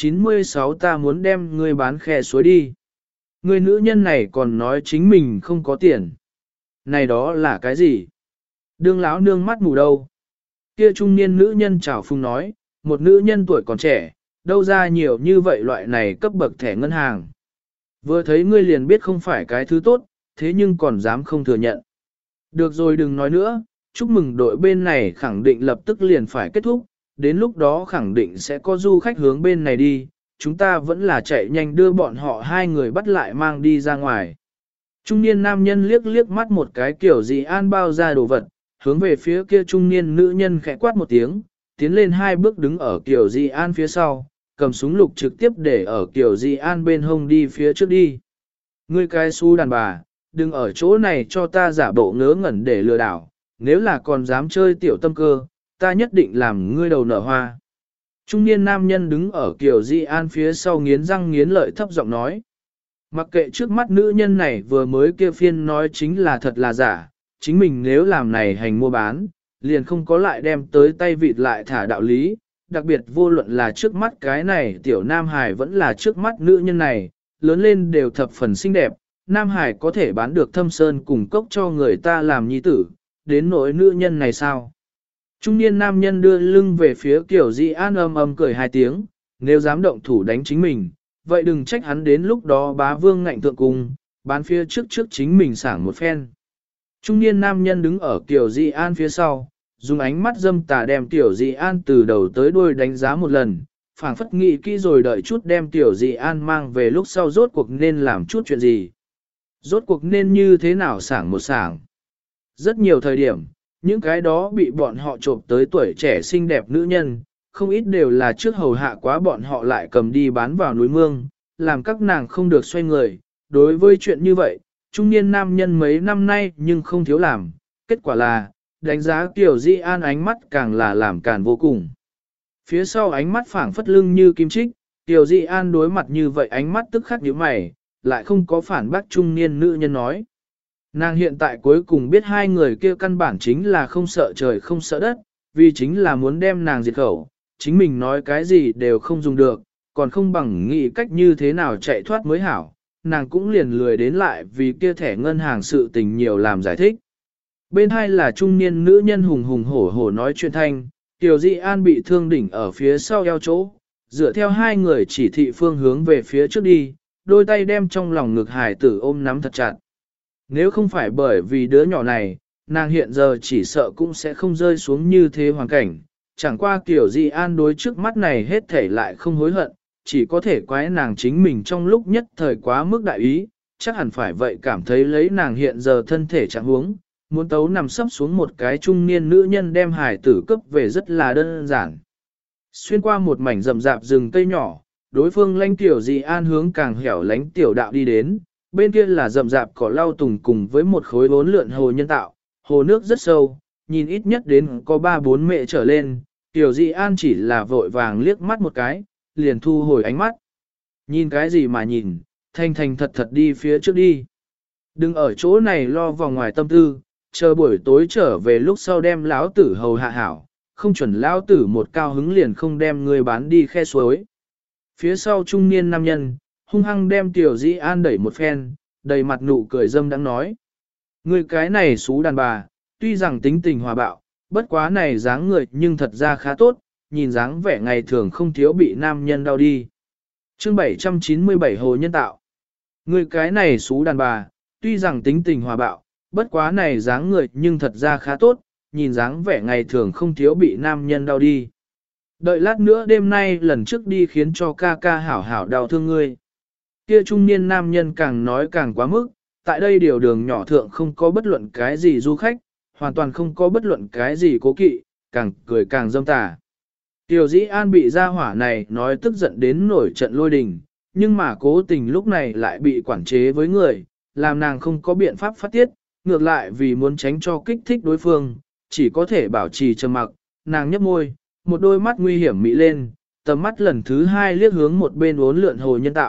796 ta muốn đem ngươi bán khe suối đi. Người nữ nhân này còn nói chính mình không có tiền. Này đó là cái gì? Đương lão nương mắt mù đâu? Kia trung niên nữ nhân chào phung nói, một nữ nhân tuổi còn trẻ, đâu ra nhiều như vậy loại này cấp bậc thẻ ngân hàng. Vừa thấy ngươi liền biết không phải cái thứ tốt, thế nhưng còn dám không thừa nhận. Được rồi đừng nói nữa, chúc mừng đội bên này khẳng định lập tức liền phải kết thúc, đến lúc đó khẳng định sẽ có du khách hướng bên này đi, chúng ta vẫn là chạy nhanh đưa bọn họ hai người bắt lại mang đi ra ngoài. Trung niên nam nhân liếc liếc mắt một cái Tiểu Dĩ An bao ra đồ vật, hướng về phía kia trung niên nữ nhân khẽ quát một tiếng, tiến lên hai bước đứng ở Tiểu Dĩ An phía sau, cầm súng lục trực tiếp để ở Tiểu Dĩ An bên hông đi phía trước đi. Ngươi cái xu đàn bà, đừng ở chỗ này cho ta giả bộ ngớ ngẩn để lừa đảo, nếu là còn dám chơi tiểu tâm cơ, ta nhất định làm ngươi đầu nở hoa. Trung niên nam nhân đứng ở Tiểu Dĩ An phía sau nghiến răng nghiến lợi thấp giọng nói. Mặc kệ trước mắt nữ nhân này vừa mới kia phiên nói chính là thật là giả, chính mình nếu làm này hành mua bán, liền không có lại đem tới tay vịt lại thả đạo lý, đặc biệt vô luận là trước mắt cái này tiểu Nam Hải vẫn là trước mắt nữ nhân này, lớn lên đều thập phần xinh đẹp, Nam Hải có thể bán được Thâm Sơn cùng cốc cho người ta làm nhi tử, đến nỗi nữ nhân này sao? Trung niên nam nhân đưa lưng về phía Tiểu Dĩ An âm cười hai tiếng, nếu dám động thủ đánh chính mình, vậy đừng trách hắn đến lúc đó bá vương ngạnh thượng cung, bán phía trước chính mình sảng một phen. Trung niên nam nhân đứng ở Tiểu Dĩ An phía sau, dùng ánh mắt dâm tà đem Tiểu Dĩ An từ đầu tới đuôi đánh giá một lần, phảng phất nghĩ kỹ rồi đợi chút đem Tiểu Dĩ An mang về lúc sau rốt cuộc nên làm chút chuyện gì. Rốt cuộc nên như thế nào sảng một sảng. Rất nhiều thời điểm, những cái đó bị bọn họ trộm tới tuổi trẻ xinh đẹp nữ nhân, không ít đều là trước hầu hạ quá bọn họ lại cầm đi bán vào núi mương, làm các nàng không được xoay người. Đối với chuyện như vậy, trung niên nam nhân mấy năm nay nhưng không thiếu làm, kết quả là, đánh giá Tiểu Dĩ An ánh mắt càng là làm càn vô cùng. Phía sau ánh mắt phảng phất lưng như kim trích, Tiểu Dĩ An đối mặt như vậy ánh mắt tức khắc nhíu mày, lại không có phản bác trung niên nữ nhân nói. Nàng hiện tại cuối cùng biết hai người kia căn bản chính là không sợ trời không sợ đất, vì chính là muốn đem nàng diệt khẩu, chính mình nói cái gì đều không dùng được, còn không bằng nghĩ cách như thế nào chạy thoát mới hảo, nàng cũng liền lười đến lại vì kia thẻ ngân hàng sự tình nhiều làm giải thích. Bên hai là trung niên nữ nhân hùng hùng hổ hổ nói chuyện thanh, Tiểu Dị An bị thương đỉnh ở phía sau eo chỗ, dựa theo hai người chỉ thị phương hướng về phía trước đi, đôi tay đem trong lòng ngực hải tử ôm nắm thật chặt. Nếu không phải bởi vì đứa nhỏ này, nàng hiện giờ chỉ sợ cũng sẽ không rơi xuống như thế hoàn cảnh, chẳng qua Tiểu Dị An đối trước mắt này hết thể lại không hối hận, chỉ có thể quái nàng chính mình trong lúc nhất thời quá mức đại ý, chắc hẳn phải vậy cảm thấy lấy nàng hiện giờ thân thể trạng huống, muốn tấu nằm sấp xuống một cái trung niên nữ nhân đem hải tử cấp về rất là đơn giản. Xuyên qua một mảnh rậm rạp rừng cây nhỏ, đối phương lanh Tiểu Dị An hướng càng hẻo lánh tiểu đạo đi đến, bên kia là rậm rạp cỏ lau tùng cùng với một khối bốn lượn hồ nhân tạo, hồ nước rất sâu, nhìn ít nhất đến có 3-4 mệ trở lên, Tiểu Dị An chỉ là vội vàng liếc mắt một cái, liền thu hồi ánh mắt. Nhìn cái gì mà nhìn, thành thành thật thật đi phía trước đi. Đừng ở chỗ này lo vào ngoài tâm tư, chờ buổi tối trở về lúc sau đem lão tử hầu hạ hảo, không chuẩn lão tử một cao hứng liền không đem người bán đi khe suối. Phía sau trung niên nam nhân, hung hăng đem Tiểu Dị An đẩy một phen, đầy mặt nụ cười dâm đang nói. Người cái này xú đàn bà, tuy rằng tính tình hòa bạo, bất quá này dáng người nhưng thật ra khá tốt, nhìn dáng vẻ ngày thường không thiếu bị nam nhân đau đi. Chương 797 Hồ Nhân Tạo. Người cái này xú đàn bà, tuy rằng tính tình hòa bạo, bất quá này dáng người nhưng thật ra khá tốt, nhìn dáng vẻ ngày thường không thiếu bị nam nhân đau đi. Đợi lát nữa đêm nay lần trước đi khiến cho ca ca hảo hảo đau thương ngươi. Kia trung niên nam nhân càng nói càng quá mức, tại đây điều đường nhỏ thượng không có bất luận cái gì du khách, hoàn toàn không có bất luận cái gì cố kỵ, càng cười càng dâm tà. Tiểu Dĩ An bị gia hỏa này nói tức giận đến nổi trận lôi đình, nhưng mà cố tình lúc này lại bị quản chế với người, làm nàng không có biện pháp phát tiết, ngược lại vì muốn tránh cho kích thích đối phương, chỉ có thể bảo trì trầm mặc, nàng nhấp môi, một đôi mắt nguy hiểm mị lên, tầm mắt lần thứ hai liếc hướng một bên uốn lượn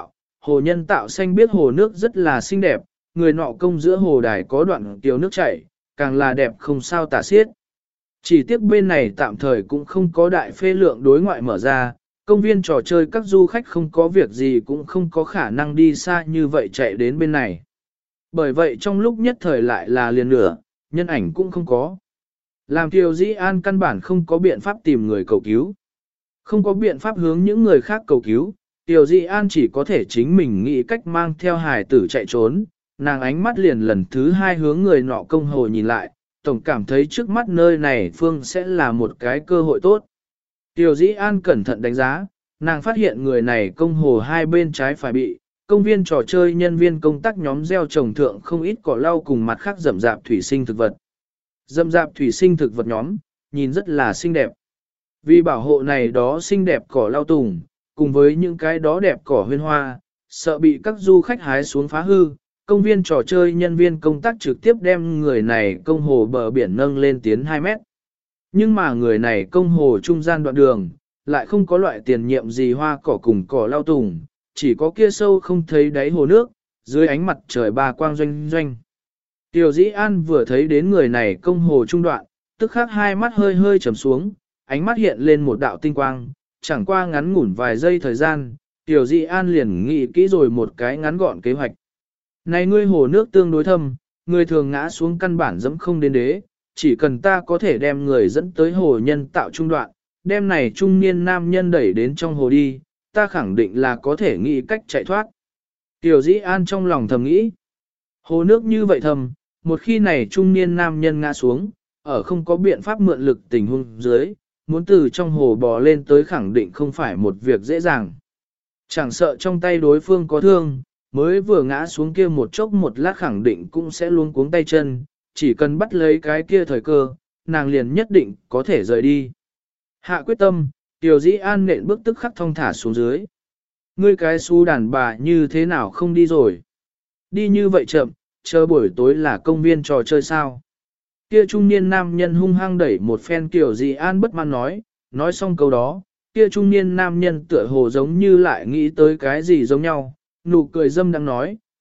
hồ nhân tạo xanh biết hồ nước rất là xinh đẹp, người nọ công giữa hồ đài có đoạn tiểu nước chảy, càng là đẹp không sao tả xiết. Chỉ tiếc bên này tạm thời cũng không có đại phê lượng đối ngoại mở ra, công viên trò chơi các du khách không có việc gì cũng không có khả năng đi xa như vậy chạy đến bên này. Bởi vậy trong lúc nhất thời lại là liền nửa, nhân ảnh cũng không có. Làm Kiều Dĩ An căn bản không có biện pháp tìm người cầu cứu. Không có biện pháp hướng những người khác cầu cứu, Kiều Dĩ An chỉ có thể chính mình nghĩ cách mang theo hài tử chạy trốn, nàng ánh mắt liền lần thứ hai hướng người nọ công hồ nhìn lại, tổng cảm thấy trước mắt nơi này phương sẽ là một cái cơ hội tốt. Kiều Dĩ An cẩn thận đánh giá, nàng phát hiện người này công hồ hai bên trái phải bị, công viên trò chơi nhân viên công tác nhóm gieo trồng thượng không ít cỏ lau cùng mặt khác rậm rạp thủy sinh thực vật. Rậm rạp thủy sinh thực vật nhóm, nhìn rất là xinh đẹp. Vì bảo hộ này đó xinh đẹp cỏ lau tùng, cùng với những cái đó đẹp cỏ huyên hoa, sợ bị các du khách hái xuống phá hư, công viên trò chơi nhân viên công tác trực tiếp đem người này công hồ bờ biển nâng lên tiến 2 mét. Nhưng mà người này công hồ trung gian đoạn đường, lại không có loại tiền nhiệm gì hoa cỏ cùng cỏ lau tùng, chỉ có kia sâu không thấy đáy hồ nước, dưới ánh mặt trời ba quang doanh doanh. Tiểu Dĩ An vừa thấy đến người này công hồ trung đoạn, tức khắc hai mắt hơi hơi trầm xuống, ánh mắt hiện lên một đạo tinh quang, chẳng qua ngắn ngủn vài giây thời gian, Tiểu Dĩ An liền nghĩ kỹ rồi một cái ngắn gọn kế hoạch. Này ngươi hồ nước tương đối thâm, người thường ngã xuống căn bản dẫm không đến đế, chỉ cần ta có thể đem người dẫn tới hồ nhân tạo trung đoạn, đem này trung niên nam nhân đẩy đến trong hồ đi, ta khẳng định là có thể nghĩ cách chạy thoát. Tiểu Dĩ An trong lòng thầm nghĩ, hồ nước như vậy thầm, một khi này trung niên nam nhân ngã xuống, ở không có biện pháp mượn lực tình huống dưới, muốn từ trong hồ bò lên tới khẳng định không phải một việc dễ dàng. Chẳng sợ trong tay đối phương có thương, mới vừa ngã xuống kia một chốc một lát khẳng định cũng sẽ luống cuống tay chân, chỉ cần bắt lấy cái kia thời cơ, nàng liền nhất định có thể rời đi. Hạ quyết tâm, Tiểu Dĩ An nện bước tức khắc thong thả xuống dưới. Ngươi cái xú đàn bà như thế nào không đi rồi? Đi như vậy chậm, chờ buổi tối là công viên trò chơi sao? Kia trung niên nam nhân hung hăng đẩy một phen Tiểu Dĩ An bất mãn nói xong câu đó, kia trung niên nam nhân tựa hồ giống như lại nghĩ tới cái gì giống nhau, nụ cười dâm đang nói,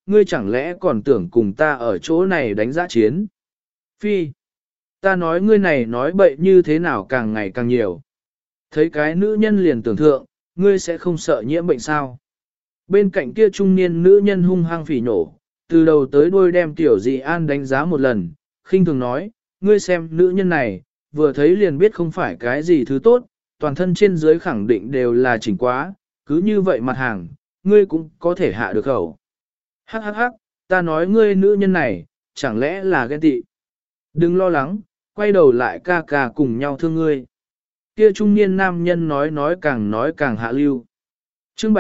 ngươi chẳng lẽ còn tưởng cùng ta ở chỗ này đánh giã chiến? Phi, ta nói ngươi này nói bậy như thế nào càng ngày càng nhiều. Thấy cái nữ nhân liền tưởng thượng, ngươi sẽ không sợ nhiễm bệnh sao? Bên cạnh kia trung niên nữ nhân hung hăng phỉ nổ, từ đầu tới đuôi đem tiểu dị an đánh giá một lần, khinh thường nói, ngươi xem nữ nhân này, vừa thấy liền biết không phải cái gì thứ tốt, toàn thân trên dưới khẳng định đều là chỉnh quá, cứ như vậy mặt hàng, ngươi cũng có thể hạ được khẩu. Hắc hắc hắc, ta nói ngươi nữ nhân này, chẳng lẽ là ghen tị. Đừng lo lắng, quay đầu lại ca ca cùng nhau thương ngươi. Kia trung niên nam nhân nói càng hạ lưu. Chương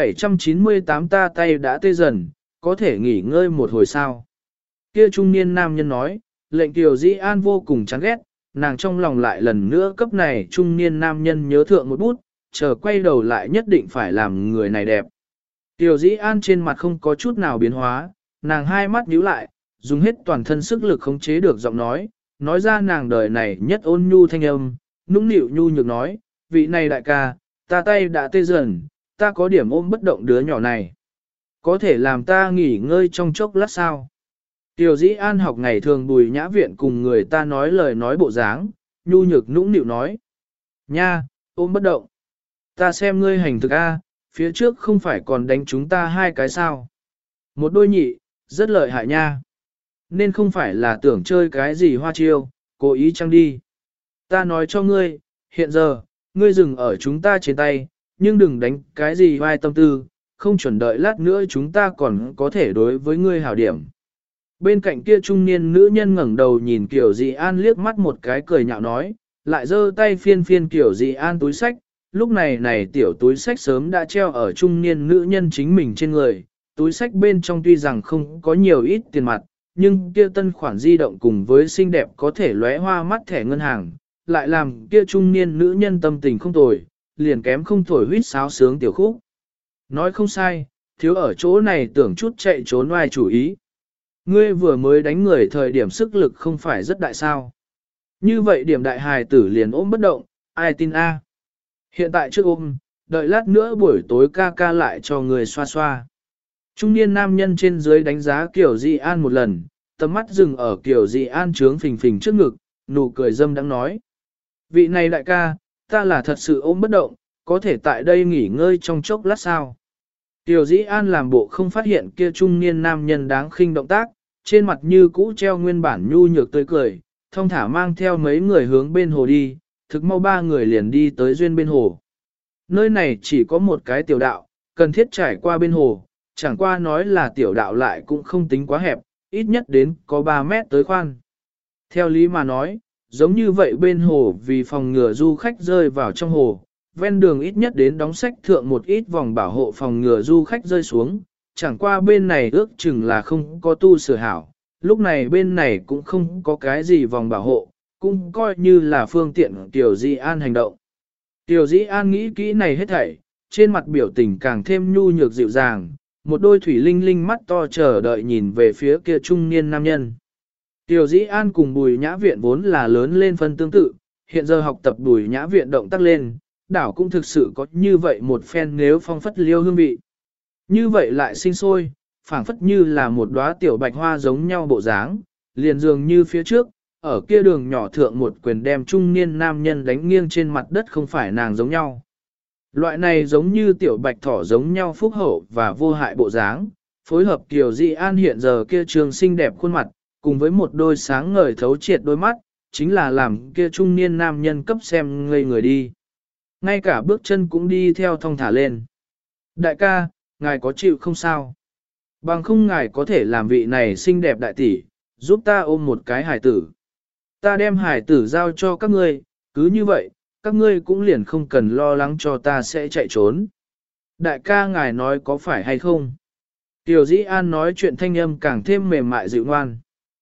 798 ta tay đã tê dần, có thể nghỉ ngơi một hồi sao. Kia trung niên nam nhân nói, lệnh Kiều Dĩ An vô cùng chán ghét, nàng trong lòng lại lần nữa cấp này trung niên nam nhân nhớ thượng một bút, chờ quay đầu lại nhất định phải làm người này đẹp. Kiều Dĩ An trên mặt không có chút nào biến hóa, nàng hai mắt nhíu lại, dùng hết toàn thân sức lực khống chế được giọng nói ra nàng đời này nhất ôn nhu thanh âm, nũng nịu nhu nhược nói, vị này đại ca, ta tay đã tê dần, ta có điểm ôm bất động đứa nhỏ này. Có thể làm ta nghỉ ngơi trong chốc lát sao? Tiểu Dĩ An học ngày thường Bùi Nhã Viện cùng người ta nói lời nói bộ dáng, nhu nhược nũng nịu nói. Nha, ôm bất động. Ta xem ngươi hành thực A, phía trước không phải còn đánh chúng ta hai cái sao. Một đôi nhị, rất lợi hại nha. Nên không phải là tưởng chơi cái gì hoa chiêu, cố ý chăng đi. Ta nói cho ngươi, hiện giờ, ngươi dừng ở chúng ta trên tay, nhưng đừng đánh cái gì vai tâm tư, không chuẩn đợi lát nữa chúng ta còn có thể đối với ngươi hảo điểm. Bên cạnh kia trung niên nữ nhân ngẩng đầu nhìn Kiều Dị An liếc mắt một cái cười nhạo nói, lại giơ tay phiên phiên Kiều Dị An túi sách, lúc này tiểu túi sách sớm đã treo ở trung niên nữ nhân chính mình trên người, túi sách bên trong tuy rằng không có nhiều ít tiền mặt, nhưng kia tân khoản di động cùng với xinh đẹp có thể lóe hoa mắt thẻ ngân hàng, lại làm kia trung niên nữ nhân tâm tình không tồi, liền kém không thổi huýt sáo sướng tiểu khúc. Nói không sai, thiếu ở chỗ này tưởng chút chạy trốn oai chủ ý. Ngươi vừa mới đánh người thời điểm sức lực không phải rất đại sao. Như vậy điểm đại hài tử liền ôm bất động, ai tin a? Hiện tại trước ôm, đợi lát nữa buổi tối ca ca lại cho người xoa xoa. Trung niên nam nhân trên dưới đánh giá Kiều Dị An một lần, tầm mắt dừng ở Kiều Dị An trướng phình phình trước ngực, nụ cười dâm đang nói. Vị này đại ca, ta là thật sự ôm bất động, có thể tại đây nghỉ ngơi trong chốc lát sao. Kiều Dĩ An làm bộ không phát hiện kia trung niên nam nhân đáng khinh động tác, trên mặt như cũ treo nguyên bản nhu nhược tươi cười, thông thả mang theo mấy người hướng bên hồ đi, thực mau ba người liền đi tới duyên bên hồ. Nơi này chỉ có một cái tiểu đạo, cần thiết trải qua bên hồ, chẳng qua nói là tiểu đạo lại cũng không tính quá hẹp, ít nhất đến có 3 mét tới khoan. Theo lý mà nói, giống như vậy bên hồ vì phòng ngừa du khách rơi vào trong hồ, ven đường ít nhất đến đóng sách thượng một ít vòng bảo hộ phòng ngừa du khách rơi xuống, chẳng qua bên này ước chừng là không có tu sửa hảo, lúc này bên này cũng không có cái gì vòng bảo hộ, cũng coi như là phương tiện Tiểu Dĩ An hành động. Tiểu Dĩ An nghĩ kỹ này hết thảy, trên mặt biểu tình càng thêm nhu nhược dịu dàng, một đôi thủy linh linh mắt to chờ đợi nhìn về phía kia trung niên nam nhân. Tiểu Dĩ An cùng Bùi Nhã Viện vốn là lớn lên phân tương tự, hiện giờ học tập Bùi Nhã Viện động tác lên, đảo cũng thực sự có như vậy một phen nếu phong phất liêu hương vị. Như vậy lại sinh sôi, phảng phất như là một đóa tiểu bạch hoa giống nhau bộ dáng, liền dường như phía trước, ở kia đường nhỏ thượng một quyền đem trung niên nam nhân đánh nghiêng trên mặt đất không phải nàng giống nhau. Loại này giống như tiểu bạch thỏ giống nhau phúc hậu và vô hại bộ dáng, phối hợp Kiều Dị An hiện giờ kia trường xinh đẹp khuôn mặt, cùng với một đôi sáng ngời thấu triệt đôi mắt, chính là làm kia trung niên nam nhân cấp xem ngây người đi. Ngay cả bước chân cũng đi theo thong thả lên. Đại ca, ngài có chịu không sao? Bằng không ngài có thể làm vị này xinh đẹp đại tỷ, giúp ta ôm một cái hải tử. Ta đem hải tử giao cho các ngươi, cứ như vậy, các ngươi cũng liền không cần lo lắng cho ta sẽ chạy trốn. Đại ca ngài nói có phải hay không? Tiểu Dĩ An nói chuyện thanh âm càng thêm mềm mại dịu ngoan.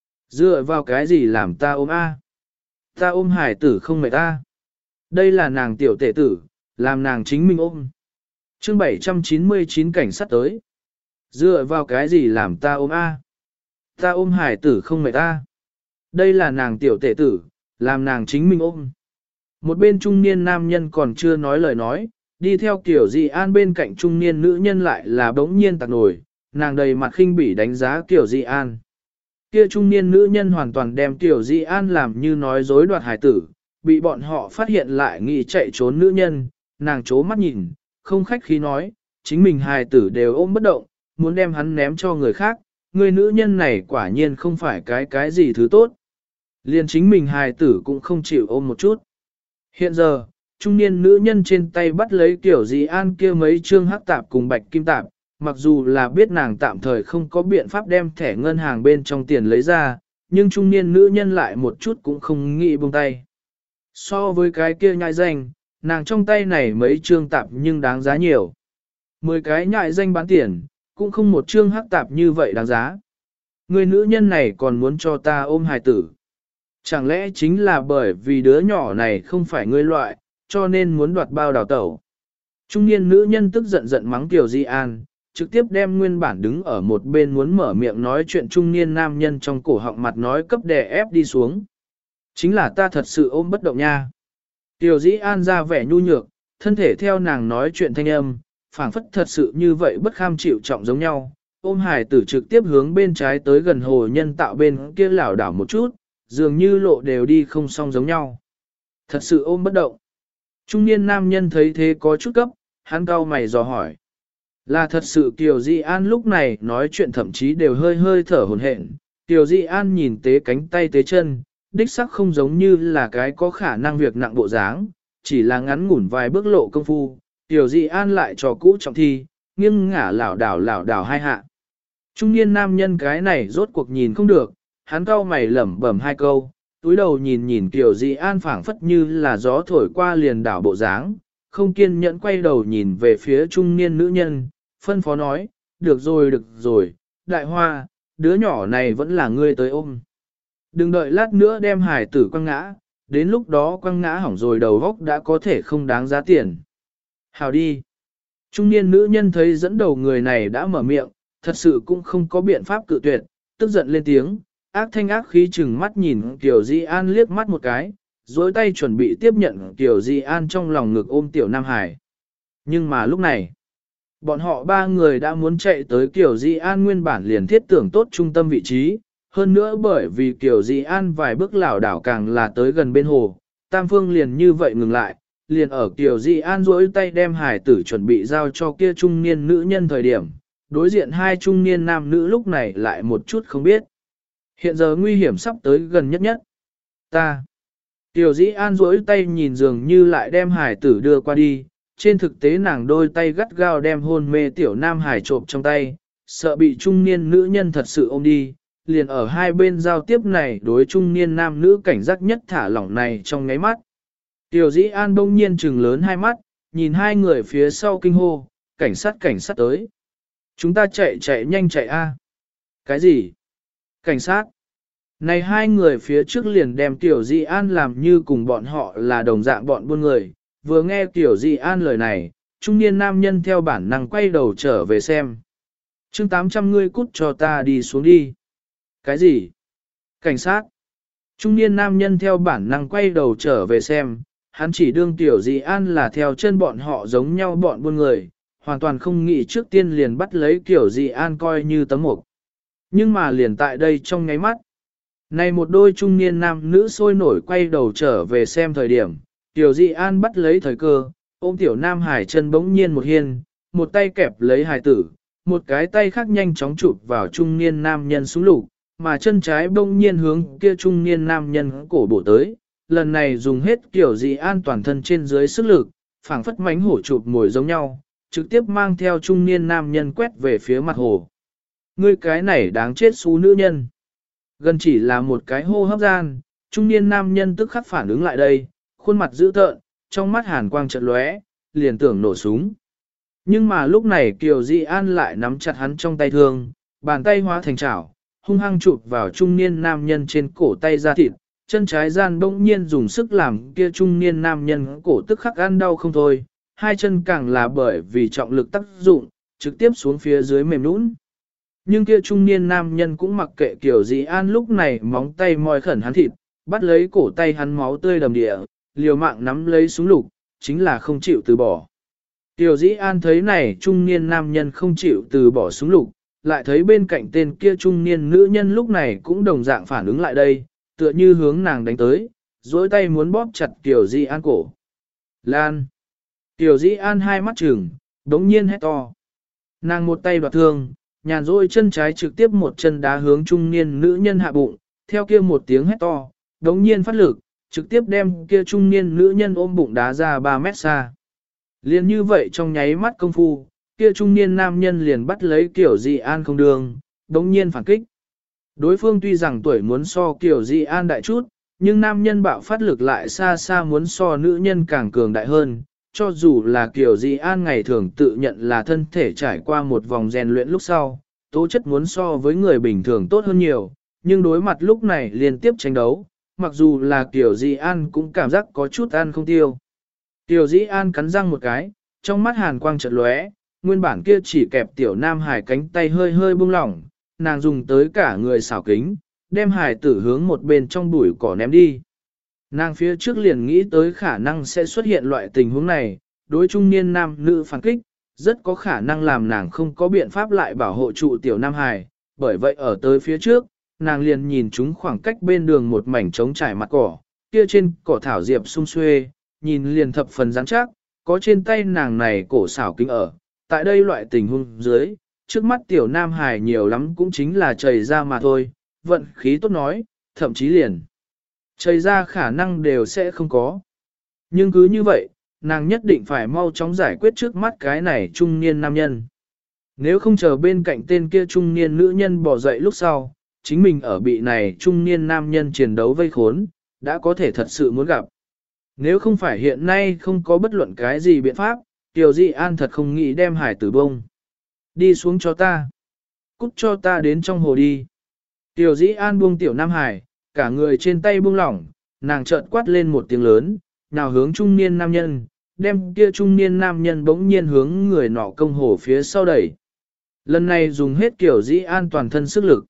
Dựa vào cái gì làm ta ôm a? Ta ôm hải tử không mệt ta. Đây là nàng tiểu tể tử, làm nàng chính mình ôm. Chương 799 cảnh sát tới. Dựa vào cái gì làm ta ôm a? Ta ôm hải tử không mệt ta. Đây là nàng tiểu tể tử, làm nàng chính mình ôm. Một bên trung niên nam nhân còn chưa nói lời nói, đi theo kiểu Dị An bên cạnh trung niên nữ nhân lại là bỗng nhiên tạc nổi, nàng đầy mặt khinh bỉ đánh giá Kiều Di An. Kia trung niên nữ nhân hoàn toàn đem Kiều Di An làm như nói dối đoạt hải tử, bị bọn họ phát hiện lại nghĩ chạy trốn nữ nhân, nàng chố mắt nhìn, không khách khí nói, chính mình hài tử đều ôm bất động, muốn đem hắn ném cho người khác, người nữ nhân này quả nhiên không phải cái gì thứ tốt. Liền chính mình hài tử cũng không chịu ôm một chút. Hiện giờ, trung niên nữ nhân trên tay bắt lấy Kiều Di An kia mấy trương hắc tạp cùng bạch kim tạp, mặc dù là biết nàng tạm thời không có biện pháp đem thẻ ngân hàng bên trong tiền lấy ra, nhưng trung niên nữ nhân lại một chút cũng không nghĩ buông tay. So với cái kia nhại danh, nàng trong tay này mấy trương tạp nhưng đáng giá nhiều. 10 cái nhại danh bán tiền, cũng không một trương hắc tạp như vậy đáng giá. Người nữ nhân này còn muốn cho ta ôm hài tử. Chẳng lẽ chính là bởi vì đứa nhỏ này không phải ngươi loại, cho nên muốn đoạt bao đào tẩu. Trung niên nữ nhân tức giận giận mắng Kiều Di An, trực tiếp đem nguyên bản đứng ở một bên muốn mở miệng nói chuyện trung niên nam nhân trong cổ họng mặt nói cấp đè ép đi xuống. Chính là ta thật sự ôm bất động nha. Kiều Di An ra vẻ nhu nhược, thân thể theo nàng nói chuyện thanh âm, phảng phất thật sự như vậy bất kham chịu trọng giống nhau. Ôm hài tử trực tiếp hướng bên trái tới gần hồ nhân tạo bên kia lảo đảo một chút, dường như lộ đều đi không xong giống nhau. Thật sự ôm bất động. Trung niên nam nhân thấy thế có chút cấp, hắn cau mày dò hỏi. Là thật sự Kiều Di An lúc này nói chuyện thậm chí đều hơi hơi thở hổn hển. Kiều Di An nhìn tế cánh tay tế chân, đích sắc không giống như là cái có khả năng việc nặng bộ dáng, chỉ là ngắn ngủn vài bước lộ công phu. Kiều Di An lại trò cũ trọng thi, nghiêng ngả lảo đảo hai hạ. Trung niên nam nhân cái này rốt cuộc nhìn không được, hắn cau mày lẩm bẩm hai câu, túi đầu nhìn Kiều Di An phảng phất như là gió thổi qua liền đảo bộ dáng, không kiên nhẫn quay đầu nhìn về phía trung niên nữ nhân, phân phó nói, được rồi, đại hoa, đứa nhỏ này vẫn là ngươi tới ôm. Đừng đợi lát nữa đem hải tử quăng ngã, đến lúc đó quăng ngã hỏng rồi đầu góc đã có thể không đáng giá tiền. Hào đi. Trung niên nữ nhân thấy dẫn đầu người này đã mở miệng, thật sự cũng không có biện pháp cự tuyệt, tức giận lên tiếng, ác thanh ác khí chừng mắt nhìn Kiều Di An liếc mắt một cái, dối tay chuẩn bị tiếp nhận Kiều Di An trong lòng ngực ôm tiểu Nam Hải. Nhưng mà lúc này, bọn họ ba người đã muốn chạy tới Kiều Di An nguyên bản liền thiết tưởng tốt trung tâm vị trí, hơn nữa bởi vì Kiều Di An vài bước lảo đảo càng là tới gần bên hồ, Tam Phương liền như vậy ngừng lại, liền ở Kiều Di An duỗi tay đem hải tử chuẩn bị giao cho kia trung niên nữ nhân thời điểm, đối diện hai trung niên nam nữ lúc này lại một chút không biết. Hiện giờ nguy hiểm sắp tới gần nhất. Ta. Kiều Di An duỗi tay nhìn dường như lại đem hải tử đưa qua đi, trên thực tế nàng đôi tay gắt gao đem hôn mê tiểu Nam Hải trộm trong tay, sợ bị trung niên nữ nhân thật sự ôm đi, liền ở hai bên giao tiếp này đối trung niên nam nữ cảnh giác nhất thả lỏng này trong ngáy mắt. Tiểu Dĩ An bỗng nhiên trừng lớn hai mắt, nhìn hai người phía sau kinh hô, cảnh sát tới. Chúng ta chạy nhanh chạy a. Cái gì? Cảnh sát? Này hai người phía trước liền đem Tiểu Dĩ An làm như cùng bọn họ là đồng dạng bọn buôn người, vừa nghe Tiểu Dĩ An lời này, trung niên nam nhân theo bản năng quay đầu trở về xem. Chương 800 ngươi cút cho ta đi xuống đi. Cái gì? Cảnh sát? Trung niên nam nhân theo bản năng quay đầu trở về xem, hắn chỉ đương Tiểu Dĩ An là theo chân bọn họ giống nhau bọn buôn người, hoàn toàn không nghĩ trước tiên liền bắt lấy Tiểu Dĩ An coi như tấm mục. Nhưng mà liền tại đây trong ngáy mắt, này một đôi trung niên nam nữ sôi nổi quay đầu trở về xem thời điểm, Tiểu Dĩ An bắt lấy thời cơ, ôm Tiểu Nam Hải chân bỗng nhiên một hiên, một tay kẹp lấy hài tử, một cái tay khác nhanh chóng chụp vào trung niên nam nhân xuống lục, mà chân trái bỗng nhiên hướng kia trung niên nam nhân cổ bổ tới, lần này dùng hết Tiểu Dĩ An toàn thân trên dưới sức lực, phảng phất mánh hổ chụp mồi giống nhau, trực tiếp mang theo trung niên nam nhân quét về phía mặt hồ. Ngươi cái này đáng chết xú nữ nhân. Gần chỉ là một cái hô hấp gian, trung niên nam nhân tức khắc phản ứng lại đây, khuôn mặt dữ tợn, trong mắt hàn quang chợt lóe, liền tưởng nổ súng. Nhưng mà lúc này Kiều Dĩ An lại nắm chặt hắn trong tay thương, bàn tay hóa thành chảo, hung hăng chụp vào trung niên nam nhân trên cổ tay ra thịt, chân trái gian bỗng nhiên dùng sức làm kia trung niên nam nhân cổ tức khắc ăn đau không thôi, hai chân càng là bởi vì trọng lực tác dụng, trực tiếp xuống phía dưới mềm nũng. Nhưng kia trung niên nam nhân cũng mặc kệ Kiều Dĩ An lúc này móng tay moi khẩn hắn thịt, bắt lấy cổ tay hắn máu tươi đầm địa, liều mạng nắm lấy súng lục, chính là không chịu từ bỏ. Kiều Dĩ An thấy này trung niên nam nhân không chịu từ bỏ súng lục, lại thấy bên cạnh tên kia trung niên nữ nhân lúc này cũng đồng dạng phản ứng lại đây, tựa như hướng nàng đánh tới, dối tay muốn bóp chặt Kiều Di An cổ. Lan! Kiều Di An hai mắt trừng, đống nhiên hét to. Nàng một tay đoạt thương, nhàn rỗi chân trái trực tiếp một chân đá hướng trung niên nữ nhân hạ bụng, theo kia một tiếng hét to, đống nhiên phát lực, trực tiếp đem kia trung niên nữ nhân ôm bụng đá ra 3 mét xa. Liên như vậy trong nháy mắt công phu, kia trung niên nam nhân liền bắt lấy Kiều Di An không đường, đống nhiên phản kích. Đối phương tuy rằng tuổi muốn so Kiều Di An đại chút, nhưng nam nhân bạo phát lực lại xa xa muốn so nữ nhân càng cường đại hơn. Cho dù là Kiều Di An ngày thường tự nhận là thân thể trải qua một vòng rèn luyện lúc sau, tố chất muốn so với người bình thường tốt hơn nhiều, nhưng đối mặt lúc này liên tiếp tranh đấu, mặc dù là Kiều Di An cũng cảm giác có chút ăn không tiêu. Kiều Di An cắn răng một cái, trong mắt hàn quang chợt lóe, nguyên bản kia chỉ kẹp tiểu nam hải cánh tay hơi hơi buông lỏng, nàng dùng tới cả người xảo kính, đem hải tử hướng một bên trong bụi cỏ ném đi. Nàng phía trước liền nghĩ tới khả năng sẽ xuất hiện loại tình huống này, đối trung niên nam nữ phản kích, rất có khả năng làm nàng không có biện pháp lại bảo hộ trụ tiểu nam hài, bởi vậy ở tới phía trước, nàng liền nhìn chúng khoảng cách bên đường một mảnh trống trải mặt cỏ, kia trên cỏ thảo diệp sung xuê, nhìn liền thập phần rắn chắc, có trên tay nàng này cổ xảo kính ở, tại đây loại tình huống dưới, trước mắt tiểu nam hài nhiều lắm cũng chính là chảy ra mà thôi, vận khí tốt nói, thậm chí liền chảy ra khả năng đều sẽ không có. Nhưng cứ như vậy, nàng nhất định phải mau chóng giải quyết trước mắt cái này trung niên nam nhân. Nếu không chờ bên cạnh tên kia trung niên nữ nhân bỏ dậy lúc sau, chính mình ở bị này trung niên nam nhân chiến đấu vây khốn, đã có thể thật sự muốn gặp. Nếu không phải hiện nay không có bất luận cái gì biện pháp, Tiểu Di An thật không nghĩ đem hải tử bông. Đi xuống cho ta. Cút cho ta đến trong hồ đi. Tiểu Di An buông tiểu Nam Hải, cả người trên tay buông lỏng, nàng chợt quát lên một tiếng lớn, nào hướng trung niên nam nhân, đem kia trung niên nam nhân bỗng nhiên hướng người nọ công hồ phía sau đẩy. Lần này dùng hết Tiểu Di An toàn thân sức lực.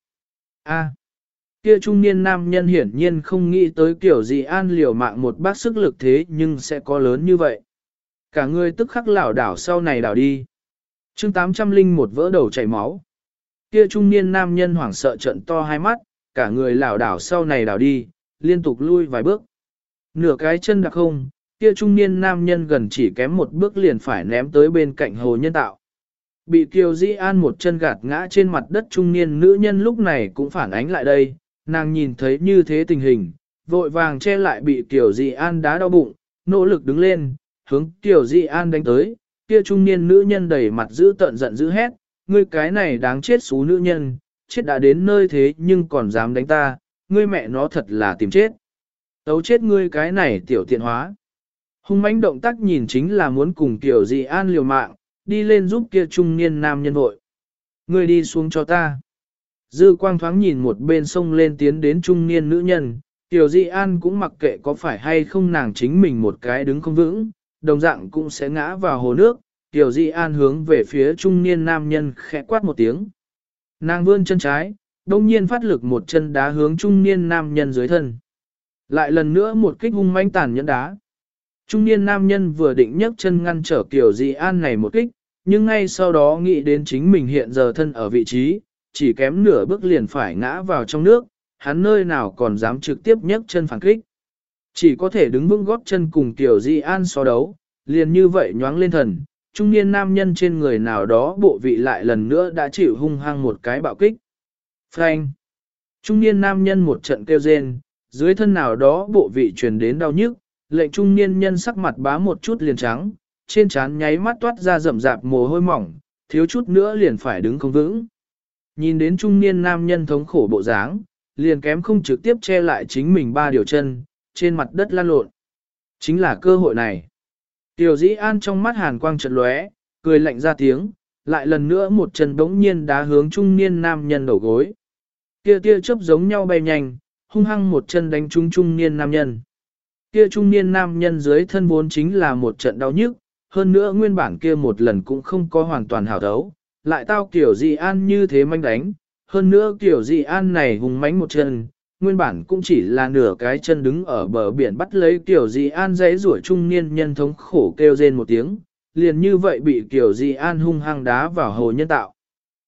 Kia trung niên nam nhân hiển nhiên không nghĩ tới Tiểu Di An liều mạng một bác sức lực thế nhưng sẽ có lớn như vậy. Cả người tức khắc lảo đảo sau này đảo đi. chương 801 vỡ đầu chảy máu. Kia trung niên nam nhân hoảng sợ trận to hai mắt, cả người lảo đảo sau này đảo đi, liên tục lui vài bước. Nửa cái chân đặc không, kia trung niên nam nhân gần chỉ kém một bước liền phải ném tới bên cạnh hồ nhân tạo. Bị Kiều Di An một chân gạt ngã trên mặt đất trung niên nữ nhân lúc này cũng phản ánh lại đây, nàng nhìn thấy như thế tình hình, vội vàng che lại bị Kiều Di An đá đau bụng, nỗ lực đứng lên, hướng Kiều Di An đánh tới, kia trung niên nữ nhân đầy mặt giữ tợn giận dữ hét, ngươi cái này đáng chết xú nữ nhân, chết đã đến nơi thế nhưng còn dám đánh ta, ngươi mẹ nó thật là tìm chết. Tấu chết ngươi cái này tiểu tiện hóa. Hung mãnh động tác nhìn chính là muốn cùng Kiều Di An liều mạng, đi lên giúp kia trung niên nam nhân vội. Ngươi đi xuống cho ta. Dư quang thoáng nhìn một bên sông lên tiến đến trung niên nữ nhân, Kiều Di An cũng mặc kệ có phải hay không nàng chính mình một cái đứng không vững, đồng dạng cũng sẽ ngã vào hồ nước. Kiều Di An hướng về phía trung niên nam nhân khẽ quát một tiếng. Nàng vươn chân trái, đông nhiên phát lực một chân đá hướng trung niên nam nhân dưới thân. Lại lần nữa một kích hung mãnh tàn nhẫn đá. Trung niên nam nhân vừa định nhấc chân ngăn trở Kiều Di An này một kích, nhưng ngay sau đó nghĩ đến chính mình hiện giờ thân ở vị trí, chỉ kém nửa bước liền phải ngã vào trong nước, hắn nơi nào còn dám trực tiếp nhấc chân phản kích. Chỉ có thể đứng vững gót chân cùng Kiều Di An so đấu, liền như vậy nhoáng lên thần, trung niên nam nhân trên người nào đó bộ vị lại lần nữa đã chịu hung hăng một cái bạo kích. Phanh! Trung niên nam nhân một trận kêu rên, dưới thân nào đó bộ vị truyền đến đau nhức, lệnh trung niên nhân sắc mặt bá một chút liền trắng, trên trán nháy mắt toát ra rậm rạp mồ hôi mỏng, thiếu chút nữa liền phải đứng không vững. Nhìn đến trung niên nam nhân thống khổ bộ dáng, liền kém không trực tiếp che lại chính mình ba điều chân, trên mặt đất lăn lộn. Chính là cơ hội này. Tiểu Dĩ An trong mắt hàn quang chợt lóe, cười lạnh ra tiếng, lại lần nữa một chân bỗng nhiên đá hướng trung niên nam nhân đầu gối. Kia tia chớp giống nhau bay nhanh, hung hăng một chân đánh trúng trung niên nam nhân. Kia trung niên nam nhân dưới thân vốn chính là một trận đau nhức, hơn nữa nguyên bản kia một lần cũng không có hoàn toàn hảo thấu, lại tao Tiểu Dĩ An như thế manh đánh, hơn nữa Tiểu Dĩ An này hùng mãnh một chân, nguyên bản cũng chỉ là nửa cái chân đứng ở bờ biển bắt lấy Tiểu Dĩ An giãy rủa trung niên nhân thống khổ kêu rên một tiếng, liền như vậy bị Tiểu Dĩ An hung hăng đá vào hồ nhân tạo.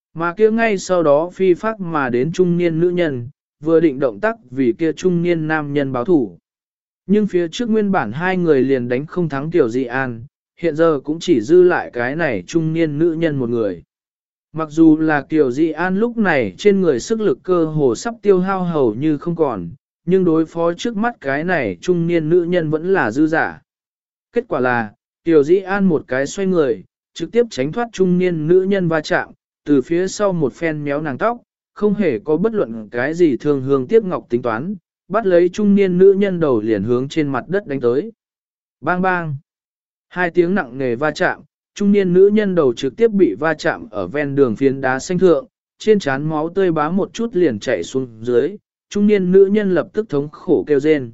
Mà kia ngay sau đó phi phác mà đến trung niên nữ nhân, vừa định động tác vì kia trung niên nam nhân báo thủ. Nhưng phía trước nguyên bản hai người liền đánh không thắng Tiểu Di An, hiện giờ cũng chỉ dư lại cái này trung niên nữ nhân một người. Mặc dù là Kiều Di An lúc này trên người sức lực cơ hồ sắp tiêu hao hầu như không còn, nhưng đối phó trước mắt cái này trung niên nữ nhân vẫn là dư giả. Kết quả là, Kiều Di An một cái xoay người, trực tiếp tránh thoát trung niên nữ nhân va chạm, từ phía sau một phen méo nàng tóc, không hề có bất luận cái gì thương hương tiếc ngọc tính toán, bắt lấy trung niên nữ nhân đầu liền hướng trên mặt đất đánh tới. Bang bang! Hai tiếng nặng nề va chạm, trung niên nữ nhân đầu trực tiếp bị va chạm ở ven đường phiến đá xanh thượng, trên trán máu tươi bám một chút liền chảy xuống dưới, trung niên nữ nhân lập tức thống khổ kêu rên.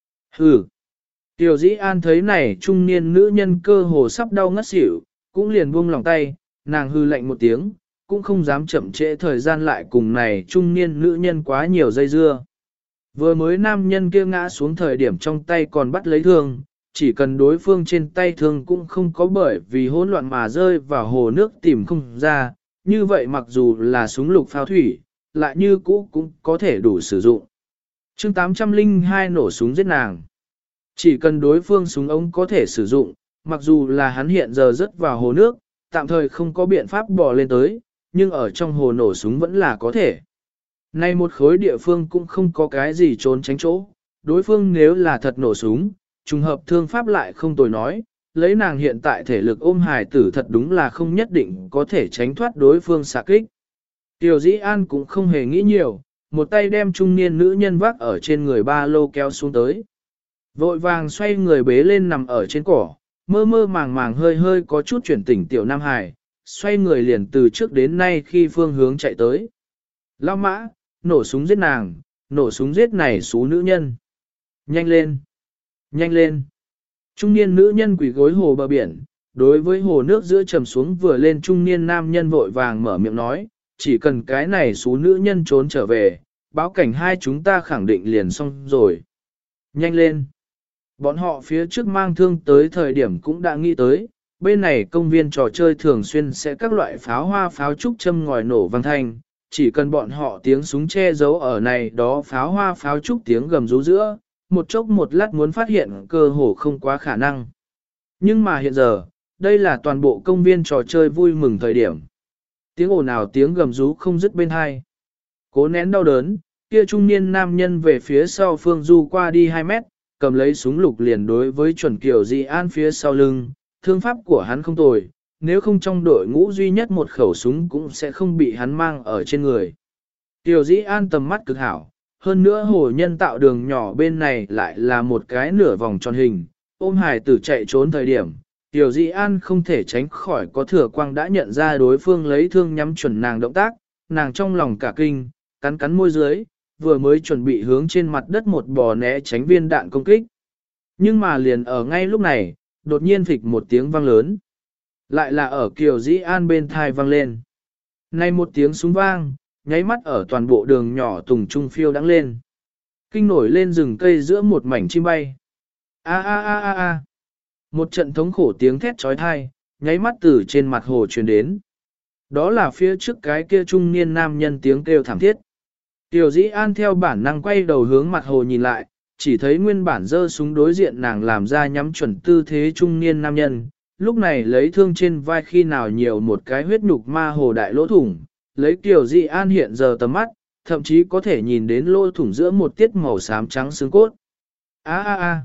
Hừ! Tiểu Dĩ An thấy này trung niên nữ nhân cơ hồ sắp đau ngất xỉu, cũng liền buông lòng tay, nàng hư lạnh một tiếng, cũng không dám chậm trễ thời gian lại cùng này trung niên nữ nhân quá nhiều dây dưa. Vừa mới nam nhân kia ngã xuống thời điểm trong tay còn bắt lấy thương, chỉ cần đối phương trên tay thương cũng không có bởi vì hỗn loạn mà rơi vào hồ nước tìm không ra, như vậy mặc dù là súng lục pháo thủy, lại như cũ cũng có thể đủ sử dụng. Chương 802 nổ súng giết nàng. Chỉ cần đối phương súng ống có thể sử dụng, mặc dù là hắn hiện giờ rớt vào hồ nước, tạm thời không có biện pháp bò lên tới, nhưng ở trong hồ nổ súng vẫn là có thể. Nay một khối địa phương cũng không có cái gì trốn tránh chỗ, đối phương nếu là thật nổ súng, trùng hợp thương pháp lại không tồi nói, lấy nàng hiện tại thể lực ôm hài tử thật đúng là không nhất định có thể tránh thoát đối phương xạ kích. Tiểu Dĩ An cũng không hề nghĩ nhiều, một tay đem trung niên nữ nhân vác ở trên người ba lô kéo xuống tới. Vội vàng xoay người bế lên nằm ở trên cỏ, mơ mơ màng màng hơi hơi có chút chuyển tỉnh tiểu Nam Hải, xoay người liền từ trước đến nay khi phương hướng chạy tới. Lao mã, nổ súng giết nàng, nổ súng giết này xú nữ nhân. Nhanh lên, nhanh lên. Trung niên nữ nhân quỳ gối hồ bờ biển, đối với hồ nước giữa trầm xuống vừa lên trung niên nam nhân vội vàng mở miệng nói, chỉ cần cái này xú nữ nhân trốn trở về, báo cảnh hai chúng ta khẳng định liền xong rồi. Nhanh lên. Bọn họ phía trước mang thương tới thời điểm cũng đã nghĩ tới, bên này công viên trò chơi thường xuyên sẽ các loại pháo hoa pháo trúc châm ngòi nổ vang thanh, chỉ cần bọn họ tiếng súng che giấu ở này đó pháo hoa pháo trúc tiếng gầm rú giữa, một chốc một lát muốn phát hiện cơ hồ không quá khả năng. Nhưng mà hiện giờ, đây là toàn bộ công viên trò chơi vui mừng thời điểm. Tiếng ồn ào tiếng gầm rú không dứt bên hai. Cố nén đau đớn, kia trung niên nam nhân về phía sau Phương Du qua đi 2 mét, cầm lấy súng lục liền đối với chuẩn Kiều Di An phía sau lưng, thương pháp của hắn không tồi, nếu không trong đội ngũ duy nhất một khẩu súng cũng sẽ không bị hắn mang ở trên người. Kiều Di An tầm mắt cực hảo, hơn nữa hồ nhân tạo đường nhỏ bên này lại là một cái nửa vòng tròn hình, ôm hài tử chạy trốn thời điểm. Kiều Di An không thể tránh khỏi có thừa quang đã nhận ra đối phương lấy thương nhắm chuẩn nàng động tác, nàng trong lòng cả kinh, cắn cắn môi dưới, vừa mới chuẩn bị hướng trên mặt đất một bò né tránh viên đạn công kích. Nhưng mà liền ở ngay lúc này, đột nhiên phịch một tiếng vang lớn. Lại là ở Kiều Dĩ An bên thai vang lên. Nay một tiếng súng vang, nháy mắt ở toàn bộ đường nhỏ tùng trung phiêu đắng lên. Kinh nổi lên rừng cây giữa một mảnh chim bay. A a a a a. Một trận thống khổ tiếng thét trói thai, nháy mắt từ trên mặt hồ truyền đến. Đó là phía trước cái kia trung niên nam nhân tiếng kêu thảm thiết. Tiểu Dĩ An theo bản năng quay đầu hướng mặt hồ nhìn lại, chỉ thấy nguyên bản giơ súng đối diện nàng làm ra nhắm chuẩn tư thế trung niên nam nhân, lúc này lấy thương trên vai khi nào nhiều một cái huyết nhục ma hồ đại lỗ thủng, lấy Tiểu Dĩ An hiện giờ tầm mắt, thậm chí có thể nhìn đến lỗ thủng giữa một tiết màu xám trắng xương cốt. A a a,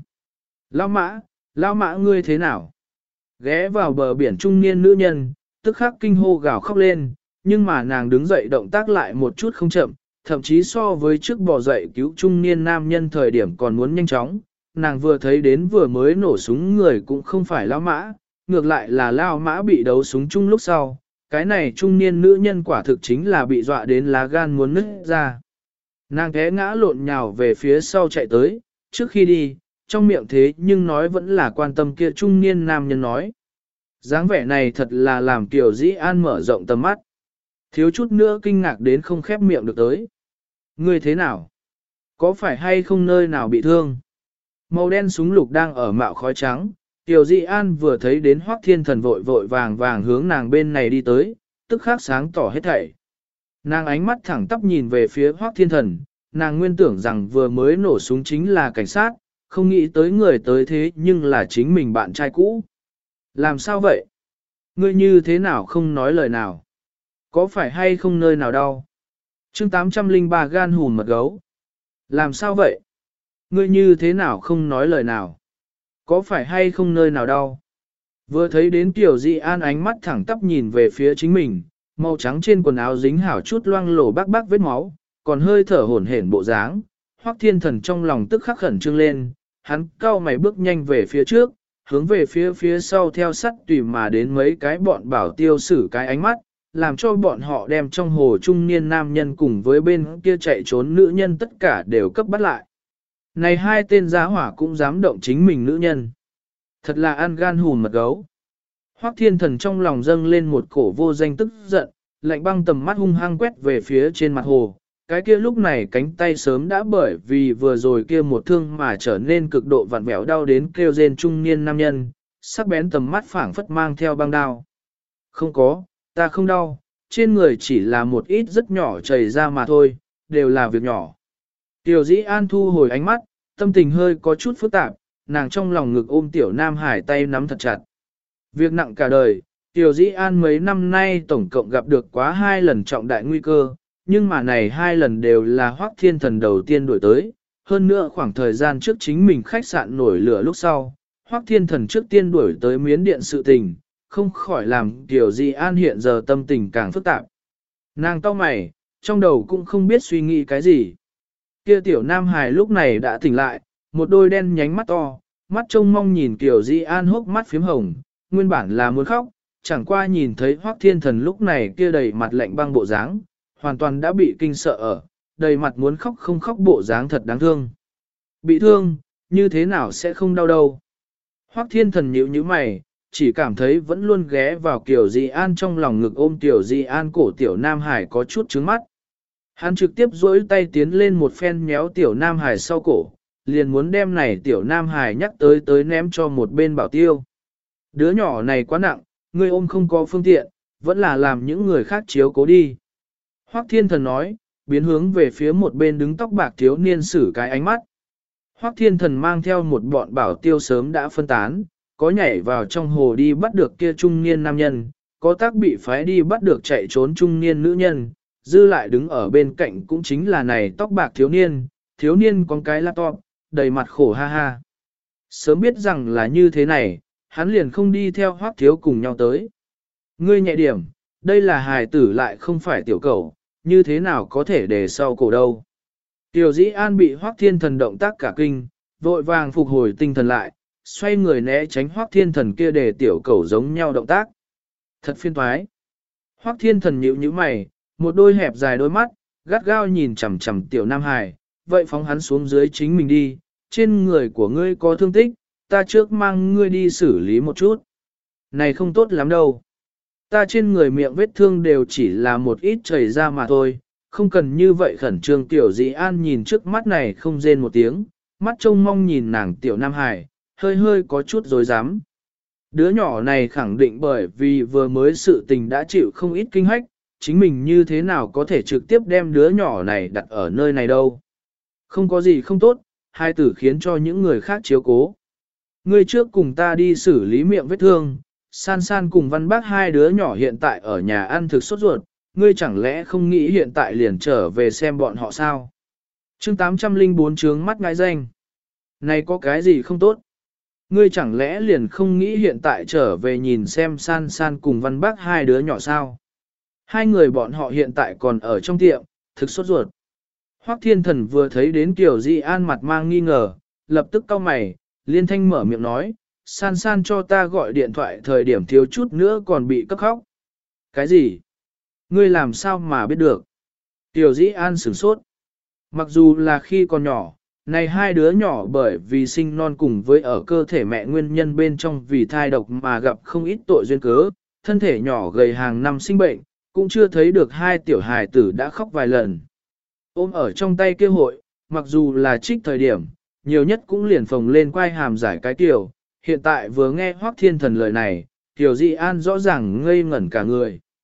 Lão mã ngươi thế nào? Ghé vào bờ biển trung niên nữ nhân, tức khắc kinh hô gào khóc lên, nhưng mà nàng đứng dậy động tác lại một chút không chậm, thậm chí so với trước bò dậy cứu trung niên nam nhân thời điểm còn muốn nhanh chóng, nàng vừa thấy đến vừa mới nổ súng người cũng không phải Lão mã, ngược lại là Lão mã bị đấu súng chung lúc sau, cái này trung niên nữ nhân quả thực chính là bị dọa đến lá gan muốn nứt ra. Nàng té ngã lộn nhào về phía sau chạy tới, trước khi đi, trong miệng thế nhưng nói vẫn là quan tâm kia trung niên nam nhân nói. Dáng vẻ này thật là làm Kiều Dĩ An mở rộng tầm mắt. Thiếu chút nữa kinh ngạc đến không khép miệng được tới. Ngươi thế nào? Có phải hay không nơi nào bị thương? Màu đen súng lục đang ở mạo khói trắng. Kiều Dĩ An vừa thấy đến Hoắc Thiên Thần vội vàng hướng nàng bên này đi tới, tức khắc sáng tỏ hết thảy, Nàng ánh mắt thẳng tắp nhìn về phía Hoắc Thiên Thần, nàng nguyên tưởng rằng vừa mới nổ súng chính là cảnh sát, không nghĩ tới người tới thế nhưng là chính mình bạn trai cũ. Làm sao vậy? Ngươi như thế nào không nói lời nào? Có phải hay không nơi nào đau? Chương 803 gan hùn mật gấu. Làm sao vậy? Ngươi như thế nào không nói lời nào? Có phải hay không nơi nào đau? Vừa thấy đến Kiều Di An ánh mắt thẳng tắp nhìn về phía chính mình, màu trắng trên quần áo dính hảo chút loang lổ bác bác vết máu, còn hơi thở hổn hển bộ dáng. Hoắc Thiên Thần trong lòng tức khắc khẩn trương lên, hắn cau mày bước nhanh về phía trước, hướng về phía sau theo sắt tùy mà đến mấy cái bọn bảo tiêu xử cái ánh mắt, làm cho bọn họ đem trong hồ trung niên nam nhân cùng với bên kia chạy trốn nữ nhân tất cả đều cấp bắt lại. Này hai tên giá hỏa cũng dám động chính mình nữ nhân. Thật là ăn gan hùn mật gấu. Hoắc Thiên Thần trong lòng dâng lên một cổ vô danh tức giận, lạnh băng tầm mắt hung hăng quét về phía trên mặt hồ. Cái kia lúc này cánh tay sớm đã bởi vì vừa rồi kia một thương mà trở nên cực độ vặn vẹo đau đến kêu rên trung niên nam nhân, sắc bén tầm mắt phảng phất mang theo băng đao. Không có, ta không đau, trên người chỉ là một ít rất nhỏ chảy ra mà thôi, đều là việc nhỏ. Tiểu Dĩ An thu hồi ánh mắt, tâm tình hơi có chút phức tạp, nàng trong lòng ngực ôm Tiểu Nam Hải tay nắm thật chặt. Việc nặng cả đời, Tiểu Dĩ An mấy năm nay tổng cộng gặp được quá 2 lần trọng đại nguy cơ, nhưng mà này 2 lần đều là Hoắc Thiên Thần đầu tiên đuổi tới, hơn nữa khoảng thời gian trước chính mình khách sạn nổi lửa lúc sau, Hoắc Thiên Thần trước tiên đuổi tới Miến Điện sự tình, không khỏi làm Tiểu Dĩ An hiện giờ tâm tình càng phức tạp. Nàng cau mày, trong đầu cũng không biết suy nghĩ cái gì. Kia Tiểu Nam Hải lúc này đã tỉnh lại, một đôi đen nhánh mắt to, mắt trông mong nhìn Tiểu Dĩ An hốc mắt phím hồng, nguyên bản là muốn khóc, chẳng qua nhìn thấy Hoắc Thiên Thần lúc này kia đầy mặt lạnh băng bộ dáng, hoàn toàn đã bị kinh sợ ở, đầy mặt muốn khóc không khóc bộ dáng thật đáng thương. Bị thương, như thế nào sẽ không đau đâu. Hoắc Thiên Thần nhíu nhíu mày, chỉ cảm thấy vẫn luôn ghé vào Kiều Di An trong lòng ngực ôm Tiểu Di An cổ Tiểu Nam Hải có chút trướng mắt. Hắn trực tiếp duỗi tay tiến lên một phen méo Tiểu Nam Hải sau cổ, liền muốn đem này Tiểu Nam Hải nhắc tới ném cho một bên bảo tiêu. Đứa nhỏ này quá nặng, ngươi ôm không có phương tiện, vẫn là làm những người khác chiếu cố đi. Hoắc Thiên Thần nói, biến hướng về phía một bên đứng tóc bạc thiếu niên sử cái ánh mắt. Hoắc Thiên Thần mang theo một bọn bảo tiêu sớm đã phân tán, có nhảy vào trong hồ đi bắt được kia trung niên nam nhân, có tác bị phái đi bắt được chạy trốn trung niên nữ nhân, dư lại đứng ở bên cạnh cũng chính là này tóc bạc thiếu niên con cái laptop, đầy mặt khổ ha ha. Sớm biết rằng là như thế này, hắn liền không đi theo Hoắc thiếu cùng nhau tới. Ngươi nhẹ điểm, đây là hài tử lại không phải tiểu cầu, như thế nào có thể để sau cổ đâu. Tiểu Dĩ An bị Hoắc Thiên Thần động tác cả kinh, vội vàng phục hồi tinh thần lại, xoay người né tránh Hoắc Thiên Thần kia để tiểu cầu giống nhau động tác. Thật phiền toái. Hoắc Thiên Thần nhíu nhíu mày, một đôi hẹp dài đôi mắt, gắt gao nhìn chằm chằm Tiểu Nam Hải, vậy phóng hắn xuống dưới chính mình đi, trên người của ngươi có thương tích, ta trước mang ngươi đi xử lý một chút. Này không tốt lắm đâu. Ta trên người miệng vết thương đều chỉ là một ít chảy ra mà thôi, không cần như vậy khẩn trương. Tiểu Dĩ An nhìn trước mắt này không rên một tiếng, mắt trông mong nhìn nàng Tiểu Nam Hải, hơi hơi có chút dối dám. Đứa nhỏ này khẳng định bởi vì vừa mới sự tình đã chịu không ít kinh hách, chính mình như thế nào có thể trực tiếp đem đứa nhỏ này đặt ở nơi này đâu. Không có gì không tốt, hai tử khiến cho những người khác chiếu cố. Ngươi trước cùng ta đi xử lý miệng vết thương, San San cùng Văn Bác hai đứa nhỏ hiện tại ở nhà ăn thực sốt ruột, ngươi chẳng lẽ không nghĩ hiện tại liền trở về xem bọn họ sao? Chương 804 trướng mắt ngại danh. Này có cái gì không tốt? Ngươi chẳng lẽ liền không nghĩ hiện tại trở về nhìn xem San San cùng Văn Bác hai đứa nhỏ sao? Hai người bọn họ hiện tại còn ở trong tiệm, thực sốt ruột. Hoắc Thiên Thần vừa thấy đến Kiều Di An mặt mang nghi ngờ, lập tức cau mày, liên thanh mở miệng nói, San San cho ta gọi điện thoại thời điểm thiếu chút nữa còn bị cấp khóc. Cái gì? Ngươi làm sao mà biết được? Tiểu Dĩ An sửng sốt. Mặc dù là khi còn nhỏ, này hai đứa nhỏ bởi vì sinh non cùng với ở cơ thể mẹ nguyên nhân bên trong vì thai độc mà gặp không ít tội duyên cớ, thân thể nhỏ gầy hàng năm sinh bệnh, cũng chưa thấy được hai tiểu hài tử đã khóc vài lần. Ôm ở trong tay kia hội, mặc dù là trích thời điểm, nhiều nhất cũng liền phồng lên quai hàm giải cái tiểu, hiện tại vừa nghe Hoắc Thiên Thần lời này, Tiểu Di An rõ ràng ngây ngẩn cả người.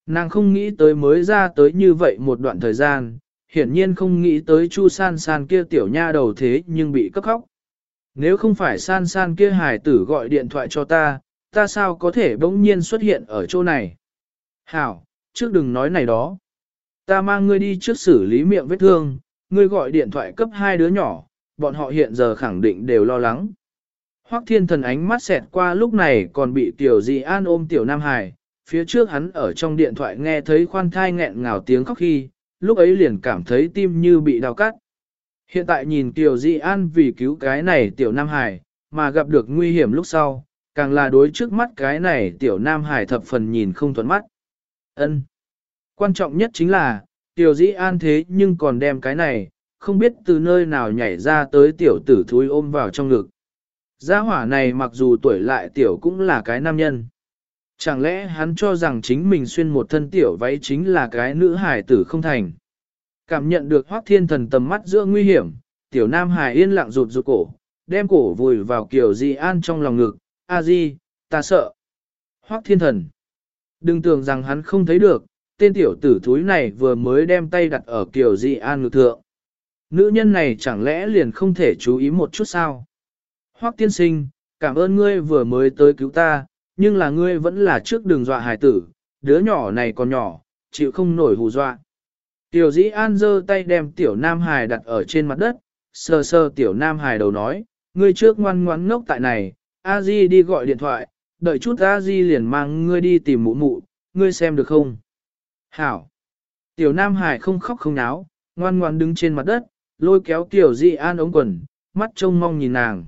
Nàng không nghĩ tới mới ra tới như vậy một đoạn thời gian, hiển nhiên không nghĩ tới Chu San San kia tiểu nha đầu thế nhưng bị cấp khóc. Nếu không phải San San kia hài tử gọi điện thoại cho ta, ta sao có thể bỗng nhiên xuất hiện ở chỗ này? Hảo, trước đừng nói này đó. Ta mang ngươi đi trước xử lý miệng vết thương, ngươi gọi điện thoại cấp 2 đứa nhỏ, bọn họ hiện giờ khẳng định đều lo lắng. Hoắc Thiên Thần ánh mắt xẹt qua lúc này còn bị Tiểu Dị An ôm Tiểu Nam Hải, phía trước hắn ở trong điện thoại nghe thấy khoan thai nghẹn ngào tiếng khóc khi, lúc ấy liền cảm thấy tim như bị đau cắt. Hiện tại nhìn Tiểu Dị An vì cứu cái này Tiểu Nam Hải, mà gặp được nguy hiểm lúc sau, càng là đối trước mắt cái này Tiểu Nam Hải thập phần nhìn không thuận mắt. Ân. Quan trọng nhất chính là, Tiểu Dị An thế nhưng còn đem cái này, không biết từ nơi nào nhảy ra tới tiểu tử thúi ôm vào trong ngực. Gia hỏa này mặc dù tuổi lại tiểu cũng là cái nam nhân. Chẳng lẽ hắn cho rằng chính mình xuyên một thân tiểu váy chính là cái nữ hài tử không thành. Cảm nhận được Hoắc Thiên Thần tầm mắt giữa nguy hiểm, tiểu nam hài yên lặng rụt rụt cổ, đem cổ vùi vào Kiều Dị An trong lòng ngực. A Di, ta sợ. Hoắc Thiên Thần. Đừng tưởng rằng hắn không thấy được, tên tiểu tử thúi này vừa mới đem tay đặt ở Kiều Dị An ngực thượng. Nữ nhân này chẳng lẽ liền không thể chú ý một chút sao? Hoắc tiên sinh, cảm ơn ngươi vừa mới tới cứu ta, nhưng là ngươi vẫn là trước đường dọa hài tử, đứa nhỏ này còn nhỏ, chịu không nổi hù dọa. Tiểu Dĩ An giơ tay đem tiểu Nam Hải đặt ở trên mặt đất, sờ sờ tiểu Nam Hải đầu nói, ngươi trước ngoan ngoãn ngốc tại này, A Di đi gọi điện thoại, đợi chút A Di liền mang ngươi đi tìm mụ mụ, ngươi xem được không? Hảo! Tiểu Nam Hải không khóc không náo, ngoan ngoãn đứng trên mặt đất, lôi kéo tiểu Dĩ An ống quần, mắt trông mong nhìn nàng.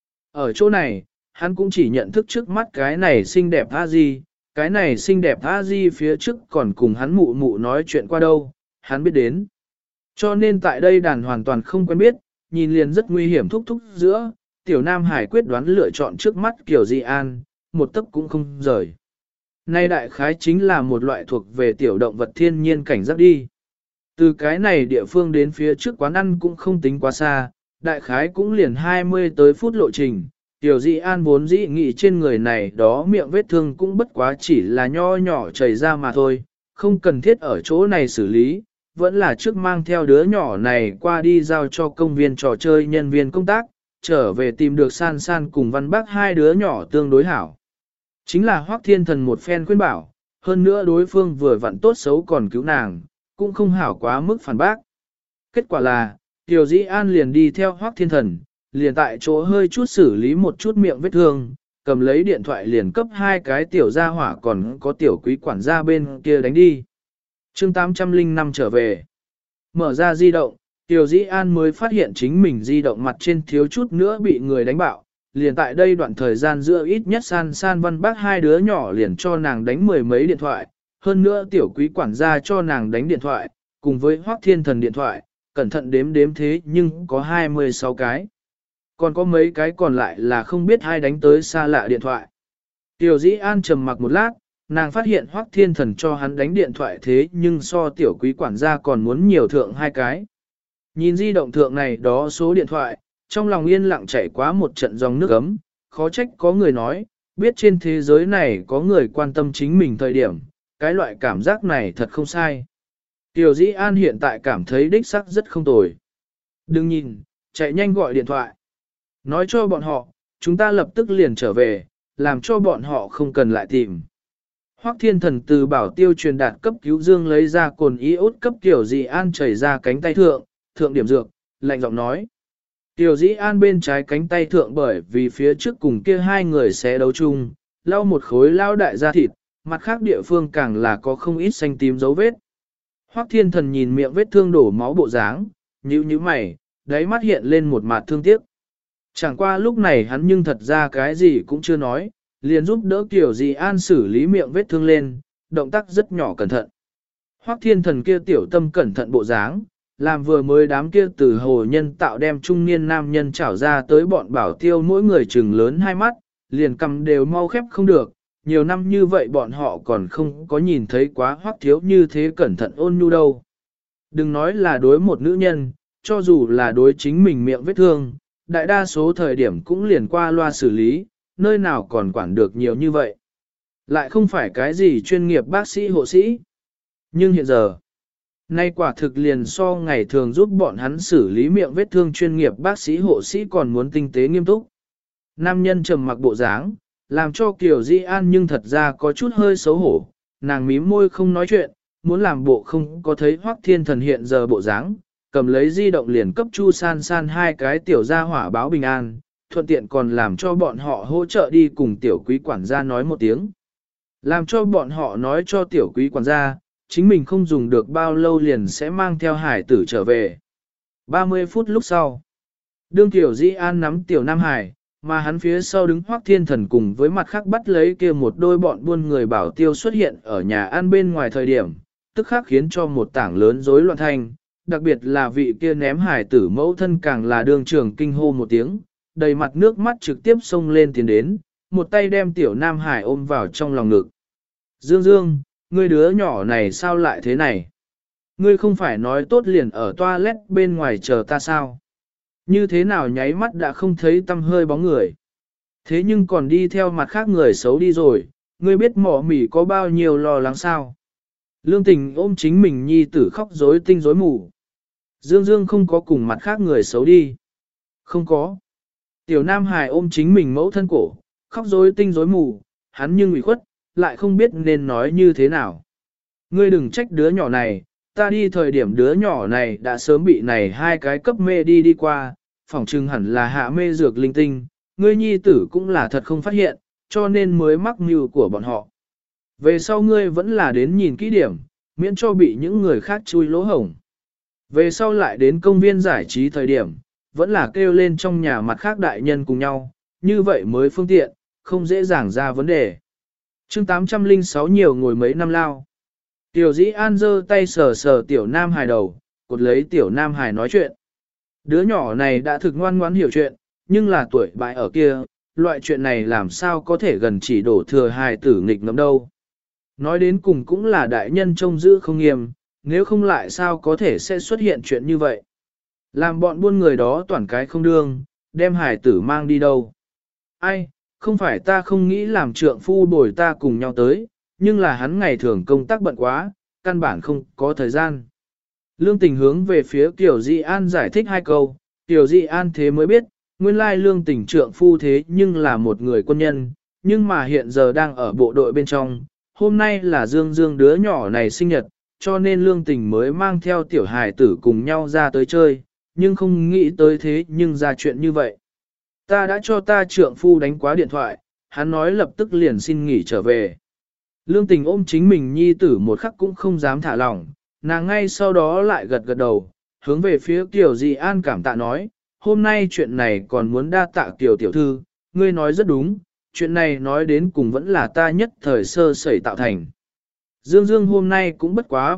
Ở chỗ này, hắn cũng chỉ nhận thức trước mắt cái này xinh đẹp A-di, cái này xinh đẹp A-di phía trước còn cùng hắn mụ mụ nói chuyện qua đâu, hắn biết đến. Cho nên tại đây đàn hoàn toàn không quen biết, nhìn liền rất nguy hiểm thúc thúc giữa, tiểu Nam Hải quyết đoán lựa chọn trước mắt Kiều Dị An, một tấc cũng không rời. Nay đại khái chính là một loại thuộc về tiểu động vật thiên nhiên cảnh giác đi. Từ cái này địa phương đến phía trước quán ăn cũng không tính quá xa, đại khái cũng liền 20 tới phút lộ trình. Tiểu Dị An vốn dĩ nghĩ trên người này đó miệng vết thương cũng bất quá chỉ là nho nhỏ chảy ra mà thôi, không cần thiết ở chỗ này xử lý, vẫn là trước mang theo đứa nhỏ này qua đi giao cho công viên trò chơi nhân viên công tác, trở về tìm được San San cùng Văn Bác hai đứa nhỏ tương đối hảo. Chính là Hoắc Thiên Thần một phen khuyên bảo, hơn nữa đối phương vừa vặn tốt xấu còn cứu nàng, cũng không hảo quá mức phản bác. Kết quả là, Tiểu Dĩ An liền đi theo Hoắc Thiên Thần, liền tại chỗ hơi chút xử lý một chút miệng vết thương, cầm lấy điện thoại liền cấp hai cái tiểu gia hỏa còn có tiểu quý quản gia bên kia đánh đi. Chương 805 trở về. Mở ra di động, Tiểu Dĩ An mới phát hiện chính mình di động mặt trên thiếu chút nữa bị người đánh bạo. Liền tại đây đoạn thời gian giữa ít nhất San San Văn Bác hai đứa nhỏ liền cho nàng đánh mười mấy điện thoại, hơn nữa tiểu quý quản gia cho nàng đánh điện thoại, cùng với Hoắc Thiên Thần điện thoại, cẩn thận đếm đếm thế nhưng có 26 cái. Còn có mấy cái còn lại là không biết ai đánh tới xa lạ điện thoại. Tiểu Dĩ An trầm mặc một lát, nàng phát hiện Hoắc Thiên Thần cho hắn đánh điện thoại thế nhưng so tiểu quý quản gia còn muốn nhiều thượng hai cái. Nhìn di động thượng này đó số điện thoại, trong lòng yên lặng chảy quá một trận dòng nước ấm, khó trách có người nói, biết trên thế giới này có người quan tâm chính mình thời điểm, cái loại cảm giác này thật không sai. Tiểu Dĩ An hiện tại cảm thấy đích sắc rất không tồi. Đừng nhìn, chạy nhanh gọi điện thoại. Nói cho bọn họ, chúng ta lập tức liền trở về, làm cho bọn họ không cần lại tìm. Hoắc Thiên Thần từ bảo tiêu truyền đạt cấp cứu dương lấy ra cồn iốt cấp Tiểu Dĩ An chảy ra cánh tay thượng điểm dược, lạnh giọng nói. Tiểu Dĩ An bên trái cánh tay thượng bởi vì phía trước cùng kia hai người sẽ đấu chung, lau một khối lao đại da thịt, mặt khác địa phương càng là có không ít xanh tím dấu vết. Hoắc Thiên Thần nhìn miệng vết thương đổ máu bộ dáng, nhíu mày, đáy mắt hiện lên một mặt thương tiếc. Chẳng qua lúc này hắn nhưng thật ra cái gì cũng chưa nói, liền giúp đỡ Tiểu Dĩ An xử lý miệng vết thương lên, động tác rất nhỏ cẩn thận. Hoắc Thiên Thần kia tiểu tâm cẩn thận bộ dáng, làm vừa mới đám kia từ hồ nhân tạo đem trung niên nam nhân trảo ra tới bọn bảo tiêu mỗi người trừng lớn hai mắt, liền cầm đều mau khép không được, nhiều năm như vậy bọn họ còn không có nhìn thấy quá Hoắc thiếu như thế cẩn thận ôn nhu đâu. Đừng nói là đối một nữ nhân, cho dù là đối chính mình miệng vết thương, đại đa số thời điểm cũng liền qua loa xử lý, nơi nào còn quản được nhiều như vậy. Lại không phải cái gì chuyên nghiệp bác sĩ hộ sĩ. Nhưng hiện giờ, nay quả thực liền so ngày thường giúp bọn hắn xử lý miệng vết thương chuyên nghiệp bác sĩ hộ sĩ còn muốn tinh tế nghiêm túc. Nam nhân trầm mặc bộ dáng, làm cho Kiều Di An nhưng thật ra có chút hơi xấu hổ, nàng mím môi không nói chuyện, muốn làm bộ không có thấy Hoắc Thiên Thần hiện giờ bộ dáng, cầm lấy di động liền cấp Chu San San hai cái tiểu gia hỏa báo bình an, thuận tiện còn làm cho bọn họ hỗ trợ đi cùng tiểu quý quản gia nói một tiếng. Làm cho bọn họ nói cho tiểu quý quản gia, chính mình không dùng được bao lâu liền sẽ mang theo hải tử trở về. 30 phút lúc sau, đương tiểu Di An nắm tiểu Nam Hải, mà hắn phía sau đứng Hoắc Thiên Thần cùng với mặt khác bắt lấy kia một đôi bọn buôn người bảo tiêu xuất hiện ở nhà ăn bên ngoài thời điểm, tức khắc khiến cho một tảng lớn rối loạn thanh, đặc biệt là vị kia ném hải tử mẫu thân càng là đương trưởng kinh hô một tiếng, đầy mặt nước mắt trực tiếp xông lên tiến đến, một tay đem tiểu Nam Hải ôm vào trong lòng ngực. Dương Dương, ngươi đứa nhỏ này sao lại thế này? Ngươi không phải nói tốt liền ở toilet bên ngoài chờ ta sao? Như thế nào nháy mắt đã không thấy tâm hơi bóng người? Thế nhưng còn đi theo mặt khác người xấu đi rồi, ngươi biết mỏ mỉ có bao nhiêu lo lắng sao? Lương Tình ôm chính mình nhi tử khóc rối tinh rối mù. Dương Dương không có cùng mặt khác người xấu đi. Không có. Tiểu Nam Hải ôm chính mình mẫu thân cổ, khóc rối tinh rối mù, hắn nhưng ủy khuất, lại không biết nên nói như thế nào. Ngươi đừng trách đứa nhỏ này, ta đi thời điểm đứa nhỏ này đã sớm bị này hai cái cấp mê đi qua, phỏng chừng hẳn là hạ mê dược linh tinh, ngươi nhi tử cũng là thật không phát hiện, cho nên mới mắc mưu của bọn họ. Về sau ngươi vẫn là đến nhìn kỹ điểm, miễn cho bị những người khác chui lỗ hổng. Về sau lại đến công viên giải trí thời điểm, vẫn là kêu lên trong nhà mặt khác đại nhân cùng nhau, như vậy mới phương tiện, không dễ dàng ra vấn đề. Chương 806 nhiều ngồi mấy năm lao. Tiểu Dĩ An giơ tay sờ sờ tiểu Nam Hải đầu, cột lấy tiểu Nam Hải nói chuyện. Đứa nhỏ này đã thực ngoan ngoãn hiểu chuyện, nhưng là tuổi bại ở kia, loại chuyện này làm sao có thể gần chỉ đổ thừa hài tử nghịch ngợm đâu. Nói đến cùng cũng là đại nhân trông giữ không nghiêm, nếu không lại sao có thể sẽ xuất hiện chuyện như vậy. Làm bọn buôn người đó toàn cái không đương, đem hài tử mang đi đâu. Ai, không phải ta không nghĩ làm trượng phu bồi ta cùng nhau tới, nhưng là hắn ngày thường công tác bận quá, căn bản không có thời gian. Lương Tình hướng về phía Tiểu Di An giải thích hai câu, Tiểu Di An thế mới biết, nguyên lai Lương Tình trượng phu thế nhưng là một người quân nhân, nhưng mà hiện giờ đang ở bộ đội bên trong, hôm nay là Dương Dương đứa nhỏ này sinh nhật, cho nên Lương Tình mới mang theo tiểu hài tử cùng nhau ra tới chơi, nhưng không nghĩ tới thế nhưng ra chuyện như vậy. Ta đã cho ta trượng phu đánh quá điện thoại, hắn nói lập tức liền xin nghỉ trở về. Lương Tình ôm chính mình nhi tử một khắc cũng không dám thả lỏng, nàng ngay sau đó lại gật gật đầu, hướng về phía Tiểu Di An cảm tạ nói, hôm nay chuyện này còn muốn đa tạ Tiểu tiểu thư, ngươi nói rất đúng, chuyện này nói đến cùng vẫn là ta nhất thời sơ sẩy tạo thành. Dương Dương hôm nay cũng bất quá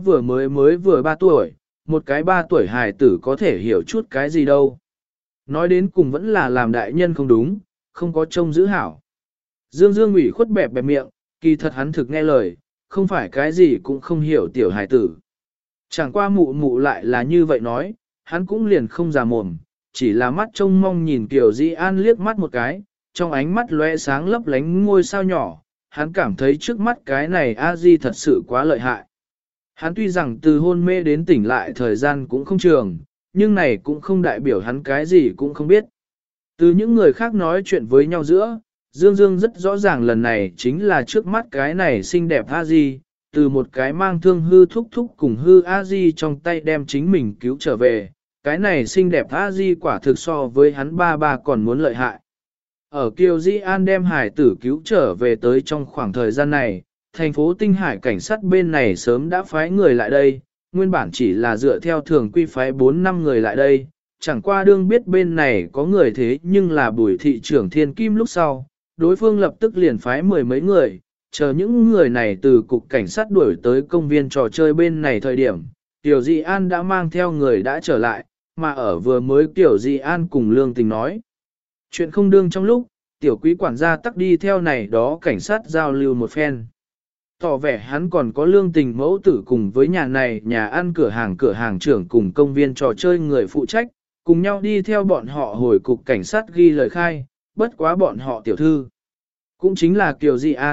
vừa 3 tuổi, một cái 3 tuổi hài tử có thể hiểu chút cái gì đâu. Nói đến cùng vẫn là làm đại nhân không đúng, không có trông giữ hảo. Dương Dương ủy khuất bẹp bẹp miệng, kỳ thật hắn thực nghe lời, không phải cái gì cũng không hiểu tiểu hài tử. Chẳng qua mụ mụ lại là như vậy nói, hắn cũng liền không già mồm, chỉ là mắt trông mong nhìn Tiểu Di An liếc mắt một cái, trong ánh mắt lóe sáng lấp lánh ngôi sao nhỏ, hắn cảm thấy trước mắt cái này A Di thật sự quá lợi hại. Hắn tuy rằng từ hôn mê đến tỉnh lại thời gian cũng không trường, nhưng này cũng không đại biểu hắn cái gì cũng không biết. Từ những người khác nói chuyện với nhau giữa, Dương Dương rất rõ ràng lần này chính là trước mắt cái này xinh đẹp A Di, từ một cái mang thương hư thúc thúc cùng hư A Di trong tay đem chính mình cứu trở về, cái này xinh đẹp A Di quả thực so với hắn ba còn muốn lợi hại. Ở Kiều Di An đem hải tử cứu trở về tới trong khoảng thời gian này, thành phố Tinh Hải cảnh sát bên này sớm đã phái người lại đây, nguyên bản chỉ là dựa theo thường quy phái 4-5 người lại đây, chẳng qua đương biết bên này có người thế nhưng là Bùi thị trưởng Thiên Kim lúc sau, đối phương lập tức liền phái 10 mấy người, chờ những người này từ cục cảnh sát đuổi tới công viên trò chơi bên này thời điểm, Tiểu Di An đã mang theo người đã trở lại, mà ở vừa mới Tiểu Di An cùng Lương Tình nói. Chuyện không đương trong lúc, tiểu quý quản gia tắc đi theo này đó cảnh sát giao lưu một phen. Tỏ vẻ hắn còn có Lương Tình mẫu tử cùng với nhà này nhà ăn cửa hàng trưởng cùng công viên trò chơi người phụ trách, cùng nhau đi theo bọn họ hồi cục cảnh sát ghi lời khai, bất quá bọn họ tiểu thư. Cũng chính là Kiều Di An,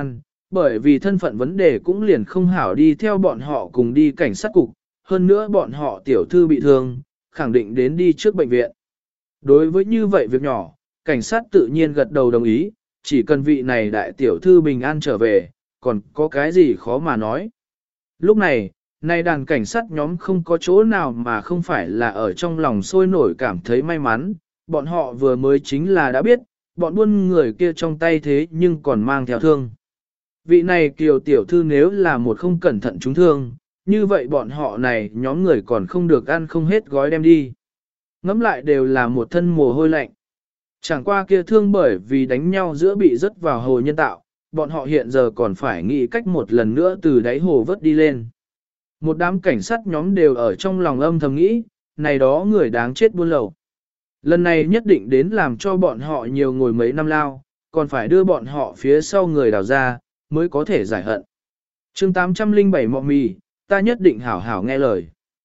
bởi vì thân phận vấn đề cũng liền không hảo đi theo bọn họ cùng đi cảnh sát cục, hơn nữa bọn họ tiểu thư bị thương, khẳng định đến đi trước bệnh viện. Đối với như vậy việc nhỏ, cảnh sát tự nhiên gật đầu đồng ý, chỉ cần vị này đại tiểu thư bình an trở về, còn có cái gì khó mà nói. Lúc này, nay đàn cảnh sát nhóm không có chỗ nào mà không phải là ở trong lòng sôi nổi cảm thấy may mắn, bọn họ vừa mới chính là đã biết, bọn buôn người kia trong tay thế nhưng còn mang theo thương. Vị này kiều tiểu thư nếu là một không cẩn thận trúng thương, như vậy bọn họ này nhóm người còn không được ăn không hết gói đem đi. Ngắm lại đều là một thân mồ hôi lạnh. Chẳng qua kia thương bởi vì đánh nhau giữa bị rớt vào hồ nhân tạo, bọn họ hiện giờ còn phải nghĩ cách một lần nữa từ đáy hồ vớt đi lên. Một đám cảnh sát nhóm đều ở trong lòng âm thầm nghĩ, này đó người đáng chết buôn lậu. Lần này nhất định đến làm cho bọn họ nhiều ngồi mấy năm lao, còn phải đưa bọn họ phía sau người đào ra, mới có thể giải hận. chương 807 mọ mì, ta nhất định hảo hảo nghe lời.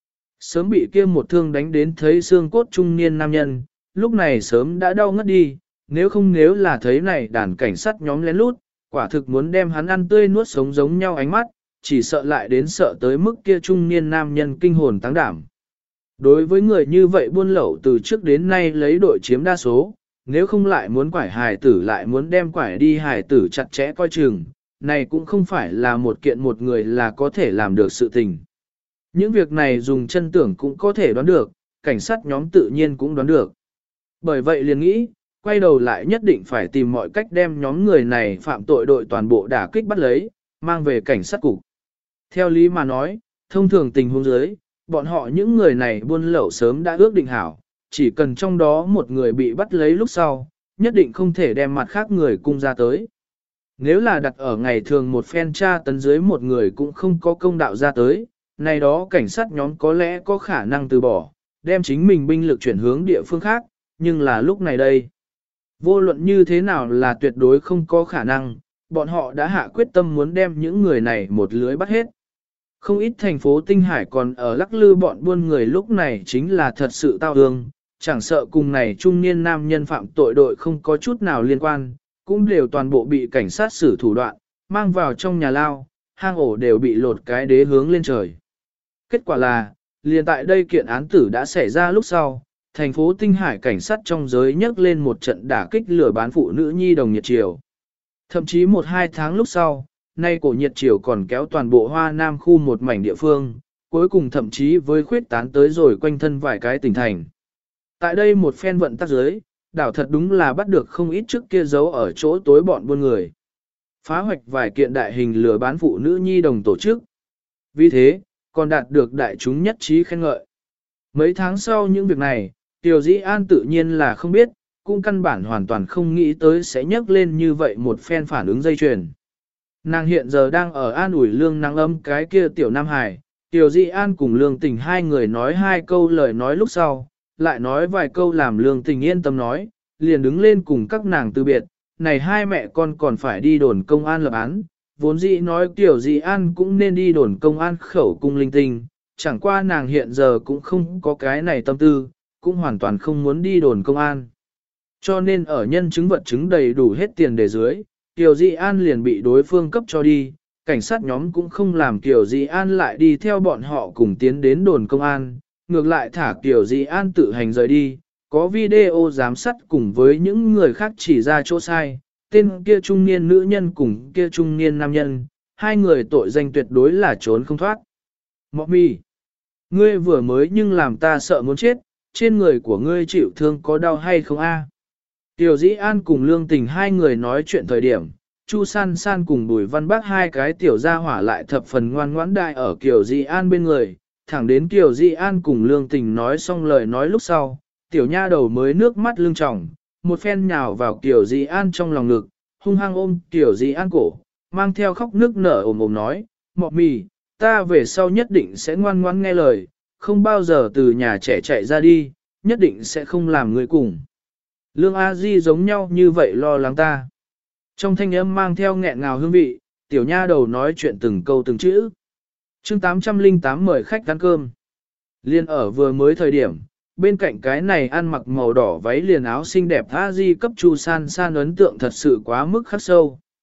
Sớm bị kia một thương đánh đến thấy xương cốt trung niên nam nhân, lúc này sớm đã đau ngất đi, nếu là thấy này đàn cảnh sát nhóm lén lút, quả thực muốn đem hắn ăn tươi nuốt sống giống nhau ánh mắt, chỉ sợ lại đến sợ tới mức kia trung niên nam nhân kinh hồn táng đảm. Đối với người như vậy buôn lậu từ trước đến nay lấy đội chiếm đa số, nếu không lại muốn quải hài tử lại muốn đem quải đi hài tử chặt chẽ coi chừng, này cũng không phải là một kiện một người là có thể làm được sự tình. Những việc này dùng chân tưởng cũng có thể đoán được, cảnh sát nhóm tự nhiên cũng đoán được. Bởi vậy liền nghĩ, quay đầu lại nhất định phải tìm mọi cách đem nhóm người này phạm tội đội toàn bộ đả kích bắt lấy, mang về cảnh sát cục. Theo lý mà nói, thông thường tình huống dưới, bọn họ những người này buôn lậu sớm đã ước định hảo, chỉ cần trong đó một người bị bắt lấy lúc sau, nhất định không thể đem mặt khác người cung ra tới. Nếu là đặt ở ngày thường một phen tra tấn dưới một người cũng không có công đạo ra tới, này đó cảnh sát nhóm có lẽ có khả năng từ bỏ, đem chính mình binh lực chuyển hướng địa phương khác, nhưng là lúc này đây. Vô luận như thế nào là tuyệt đối không có khả năng, bọn họ đã hạ quyết tâm muốn đem những người này một lưới bắt hết. Không ít thành phố Tinh Hải còn ở lắc lư bọn buôn người lúc này chính là thật sự tao ương, chẳng sợ cùng này trung niên nam nhân phạm tội đội không có chút nào liên quan, cũng đều toàn bộ bị cảnh sát xử thủ đoạn, mang vào trong nhà lao, hang ổ đều bị lột cái đế hướng lên trời. Kết quả là, liền tại đây kiện án tử đã xảy ra lúc sau, thành phố Tinh Hải cảnh sát trong giới nhấc lên một trận đả kích lừa bán phụ nữ nhi đồng nhiệt triều. Thậm chí 1-2 tháng lúc sau, nay cổ nhiệt triều còn kéo toàn bộ Hoa Nam khu một mảnh địa phương, cuối cùng thậm chí với khuyết tán tới rồi quanh thân vài cái tỉnh thành. Tại đây một phen vận tắc giới, đảo thật đúng là bắt được không ít trước kia giấu ở chỗ tối bọn buôn người. Phá hoạch vài kiện đại hình lừa bán phụ nữ nhi đồng tổ chức. Vì thế, còn đạt được đại chúng nhất trí khen ngợi. Mấy tháng sau những việc này, Tiểu Dĩ An tự nhiên là không biết, cũng căn bản hoàn toàn không nghĩ tới sẽ nhấc lên như vậy một phen phản ứng dây chuyền. Nàng hiện giờ đang ở an ủi Lương Nắng Âm cái kia tiểu Nam Hải, Tiểu Dĩ An cùng Lương Tình hai người nói 2 câu lời nói lúc sau, lại nói vài câu làm Lương Tình yên tâm nói, liền đứng lên cùng các nàng từ biệt, này hai mẹ con còn phải đi đồn công an lập án, vốn dĩ nói Tiểu Dĩ An cũng nên đi đồn công an khẩu cung linh tinh, chẳng qua nàng hiện giờ cũng không có cái này tâm tư, cũng hoàn toàn không muốn đi đồn công an. Cho nên ở nhân chứng vật chứng đầy đủ hết tiền để dưới, Kiều Dị An liền bị đối phương cấp cho đi, cảnh sát nhóm cũng không làm Kiều Dị An lại đi theo bọn họ cùng tiến đến đồn công an, ngược lại thả Kiều Dị An tự hành rời đi, có video giám sát cùng với những người khác chỉ ra chỗ sai, tên kia trung niên nữ nhân cùng kia trung niên nam nhân, hai người tội danh tuyệt đối là trốn không thoát. Mọ mì, ngươi vừa mới nhưng làm ta sợ muốn chết, trên người của ngươi chịu thương có đau hay không a? Tiểu Dĩ An cùng Lương Tình hai người nói chuyện thời điểm, Chu San San cùng Bùi Văn Bác hai cái tiểu gia hỏa lại thập phần ngoan ngoãn đại ở Kiều Dĩ An bên người, thẳng đến Kiều Dĩ An cùng Lương Tình nói xong lời nói lúc sau, tiểu nha đầu mới nước mắt lưng tròng, một phen nhào vào Kiều Dĩ An trong lòng ngực, hung hăng ôm Kiều Dĩ An cổ, mang theo khóc nước nở ồm ồm nói, Mọ mì, ta về sau nhất định sẽ ngoan ngoãn nghe lời, không bao giờ từ nhà trẻ chạy ra đi, nhất định sẽ không làm người cùng. Lương A Di giống nhau như vậy lo lắng ta. Trong thanh âm mang theo nghẹn ngào hương vị, tiểu nha đầu nói chuyện từng câu từng chữ. chương 808 mời khách ăn cơm. Liên ở vừa mới thời điểm, bên cạnh cái này ăn mặc màu đỏ váy liền áo xinh đẹp A Di cấp Chu San San ấn tượng thật sự quá mức khắc sâu.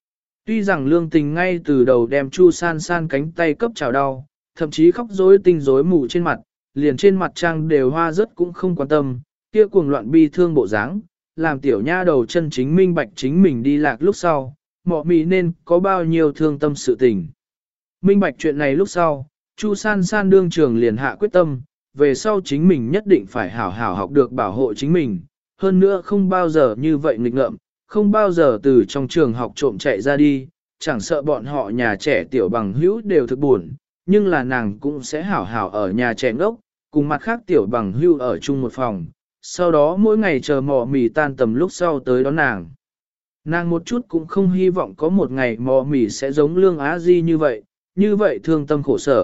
Tuy rằng Lương Tình ngay từ đầu đem Chu San San cánh tay cấp chào đau, thậm chí khóc rối tinh rối mù trên mặt, liền trên mặt trang đều hoa rớt cũng không quan tâm, kia cuồng loạn bi thương bộ dáng, làm tiểu nha đầu chân chính minh bạch chính mình đi lạc lúc sau, mọ mì nên có bao nhiêu thương tâm sự tình. Minh bạch chuyện này lúc sau, Chu San San đương trường liền hạ quyết tâm, về sau chính mình nhất định phải hảo hảo học được bảo hộ chính mình, hơn nữa không bao giờ như vậy nghịch ngợm, không bao giờ từ trong trường học trộm chạy ra đi, chẳng sợ bọn họ nhà trẻ tiểu bằng hữu đều thực buồn, nhưng là nàng cũng sẽ hảo hảo ở nhà trẻ ngốc, cùng mặt khác tiểu bằng hữu ở chung một phòng, sau đó mỗi ngày chờ mò mì tan tầm lúc sau tới đón nàng. Nàng một chút cũng không hy vọng có một ngày mò mì sẽ giống Lương Á Di như vậy thương tâm khổ sở.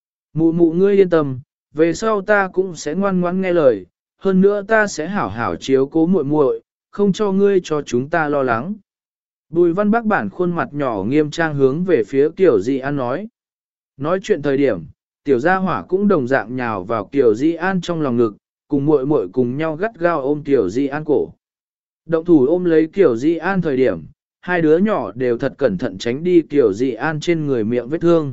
Mụ mụ ngươi yên tâm, về sau ta cũng sẽ ngoan ngoãn nghe lời, hơn nữa ta sẽ hảo hảo chiếu cố muội muội, không cho ngươi cho chúng ta lo lắng. Bùi Văn Bắc bản khuôn mặt nhỏ nghiêm trang hướng về phía Tiểu Di An nói. Nói chuyện thời điểm, Tiểu Gia Hỏa cũng đồng dạng nhào vào Tiểu Di An trong lòng ngực, cùng muội muội cùng nhau gắt gao ôm Tiểu Di An cổ. Động thủ ôm lấy Tiểu Di An thời điểm, hai đứa nhỏ đều thật cẩn thận tránh đi Tiểu Di An trên người miệng vết thương.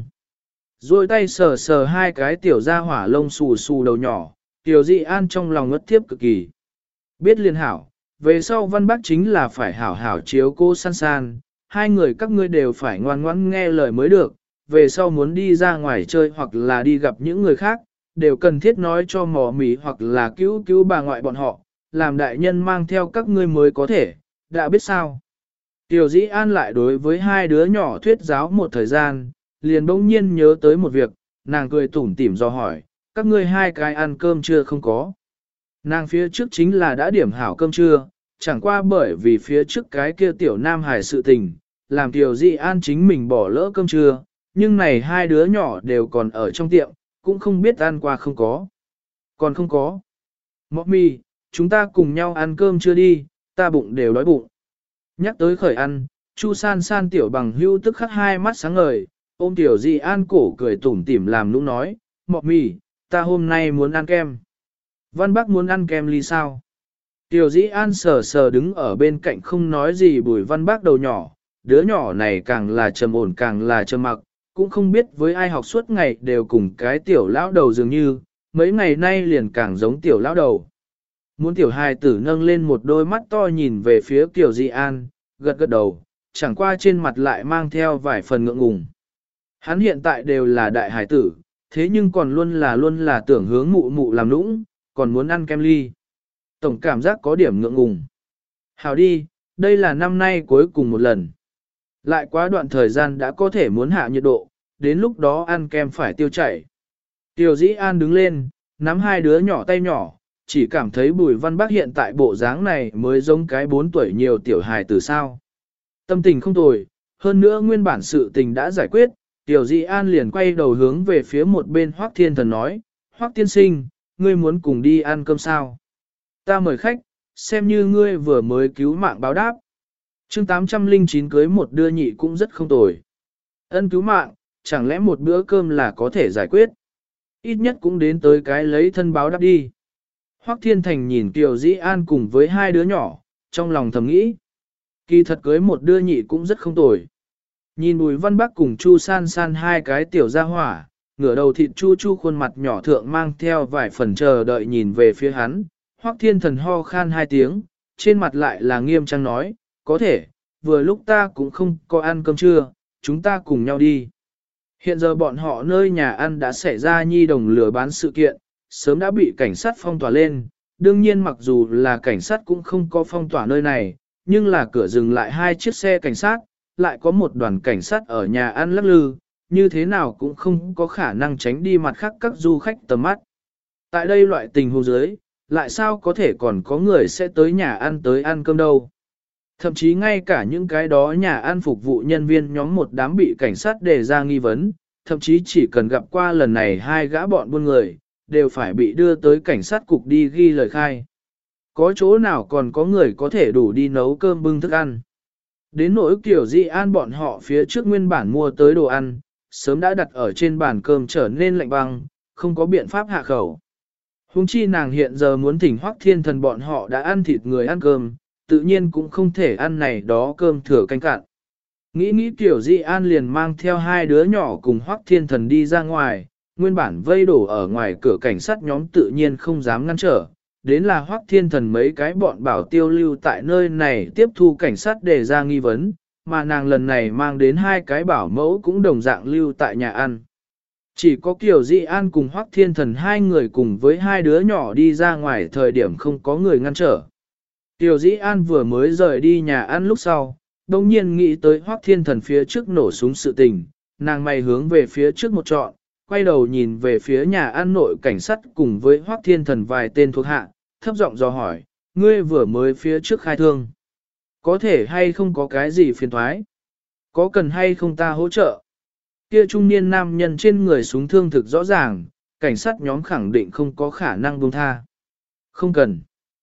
Rồi tay sờ sờ hai cái Tiểu Gia Hỏa lông xù xù đầu nhỏ, Tiểu Di An trong lòng ngất thiếp cực kỳ. Biết liên hảo, về sau Văn Bác chính là phải hảo hảo chiếu cô San San, hai người các ngươi đều phải ngoan ngoãn nghe lời mới được, về sau muốn đi ra ngoài chơi hoặc là đi gặp những người khác, đều cần thiết nói cho mò mì hoặc là cứu cứu bà ngoại bọn họ, làm đại nhân mang theo các ngươi mới có thể, đã biết sao. Tiểu Dĩ An lại đối với hai đứa nhỏ thuyết giáo một thời gian, liền bỗng nhiên nhớ tới một việc, nàng cười tủm tỉm do hỏi, các ngươi hai cái ăn cơm chưa không có. Nàng phía trước chính là đã điểm hảo cơm trưa, chẳng qua bởi vì phía trước cái kia tiểu nam hải sự tình, làm Tiểu Dĩ An chính mình bỏ lỡ cơm trưa, nhưng này hai đứa nhỏ đều còn ở trong tiệm, cũng không biết ăn qua không có. Còn không có. Mọc mì, chúng ta cùng nhau ăn cơm chưa đi, ta bụng đều đói bụng. Nhắc tới khởi ăn, Chu San San tiểu bằng hưu tức khắc hai mắt sáng ngời, ôm Tiểu Dĩ An cổ cười tủm tỉm làm nũng nói, Mọc mì, ta hôm nay muốn ăn kem. Văn Bắc muốn ăn kem ly sao? Tiểu Dĩ An sờ sờ đứng ở bên cạnh không nói gì Bùi Văn Bắc đầu nhỏ, đứa nhỏ này càng là trầm ổn càng là trầm mặc, cũng không biết với ai học suốt ngày đều cùng cái tiểu lão đầu dường như, mấy ngày nay liền càng giống tiểu lão đầu. Muốn tiểu hài tử nâng lên một đôi mắt to nhìn về phía Tiểu Dĩ An, gật gật đầu, chẳng qua trên mặt lại mang theo vài phần ngượng ngùng. Hắn hiện tại đều là đại hài tử, thế nhưng còn luôn là tưởng hướng mụ mụ làm nũng, còn muốn ăn kem ly. Tổng cảm giác có điểm ngượng ngùng. Hào đi, đây là năm nay cuối cùng một lần. Lại quá đoạn thời gian đã có thể muốn hạ nhiệt độ, đến lúc đó ăn kem phải tiêu chảy. Tiểu Dĩ An đứng lên, nắm hai đứa nhỏ tay nhỏ, chỉ cảm thấy Bùi Văn Bắc hiện tại bộ dáng này mới giống cái 4 tuổi nhiều tiểu hài từ sao. Tâm tình không tồi, hơn nữa nguyên bản sự tình đã giải quyết, Tiểu Dĩ An liền quay đầu hướng về phía một bên Hoắc Thiên Thần nói, Hoắc tiên sinh, ngươi muốn cùng đi ăn cơm sao? Ta mời khách, xem như ngươi vừa mới cứu mạng báo đáp. Chương 809 cưới một đưa nhị cũng rất không tồi. Ân cứu mạng, chẳng lẽ một bữa cơm là có thể giải quyết? Ít nhất cũng đến tới cái lấy thân báo đáp đi. Hoắc Thiên Thành nhìn Tiểu Dĩ An cùng với hai đứa nhỏ, trong lòng thầm nghĩ. Kỳ thật cưới một đưa nhị cũng rất không tồi. Nhìn Bùi Văn Bắc cùng Chu San San hai cái tiểu gia hỏa, ngửa đầu thịt chu chu khuôn mặt nhỏ thượng mang theo vài phần chờ đợi nhìn về phía hắn. Hoắc Thiên Thần ho khan hai tiếng, trên mặt lại là nghiêm trang nói, có thể, vừa lúc ta cũng không có ăn cơm trưa, chúng ta cùng nhau đi. Hiện giờ bọn họ nơi nhà ăn đã xảy ra nhi đồng lừa bán sự kiện, sớm đã bị cảnh sát phong tỏa lên, đương nhiên mặc dù là cảnh sát cũng không có phong tỏa nơi này, nhưng là cửa dừng lại hai chiếc xe cảnh sát, lại có một đoàn cảnh sát ở nhà ăn lắc lư, như thế nào cũng không có khả năng tránh đi mặt khác các du khách tầm mắt. Tại đây loại tình huống dưới, lại sao có thể còn có người sẽ tới nhà ăn tới ăn cơm đâu. Thậm chí ngay cả những cái đó nhà ăn phục vụ nhân viên nhóm một đám bị cảnh sát đề ra nghi vấn, thậm chí chỉ cần gặp qua lần này hai gã bọn buôn người, đều phải bị đưa tới cảnh sát cục đi ghi lời khai. Có chỗ nào còn có người có thể đủ đi nấu cơm bưng thức ăn. Đến nỗi Tiểu Dĩ An bọn họ phía trước nguyên bản mua tới đồ ăn, sớm đã đặt ở trên bàn cơm trở nên lạnh băng, không có biện pháp hạ khẩu. Hùng chi nàng hiện giờ muốn thỉnh Hoắc Thiên Thần bọn họ đã ăn thịt người ăn cơm, tự nhiên cũng không thể ăn này đó cơm thừa canh cạn. Nghĩ Tiểu Di An liền mang theo hai đứa nhỏ cùng Hoắc Thiên Thần đi ra ngoài, nguyên bản vây đổ ở ngoài cửa cảnh sát nhóm tự nhiên không dám ngăn trở. Đến là Hoắc Thiên Thần mấy cái bọn bảo tiêu lưu tại nơi này tiếp thu cảnh sát đề ra nghi vấn, mà nàng lần này mang đến hai cái bảo mẫu cũng đồng dạng lưu tại nhà ăn. Chỉ có Kiều Di An cùng Hoắc Thiên Thần hai người cùng với hai đứa nhỏ đi ra ngoài thời điểm không có người ngăn trở. Kiều Di An vừa mới rời đi nhà ăn lúc sau, đồng nhiên nghĩ tới Hoắc Thiên Thần phía trước nổ súng sự tình, nàng mày hướng về phía trước một trọn, quay đầu nhìn về phía nhà ăn nội cảnh sát cùng với Hoắc Thiên Thần vài tên thuộc hạ, thấp giọng dò hỏi, ngươi vừa mới phía trước khai thương. Có thể hay không có cái gì phiền thoái? Có cần hay không ta hỗ trợ? Kia trung niên nam nhân trên người súng thương thực rõ ràng, cảnh sát nhóm khẳng định không có khả năng buông tha. Không cần.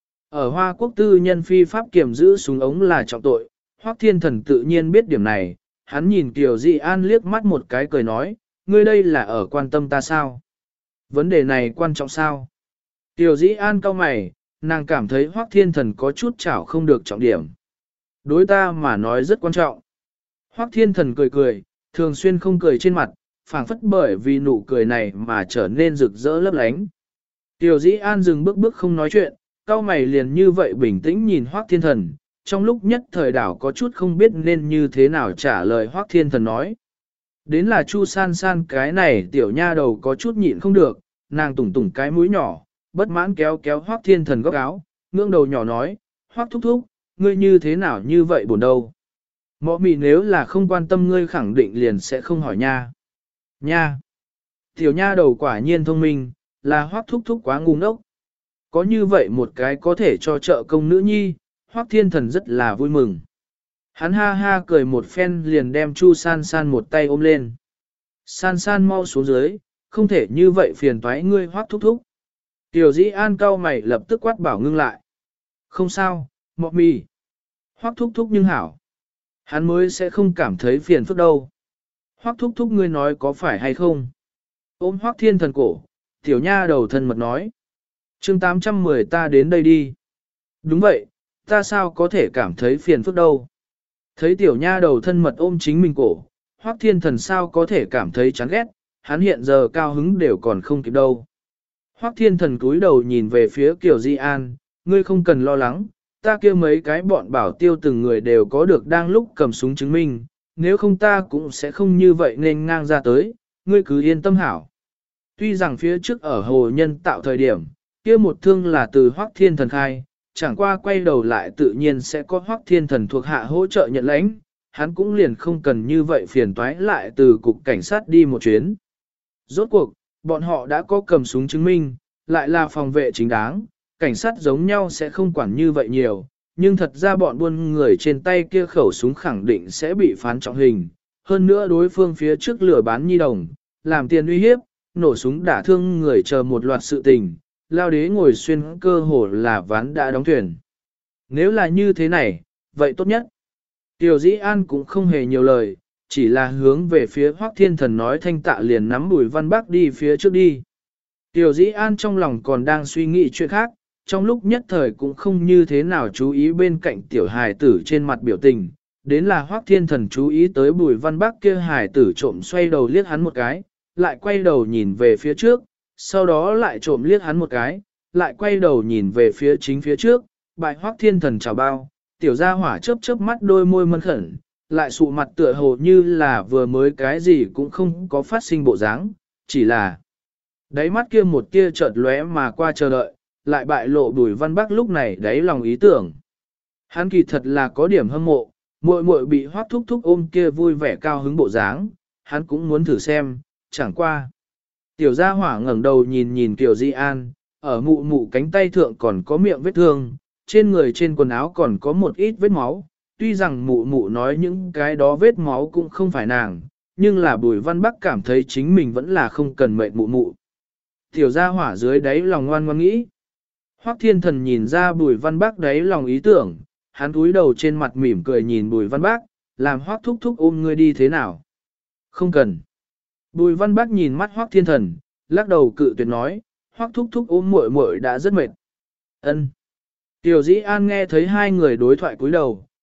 Ở Hoa Quốc tư nhân phi pháp kiểm giữ súng ống là trọng tội, Hoắc Thiên Thần tự nhiên biết điểm này, hắn nhìn Kiều Di An liếc mắt một cái cười nói, ngươi đây là ở quan tâm ta sao? Vấn đề này quan trọng sao? Kiều Di An cau mày, nàng cảm thấy Hoắc Thiên Thần có chút chảo không được trọng điểm. Đối ta mà nói rất quan trọng. Hoắc Thiên Thần cười cười, thường xuyên không cười trên mặt, phảng phất bởi vì nụ cười này mà trở nên rực rỡ lấp lánh. Kiều Di An dừng bước không nói chuyện, cau mày liền như vậy bình tĩnh nhìn Hoắc Thiên Thần, trong lúc nhất thời đảo có chút không biết nên như thế nào trả lời Hoắc Thiên Thần nói. Đến là Chu San San cái này tiểu nha đầu có chút nhịn không được, nàng tủng tủng cái mũi nhỏ, bất mãn kéo kéo Hoắc Thiên Thần góc áo, ngưỡng đầu nhỏ nói, Hoắc thúc thúc, ngươi như thế nào như vậy buồn đâu. Mọ mì nếu là không quan tâm ngươi khẳng định liền sẽ không hỏi nha. Nha! Tiểu nha đầu quả nhiên thông minh, là Hoắc thúc thúc quá ngu ngốc. Có như vậy một cái có thể cho trợ công nữ nhi, Hoắc Thiên Thần rất là vui mừng. Hắn ha ha cười một phen liền đem Chu San San một tay ôm lên. San San mau xuống dưới, không thể như vậy phiền toái ngươi Hoắc thúc thúc. Tiểu Dĩ An cau mày lập tức quát bảo ngưng lại. Không sao, mọ mì. Hoắc thúc thúc nhưng hảo. Hắn mới sẽ không cảm thấy phiền phức đâu. Hoắc thúc thúc ngươi nói có phải hay không? Ôm Hoắc Thiên Thần cổ, tiểu nha đầu thân mật nói. Chương 810 ta đến đây đi. Đúng vậy, ta sao có thể cảm thấy phiền phức đâu. Thấy tiểu nha đầu thân mật ôm chính mình cổ, Hoắc Thiên Thần sao có thể cảm thấy chán ghét, hắn hiện giờ cao hứng đều còn không kịp đâu. Hoắc Thiên Thần cúi đầu nhìn về phía Kiều Di An, ngươi không cần lo lắng, ta kia mấy cái bọn bảo tiêu từng người đều có được đang lúc cầm súng chứng minh, nếu không ta cũng sẽ không như vậy nên ngang ra tới, ngươi cứ yên tâm hảo. Tuy rằng phía trước ở hồ nhân tạo thời điểm, kia một thương là từ Hoắc Thiên Thần khai, chẳng qua quay đầu lại tự nhiên sẽ có Hoắc Thiên Thần thuộc hạ hỗ trợ nhận lãnh, hắn cũng liền không cần như vậy phiền toái lại từ cục cảnh sát đi một chuyến. Rốt cuộc, bọn họ đã có cầm súng chứng minh, lại là phòng vệ chính đáng, cảnh sát giống nhau sẽ không quản như vậy nhiều, nhưng thật ra bọn buôn người trên tay kia khẩu súng khẳng định sẽ bị phán trọng hình. Hơn nữa đối phương phía trước lừa bán nhi đồng, làm tiền uy hiếp, nổ súng đả thương người chờ một loạt sự tình, lao đế ngồi xuyên cơ hồ là ván đã đóng thuyền. Nếu là như thế này, vậy tốt nhất. Tiểu Dĩ An cũng không hề nhiều lời, chỉ là hướng về phía Hoắc Thiên Thần nói thanh tạ liền nắm Bùi Văn Bắc đi phía trước đi. Tiểu Dĩ An trong lòng còn đang suy nghĩ chuyện khác, trong lúc nhất thời cũng không như thế nào chú ý bên cạnh tiểu hài tử trên mặt biểu tình, đến là Hoắc Thiên Thần chú ý tới Bùi Văn Bắc kia hài tử trộm xoay đầu liếc hắn một cái, lại quay đầu nhìn về phía trước, sau đó lại trộm liếc hắn một cái, lại quay đầu nhìn về phía chính phía trước, bại Hoắc Thiên Thần chào bao, tiểu gia hỏa chớp chớp mắt đôi môi mân khẩn, lại sụ mặt tựa hồ như là vừa mới cái gì cũng không có phát sinh bộ dáng, chỉ là đáy mắt kia một tia chợt lóe mà qua chờ đợi, lại bại lộ Bùi Văn Bắc lúc này đáy lòng ý tưởng. Hắn kỳ thật là có điểm hâm mộ, muội muội bị Hoắc thúc thúc ôm kia vui vẻ cao hứng bộ dáng, hắn cũng muốn thử xem, chẳng qua. Tiểu gia hỏa ngẩng đầu nhìn nhìn Kiều Di An, ở mụ mụ cánh tay thượng còn có miệng vết thương, trên người trên quần áo còn có một ít vết máu, tuy rằng mụ mụ nói những cái đó vết máu cũng không phải nàng, nhưng là Bùi Văn Bắc cảm thấy chính mình vẫn là không cần mệnh mụ mụ. Tiểu gia hỏa dưới đáy lòng ngoan ngoãn nghĩ. Hoắc Thiên Thần nhìn ra Bùi Văn Bắc đáy lòng ý tưởng, hắn cúi đầu trên mặt mỉm cười nhìn Bùi Văn Bắc, làm Hoắc thúc thúc ôm ngươi đi thế nào? Không cần. Bùi Văn Bắc nhìn mắt Hoắc Thiên Thần, lắc đầu cự tuyệt nói, Hoắc thúc thúc ôm muội muội đã rất mệt. Ân. Tiểu Dĩ An nghe thấy hai người đối thoại cúi đầu,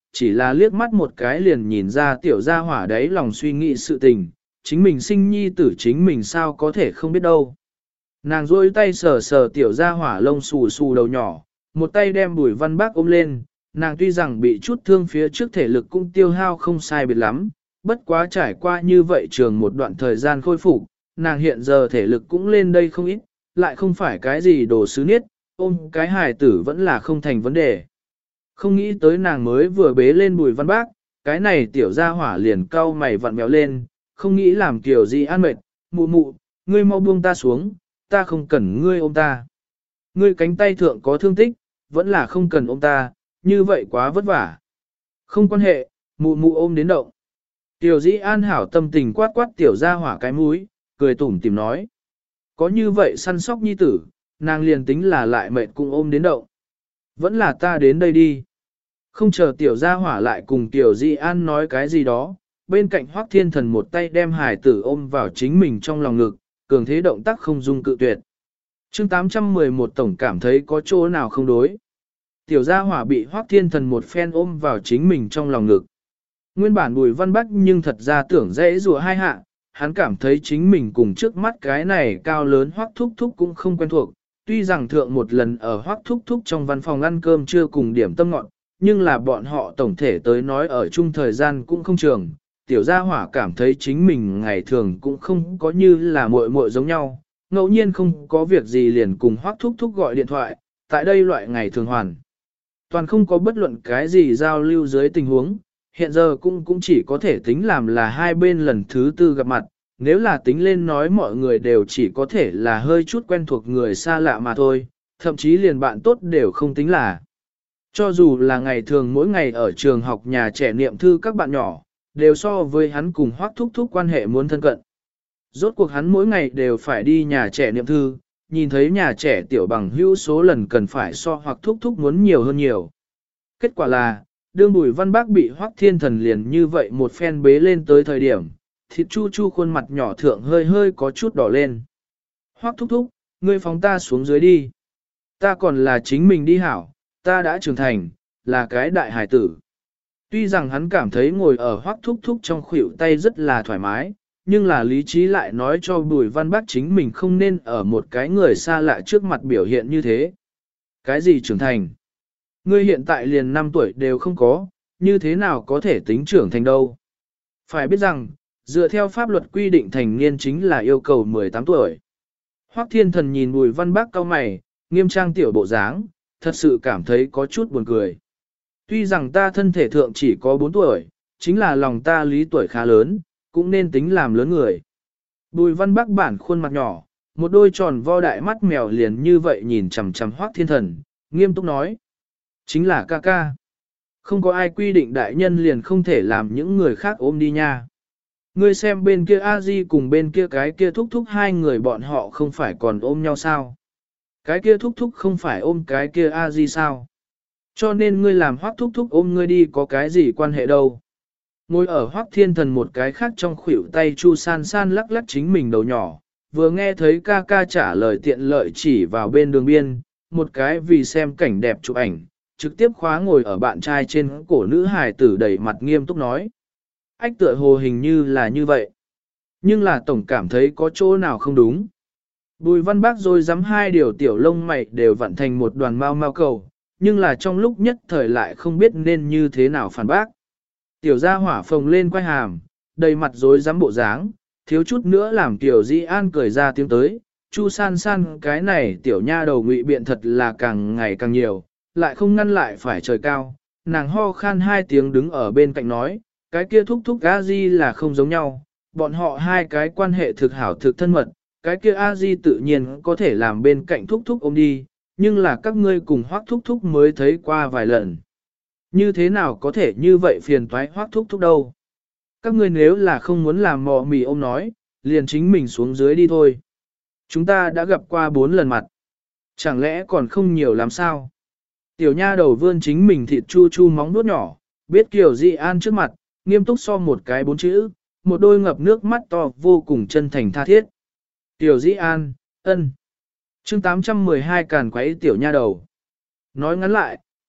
chỉ là liếc mắt một cái liền nhìn ra tiểu gia hỏa đấy lòng suy nghĩ sự tình, chính mình sinh nhi tử chính mình sao có thể không biết đâu. Nàng duỗi tay sờ sờ tiểu gia hỏa lông xù xù đầu nhỏ, một tay đem Bùi Văn Bác ôm lên, nàng tuy rằng bị chút thương phía trước thể lực cũng tiêu hao không sai biệt lắm, bất quá trải qua như vậy trường một đoạn thời gian khôi phục, nàng hiện giờ thể lực cũng lên đây không ít, lại không phải cái gì đồ sứ niết, ôm cái hài tử vẫn là không thành vấn đề. Không nghĩ tới nàng mới vừa bế lên Bùi Văn Bác, cái này tiểu gia hỏa liền cau mày vặn béo lên, không nghĩ làm kiểu gì an mệt, mụ mụ, ngươi mau buông ta xuống, ta không cần ngươi ôm ta. Ngươi cánh tay thượng có thương tích, vẫn là không cần ôm ta, như vậy quá vất vả. Không quan hệ, mụ mụ ôm đến động. Tiểu dĩ an hảo tâm tình quát quát tiểu gia hỏa cái mũi, cười tủm tìm nói. Có như vậy săn sóc nhi tử, nàng liền tính là lại mệt cũng ôm đến động. Vẫn là ta đến đây đi. Không chờ tiểu gia hỏa lại cùng tiểu dĩ an nói cái gì đó, bên cạnh Hoắc Thiên Thần một tay đem hải tử ôm vào chính mình trong lòng ngực, cường thế động tác không dung cự tuyệt. Chương 811 tổng cảm thấy có chỗ nào không đối. Tiểu gia hỏa bị Hoắc Thiên Thần một phen ôm vào chính mình trong lòng ngực. Nguyên bản Bùi Văn Bắc nhưng thật ra tưởng dễ rùa hai hạ, hắn cảm thấy chính mình cùng trước mắt cái này cao lớn Hoắc Thúc Thúc cũng không quen thuộc. Tuy rằng thượng một lần ở Hoắc Thúc Thúc trong văn phòng ăn cơm chưa cùng điểm tâm ngọn, nhưng là bọn họ tổng thể tới nói ở chung thời gian cũng không trường. Tiểu gia hỏa cảm thấy chính mình ngày thường cũng không có như là muội muội giống nhau, ngẫu nhiên không có việc gì liền cùng Hoắc Thúc Thúc gọi điện thoại, tại đây loại ngày thường hoàn. Toàn không có bất luận cái gì giao lưu dưới tình huống, hiện giờ cũng chỉ có thể tính làm là hai bên lần thứ tư gặp mặt, nếu là tính lên nói mọi người đều chỉ có thể là hơi chút quen thuộc người xa lạ mà thôi, thậm chí liền bạn tốt đều không tính là. Cho dù là ngày thường mỗi ngày ở trường học nhà trẻ niệm thư các bạn nhỏ, đều so với hắn cùng Hoắc Thúc Thúc quan hệ muốn thân cận. Rốt cuộc hắn mỗi ngày đều phải đi nhà trẻ niệm thư, nhìn thấy nhà trẻ tiểu bằng hữu số lần cần phải so hoặc Thúc Thúc muốn nhiều hơn nhiều. Kết quả là, đương Bùi Văn Bác bị Hoắc Thiên Thần liền như vậy một phen bế lên tới thời điểm, thịt chu chu khuôn mặt nhỏ thượng hơi hơi có chút đỏ lên. Hoắc Thúc Thúc, ngươi phóng ta xuống dưới đi. Ta còn là chính mình đi hảo, ta đã trưởng thành, là cái đại hải tử. Tuy rằng hắn cảm thấy ngồi ở Hoắc Thúc Thúc trong khuỷu tay rất là thoải mái, nhưng là lý trí lại nói cho Bùi Văn Bác chính mình không nên ở một cái người xa lạ trước mặt biểu hiện như thế. Cái gì trưởng thành? Ngươi hiện tại liền 5 tuổi đều không có, như thế nào có thể tính trưởng thành đâu? Phải biết rằng, dựa theo pháp luật quy định thành niên chính là yêu cầu 18 tuổi. Hoắc Thiên Thần nhìn Bùi Văn Bác cau mày, nghiêm trang tiểu bộ dáng, thật sự cảm thấy có chút buồn cười. Tuy rằng ta thân thể thượng chỉ có 4 tuổi, chính là lòng ta lý tuổi khá lớn, cũng nên tính làm lớn người. Bùi Văn Bác bản khuôn mặt nhỏ, một đôi tròn vo đại mắt mèo liền như vậy nhìn chằm chằm Hoắc Thiên Thần, nghiêm túc nói. Chính là ca ca. Không có ai quy định đại nhân liền không thể làm những người khác ôm đi nha. Ngươi xem bên kia A-di cùng bên kia cái kia thúc thúc hai người bọn họ không phải còn ôm nhau sao? Cái kia thúc thúc không phải ôm cái kia A-di sao? Cho nên ngươi làm Hoắc thúc thúc ôm ngươi đi có cái gì quan hệ đâu? Ngồi ở Hoắc Thiên Thần một cái khác trong khuỷu tay Chu San San lắc lắc chính mình đầu nhỏ, vừa nghe thấy ca ca trả lời tiện lợi chỉ vào bên đường biên, một cái vì xem cảnh đẹp chụp ảnh, trực tiếp khóa ngồi ở bạn trai trên cổ nữ hài tử đầy mặt nghiêm túc nói. Ách tựa hồ hình như là như vậy. Nhưng là tổng cảm thấy có chỗ nào không đúng. Bùi Văn Bác rồi dám hai điều tiểu lông mày đều vặn thành một đoàn mau mau cầu, nhưng là trong lúc nhất thời lại không biết nên như thế nào phản bác. Tiểu gia hỏa phồng lên quay hàm, đầy mặt rối rắm bộ dáng, thiếu chút nữa làm tiểu Di An cười ra tiếng tới. Chu San San cái này tiểu nha đầu ngụy biện thật là càng ngày càng nhiều, lại không ngăn lại phải trời cao. Nàng ho khan hai tiếng đứng ở bên cạnh nói, cái kia thúc thúc A-di là không giống nhau, bọn họ hai cái quan hệ thực hảo thực thân mật, cái kia A-di tự nhiên có thể làm bên cạnh thúc thúc ôm đi, nhưng là các ngươi cùng Hoắc thúc thúc mới thấy qua vài lần. Như thế nào có thể như vậy phiền toái Hoắc thúc thúc đâu? Các ngươi nếu là không muốn làm mò mì ôm nói, liền chính mình xuống dưới đi thôi. Chúng ta đã gặp qua 4 lần mặt. Chẳng lẽ còn không nhiều lắm sao? Tiểu nha đầu vươn chính mình thịt chu chu móng nuốt nhỏ, biết Kiều Di An trước mặt, nghiêm túc so một cái 4 chữ, một đôi ngập nước mắt to vô cùng chân thành tha thiết. Tiểu Di An, ân. Chương 812 càn quấy tiểu nha đầu. Nói ngắn lại,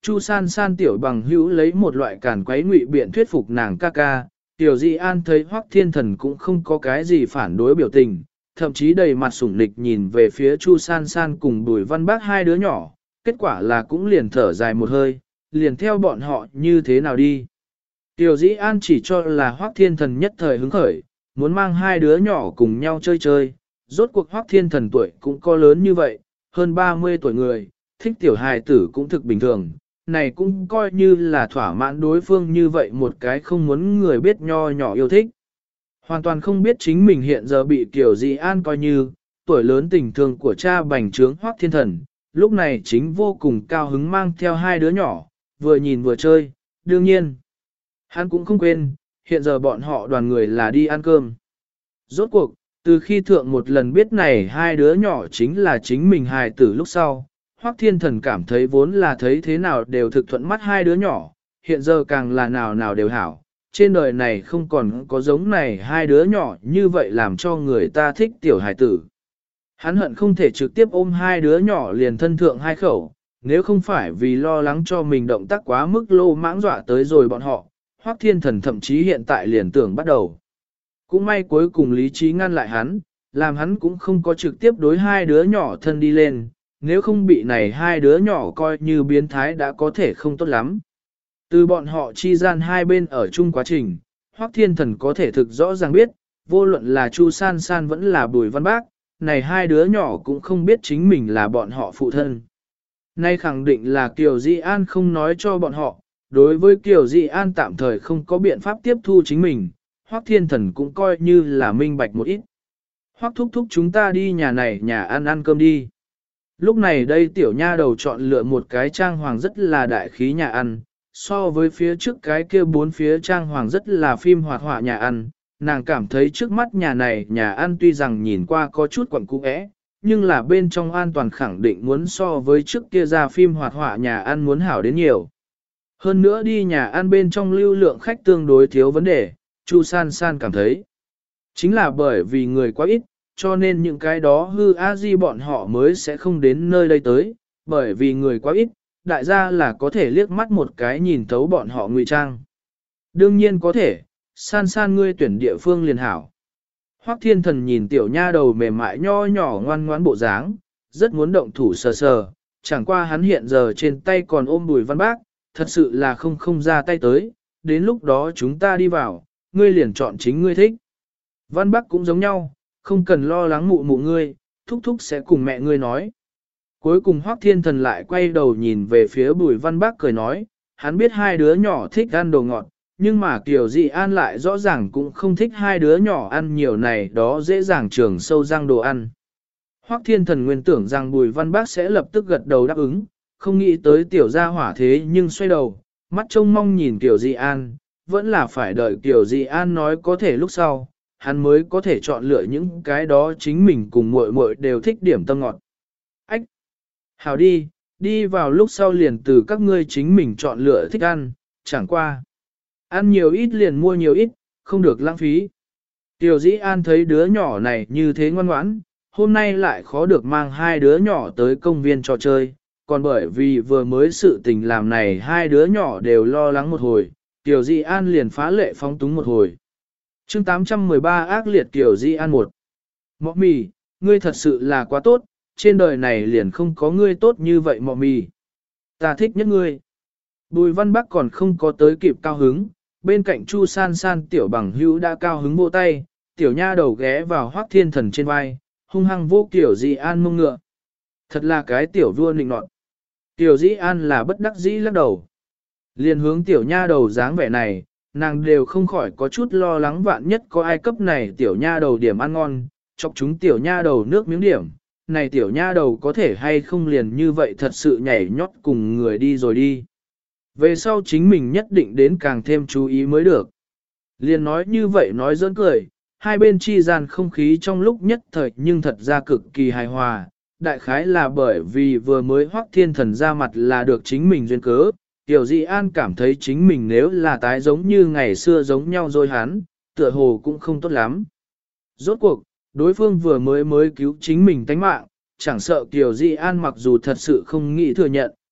Chu San San tiểu bằng hữu lấy một loại cản quấy ngụy biện thuyết phục nàng ca ca, Tiểu Di An thấy Hoắc Thiên Thần cũng không có cái gì phản đối biểu tình, thậm chí đầy mặt sủng nịch nhìn về phía Chu San San cùng Bùi Văn Bác hai đứa nhỏ, kết quả là cũng liền thở dài một hơi, liền theo bọn họ như thế nào đi. Tiểu Di An chỉ cho là Hoắc Thiên Thần nhất thời hứng khởi, muốn mang hai đứa nhỏ cùng nhau chơi chơi, rốt cuộc Hoắc Thiên Thần tuổi cũng có lớn như vậy, hơn 30 tuổi người, thích tiểu hài tử cũng thực bình thường, này cũng coi như là thỏa mãn đối phương như vậy một cái không muốn người biết nho nhỏ yêu thích. Hoàn toàn không biết chính mình hiện giờ bị Tiểu Di An coi như, tuổi lớn tình thương của cha bành trướng Hoắc Thiên Thần, lúc này chính vô cùng cao hứng mang theo hai đứa nhỏ, vừa nhìn vừa chơi, đương nhiên. Hắn cũng không quên, hiện giờ bọn họ đoàn người là đi ăn cơm. Rốt cuộc, từ khi thượng một lần biết này hai đứa nhỏ chính là chính mình hài tử lúc sau, Hoắc Thiên Thần cảm thấy vốn là thấy thế nào đều thực thuận mắt hai đứa nhỏ, hiện giờ càng là nào nào đều hảo. Trên đời này không còn có giống này hai đứa nhỏ như vậy làm cho người ta thích tiểu hài tử. Hắn hận không thể trực tiếp ôm hai đứa nhỏ liền thân thượng hai khẩu, nếu không phải vì lo lắng cho mình động tác quá mức lô mãng dọa tới rồi bọn họ, Hoắc Thiên Thần thậm chí hiện tại liền tưởng bắt đầu. Cũng may cuối cùng lý trí ngăn lại hắn, làm hắn cũng không có trực tiếp đối hai đứa nhỏ thân đi lên, nếu không bị này hai đứa nhỏ coi như biến thái đã có thể không tốt lắm. Từ bọn họ chi gian hai bên ở chung quá trình, Hoắc Thiên Thần có thể thực rõ ràng biết, vô luận là Chu San San vẫn là Bùi Văn Bác, này hai đứa nhỏ cũng không biết chính mình là bọn họ phụ thân. Nay khẳng định là Kiều Di An không nói cho bọn họ, đối với Kiều Di An tạm thời không có biện pháp tiếp thu chính mình, Hoắc Thiên Thần cũng coi như là minh bạch một ít. Hoắc thúc thúc chúng ta đi nhà này nhà ăn cơm đi. Lúc này đây tiểu nha đầu chọn lựa một cái trang hoàng rất là đại khí nhà ăn, so với phía trước cái kia bốn phía trang hoàng rất là phim hoạt họa nhà ăn, nàng cảm thấy trước mắt nhà này nhà ăn tuy rằng nhìn qua có chút quẩn cũ ẽ, nhưng là bên trong an toàn khẳng định muốn so với trước kia ra phim hoạt họa nhà ăn muốn hảo đến nhiều. Hơn nữa đi nhà ăn bên trong lưu lượng khách tương đối thiếu vấn đề, Chu San San cảm thấy. Chính là bởi vì người quá ít, cho nên những cái đó hư a di bọn họ mới sẽ không đến nơi đây tới, bởi vì người quá ít, đại gia là có thể liếc mắt một cái nhìn thấu bọn họ ngụy trang. Đương nhiên có thể, San San ngươi tuyển địa phương liền hảo. Hoắc Thiên Thần nhìn tiểu nha đầu mềm mại nho nhỏ ngoan ngoãn bộ dáng, rất muốn động thủ sờ sờ, chẳng qua hắn hiện giờ trên tay còn ôm Bùi Văn Bác, thật sự là không ra tay tới, đến lúc đó chúng ta đi vào, ngươi liền chọn chính ngươi thích. Văn Bác cũng giống nhau, không cần lo lắng mụ mụ ngươi, thúc thúc sẽ cùng mẹ ngươi nói. Cuối cùng Hoắc Thiên Thần lại quay đầu nhìn về phía Bùi Văn Bác cười nói, hắn biết hai đứa nhỏ thích ăn đồ ngọt, nhưng mà Kiều Dị An lại rõ ràng cũng không thích hai đứa nhỏ ăn nhiều này đó dễ dàng trường sâu răng đồ ăn. Hoắc Thiên Thần nguyên tưởng rằng Bùi Văn Bác sẽ lập tức gật đầu đáp ứng, không nghĩ tới tiểu gia hỏa thế nhưng xoay đầu, mắt trông mong nhìn Kiều Dị An, vẫn là phải đợi Kiều Dị An nói có thể lúc sau, hắn mới có thể chọn lựa những cái đó chính mình cùng muội muội đều thích điểm tâm ngọt. Ách! Hảo đi, đi vào lúc sau liền từ các ngươi chính mình chọn lựa thích ăn, chẳng qua. Ăn nhiều ít liền mua nhiều ít, không được lãng phí. Tiểu Dĩ An thấy đứa nhỏ này như thế ngoan ngoãn, hôm nay lại khó được mang hai đứa nhỏ tới công viên trò chơi, còn bởi vì vừa mới sự tình làm này hai đứa nhỏ đều lo lắng một hồi, Tiểu Dĩ An liền phá lệ phóng túng một hồi. Chương 813 ác liệt Tiểu Dĩ An 1. Mọ mì, ngươi thật sự là quá tốt, trên đời này liền không có ngươi tốt như vậy mọ mì. Ta thích nhất ngươi. Bùi Văn Bắc còn không có tới kịp cao hứng, bên cạnh Chu San San tiểu bằng hữu đã cao hứng vỗ tay, tiểu nha đầu ghé vào Hoắc Thiên Thần trên vai, hung hăng vô Tiểu Dĩ An mông ngựa. Thật là cái tiểu vua nịnh nọt. Tiểu Dĩ An là bất đắc dĩ lắc đầu. Liên hướng tiểu nha đầu dáng vẻ này, nàng đều không khỏi có chút lo lắng vạn nhất có ai cấp này tiểu nha đầu điểm ăn ngon, chọc chúng tiểu nha đầu nước miếng điểm. Này tiểu nha đầu có thể hay không liền như vậy thật sự nhảy nhót cùng người đi rồi đi. Về sau chính mình nhất định đến càng thêm chú ý mới được. Liền nói như vậy nói giỡn cười, hai bên chi gian không khí trong lúc nhất thời nhưng thật ra cực kỳ hài hòa. Đại khái là bởi vì vừa mới Hoắc Thiên Thần ra mặt là được chính mình duyên cớ, Tiểu Dị An cảm thấy chính mình nếu là tái giống như ngày xưa giống nhau rồi hắn, tựa hồ cũng không tốt lắm. Rốt cuộc, đối phương vừa mới cứu chính mình tánh mạng, chẳng sợ Tiểu Dị An mặc dù thật sự không nghĩ thừa nhận,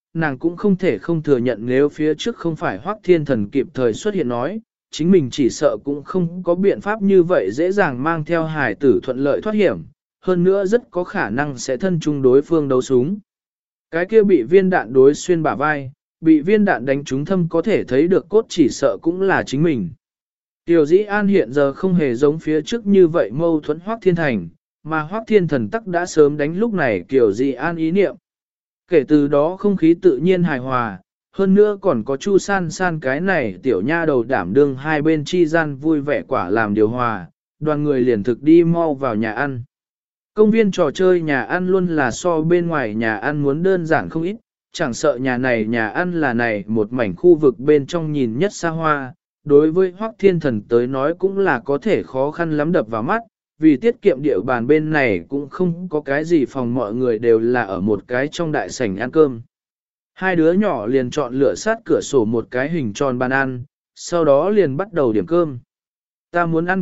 nàng cũng không thể không thừa nhận nếu phía trước không phải Hoắc Thiên Thần kịp thời xuất hiện nói, chính mình chỉ sợ cũng không có biện pháp như vậy dễ dàng mang theo hải tử thuận lợi thoát hiểm, hơn nữa rất có khả năng sẽ thân chung đối phương đấu súng. Cái kia bị viên đạn đối xuyên bả vai, bị viên đạn đánh trúng thâm có thể thấy được cốt chỉ sợ cũng là chính mình. Tiểu Dĩ An hiện giờ không hề giống phía trước như vậy mâu thuẫn Hoắc Thiên Thành, mà Hoắc Thiên Thần tắc đã sớm đánh lúc này Tiểu Dĩ An ý niệm. Kể từ đó không khí tự nhiên hài hòa, hơn nữa còn có Chu San San cái này tiểu nha đầu đảm đương hai bên chi gian vui vẻ quả làm điều hòa, đoàn người liền thực đi mau vào nhà ăn. Công viên trò chơi nhà ăn luôn là so bên ngoài nhà ăn muốn đơn giản không ít, chẳng sợ nhà này nhà ăn là này một mảnh khu vực bên trong nhìn nhất xa hoa, đối với Hoắc Thiên Thần tới nói cũng là có thể khó khăn lắm đập vào mắt, vì tiết kiệm địa bàn bên này cũng không có cái gì phòng mọi người đều là ở một cái trong đại sảnh ăn cơm. Hai đứa nhỏ liền chọn lựa sát cửa sổ một cái hình tròn bàn ăn, sau đó liền bắt đầu điểm cơm. Ta muốn ăn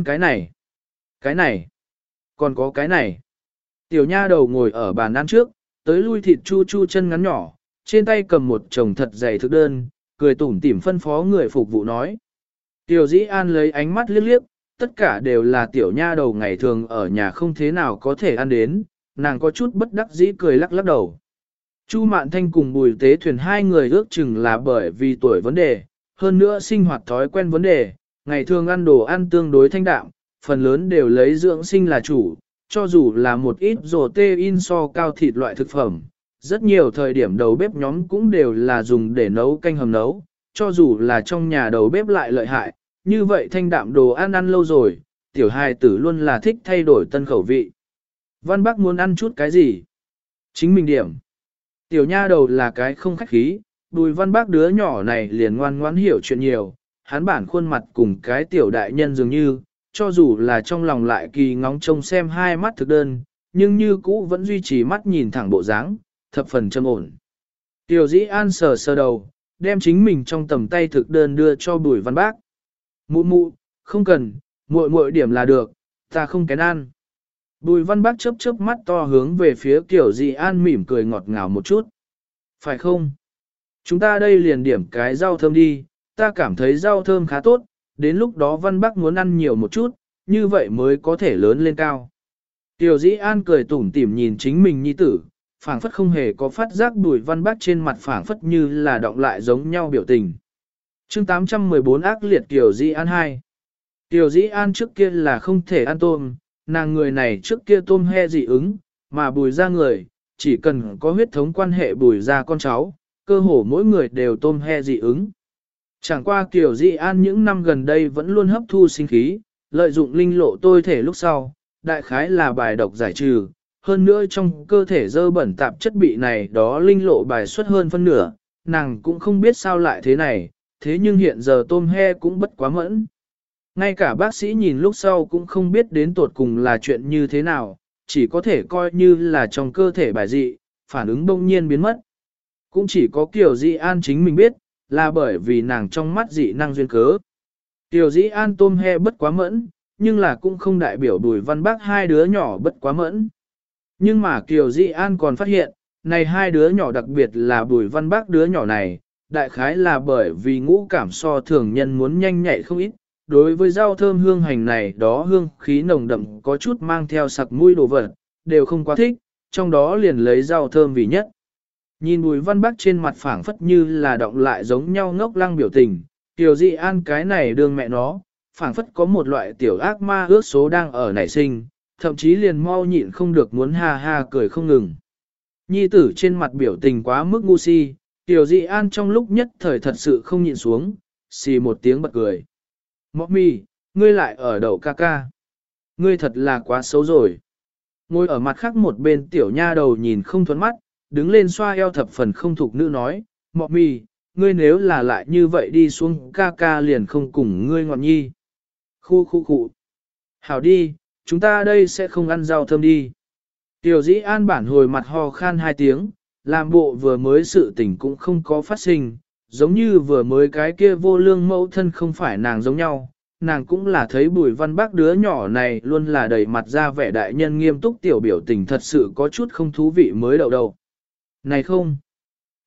cái này, còn có cái này. Tiểu nha đầu ngồi ở bàn ăn trước, tới lui thịt chu chu chân ngắn nhỏ, trên tay cầm một chồng thật dày thực đơn, cười tủm tỉm phân phó người phục vụ nói. Tiểu Dĩ An lấy ánh mắt liếc liếc, tất cả đều là tiểu nha đầu ngày thường ở nhà không thế nào có thể ăn đến, nàng có chút bất đắc dĩ cười lắc lắc đầu. Chu Mạn Thanh cùng Bùi Tế Thuyền hai người ước chừng là bởi vì tuổi vấn đề, hơn nữa sinh hoạt thói quen vấn đề, ngày thường ăn đồ ăn tương đối thanh đạm, phần lớn đều lấy dưỡng sinh là chủ, cho dù là một ít protein so cao thịt loại thực phẩm, rất nhiều thời điểm đầu bếp nhóm cũng đều là dùng để nấu canh hầm nấu, cho dù là trong nhà đầu bếp lại lợi hại, như vậy thanh đạm đồ ăn ăn lâu rồi, tiểu hài tử luôn là thích thay đổi tân khẩu vị. Văn Bắc muốn ăn chút cái gì? Chính mình điểm. Tiểu nha đầu là cái không khách khí, Bùi Văn Bắc đứa nhỏ này liền ngoan ngoãn hiểu chuyện nhiều, hắn bản khuôn mặt cùng cái tiểu đại nhân dường như, cho dù là trong lòng lại kỳ ngóng trông xem hai mắt thực đơn, nhưng như cũ vẫn duy trì mắt nhìn thẳng bộ dáng, thập phần trầm ổn. Tiểu Dĩ An sờ sờ đầu, đem chính mình trong tầm tay thực đơn đưa cho Bùi Văn Bác. Mụ mụ, không cần, muội muội điểm là được, ta không kén ăn. Bùi Văn Bác chớp chớp mắt to hướng về phía Tiểu Dĩ An mỉm cười ngọt ngào một chút. Phải không? Chúng ta đây liền điểm cái rau thơm đi, ta cảm thấy rau thơm khá tốt, đến lúc đó Văn Bác muốn ăn nhiều một chút, như vậy mới có thể lớn lên cao. Tiểu Dĩ An cười tủm tỉm nhìn chính mình nhi tử, phảng phất không hề có phát giác Bùi Văn Bác trên mặt phảng phất như là động lại giống nhau biểu tình. Chương 814 ác liệt Tiểu Dĩ An 2. Tiểu Dĩ An trước kia là không thể ăn tôm, nàng người này trước kia tôm he dị ứng, mà Bùi ra người, chỉ cần có huyết thống quan hệ Bùi ra con cháu, cơ hồ mỗi người đều tôm he dị ứng. Chẳng qua Tiểu Dĩ An những năm gần đây vẫn luôn hấp thu sinh khí, lợi dụng linh lộ tôi thể lúc sau, đại khái là bài độc giải trừ, hơn nữa trong cơ thể dơ bẩn tạp chất bị này đó linh lộ bài xuất hơn phân nửa, nàng cũng không biết sao lại thế này, thế nhưng hiện giờ tôm he cũng bất quá mẫn. Ngay cả bác sĩ nhìn lúc sau cũng không biết đến tột cùng là chuyện như thế nào, chỉ có thể coi như là trong cơ thể bài dị, phản ứng bỗng nhiên biến mất. Cũng chỉ có Kiều Dĩ An chính mình biết, là bởi vì nàng trong mắt dị năng duyên cớ. Kiều Dĩ An tôm he bất quá mẫn, nhưng là cũng không đại biểu Bùi Văn Bác hai đứa nhỏ bất quá mẫn. Nhưng mà Kiều Dĩ An còn phát hiện, này hai đứa nhỏ đặc biệt là Bùi Văn Bác đứa nhỏ này, đại khái là bởi vì ngũ cảm so thường nhân muốn nhanh nhạy không ít. Đối với rau thơm hương hành này đó hương khí nồng đậm có chút mang theo sặc mũi đồ vật, đều không quá thích, trong đó liền lấy rau thơm vì nhất. Nhìn Bùi Văn Bác trên mặt phảng phất như là động lại giống nhau ngốc lăng biểu tình, Kiều Dĩ An cái này đương mẹ nó, phảng phất có một loại tiểu ác ma ước số đang ở nảy sinh, thậm chí liền mau nhịn không được muốn ha ha cười không ngừng. Nhi tử trên mặt biểu tình quá mức ngu si, Kiều Dĩ An trong lúc nhất thời thật sự không nhịn xuống, xì một tiếng bật cười. Mọc mì, ngươi lại ở đầu ca ca. Ngươi thật là quá xấu rồi. Ngồi ở mặt khác một bên tiểu nha đầu nhìn không thuẫn mắt, đứng lên xoa eo thập phần không thục nữ nói, Mọc mì, ngươi nếu là lại như vậy đi xuống ca ca liền không cùng ngươi ngọn nhi. Khu. Hảo đi, chúng ta đây sẽ không ăn rau thơm đi. Tiểu Dĩ An bản hồi mặt ho khan hai tiếng, làm bộ vừa mới sự tình cũng không có phát sinh, giống như vừa mới cái kia vô lương mẫu thân không phải nàng giống nhau. Nàng cũng là thấy Bùi Văn Bác đứa nhỏ này luôn là đầy mặt ra vẻ đại nhân nghiêm túc tiểu biểu tình thật sự có chút không thú vị mới đầu. Này không,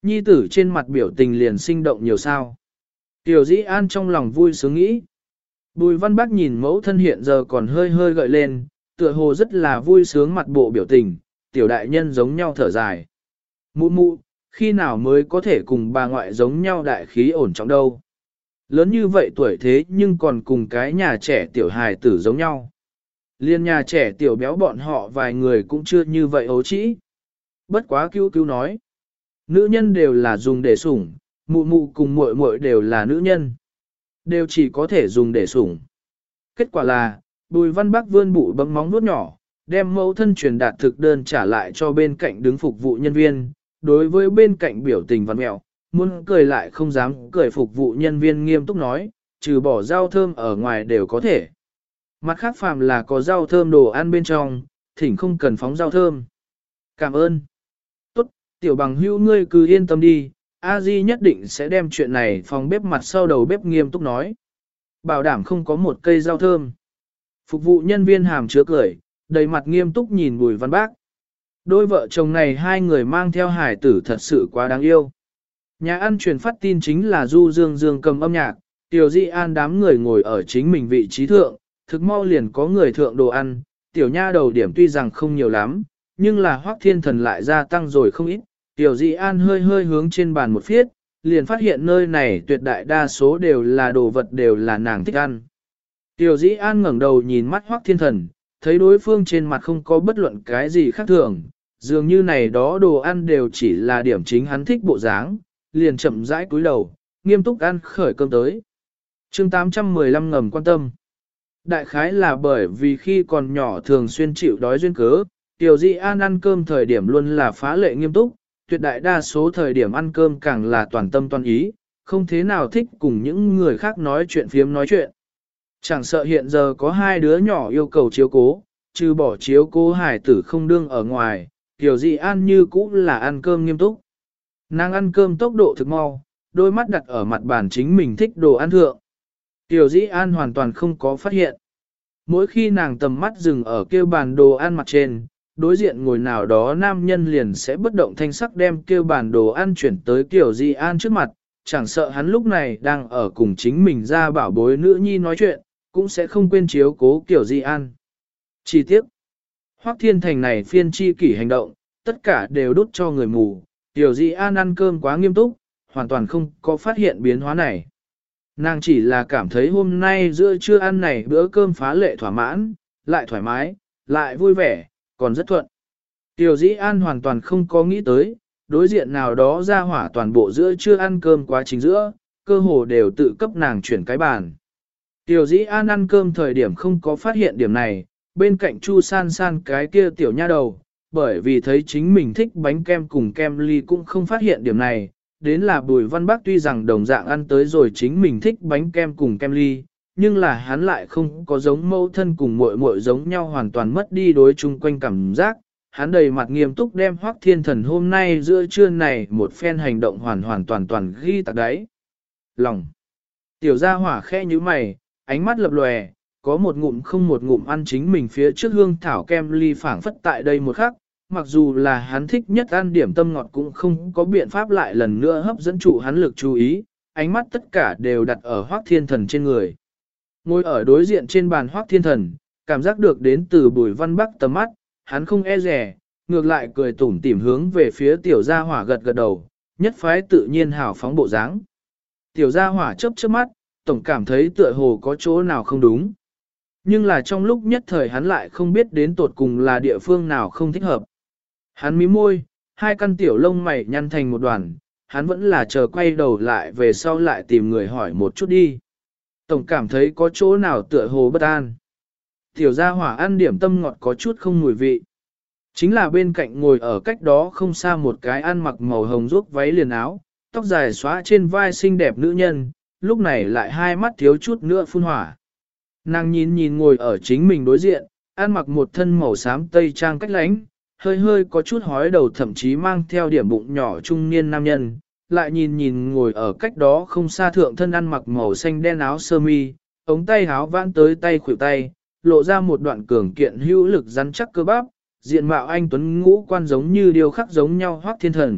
Nhi tử trên mặt biểu tình liền sinh động nhiều sao. Tiểu Dĩ An trong lòng vui sướng nghĩ. Bùi Văn Bác nhìn mẫu thân hiện giờ còn hơi hơi gợi lên, tựa hồ rất là vui sướng mặt bộ biểu tình, tiểu đại nhân giống nhau thở dài. Mụ mụ, khi nào mới có thể cùng bà ngoại giống nhau đại khí ổn trọng đâu. Lớn như vậy tuổi thế nhưng còn cùng cái nhà trẻ tiểu hài tử giống nhau. Liên nhà trẻ tiểu béo bọn họ vài người cũng chưa như vậy ấu trĩ. Bất quá cứu cứu nói. Nữ nhân đều là dùng để sủng, mụ mụ cùng muội muội đều là nữ nhân. Đều chỉ có thể dùng để sủng. Kết quả là, Bùi Văn Bắc vươn bụi bấm móng nuốt nhỏ, đem mẫu thân truyền đạt thực đơn trả lại cho bên cạnh đứng phục vụ nhân viên. Đối với bên cạnh biểu tình văn mẹo, muốn cười lại không dám cười, phục vụ nhân viên nghiêm túc nói, trừ bỏ rau thơm ở ngoài đều có thể. Mặt khác phàm là có rau thơm đồ ăn bên trong, thỉnh không cần phóng rau thơm. Cảm ơn. Tốt, tiểu bằng hữu ngươi cứ yên tâm đi, A Di nhất định sẽ đem chuyện này phòng bếp mặt sau đầu bếp nghiêm túc nói. Bảo đảm không có một cây rau thơm. Phục vụ nhân viên hàm chứa cười, đầy mặt nghiêm túc nhìn Bùi Văn Bác. Đôi vợ chồng này hai người mang theo hải tử thật sự quá đáng yêu. Nhà ăn truyền phát tin chính là Du Dương Dương cầm âm nhạc, Tiểu Di An đám người ngồi ở chính mình vị trí thượng, thực mau liền có người thượng đồ ăn, tiểu nha đầu điểm tuy rằng không nhiều lắm, nhưng là Hoắc Thiên Thần lại gia tăng rồi không ít. Tiểu Di An hơi hơi hướng trên bàn một phiết, liền phát hiện nơi này tuyệt đại đa số đều là đồ vật đều là nàng thích ăn. Tiểu Di An ngẩng đầu nhìn mắt Hoắc Thiên Thần, thấy đối phương trên mặt không có bất luận cái gì khác thường, dường như này đó đồ ăn đều chỉ là điểm chính hắn thích bộ dáng, liền chậm rãi cúi đầu, nghiêm túc ăn khởi cơm tới. Chương 815 ngầm quan tâm. Đại khái là bởi vì khi còn nhỏ thường xuyên chịu đói duyên cớ, Tiểu Di An ăn cơm thời điểm luôn là phá lệ nghiêm túc, tuyệt đại đa số thời điểm ăn cơm càng là toàn tâm toàn ý, không thế nào thích cùng những người khác nói chuyện phiếm nói chuyện. Chẳng sợ hiện giờ có hai đứa nhỏ yêu cầu chiếu cố, trừ bỏ chiếu cố hải tử không đương ở ngoài, Tiểu Di An như cũ là ăn cơm nghiêm túc. Nàng ăn cơm tốc độ thực mau, đôi mắt đặt ở mặt bàn chính mình thích đồ ăn thượng. Tiểu Di An hoàn toàn không có phát hiện. Mỗi khi nàng tầm mắt dừng ở kêu bàn đồ ăn mặt trên, đối diện ngồi nào đó nam nhân liền sẽ bất động thanh sắc đem kêu bàn đồ ăn chuyển tới Tiểu Di An trước mặt, chẳng sợ hắn lúc này đang ở cùng chính mình ra bảo bối nữ nhi nói chuyện, cũng sẽ không quên chiếu cố Tiểu Di An. Chi tiết, Hoắc Thiên Thành này phiên chi kỷ hành động, tất cả đều đút cho người mù, Tiểu Di An ăn cơm quá nghiêm túc, hoàn toàn không có phát hiện biến hóa này. Nàng chỉ là cảm thấy hôm nay giữa trưa ăn này bữa cơm phá lệ thỏa mãn, lại thoải mái, lại vui vẻ, còn rất thuận. Tiểu Di An hoàn toàn không có nghĩ tới, đối diện nào đó ra hỏa toàn bộ giữa trưa ăn cơm quá chính giữa, cơ hồ đều tự cấp nàng chuyển cái bàn. Tiểu Di An ăn cơm thời điểm không có phát hiện điểm này, bên cạnh Chu San San cái kia tiểu nha đầu, bởi vì thấy chính mình thích bánh kem cùng kem ly cũng không phát hiện điểm này, đến là Bùi Văn Bác tuy rằng đồng dạng ăn tới rồi chính mình thích bánh kem cùng kem ly, nhưng là hắn lại không có giống mẫu thân cùng muội muội giống nhau hoàn toàn mất đi đối chung quanh cảm giác. Hắn đầy mặt nghiêm túc đem Hoắc Thiên Thần hôm nay giữa trưa này một phen hành động hoàn toàn ghi tạc đáy lòng. Tiểu gia hỏa khẽ như mày, ánh mắt lập lòe, có một ngụm không một ngụm ăn chính mình phía trước hương thảo kem ly phảng phất tại đây một khắc. Mặc dù là hắn thích nhất ăn điểm tâm ngọt cũng không có biện pháp lại lần nữa hấp dẫn trụ hắn lực chú ý, ánh mắt tất cả đều đặt ở Hoắc Thiên Thần trên người. Ngồi ở đối diện trên bàn Hoắc Thiên Thần, cảm giác được đến từ Bùi Văn Bắc tầm mắt, hắn không e rè, ngược lại cười tủm tỉm hướng về phía tiểu gia hỏa gật gật đầu, nhất phái tự nhiên hào phóng bộ dáng. Tiểu gia hỏa chớp chớp mắt, tổng cảm thấy tựa hồ có chỗ nào không đúng. Nhưng là trong lúc nhất thời hắn lại không biết đến tột cùng là địa phương nào không thích hợp. Hắn mím môi, hai căn tiểu lông mày nhăn thành một đoàn, hắn vẫn là chờ quay đầu lại về sau lại tìm người hỏi một chút đi. Tổng cảm thấy có chỗ nào tựa hồ bất an. Tiểu gia hỏa ăn điểm tâm ngọt có chút không mùi vị. Chính là bên cạnh ngồi ở cách đó không xa một cái ăn mặc màu hồng ruốc váy liền áo, tóc dài xóa trên vai xinh đẹp nữ nhân, lúc này lại hai mắt thiếu chút nữa phun hỏa. Nàng nhìn ngồi ở chính mình đối diện, ăn mặc một thân màu xám tây trang cách lánh, hơi hơi có chút hói đầu thậm chí mang theo điểm bụng nhỏ trung niên nam nhân, lại nhìn ngồi ở cách đó không xa thượng thân ăn mặc màu xanh đen áo sơ mi, ống tay áo vãn tới tay khuỷu tay, lộ ra một đoạn cường kiện hữu lực rắn chắc cơ bắp, diện mạo anh tuấn ngũ quan giống như điều khắc giống nhau Hoắc Thiên Thần,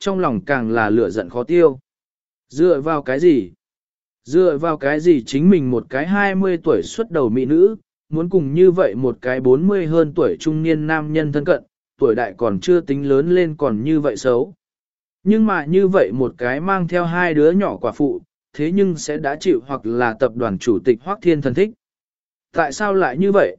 trong lòng càng là lửa giận khó tiêu. Dựa vào cái gì? Dựa vào cái gì chính mình một cái 20 tuổi xuất đầu mỹ nữ, muốn cùng như vậy một cái 40 hơn tuổi trung niên nam nhân thân cận, tuổi đại còn chưa tính lớn lên còn như vậy xấu. Nhưng mà như vậy một cái mang theo hai đứa nhỏ quả phụ, thế nhưng sẽ đã chịu hoặc là tập đoàn chủ tịch Hoắc Thiên Thần thích. Tại sao lại như vậy?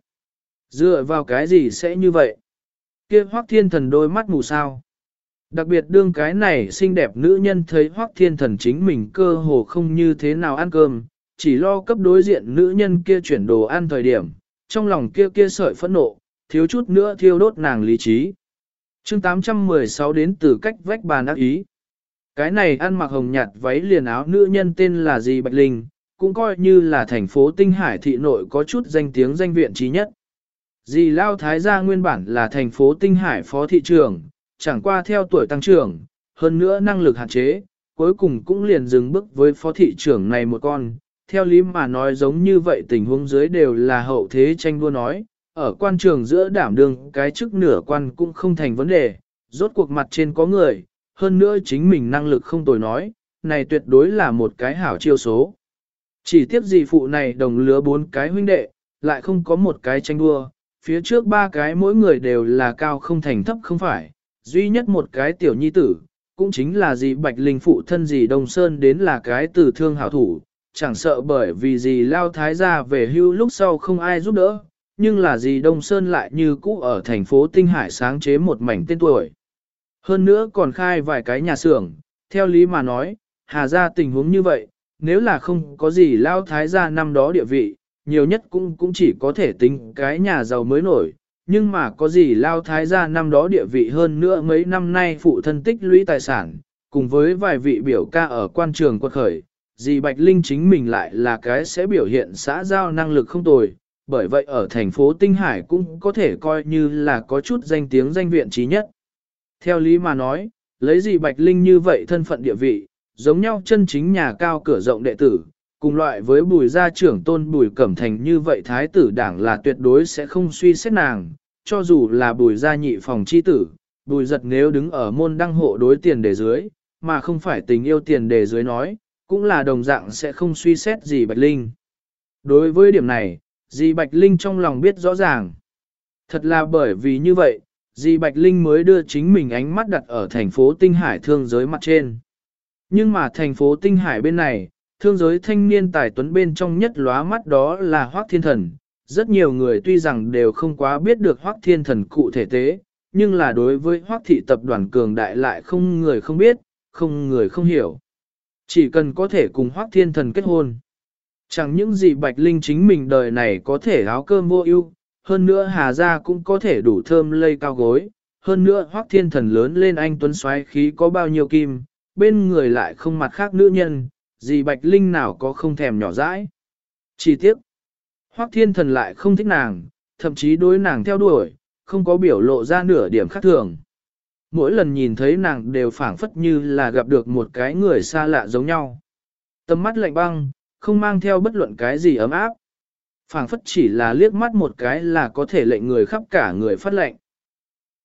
Dựa vào cái gì sẽ như vậy? Kia Hoắc Thiên Thần đôi mắt mù sao? Đặc biệt đương cái này xinh đẹp nữ nhân thấy Hoắc Thiên Thần chính mình cơ hồ không như thế nào ăn cơm, chỉ lo cấp đối diện nữ nhân kia chuyển đồ ăn thời điểm, trong lòng kia sợi phẫn nộ, thiếu chút nữa thiêu đốt nàng lý trí. Chương 816 đến từ cách vách bàn ác ý. Cái này ăn mặc hồng nhạt váy liền áo nữ nhân tên là Dì Bạch Linh, cũng coi như là thành phố Tinh Hải thị nội có chút danh tiếng danh viện trí nhất. Dì Lao Thái gia nguyên bản là thành phố Tinh Hải phó thị trưởng, chẳng qua theo tuổi tăng trưởng, hơn nữa năng lực hạn chế, cuối cùng cũng liền dừng bước với phó thị trưởng này một con. Theo lý mà nói giống như vậy tình huống dưới đều là hậu thế tranh đua nói, ở quan trường giữa đảm đương cái chức nửa quan cũng không thành vấn đề, rốt cuộc mặt trên có người, hơn nữa chính mình năng lực không tồi nói, này tuyệt đối là một cái hảo chiêu số. Chỉ tiếp gì phụ này đồng lứa 4 cái huynh đệ, lại không có một cái tranh đua, phía trước 3 cái mỗi người đều là cao không thành thấp không phải, duy nhất một cái tiểu nhi tử, cũng chính là dì Bạch Linh phụ thân dì Đông Sơn đến là cái tử thương hảo thủ, chẳng sợ bởi vì dì Lao Thái gia về hưu lúc sau không ai giúp đỡ, nhưng là dì Đông Sơn lại như cũ ở thành phố Tinh Hải sáng chế một mảnh tên tuổi. Hơn nữa còn khai vài cái nhà xưởng, theo lý mà nói, Hà gia tình huống như vậy, nếu là không có gì Lao Thái gia năm đó địa vị, nhiều nhất cũng chỉ có thể tính cái nhà giàu mới nổi, nhưng mà có gì Lao Thái gia năm đó địa vị hơn nữa mấy năm nay phụ thân tích lũy tài sản, cùng với vài vị biểu ca ở quan trường quật khởi, dì Bạch Linh chính mình lại là cái sẽ biểu hiện xã giao năng lực không tồi, bởi vậy ở thành phố Tinh Hải cũng có thể coi như là có chút danh tiếng danh viện trí nhất. Theo lý mà nói, lấy dì Bạch Linh như vậy thân phận địa vị, giống nhau chân chính nhà cao cửa rộng đệ tử, cùng loại với Bùi gia trưởng tôn Bùi Cẩm Thành như vậy thái tử đảng là tuyệt đối sẽ không suy xét nàng, cho dù là Bùi gia nhị phòng chi tử, Bùi giật nếu đứng ở môn đăng hộ đối tiền đề dưới, mà không phải tình yêu tiền đề dưới nói, cũng là đồng dạng sẽ không suy xét dì Bạch Linh. Đối với điểm này, dì Bạch Linh trong lòng biết rõ ràng. Thật là bởi vì như vậy, dì Bạch Linh mới đưa chính mình ánh mắt đặt ở thành phố Tinh Hải thương giới mặt trên. Nhưng mà thành phố Tinh Hải bên này, thương giới thanh niên tài tuấn bên trong nhất lóa mắt đó là Hoắc Thiên Thần. Rất nhiều người tuy rằng đều không quá biết được Hoắc Thiên Thần cụ thể tế, nhưng là đối với Hoắc thị tập đoàn cường đại lại không người không biết, không người không hiểu. Chỉ cần có thể cùng Hoắc Thiên Thần kết hôn. Chẳng những gì Bạch Linh chính mình đời này có thể áo cơm vô ưu, hơn nữa Hà gia cũng có thể đủ thơm lây cao gối, hơn nữa Hoắc Thiên Thần lớn lên anh tuấn xoáy khí có bao nhiêu kim, bên người lại không mặt khác nữ nhân, gì Bạch Linh nào có không thèm nhỏ dãi. Chỉ tiếc, Hoắc Thiên Thần lại không thích nàng, thậm chí đối nàng theo đuổi, không có biểu lộ ra nửa điểm khác thường. Mỗi lần nhìn thấy nàng đều phảng phất như là gặp được một cái người xa lạ giống nhau. Tầm mắt lạnh băng, không mang theo bất luận cái gì ấm áp. Phảng phất chỉ là liếc mắt một cái là có thể lệnh người khắp cả người phát lệnh.